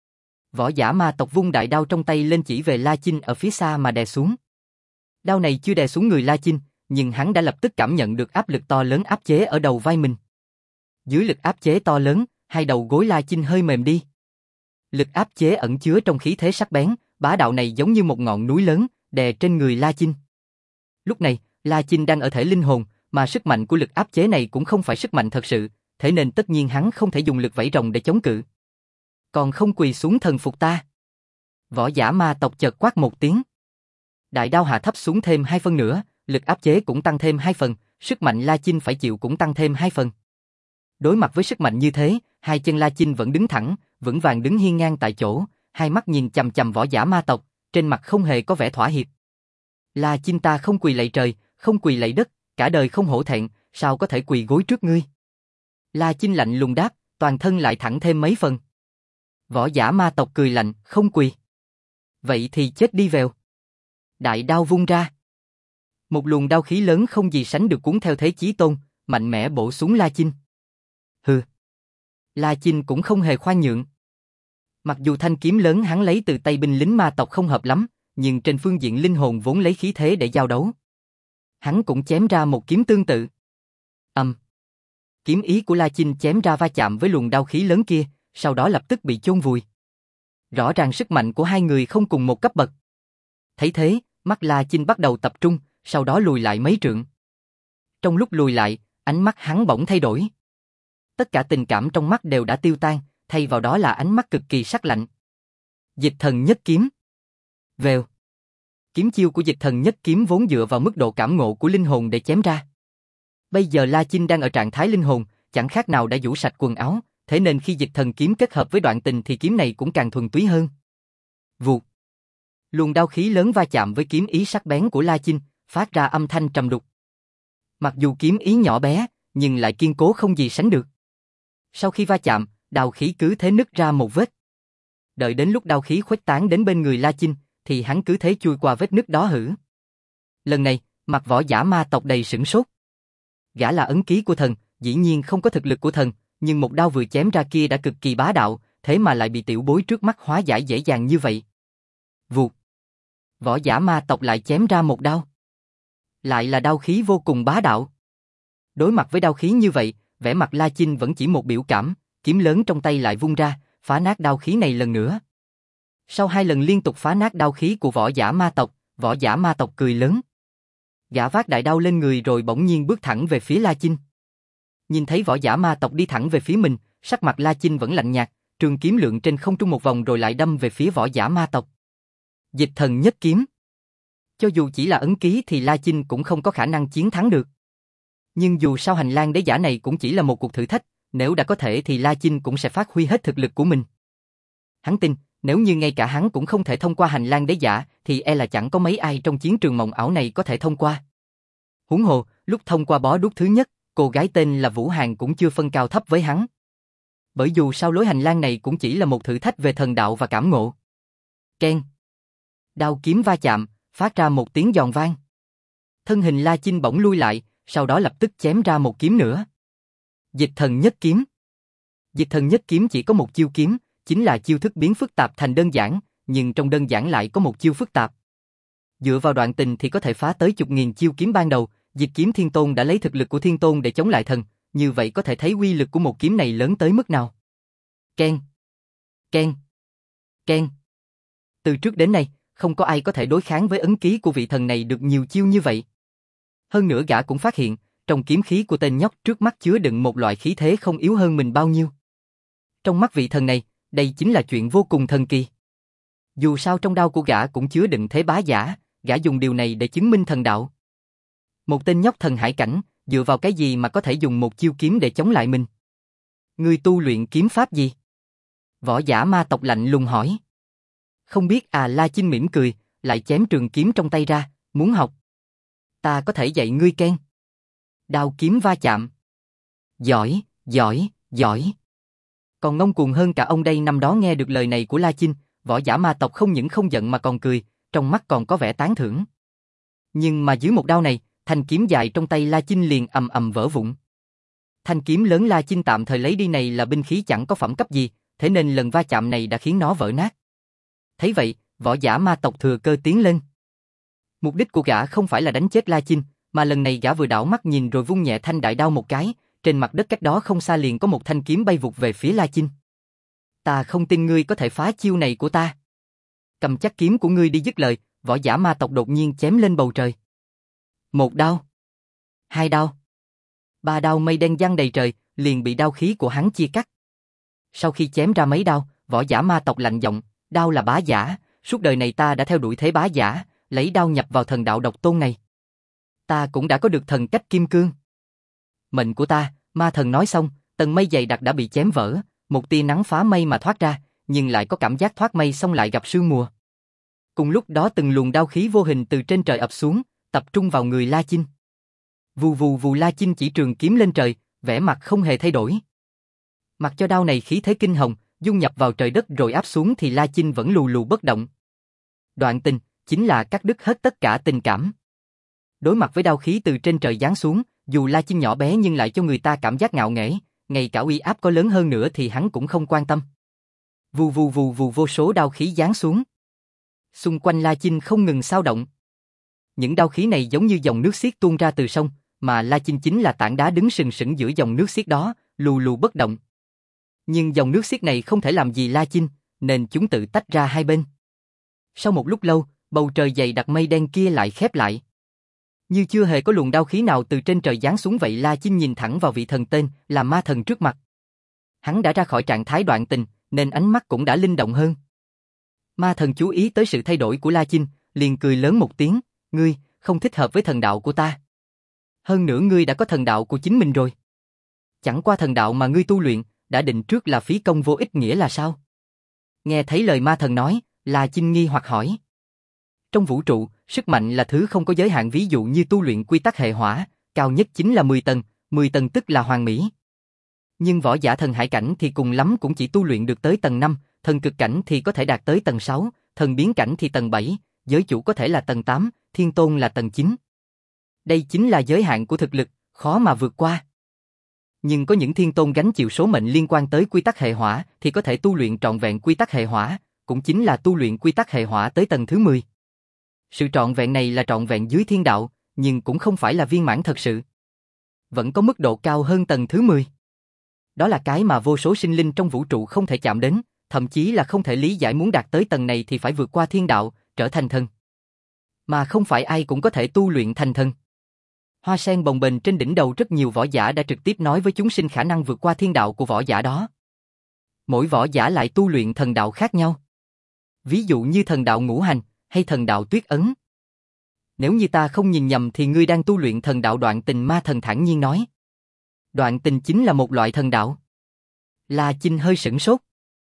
Võ giả ma tộc vung đại đao trong tay lên chỉ về La Chinh ở phía xa mà đè xuống. Đao này chưa đè xuống người La Chinh, nhưng hắn đã lập tức cảm nhận được áp lực to lớn áp chế ở đầu vai mình. Dưới lực áp chế to lớn, hai đầu gối La Chinh hơi mềm đi. Lực áp chế ẩn chứa trong khí thế sắc bén, bá đạo này giống như một ngọn núi lớn, đè trên người La Chinh. Lúc này, La Chinh đang ở thể linh hồn, mà sức mạnh của lực áp chế này cũng không phải sức mạnh thật sự, thế nên tất nhiên hắn không thể dùng lực vẫy rồng để chống cự. Còn không quỳ xuống thần phục ta. Võ giả ma tộc chợt quát một tiếng. Đại đao hạ thấp xuống thêm hai phân nữa, lực áp chế cũng tăng thêm hai phần, sức mạnh La Chinh phải chịu cũng tăng thêm hai phần. Đối mặt với sức mạnh như thế, hai chân La Chinh vẫn đứng thẳng, vững vàng đứng hiên ngang tại chỗ, hai mắt nhìn chằm chằm võ giả ma tộc, trên mặt không hề có vẻ thỏa hiệp. La Chinh, ta không quỳ lạy trời, không quỳ lạy đất, cả đời không hổ thẹn, sao có thể quỳ gối trước ngươi? La Chinh lạnh lùng đáp, toàn thân lại thẳng thêm mấy phần. Võ giả ma tộc cười lạnh, không quỳ. Vậy thì chết đi vèo. Đại đao vung ra. Một luồng đao khí lớn không gì sánh được cuốn theo thế chí tôn, mạnh mẽ bổ xuống La Chinh. Hừ. La Chinh cũng không hề khoan nhượng. Mặc dù thanh kiếm lớn hắn lấy từ tay binh lính ma tộc không hợp lắm, nhưng trên phương diện linh hồn vốn lấy khí thế để giao đấu. Hắn cũng chém ra một kiếm tương tự. Âm. Um. Kiếm ý của La Chinh chém ra va chạm với luồng đao khí lớn kia, sau đó lập tức bị chôn vùi. Rõ ràng sức mạnh của hai người không cùng một cấp bậc. Thấy thế, mắt La Chinh bắt đầu tập trung, sau đó lùi lại mấy trượng. Trong lúc lùi lại, ánh mắt hắn bỗng thay đổi. Tất cả tình cảm trong mắt đều đã tiêu tan, thay vào đó là ánh mắt cực kỳ sắc lạnh. Dịch thần nhất kiếm. Vèo. Kiếm chiêu của dịch thần nhất kiếm vốn dựa vào mức độ cảm ngộ của linh hồn để chém ra. Bây giờ La Chinh đang ở trạng thái linh hồn, chẳng khác nào đã vũ sạch quần áo, thế nên khi dịch thần kiếm kết hợp với đoạn tình thì kiếm này cũng càng thuần túy hơn. Vụt. Luồng đao khí lớn va chạm với kiếm ý sắc bén của La Chinh, phát ra âm thanh trầm đục. Mặc dù kiếm ý nhỏ bé, nhưng lại kiên cố không gì sánh được. Sau khi va chạm, đao khí cứ thế nứt ra một vết. Đợi đến lúc đao khí khuếch tán đến bên người La Chinh, thì hắn cứ thế chui qua vết nứt đó hử. Lần này, mặt võ giả ma tộc đầy sửng sốt. Gã là ấn ký của thần, dĩ nhiên không có thực lực của thần, nhưng một đao vừa chém ra kia đã cực kỳ bá đạo, thế mà lại bị tiểu bối trước mắt hóa giải dễ dàng như vậy. Vụt. Võ giả ma tộc lại chém ra một đao. Lại là đao khí vô cùng bá đạo. Đối mặt với đao khí như vậy, vẻ mặt La Chinh vẫn chỉ một biểu cảm, kiếm lớn trong tay lại vung ra, phá nát đao khí này lần nữa. Sau hai lần liên tục phá nát đao khí của võ giả ma tộc, võ giả ma tộc cười lớn. Gã vác đại đao lên người rồi bỗng nhiên bước thẳng về phía La Chinh. Nhìn thấy võ giả ma tộc đi thẳng về phía mình, sắc mặt La Chinh vẫn lạnh nhạt, trường kiếm lượn trên không trung một vòng rồi lại đâm về phía võ giả ma tộc. Dịch thần nhất kiếm. Cho dù chỉ là ấn ký thì La Chinh cũng không có khả năng chiến thắng được. Nhưng dù sao hành lang đế giả này cũng chỉ là một cuộc thử thách, nếu đã có thể thì La Chinh cũng sẽ phát huy hết thực lực của mình. Hắn tin, nếu như ngay cả hắn cũng không thể thông qua hành lang đế giả, thì e là chẳng có mấy ai trong chiến trường mộng ảo này có thể thông qua. Huống hồ, lúc thông qua bó đuốc thứ nhất, cô gái tên là Vũ Hàn cũng chưa phân cao thấp với hắn. Bởi dù sao lối hành lang này cũng chỉ là một thử thách về thần đạo và cảm ngộ. Keng. Đao kiếm va chạm, phát ra một tiếng giòn vang. Thân hình La Chinh bỗng lui lại, sau đó lập tức chém ra một kiếm nữa. Dịch thần nhất kiếm. Dịch thần nhất kiếm chỉ có một chiêu kiếm, chính là chiêu thức biến phức tạp thành đơn giản, nhưng trong đơn giản lại có một chiêu phức tạp. Dựa vào đoạn tình thì có thể phá tới chục nghìn chiêu kiếm ban đầu, Dịch kiếm Thiên Tôn đã lấy thực lực của Thiên Tôn để chống lại thần, như vậy có thể thấy uy lực của một kiếm này lớn tới mức nào. Ken, Ken, Ken. Từ trước đến nay, không có ai có thể đối kháng với ấn ký của vị thần này được nhiều chiêu như vậy. Hơn nữa gã cũng phát hiện, trong kiếm khí của tên nhóc trước mắt chứa đựng một loại khí thế không yếu hơn mình bao nhiêu. Trong mắt vị thần này, đây chính là chuyện vô cùng thần kỳ. Dù sao trong đao của gã cũng chứa đựng thế bá giả, gã dùng điều này để chứng minh thần đạo. Một tên nhóc thần hải cảnh, dựa vào cái gì mà có thể dùng một chiêu kiếm để chống lại mình? Ngươi tu luyện kiếm pháp gì? Võ giả ma tộc lạnh lùng hỏi. Không biết à, La Chinh mỉm cười, lại chém trường kiếm trong tay ra, muốn học. Ta có thể dạy ngươi Ken. Đao kiếm va chạm. Giỏi, giỏi, giỏi. Còn ngông cuồng hơn cả ông đây. Năm đó nghe được lời này của La Chinh, võ giả ma tộc không những không giận mà còn cười, trong mắt còn có vẻ tán thưởng. Nhưng mà dưới một đao này, thanh kiếm dài trong tay La Chinh liền ầm ầm vỡ vụn. Thanh kiếm lớn La Chinh tạm thời lấy đi này là binh khí chẳng có phẩm cấp gì, thế nên lần va chạm này đã khiến nó vỡ nát. Thấy vậy, võ giả ma tộc thừa cơ tiến lên. Mục đích của gã không phải là đánh chết La Chinh, mà lần này gã vừa đảo mắt nhìn rồi vung nhẹ thanh đại đao một cái, trên mặt đất cách đó không xa liền có một thanh kiếm bay vụt về phía La Chinh. Ta không tin ngươi có thể phá chiêu này của ta. Cầm chắc kiếm của ngươi đi. Dứt lời, võ giả ma tộc đột nhiên chém lên bầu trời. Một đao, hai đao, ba đao, mây đen giăng đầy trời, liền bị đao khí của hắn chia cắt. Sau khi chém ra mấy đao, võ giả ma tộc lạnh giọng, đao là bá giả, suốt đời này ta đã theo đuổi thế bá giả, lấy đao nhập vào thần đạo độc tôn này. Ta cũng đã có được thần cách kim cương. Mệnh của ta, ma thần nói xong, tầng mây dày đặc đã bị chém vỡ, một tia nắng phá mây mà thoát ra, nhưng lại có cảm giác thoát mây xong lại gặp sương mù. Cùng lúc đó từng luồng đao khí vô hình từ trên trời ập xuống, tập trung vào người La Chinh. Vù vù vù, La Chinh chỉ trường kiếm lên trời, vẻ mặt không hề thay đổi. Mặc cho đao này khí thế kinh hồng, dung nhập vào trời đất rồi áp xuống thì La Chinh vẫn lù lù bất động. Đoạn tình, chính là cắt đứt hết tất cả tình cảm. Đối mặt với đao khí từ trên trời giáng xuống, dù La Chinh nhỏ bé nhưng lại cho người ta cảm giác ngạo nghễ, ngay cả uy áp có lớn hơn nữa thì hắn cũng không quan tâm. Vù vù vù vù, vô số đao khí giáng xuống. Xung quanh La Chinh không ngừng xao động. Những đao khí này giống như dòng nước xiết tuôn ra từ sông, mà La Chinh chính là tảng đá đứng sừng sững giữa dòng nước xiết đó, lù lù bất động. Nhưng dòng nước xiết này không thể làm gì La Chinh, nên chúng tự tách ra hai bên. Sau một lúc lâu, bầu trời dày đặc mây đen kia lại khép lại. Như chưa hề có luồng đao khí nào từ trên trời giáng xuống vậy. La Chinh nhìn thẳng vào vị thần tên là ma thần trước mặt. Hắn đã ra khỏi trạng thái đoạn tình, nên ánh mắt cũng đã linh động hơn. Ma thần chú ý tới sự thay đổi của La Chinh, liền cười lớn một tiếng, ngươi, không thích hợp với thần đạo của ta. Hơn nữa ngươi đã có thần đạo của chính mình rồi. Chẳng qua thần đạo mà ngươi tu luyện, đã định trước là phí công vô ích nghĩa là sao? Nghe thấy lời ma thần nói, La Chinh nghi hoặc hỏi. Trong vũ trụ, sức mạnh là thứ không có giới hạn, ví dụ như tu luyện quy tắc hệ hỏa, cao nhất chính là mười tầng, mười tầng tức là hoàn mỹ. Nhưng võ giả thần hải cảnh thì cùng lắm cũng chỉ tu luyện được tới tầng năm, thần cực cảnh thì có thể đạt tới tầng sáu, thần biến cảnh thì tầng bảy, giới chủ có thể là tầng tám, Thiên Tôn là tầng chín. Đây chính là giới hạn của thực lực, khó mà vượt qua. Nhưng có những Thiên Tôn gánh chịu số mệnh liên quan tới quy tắc hệ hỏa thì có thể tu luyện trọn vẹn quy tắc hệ hỏa, cũng chính là tu luyện quy tắc hệ hỏa tới tầng thứ mười. Sự trọn vẹn này là trọn vẹn dưới thiên đạo, nhưng cũng không phải là viên mãn thật sự. Vẫn có mức độ cao hơn tầng thứ mười. Đó là cái mà vô số sinh linh trong vũ trụ không thể chạm đến, thậm chí là không thể lý giải, muốn đạt tới tầng này thì phải vượt qua thiên đạo, trở thành thần. Mà không phải ai cũng có thể tu luyện thành thần. Hoa sen bồng bềnh trên đỉnh đầu rất nhiều võ giả đã trực tiếp nói với chúng sinh khả năng vượt qua thiên đạo của võ giả đó. Mỗi võ giả lại tu luyện thần đạo khác nhau. Ví dụ như thần đạo ngũ hành, hay thần đạo tuyết ấn. Nếu như ta không nhìn nhầm thì ngươi đang tu luyện thần đạo đoạn tình, ma thần thản nhiên nói. Đoạn tình chính là một loại thần đạo. La Chinh hơi sửng sốt.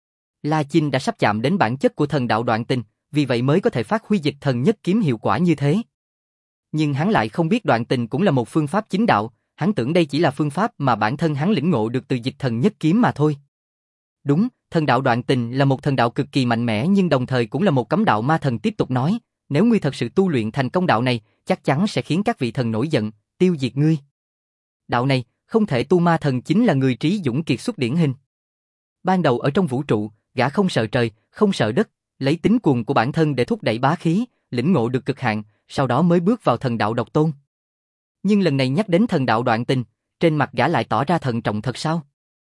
La Chinh đã sắp chạm đến bản chất của thần đạo đoạn tình, vì vậy mới có thể phát huy dịch thần nhất kiếm hiệu quả như thế. Nhưng hắn lại không biết đoạn tình cũng là một phương pháp chính đạo, hắn tưởng đây chỉ là phương pháp mà bản thân hắn lĩnh ngộ được từ dịch thần nhất kiếm mà thôi. Đúng, thần đạo đoạn tình là một thần đạo cực kỳ mạnh mẽ, nhưng đồng thời cũng là một cấm đạo. Ma thần tiếp tục nói, nếu ngươi thật sự tu luyện thành công đạo này, chắc chắn sẽ khiến các vị thần nổi giận, tiêu diệt ngươi. Đạo này, không thể tu. Ma thần chính là người trí dũng kiệt xuất điển hình. Ban đầu ở trong vũ trụ, gã không sợ trời, không sợ đất, lấy tính cuồng của bản thân để thúc đẩy bá khí, lĩnh ngộ được cực hạn, sau đó mới bước vào thần đạo độc tôn. Nhưng lần này nhắc đến thần đạo đoạn tình, trên mặt gã lại tỏ ra thận trọng thật sao?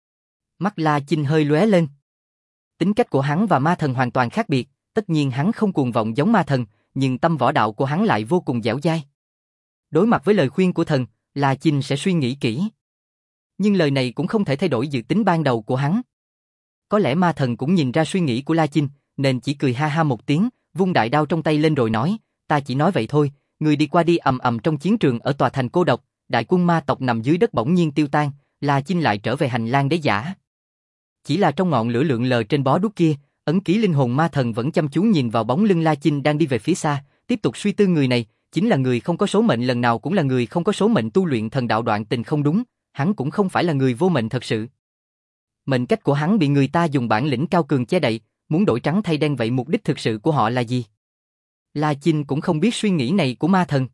Mắt La Chinh hơi lóe lên. Tính cách của hắn và ma thần hoàn toàn khác biệt, tất nhiên hắn không cuồng vọng giống ma thần, nhưng tâm võ đạo của hắn lại vô cùng dẻo dai. Đối mặt với lời khuyên của thần, La Chinh sẽ suy nghĩ kỹ. Nhưng lời này cũng không thể thay đổi dự tính ban đầu của hắn. Có lẽ ma thần cũng nhìn ra suy nghĩ của La Chinh, nên chỉ cười ha ha một tiếng, vung đại đao trong tay lên rồi nói, ta chỉ nói vậy thôi. Người đi qua đi. Ầm ầm trong chiến trường ở tòa thành cô độc, đại quân ma tộc nằm dưới đất bỗng nhiên tiêu tan, La Chinh lại trở về hành lang đế giả. Chỉ là trong ngọn lửa lượn lờ trên bó đuốc kia, ấn ký linh hồn ma thần vẫn chăm chú nhìn vào bóng lưng La Chinh đang đi về phía xa, tiếp tục suy tư người này, chính là người không có số mệnh, lần nào cũng là người không có số mệnh tu luyện thần đạo đoạn tình không đúng, hắn cũng không phải là người vô mệnh thật sự. Mệnh cách của hắn bị người ta dùng bản lĩnh cao cường che đậy, muốn đổi trắng thay đen, vậy mục đích thực sự của họ là gì? La Chinh cũng không biết suy nghĩ này của ma thần.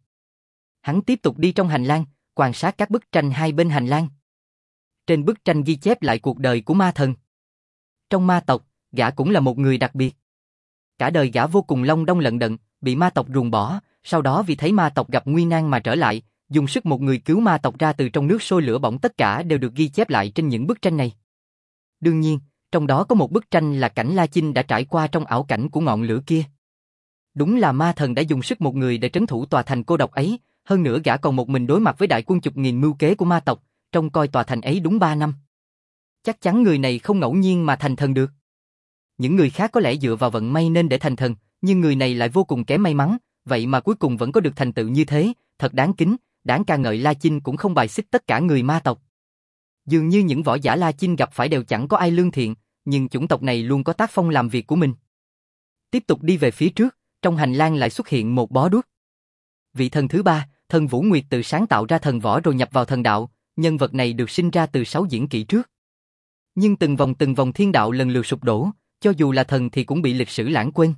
Hắn tiếp tục đi trong hành lang, quan sát các bức tranh hai bên hành lang. Trên bức tranh ghi chép lại cuộc đời của ma thần. Trong ma tộc, gã cũng là một người đặc biệt. Cả đời gã vô cùng long đong lận đận, bị ma tộc ruồng bỏ, sau đó vì thấy ma tộc gặp nguy nan mà trở lại, dùng sức một người cứu ma tộc ra từ trong nước sôi lửa bỏng, tất cả đều được ghi chép lại trên những bức tranh này. Đương nhiên, trong đó có một bức tranh là cảnh La Chinh đã trải qua trong ảo cảnh của ngọn lửa kia. Đúng là ma thần đã dùng sức một người để trấn thủ tòa thành cô độc ấy, hơn nữa gã còn một mình đối mặt với đại quân chục nghìn mưu kế của ma tộc, trông coi tòa thành ấy đúng ba năm. Chắc chắn người này không ngẫu nhiên mà thành thần được. Những người khác có lẽ dựa vào vận may nên để thành thần, nhưng người này lại vô cùng kém may mắn, vậy mà cuối cùng vẫn có được thành tựu như thế, thật đáng kính, đáng ca ngợi. La Chinh cũng không bài xích tất cả người ma tộc. Dường như những võ giả La Chinh gặp phải đều chẳng có ai lương thiện, nhưng chủng tộc này luôn có tác phong làm việc của mình. Tiếp tục đi về phía trước, trong hành lang lại xuất hiện một bó đuốc. Vị thần thứ ba, thần Vũ Nguyệt tự sáng tạo ra thần võ rồi nhập vào thần đạo, nhân vật này được sinh ra từ sáu diễn kỷ trước. Nhưng từng vòng từng vòng thiên đạo lần lượt sụp đổ, cho dù là thần thì cũng bị lịch sử lãng quên.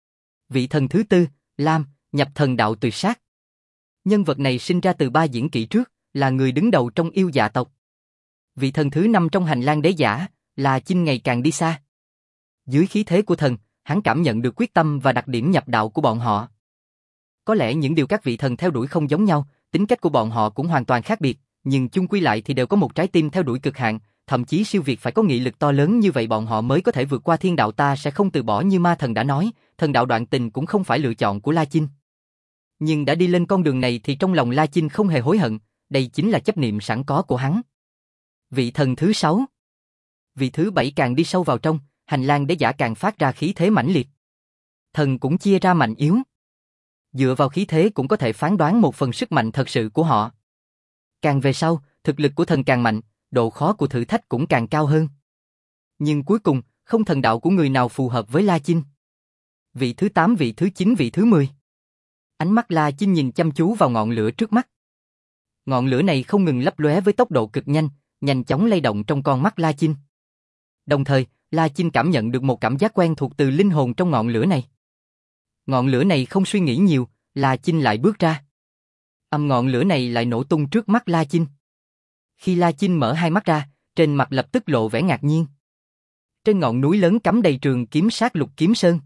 Vị thần thứ tư, Lam, nhập thần đạo tuyệt sát. Nhân vật này sinh ra từ ba diễn kỷ trước, là người đứng đầu trong yêu dạ tộc. Vị thần thứ năm trong hành lang đế giả, La Chinh ngày càng đi xa. Dưới khí thế của thần, hắn cảm nhận được quyết tâm và đặc điểm nhập đạo của bọn họ. Có lẽ những điều các vị thần theo đuổi không giống nhau, tính cách của bọn họ cũng hoàn toàn khác biệt, nhưng chung quy lại thì đều có một trái tim theo đuổi cực hạn, thậm chí siêu việt, phải có nghị lực to lớn như vậy bọn họ mới có thể vượt qua thiên đạo. Ta sẽ không từ bỏ như ma thần đã nói, thần đạo đoạn tình cũng không phải lựa chọn của La Chinh. Nhưng đã đi lên con đường này thì trong lòng La Chinh không hề hối hận, đây chính là chấp niệm sẵn có của hắn. Vị thần thứ sáu. Vị thứ bảy càng đi sâu vào trong, hành lang đế giả càng phát ra khí thế mãnh liệt. Thần cũng chia ra mạnh yếu. Dựa vào khí thế cũng có thể phán đoán một phần sức mạnh thật sự của họ. Càng về sau, thực lực của thần càng mạnh, độ khó của thử thách cũng càng cao hơn. Nhưng cuối cùng, không thần đạo của người nào phù hợp với La Chinh. Vị thứ tám, vị thứ chín, vị thứ mười. Ánh mắt La Chinh nhìn chăm chú vào ngọn lửa trước mắt. Ngọn lửa này không ngừng lấp lóe với tốc độ cực nhanh, nhanh chóng lay động trong con mắt La Chinh. Đồng thời, La Chinh cảm nhận được một cảm giác quen thuộc từ linh hồn trong ngọn lửa này. Ngọn lửa này không suy nghĩ nhiều, La Chinh lại bước ra. Âm ngọn lửa này lại nổ tung trước mắt La Chinh. Khi La Chinh mở hai mắt ra, trên mặt lập tức lộ vẻ ngạc nhiên. Trên ngọn núi lớn cắm đầy trường kiếm sát lục kiếm sơn.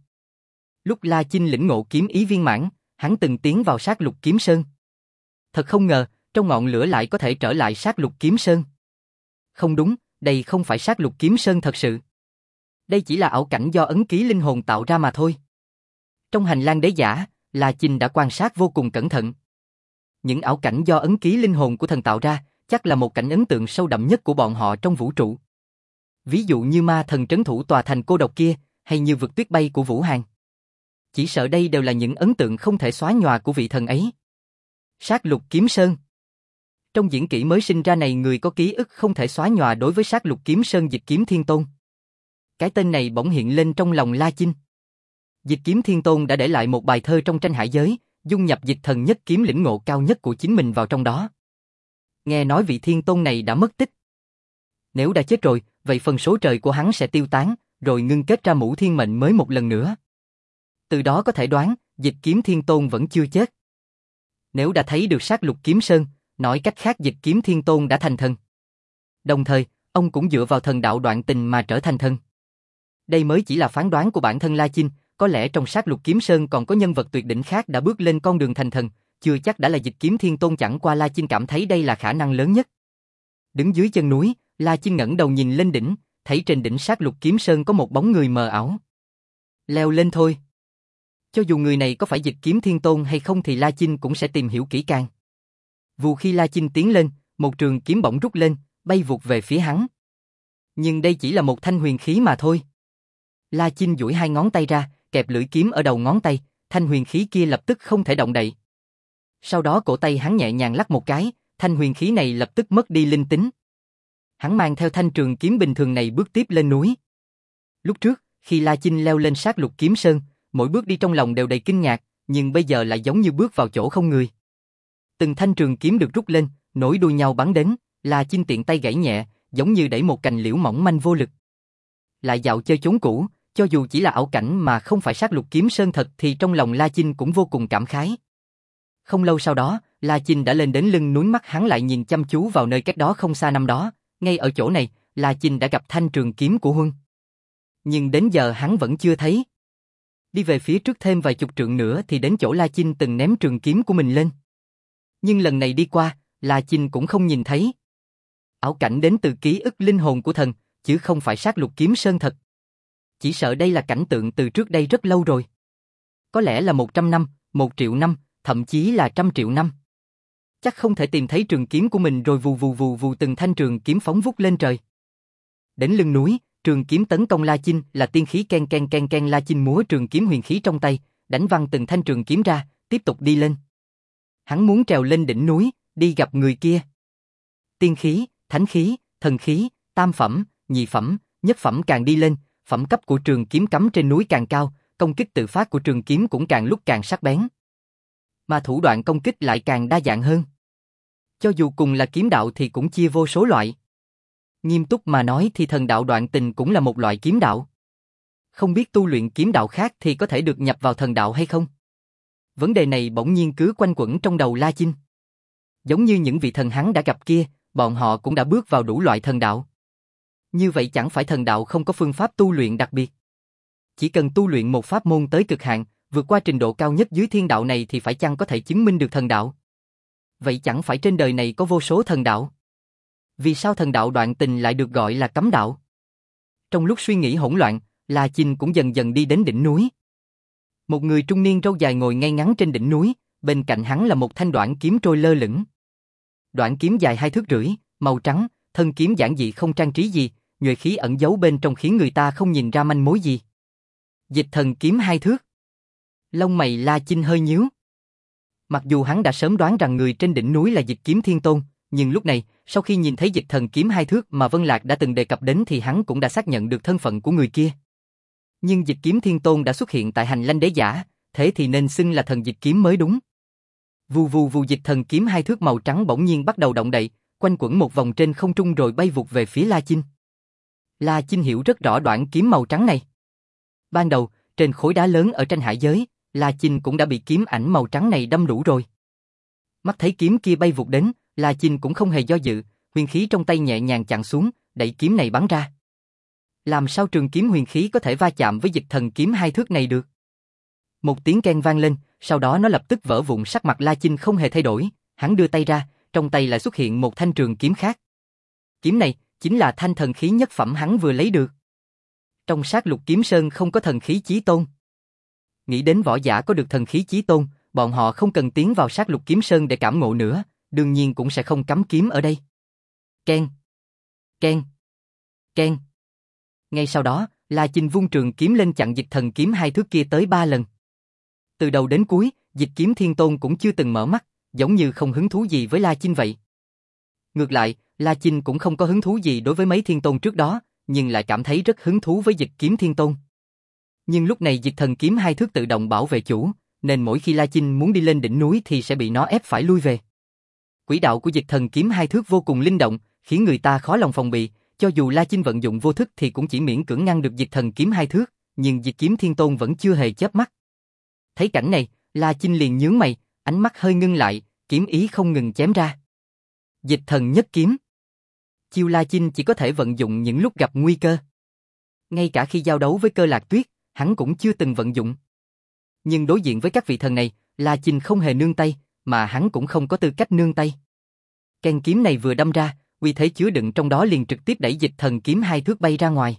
Lúc La Chinh lĩnh ngộ kiếm ý viên mãn, hắn từng tiến vào sát lục kiếm sơn. Thật không ngờ, trong ngọn lửa lại có thể trở lại sát lục kiếm sơn. Không đúng, đây không phải sát lục kiếm sơn thật sự. Đây chỉ là ảo cảnh do ấn ký linh hồn tạo ra mà thôi. Trong hành lang đế giả, La Chinh đã quan sát vô cùng cẩn thận. Những ảo cảnh do ấn ký linh hồn của thần tạo ra, chắc là một cảnh ấn tượng sâu đậm nhất của bọn họ trong vũ trụ. Ví dụ như ma thần trấn thủ tòa thành cô độc kia, hay như vực tuyết bay của Vũ Hàn. Chỉ sợ đây đều là những ấn tượng không thể xóa nhòa của vị thần ấy. Sát lục kiếm sơn. Trong diễn kỹ mới sinh ra này, người có ký ức không thể xóa nhòa đối với sát lục kiếm sơn Dịch Kiếm Thiên Tôn. Cái tên này bỗng hiện lên trong lòng La Chinh. Dịch Kiếm Thiên Tôn đã để lại một bài thơ trong tranh hải giới, dung nhập dịch thần nhất kiếm lĩnh ngộ cao nhất của chính mình vào trong đó. Nghe nói vị Thiên Tôn này đã mất tích. Nếu đã chết rồi, vậy phần số trời của hắn sẽ tiêu tán, rồi ngưng kết ra Mũ Thiên Mệnh mới một lần nữa. Từ đó có thể đoán, Dịch Kiếm Thiên Tôn vẫn chưa chết. Nếu đã thấy được sát lục kiếm sơn, nói cách khác Dịch Kiếm Thiên Tôn đã thành thần. Đồng thời, ông cũng dựa vào thần đạo đoạn tình mà trở thành thần. Đây mới chỉ là phán đoán của bản thân La Chinh, có lẽ trong sát lục kiếm sơn còn có nhân vật tuyệt đỉnh khác đã bước lên con đường thành thần, chưa chắc đã là Dịch Kiếm Thiên Tôn, chẳng qua La Chinh cảm thấy đây là khả năng lớn nhất. Đứng dưới chân núi, La Chinh ngẩng đầu nhìn lên đỉnh, thấy trên đỉnh sát lục kiếm sơn có một bóng người mờ ảo. Leo lên thôi. Cho dù người này có phải Dịch Kiếm Thiên Tôn hay không thì La Chinh cũng sẽ tìm hiểu kỹ càng. Vù khi La Chinh tiến lên, một trường kiếm bỗng rút lên, bay vụt về phía hắn. Nhưng đây chỉ là một thanh huyền khí mà thôi. La Chinh duỗi hai ngón tay ra, kẹp lưỡi kiếm ở đầu ngón tay, thanh huyền khí kia lập tức không thể động đậy. Sau đó cổ tay hắn nhẹ nhàng lắc một cái, thanh huyền khí này lập tức mất đi linh tính. Hắn mang theo thanh trường kiếm bình thường này bước tiếp lên núi. Lúc trước, khi La Chinh leo lên sát lục kiếm sơn, mỗi bước đi trong lòng đều đầy kinh ngạc, nhưng bây giờ lại giống như bước vào chỗ không người. Từng thanh trường kiếm được rút lên, nối đuôi nhau bắn đến, La Chinh tiện tay gãy nhẹ, giống như đẩy một cành liễu mỏng manh vô lực. Lại dạo chơi chốn cũ, cho dù chỉ là ảo cảnh mà không phải sát lục kiếm sơn thật thì trong lòng La Chinh cũng vô cùng cảm khái. Không lâu sau đó, La Chinh đã lên đến lưng núi, mắt hắn lại nhìn chăm chú vào nơi cách đó không xa năm đó, ngay ở chỗ này, La Chinh đã gặp thanh trường kiếm của Huân. Nhưng đến giờ hắn vẫn chưa thấy. Đi về phía trước thêm vài chục trượng nữa thì đến chỗ La Chinh từng ném trường kiếm của mình lên. Nhưng lần này đi qua, La Chinh cũng không nhìn thấy. Ảo cảnh đến từ ký ức linh hồn của thần, chứ không phải sát lục kiếm sơn thật. Chỉ sợ đây là cảnh tượng từ trước đây rất lâu rồi. Có lẽ là một trăm năm, một triệu năm, thậm chí là trăm triệu năm. Chắc không thể tìm thấy trường kiếm của mình rồi vù vù vù vù từng thanh trường kiếm phóng vút lên trời. Đến lưng núi, trường kiếm tấn công La Chinh là tiên khí ken ken ken ken. La Chinh múa trường kiếm huyền khí trong tay, đánh văng từng thanh trường kiếm ra, tiếp tục đi lên. Hắn muốn trèo lên đỉnh núi, đi gặp người kia. Tiên khí, thánh khí, thần khí, tam phẩm, nhị phẩm, nhất phẩm, càng đi lên, phẩm cấp của trường kiếm cắm trên núi càng cao, công kích tự phát của trường kiếm cũng càng lúc càng sắc bén. Mà thủ đoạn công kích lại càng đa dạng hơn. Cho dù cùng là kiếm đạo thì cũng chia vô số loại. Nghiêm túc mà nói thì thần đạo đoạn tình cũng là một loại kiếm đạo. Không biết tu luyện kiếm đạo khác thì có thể được nhập vào thần đạo hay không? Vấn đề này bỗng nhiên cứ quanh quẩn trong đầu La Chinh. Giống như những vị thần hắn đã gặp kia, bọn họ cũng đã bước vào đủ loại thần đạo. Như vậy chẳng phải thần đạo không có phương pháp tu luyện đặc biệt. Chỉ cần tu luyện một pháp môn tới cực hạn, vượt qua trình độ cao nhất dưới thiên đạo này thì phải chăng có thể chứng minh được thần đạo? Vậy chẳng phải trên đời này có vô số thần đạo? Vì sao thần đạo đoạn tình lại được gọi là cấm đạo? Trong lúc suy nghĩ hỗn loạn, La Chinh cũng dần dần đi đến đỉnh núi. Một người trung niên râu dài ngồi ngay ngắn trên đỉnh núi, bên cạnh hắn là một thanh đoạn kiếm trôi lơ lửng. Đoạn kiếm dài hai thước rưỡi, màu trắng, thân kiếm giản dị không trang trí gì, nhuệ khí ẩn giấu bên trong khiến người ta không nhìn ra manh mối gì. Dịch thần kiếm hai thước. Lông mày La Chinh hơi nhíu. Mặc dù hắn đã sớm đoán rằng người trên đỉnh núi là Dịch Kiếm Thiên Tôn, nhưng lúc này, sau khi nhìn thấy dịch thần kiếm hai thước mà Vân Lạc đã từng đề cập đến thì hắn cũng đã xác nhận được thân phận của người kia. Nhưng Dịch Kiếm Thiên Tôn đã xuất hiện tại hành lang đế giả, thế thì nên xưng là thần dịch kiếm mới đúng. Vù vù vù, dịch thần kiếm hai thước màu trắng bỗng nhiên bắt đầu động đậy, quanh quẩn một vòng trên không trung rồi bay vụt về phía La Chinh. La Chinh hiểu rất rõ đoạn kiếm màu trắng này. Ban đầu, trên khối đá lớn ở tranh hải giới, La Chinh cũng đã bị kiếm ảnh màu trắng này đâm đủ rồi. Mắt thấy kiếm kia bay vụt đến, La Chinh cũng không hề do dự, huyền khí trong tay nhẹ nhàng chặn xuống, đẩy kiếm này bắn ra. Làm sao trường kiếm huyền khí có thể va chạm với dịch thần kiếm hai thước này được? Một tiếng keng vang lên, sau đó nó lập tức vỡ vụn. Sắc mặt La Chinh không hề thay đổi, hắn đưa tay ra, trong tay lại xuất hiện một thanh trường kiếm khác. Kiếm này chính là thanh thần khí nhất phẩm hắn vừa lấy được. Trong sát lục kiếm sơn không có thần khí chí tôn. Nghĩ đến võ giả có được thần khí chí tôn, bọn họ không cần tiến vào sát lục kiếm sơn để cảm ngộ nữa, đương nhiên cũng sẽ không cắm kiếm ở đây. Keng, keng, keng. Ngay sau đó, La Chinh vung trường kiếm lên chặn dịch thần kiếm hai thước kia tới ba lần. Từ đầu đến cuối, dịch kiếm thiên tôn cũng chưa từng mở mắt, giống như không hứng thú gì với La Chinh vậy. Ngược lại, La Chinh cũng không có hứng thú gì đối với mấy thiên tôn trước đó, nhưng lại cảm thấy rất hứng thú với dịch kiếm thiên tôn. Nhưng lúc này dịch thần kiếm hai thước tự động bảo vệ chủ, nên mỗi khi La Chinh muốn đi lên đỉnh núi thì sẽ bị nó ép phải lui về. Quỹ đạo của dịch thần kiếm hai thước vô cùng linh động, khiến người ta khó lòng phòng bị, cho dù La Chinh vận dụng vô thức thì cũng chỉ miễn cưỡng ngăn được dịch thần kiếm hai thước, nhưng dịch kiếm thiên tôn vẫn chưa hề chớp mắt. Thấy cảnh này, La Chinh liền nhướng mày, ánh mắt hơi ngưng lại, kiếm ý không ngừng chém ra. Dịch thần nhất kiếm. Chiêu La Chinh chỉ có thể vận dụng những lúc gặp nguy cơ. Ngay cả khi giao đấu với Cơ Lạc Tuyết, hắn cũng chưa từng vận dụng. Nhưng đối diện với các vị thần này, La Chinh không hề nương tay, mà hắn cũng không có tư cách nương tay. Keng kiếm này vừa đâm ra, uy thế chứa đựng trong đó liền trực tiếp đẩy dịch thần kiếm hai thước bay ra ngoài.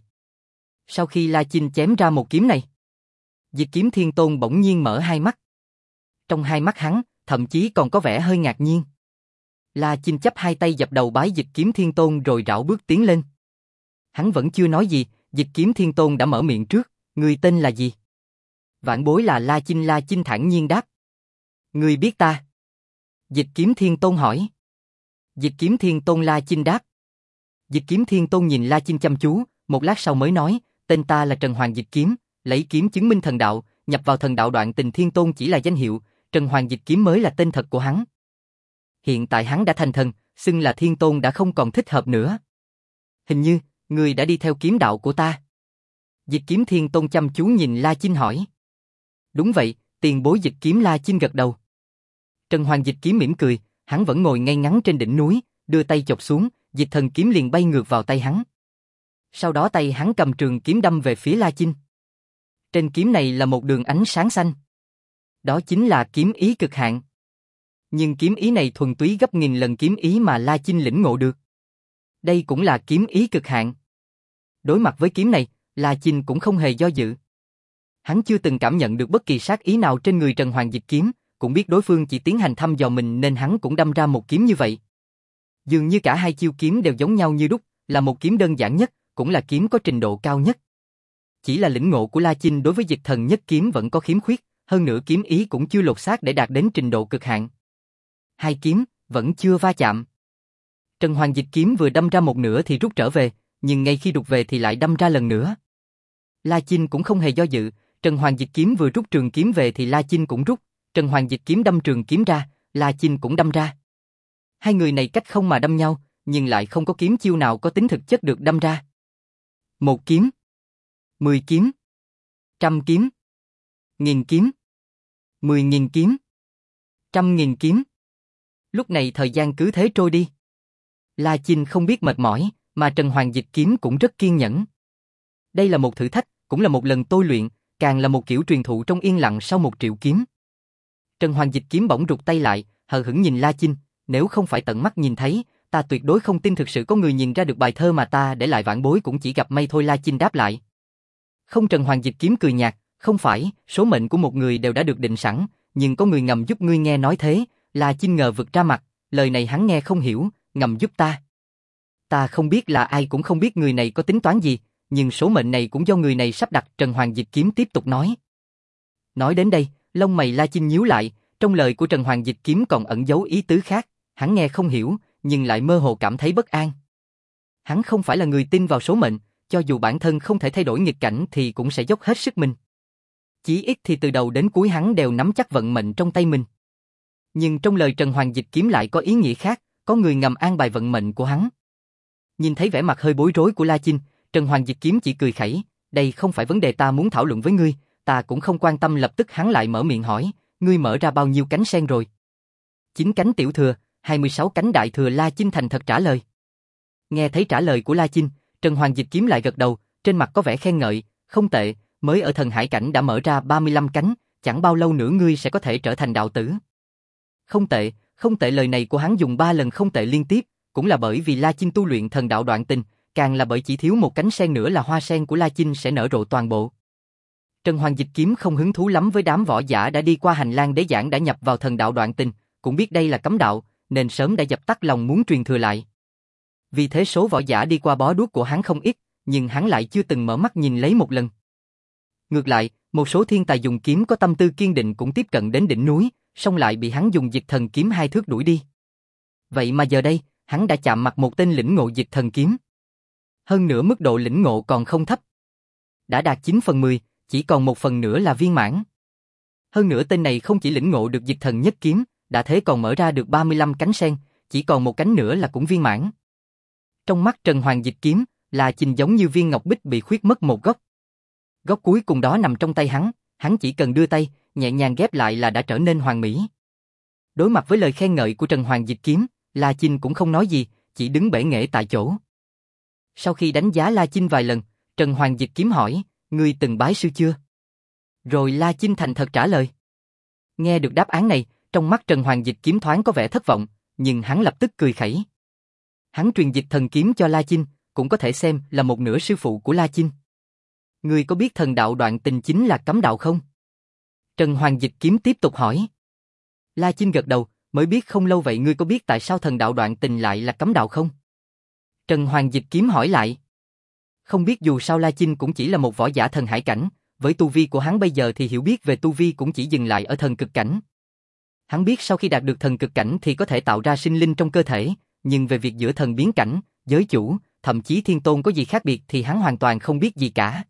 Sau khi La Chinh chém ra một kiếm này, dịch kiếm thiên tôn bỗng nhiên mở hai mắt. Trong hai mắt hắn, thậm chí còn có vẻ hơi ngạc nhiên. La Chinh chắp hai tay dập đầu bái dịch kiếm thiên tôn rồi rảo bước tiến lên. Hắn vẫn chưa nói gì, dịch kiếm thiên tôn đã mở miệng trước, người tên là gì? Vãn bối là La Chinh. La Chinh thản nhiên đáp. Người biết ta? Dịch kiếm thiên tôn hỏi. Dịch kiếm thiên tôn La Chinh đáp. Dịch kiếm thiên tôn nhìn La Chinh chăm chú, một lát sau mới nói, tên ta là Trần Hoàng Dịch Kiếm, lấy kiếm chứng minh thần đạo, nhập vào thần đạo đoạn tình thiên tôn chỉ là danh hiệu, Trần Hoàng Dịch Kiếm mới là tên thật của hắn. Hiện tại hắn đã thành thần, xưng là thiên tôn đã không còn thích hợp nữa. Hình như, người đã đi theo kiếm đạo của ta. Dịch kiếm thiên tôn chăm chú nhìn La Chinh hỏi. Đúng vậy, tiền bối Dịch Kiếm. La Chinh gật đầu. Trần Hoàng Dịch Kiếm mỉm cười, hắn vẫn ngồi ngay ngắn trên đỉnh núi, đưa tay chộp xuống, dịch thần kiếm liền bay ngược vào tay hắn. Sau đó tay hắn cầm trường kiếm đâm về phía La Chinh. Trên kiếm này là một đường ánh sáng xanh. Đó chính là kiếm ý cực hạn. Nhưng kiếm ý này thuần túy gấp nghìn lần kiếm ý mà La Chinh lĩnh ngộ được. Đây cũng là kiếm ý cực hạn. Đối mặt với kiếm này, La Chinh cũng không hề do dự. Hắn chưa từng cảm nhận được bất kỳ sát ý nào trên người Trần Hoàng Dịch Kiếm, cũng biết đối phương chỉ tiến hành thăm dò mình nên hắn cũng đâm ra một kiếm như vậy. Dường như cả hai chiêu kiếm đều giống nhau như đúc, là một kiếm đơn giản nhất, cũng là kiếm có trình độ cao nhất. Chỉ là lĩnh ngộ của La Chinh đối với dịch thần nhất kiếm vẫn có khiếm khuyết, hơn nữa kiếm ý cũng chưa lột xác để đạt đến trình độ cực hạn. Hai kiếm vẫn chưa va chạm. Trần Hoàng Dịch Kiếm vừa đâm ra một nửa thì rút trở về, nhưng ngay khi đục về thì lại đâm ra lần nữa. La Chinh cũng không hề do dự, Trần Hoàng Dịch Kiếm vừa rút trường kiếm về thì La Chinh cũng rút, Trần Hoàng Dịch Kiếm đâm trường kiếm ra, La Chinh cũng đâm ra. Hai người này cách không mà đâm nhau, nhưng lại không có kiếm chiêu nào có tính thực chất được đâm ra. Một kiếm, mười kiếm, trăm kiếm, nghìn kiếm, mười nghìn kiếm, trăm nghìn kiếm. Lúc này thời gian cứ thế trôi đi. La Chinh không biết mệt mỏi, mà Trần Hoàng Dịch Kiếm cũng rất kiên nhẫn. Đây là một thử thách, cũng là một lần tôi luyện, càng là một kiểu truyền thụ trong yên lặng sau một triệu kiếm. Trần Hoàng Dịch Kiếm bỗng rụt tay lại, hờ hững nhìn La Chinh, nếu không phải tận mắt nhìn thấy, ta tuyệt đối không tin thực sự có người nhìn ra được bài thơ mà ta để lại vãn bối cũng chỉ gặp may thôi. La Chinh đáp lại. Không. Trần Hoàng Dịch Kiếm cười nhạt, không phải, số mệnh của một người đều đã được định sẵn, nhưng có người ngầm giúp ngươi nghe nói thế. La Chinh ngờ vực ra mặt, lời này hắn nghe không hiểu, ngầm giúp ta. Ta không biết là ai, cũng không biết người này có tính toán gì, nhưng số mệnh này cũng do người này sắp đặt. Trần Hoàng Dịch Kiếm tiếp tục nói. Nói đến đây, lông mày La Chinh nhíu lại, trong lời của Trần Hoàng Dịch Kiếm còn ẩn giấu ý tứ khác, hắn nghe không hiểu, nhưng lại mơ hồ cảm thấy bất an. Hắn không phải là người tin vào số mệnh, cho dù bản thân không thể thay đổi nghịch cảnh thì cũng sẽ dốc hết sức mình. Chí ít thì từ đầu đến cuối hắn đều nắm chắc vận mệnh trong tay mình. Nhưng trong lời Trần Hoàng Dịch Kiếm lại có ý nghĩa khác, có người ngầm an bài vận mệnh của hắn. Nhìn thấy vẻ mặt hơi bối rối của La Chinh, Trần Hoàng Dịch Kiếm chỉ cười khẩy, đây không phải vấn đề ta muốn thảo luận với ngươi, ta cũng không quan tâm. Lập tức hắn lại mở miệng hỏi, ngươi mở ra bao nhiêu cánh sen rồi? Chín cánh tiểu thừa, hai mươi sáu cánh đại thừa. La Chinh thành thật trả lời. Nghe thấy trả lời của La Chinh, Trần Hoàng Dịch Kiếm lại gật đầu, trên mặt có vẻ khen ngợi, không tệ, mới ở thần hải cảnh đã mở ra ba mươi lăm cánh, chẳng bao lâu nữa ngươi sẽ có thể trở thành đạo tử. Không tệ, không tệ. Lời này của hắn dùng ba lần không tệ liên tiếp, cũng là bởi vì La Chinh tu luyện thần đạo đoạn tình, càng là bởi chỉ thiếu một cánh sen nữa là hoa sen của La Chinh sẽ nở rộ toàn bộ. Trần Hoàng Dịch Kiếm không hứng thú lắm với đám võ giả đã đi qua hành lang đế giảng đã nhập vào thần đạo đoạn tình, cũng biết đây là cấm đạo, nên sớm đã dập tắt lòng muốn truyền thừa lại. Vì thế số võ giả đi qua bó đuốc của hắn không ít, nhưng hắn lại chưa từng mở mắt nhìn lấy một lần. Ngược lại, một số thiên tài dùng kiếm có tâm tư kiên định cũng tiếp cận đến đỉnh núi, song lại bị hắn dùng dịch thần kiếm hai thước đuổi đi. Vậy mà giờ đây, hắn đã chạm mặt một tên lĩnh ngộ dịch thần kiếm. Hơn nữa mức độ lĩnh ngộ còn không thấp. Đã đạt chín phần mười, chỉ còn một phần nữa là viên mãn. Hơn nữa tên này không chỉ lĩnh ngộ được dịch thần nhất kiếm, đã thế còn mở ra được ba mươi lăm cánh sen, chỉ còn một cánh nữa là cũng viên mãn. Trong mắt Trần Hoàng Dịch Kiếm, La Chinh giống như viên ngọc bích bị khuyết mất một góc. Góc cuối cùng đó nằm trong tay hắn, hắn chỉ cần đưa tay, nhẹ nhàng ghép lại là đã trở nên hoàn mỹ. Đối mặt với lời khen ngợi của Trần Hoàng Dịch Kiếm, La Chinh cũng không nói gì, chỉ đứng bể nghệ tại chỗ. Sau khi đánh giá La Chinh vài lần, Trần Hoàng Dịch Kiếm hỏi, ngươi từng bái sư chưa? Rồi La Chinh thành thật trả lời. Nghe được đáp án này, trong mắt Trần Hoàng Dịch Kiếm thoáng có vẻ thất vọng, nhưng hắn lập tức cười khẩy. Hắn truyền dịch thần kiếm cho La Chinh, cũng có thể xem là một nửa sư phụ của La Chinh. Ngươi có biết thần đạo đoạn tình chính là cấm đạo không? Trần Hoàng Dịch Kiếm tiếp tục hỏi. La Chinh gật đầu, mới biết không lâu. Vậy ngươi có biết tại sao thần đạo đoạn tình lại là cấm đạo không? Trần Hoàng Dịch Kiếm hỏi lại. Không biết. Dù sao La Chinh cũng chỉ là một võ giả thần hải cảnh, với tu vi của hắn bây giờ thì hiểu biết về tu vi cũng chỉ dừng lại ở thần cực cảnh. Hắn biết sau khi đạt được thần cực cảnh thì có thể tạo ra sinh linh trong cơ thể, nhưng về việc giữa thần biến cảnh, giới chủ, thậm chí thiên tôn có gì khác biệt thì hắn hoàn toàn không biết gì cả.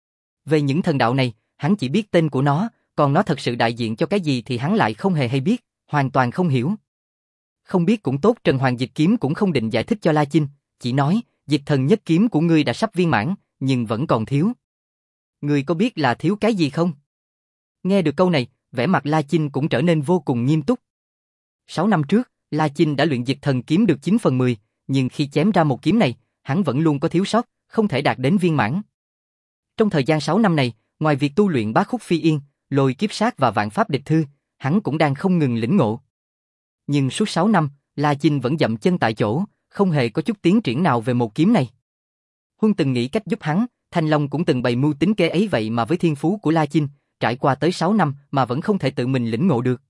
Về những thần đạo này, hắn chỉ biết tên của nó, còn nó thật sự đại diện cho cái gì thì hắn lại không hề hay biết, hoàn toàn không hiểu. Không biết cũng tốt. Trần Hoàng Dịch Kiếm cũng không định giải thích cho La Chinh, chỉ nói, dịch thần nhất kiếm của ngươi đã sắp viên mãn, nhưng vẫn còn thiếu. Ngươi có biết là thiếu cái gì không? Nghe được câu này, vẻ mặt La Chinh cũng trở nên vô cùng nghiêm túc. Sáu năm trước, La Chinh đã luyện dịch thần kiếm được chín phần mười, nhưng khi chém ra một kiếm này, hắn vẫn luôn có thiếu sót, không thể đạt đến viên mãn. Trong thời gian sáu năm này, ngoài việc tu luyện bát khúc phi yên, lôi kiếp sát và vạn pháp địch thư, hắn cũng đang không ngừng lĩnh ngộ. Nhưng suốt sáu năm, La Chinh vẫn dậm chân tại chỗ, không hề có chút tiến triển nào về một kiếm này. Huân từng nghĩ cách giúp hắn, Thanh Long cũng từng bày mưu tính kế ấy, vậy mà với thiên phú của La Chinh, trải qua tới sáu năm mà vẫn không thể tự mình lĩnh ngộ được.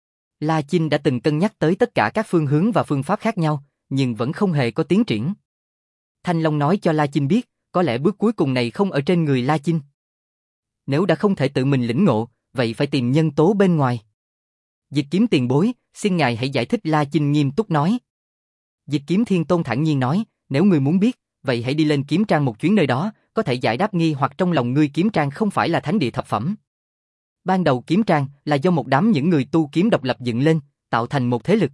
La Chinh đã từng cân nhắc tới tất cả các phương hướng và phương pháp khác nhau, nhưng vẫn không hề có tiến triển. Thanh Long nói cho La Chinh biết, có lẽ bước cuối cùng này không ở trên người La Chinh. Nếu đã không thể tự mình lĩnh ngộ, vậy phải tìm nhân tố bên ngoài. Dịch Kiếm tiền bối, xin ngài hãy giải thích. La Chinh nghiêm túc nói. Dịch Kiếm Thiên Tôn thản nhiên nói, nếu ngươi muốn biết, vậy hãy đi lên kiếm trang một chuyến, nơi đó có thể giải đáp nghi hoặc trong lòng ngươi. Kiếm trang không phải là thánh địa thập phẩm. Ban đầu kiếm trang là do một đám những người tu kiếm độc lập dựng lên, tạo thành một thế lực.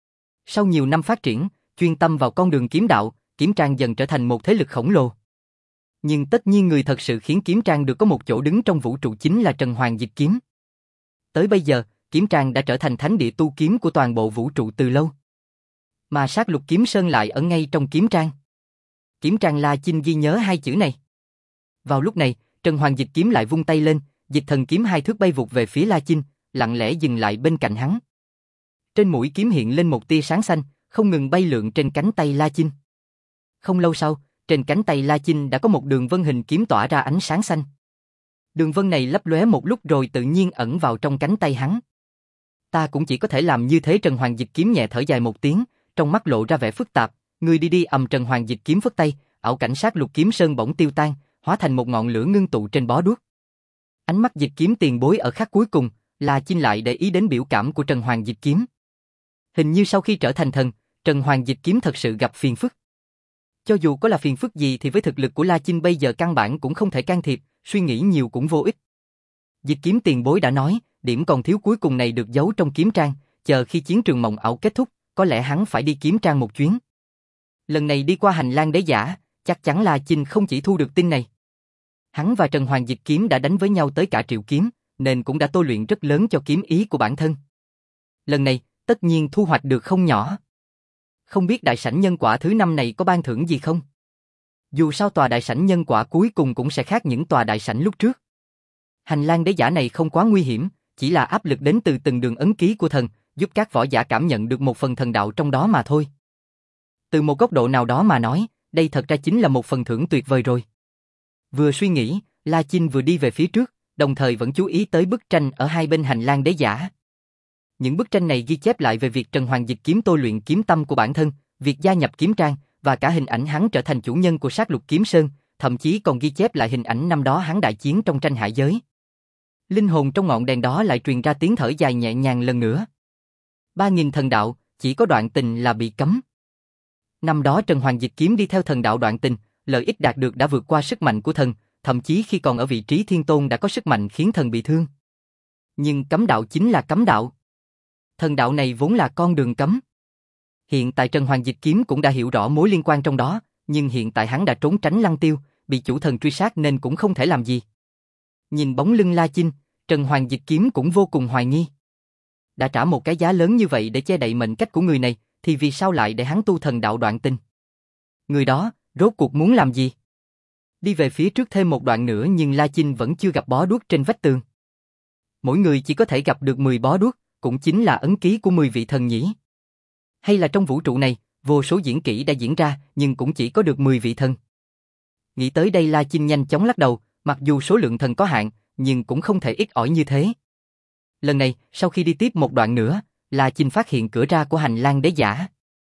Sau nhiều năm phát triển, chuyên tâm vào con đường kiếm đạo, kiếm trang dần trở thành một thế lực khổng lồ. Nhưng tất nhiên người thật sự khiến kiếm trang được có một chỗ đứng trong vũ trụ chính là Trần Hoàng Dịch Kiếm. Tới bây giờ, kiếm trang đã trở thành thánh địa tu kiếm của toàn bộ vũ trụ từ lâu. Mà sát lục kiếm sơn lại ở ngay trong kiếm trang. Kiếm trang. La Chinh ghi nhớ hai chữ này. Vào lúc này, Trần Hoàng Dịch Kiếm lại vung tay lên, dịch thần kiếm hai thước bay vụt về phía La Chinh, lặng lẽ dừng lại bên cạnh hắn. Trên mũi kiếm hiện lên một tia sáng xanh, không ngừng bay lượn trên cánh tay La Chinh. Không lâu sau, trên cánh tay La Chinh đã có một đường vân hình kiếm tỏa ra ánh sáng xanh. Đường vân này lấp lóe một lúc rồi tự nhiên ẩn vào trong cánh tay hắn. Ta cũng chỉ có thể làm như thế. Trần Hoàng Dịch Kiếm nhẹ thở dài một tiếng, trong mắt lộ ra vẻ phức tạp. Ngươi đi đi. Ầm. Trần Hoàng Dịch Kiếm phất tay, ảo cảnh sát lục kiếm sơn bỗng tiêu tan, hóa thành một ngọn lửa ngưng tụ trên bó đuốc. Ánh mắt Dịch Kiếm tiền bối ở khắc cuối cùng, La Chinh lại để ý đến biểu cảm của Trần Hoàng Dịch Kiếm. Hình như sau khi trở thành thần, Trần Hoàng Dịch Kiếm thật sự gặp phiền phức. Cho dù có là phiền phức gì thì với thực lực của La Chinh bây giờ căn bản cũng không thể can thiệp, suy nghĩ nhiều cũng vô ích. Dịch Kiếm tiền bối đã nói, điểm còn thiếu cuối cùng này được giấu trong kiếm trang, chờ khi chiến trường mộng ảo kết thúc, có lẽ hắn phải đi kiếm trang một chuyến. Lần này đi qua hành lang đế giả, chắc chắn La Chinh không chỉ thu được tin này. Hắn và Trần Hoàng Dịch Kiếm đã đánh với nhau tới cả triệu kiếm, nên cũng đã tôi luyện rất lớn cho kiếm ý của bản thân. Lần này, tất nhiên thu hoạch được không nhỏ. Không biết đại sảnh nhân quả thứ năm này có ban thưởng gì không? Dù sao tòa đại sảnh nhân quả cuối cùng cũng sẽ khác những tòa đại sảnh lúc trước. Hành lang đế giả này không quá nguy hiểm, chỉ là áp lực đến từ từng đường ấn ký của thần, giúp các võ giả cảm nhận được một phần thần đạo trong đó mà thôi. Từ một góc độ nào đó mà nói, đây thật ra chính là một phần thưởng tuyệt vời rồi. Vừa suy nghĩ, La Chinh vừa đi về phía trước, đồng thời vẫn chú ý tới bức tranh ở hai bên hành lang đế giả. Những bức tranh này ghi chép lại về việc Trần Hoàng Dịch Kiếm tôi luyện kiếm tâm của bản thân, việc gia nhập kiếm trang, và cả hình ảnh hắn trở thành chủ nhân của sát lục kiếm sơn, thậm chí còn ghi chép lại hình ảnh năm đó hắn đại chiến trong tranh hải giới. Linh hồn trong ngọn đèn đó lại truyền ra tiếng thở dài nhẹ nhàng lần nữa. Ba nghìn thần đạo, chỉ có đoạn tình là bị cấm. Năm đó Trần Hoàng Dịch Kiếm đi theo thần đạo đoạn tình, lợi ích đạt được đã vượt qua sức mạnh của thần, thậm chí khi còn ở vị trí thiên tôn đã có sức mạnh khiến thần bị thương. Nhưng cấm đạo chính là cấm đạo. Thần đạo này vốn là con đường cấm. Hiện tại Trần Hoàng Dịch Kiếm cũng đã hiểu rõ mối liên quan trong đó, nhưng hiện tại hắn đã trốn tránh Lăng Tiêu, bị chủ thần truy sát nên cũng không thể làm gì. Nhìn bóng lưng La Chinh, Trần Hoàng Dịch Kiếm cũng vô cùng hoài nghi. Đã trả một cái giá lớn như vậy để che đậy mệnh cách của người này, thì vì sao lại để hắn tu thần đạo đoạn tình? Người đó, rốt cuộc muốn làm gì? Đi về phía trước thêm một đoạn nữa nhưng La Chinh vẫn chưa gặp bó đuốc trên vách tường. Mỗi người chỉ có thể gặp được mười bó đuốc, cũng chính là ấn ký của mười vị thần nhỉ? Hay là trong vũ trụ này, vô số diễn kỹ đã diễn ra nhưng cũng chỉ có được mười vị thần? Nghĩ tới đây La Chinh nhanh chóng lắc đầu, mặc dù số lượng thần có hạn, nhưng cũng không thể ít ỏi như thế. Lần này, sau khi đi tiếp một đoạn nữa, La Chinh phát hiện cửa ra của hành lang đế giả.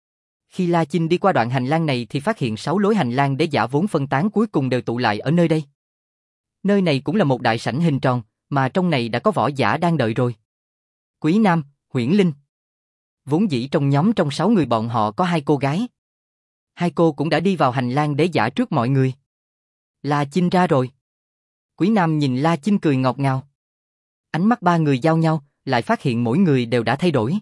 Khi La Chinh đi qua đoạn hành lang này thì phát hiện sáu lối hành lang đế giả vốn phân tán cuối cùng đều tụ lại ở nơi đây. Nơi này cũng là một đại sảnh hình tròn, mà trong này đã có võ giả đang đợi rồi. Quý Nam, Huyễn Linh. Vốn dĩ trong nhóm trong sáu người bọn họ có hai cô gái. Hai cô cũng đã đi vào hành lang đế giả trước mọi người. La Chinh ra rồi. Quý Nam nhìn La Chinh cười ngọt ngào. Ánh mắt ba người giao nhau, lại phát hiện mỗi người đều đã thay đổi.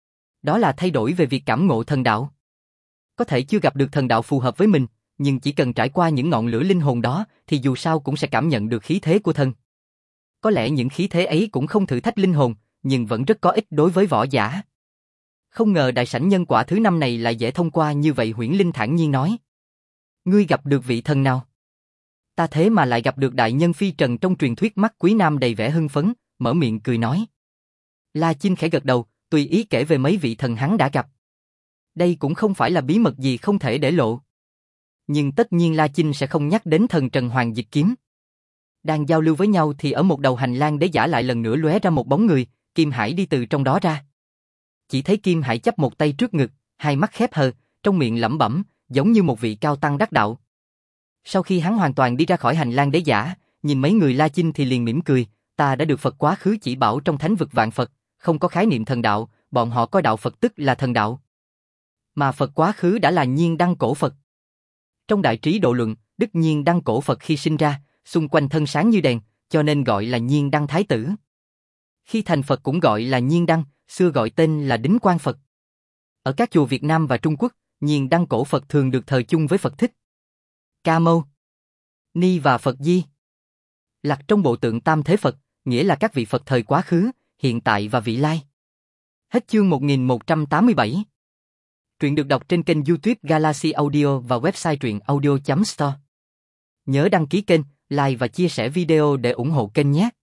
Đó là thay đổi về việc cảm ngộ thần đạo. Có thể chưa gặp được thần đạo phù hợp với mình, nhưng chỉ cần trải qua những ngọn lửa linh hồn đó thì dù sao cũng sẽ cảm nhận được khí thế của thần. Có lẽ những khí thế ấy cũng không thử thách linh hồn, nhưng vẫn rất có ích đối với võ giả. Không ngờ đại sảnh nhân quả thứ năm này lại dễ thông qua như vậy. Huyễn Linh thản nhiên nói. Ngươi gặp được vị thần nào? Ta thế mà lại gặp được đại nhân phi trần trong truyền thuyết. Mắt Quý Nam đầy vẻ hưng phấn, mở miệng cười nói. La Chinh khẽ gật đầu, tùy ý kể về mấy vị thần hắn đã gặp. Đây cũng không phải là bí mật gì không thể để lộ. Nhưng tất nhiên La Chinh sẽ không nhắc đến thần Trần Hoàng Dịch Kiếm. Đang giao lưu với nhau thì ở một đầu hành lang đế giả lại lần nữa lóe ra một bóng người, Kim Hải đi từ trong đó ra. Chỉ thấy Kim Hải chắp một tay trước ngực, hai mắt khép hờ, trong miệng lẩm bẩm, giống như một vị cao tăng đắc đạo. Sau khi hắn hoàn toàn đi ra khỏi hành lang đế giả, nhìn mấy người La Chinh thì liền mỉm cười, ta đã được Phật quá khứ chỉ bảo trong thánh vực vạn Phật, không có khái niệm thần đạo, bọn họ coi đạo Phật tức là thần đạo. Mà Phật quá khứ đã là Nhiên Đăng cổ Phật. Trong Đại Trí Độ Luận, Đức Nhiên Đăng cổ Phật khi sinh ra, xung quanh thân sáng như đèn, cho nên gọi là Nhiên Đăng Thái Tử. Khi thành Phật cũng gọi là Nhiên Đăng, xưa gọi tên là Đính Quang Phật. Ở các chùa Việt Nam và Trung Quốc, Nhiên Đăng cổ Phật thường được thờ chung với Phật Thích, Ca Mâu Ni và Phật Di Lặc trong bộ tượng Tam Thế Phật, nghĩa là các vị Phật thời quá khứ, hiện tại và vị lai. Hết chương một nghìn một trăm tám mươi bảy. Truyện được đọc trên kênh YouTube Galaxy Audio và website truyện audio chấm store. Nhớ đăng ký kênh, like và chia sẻ video để ủng hộ kênh nhé.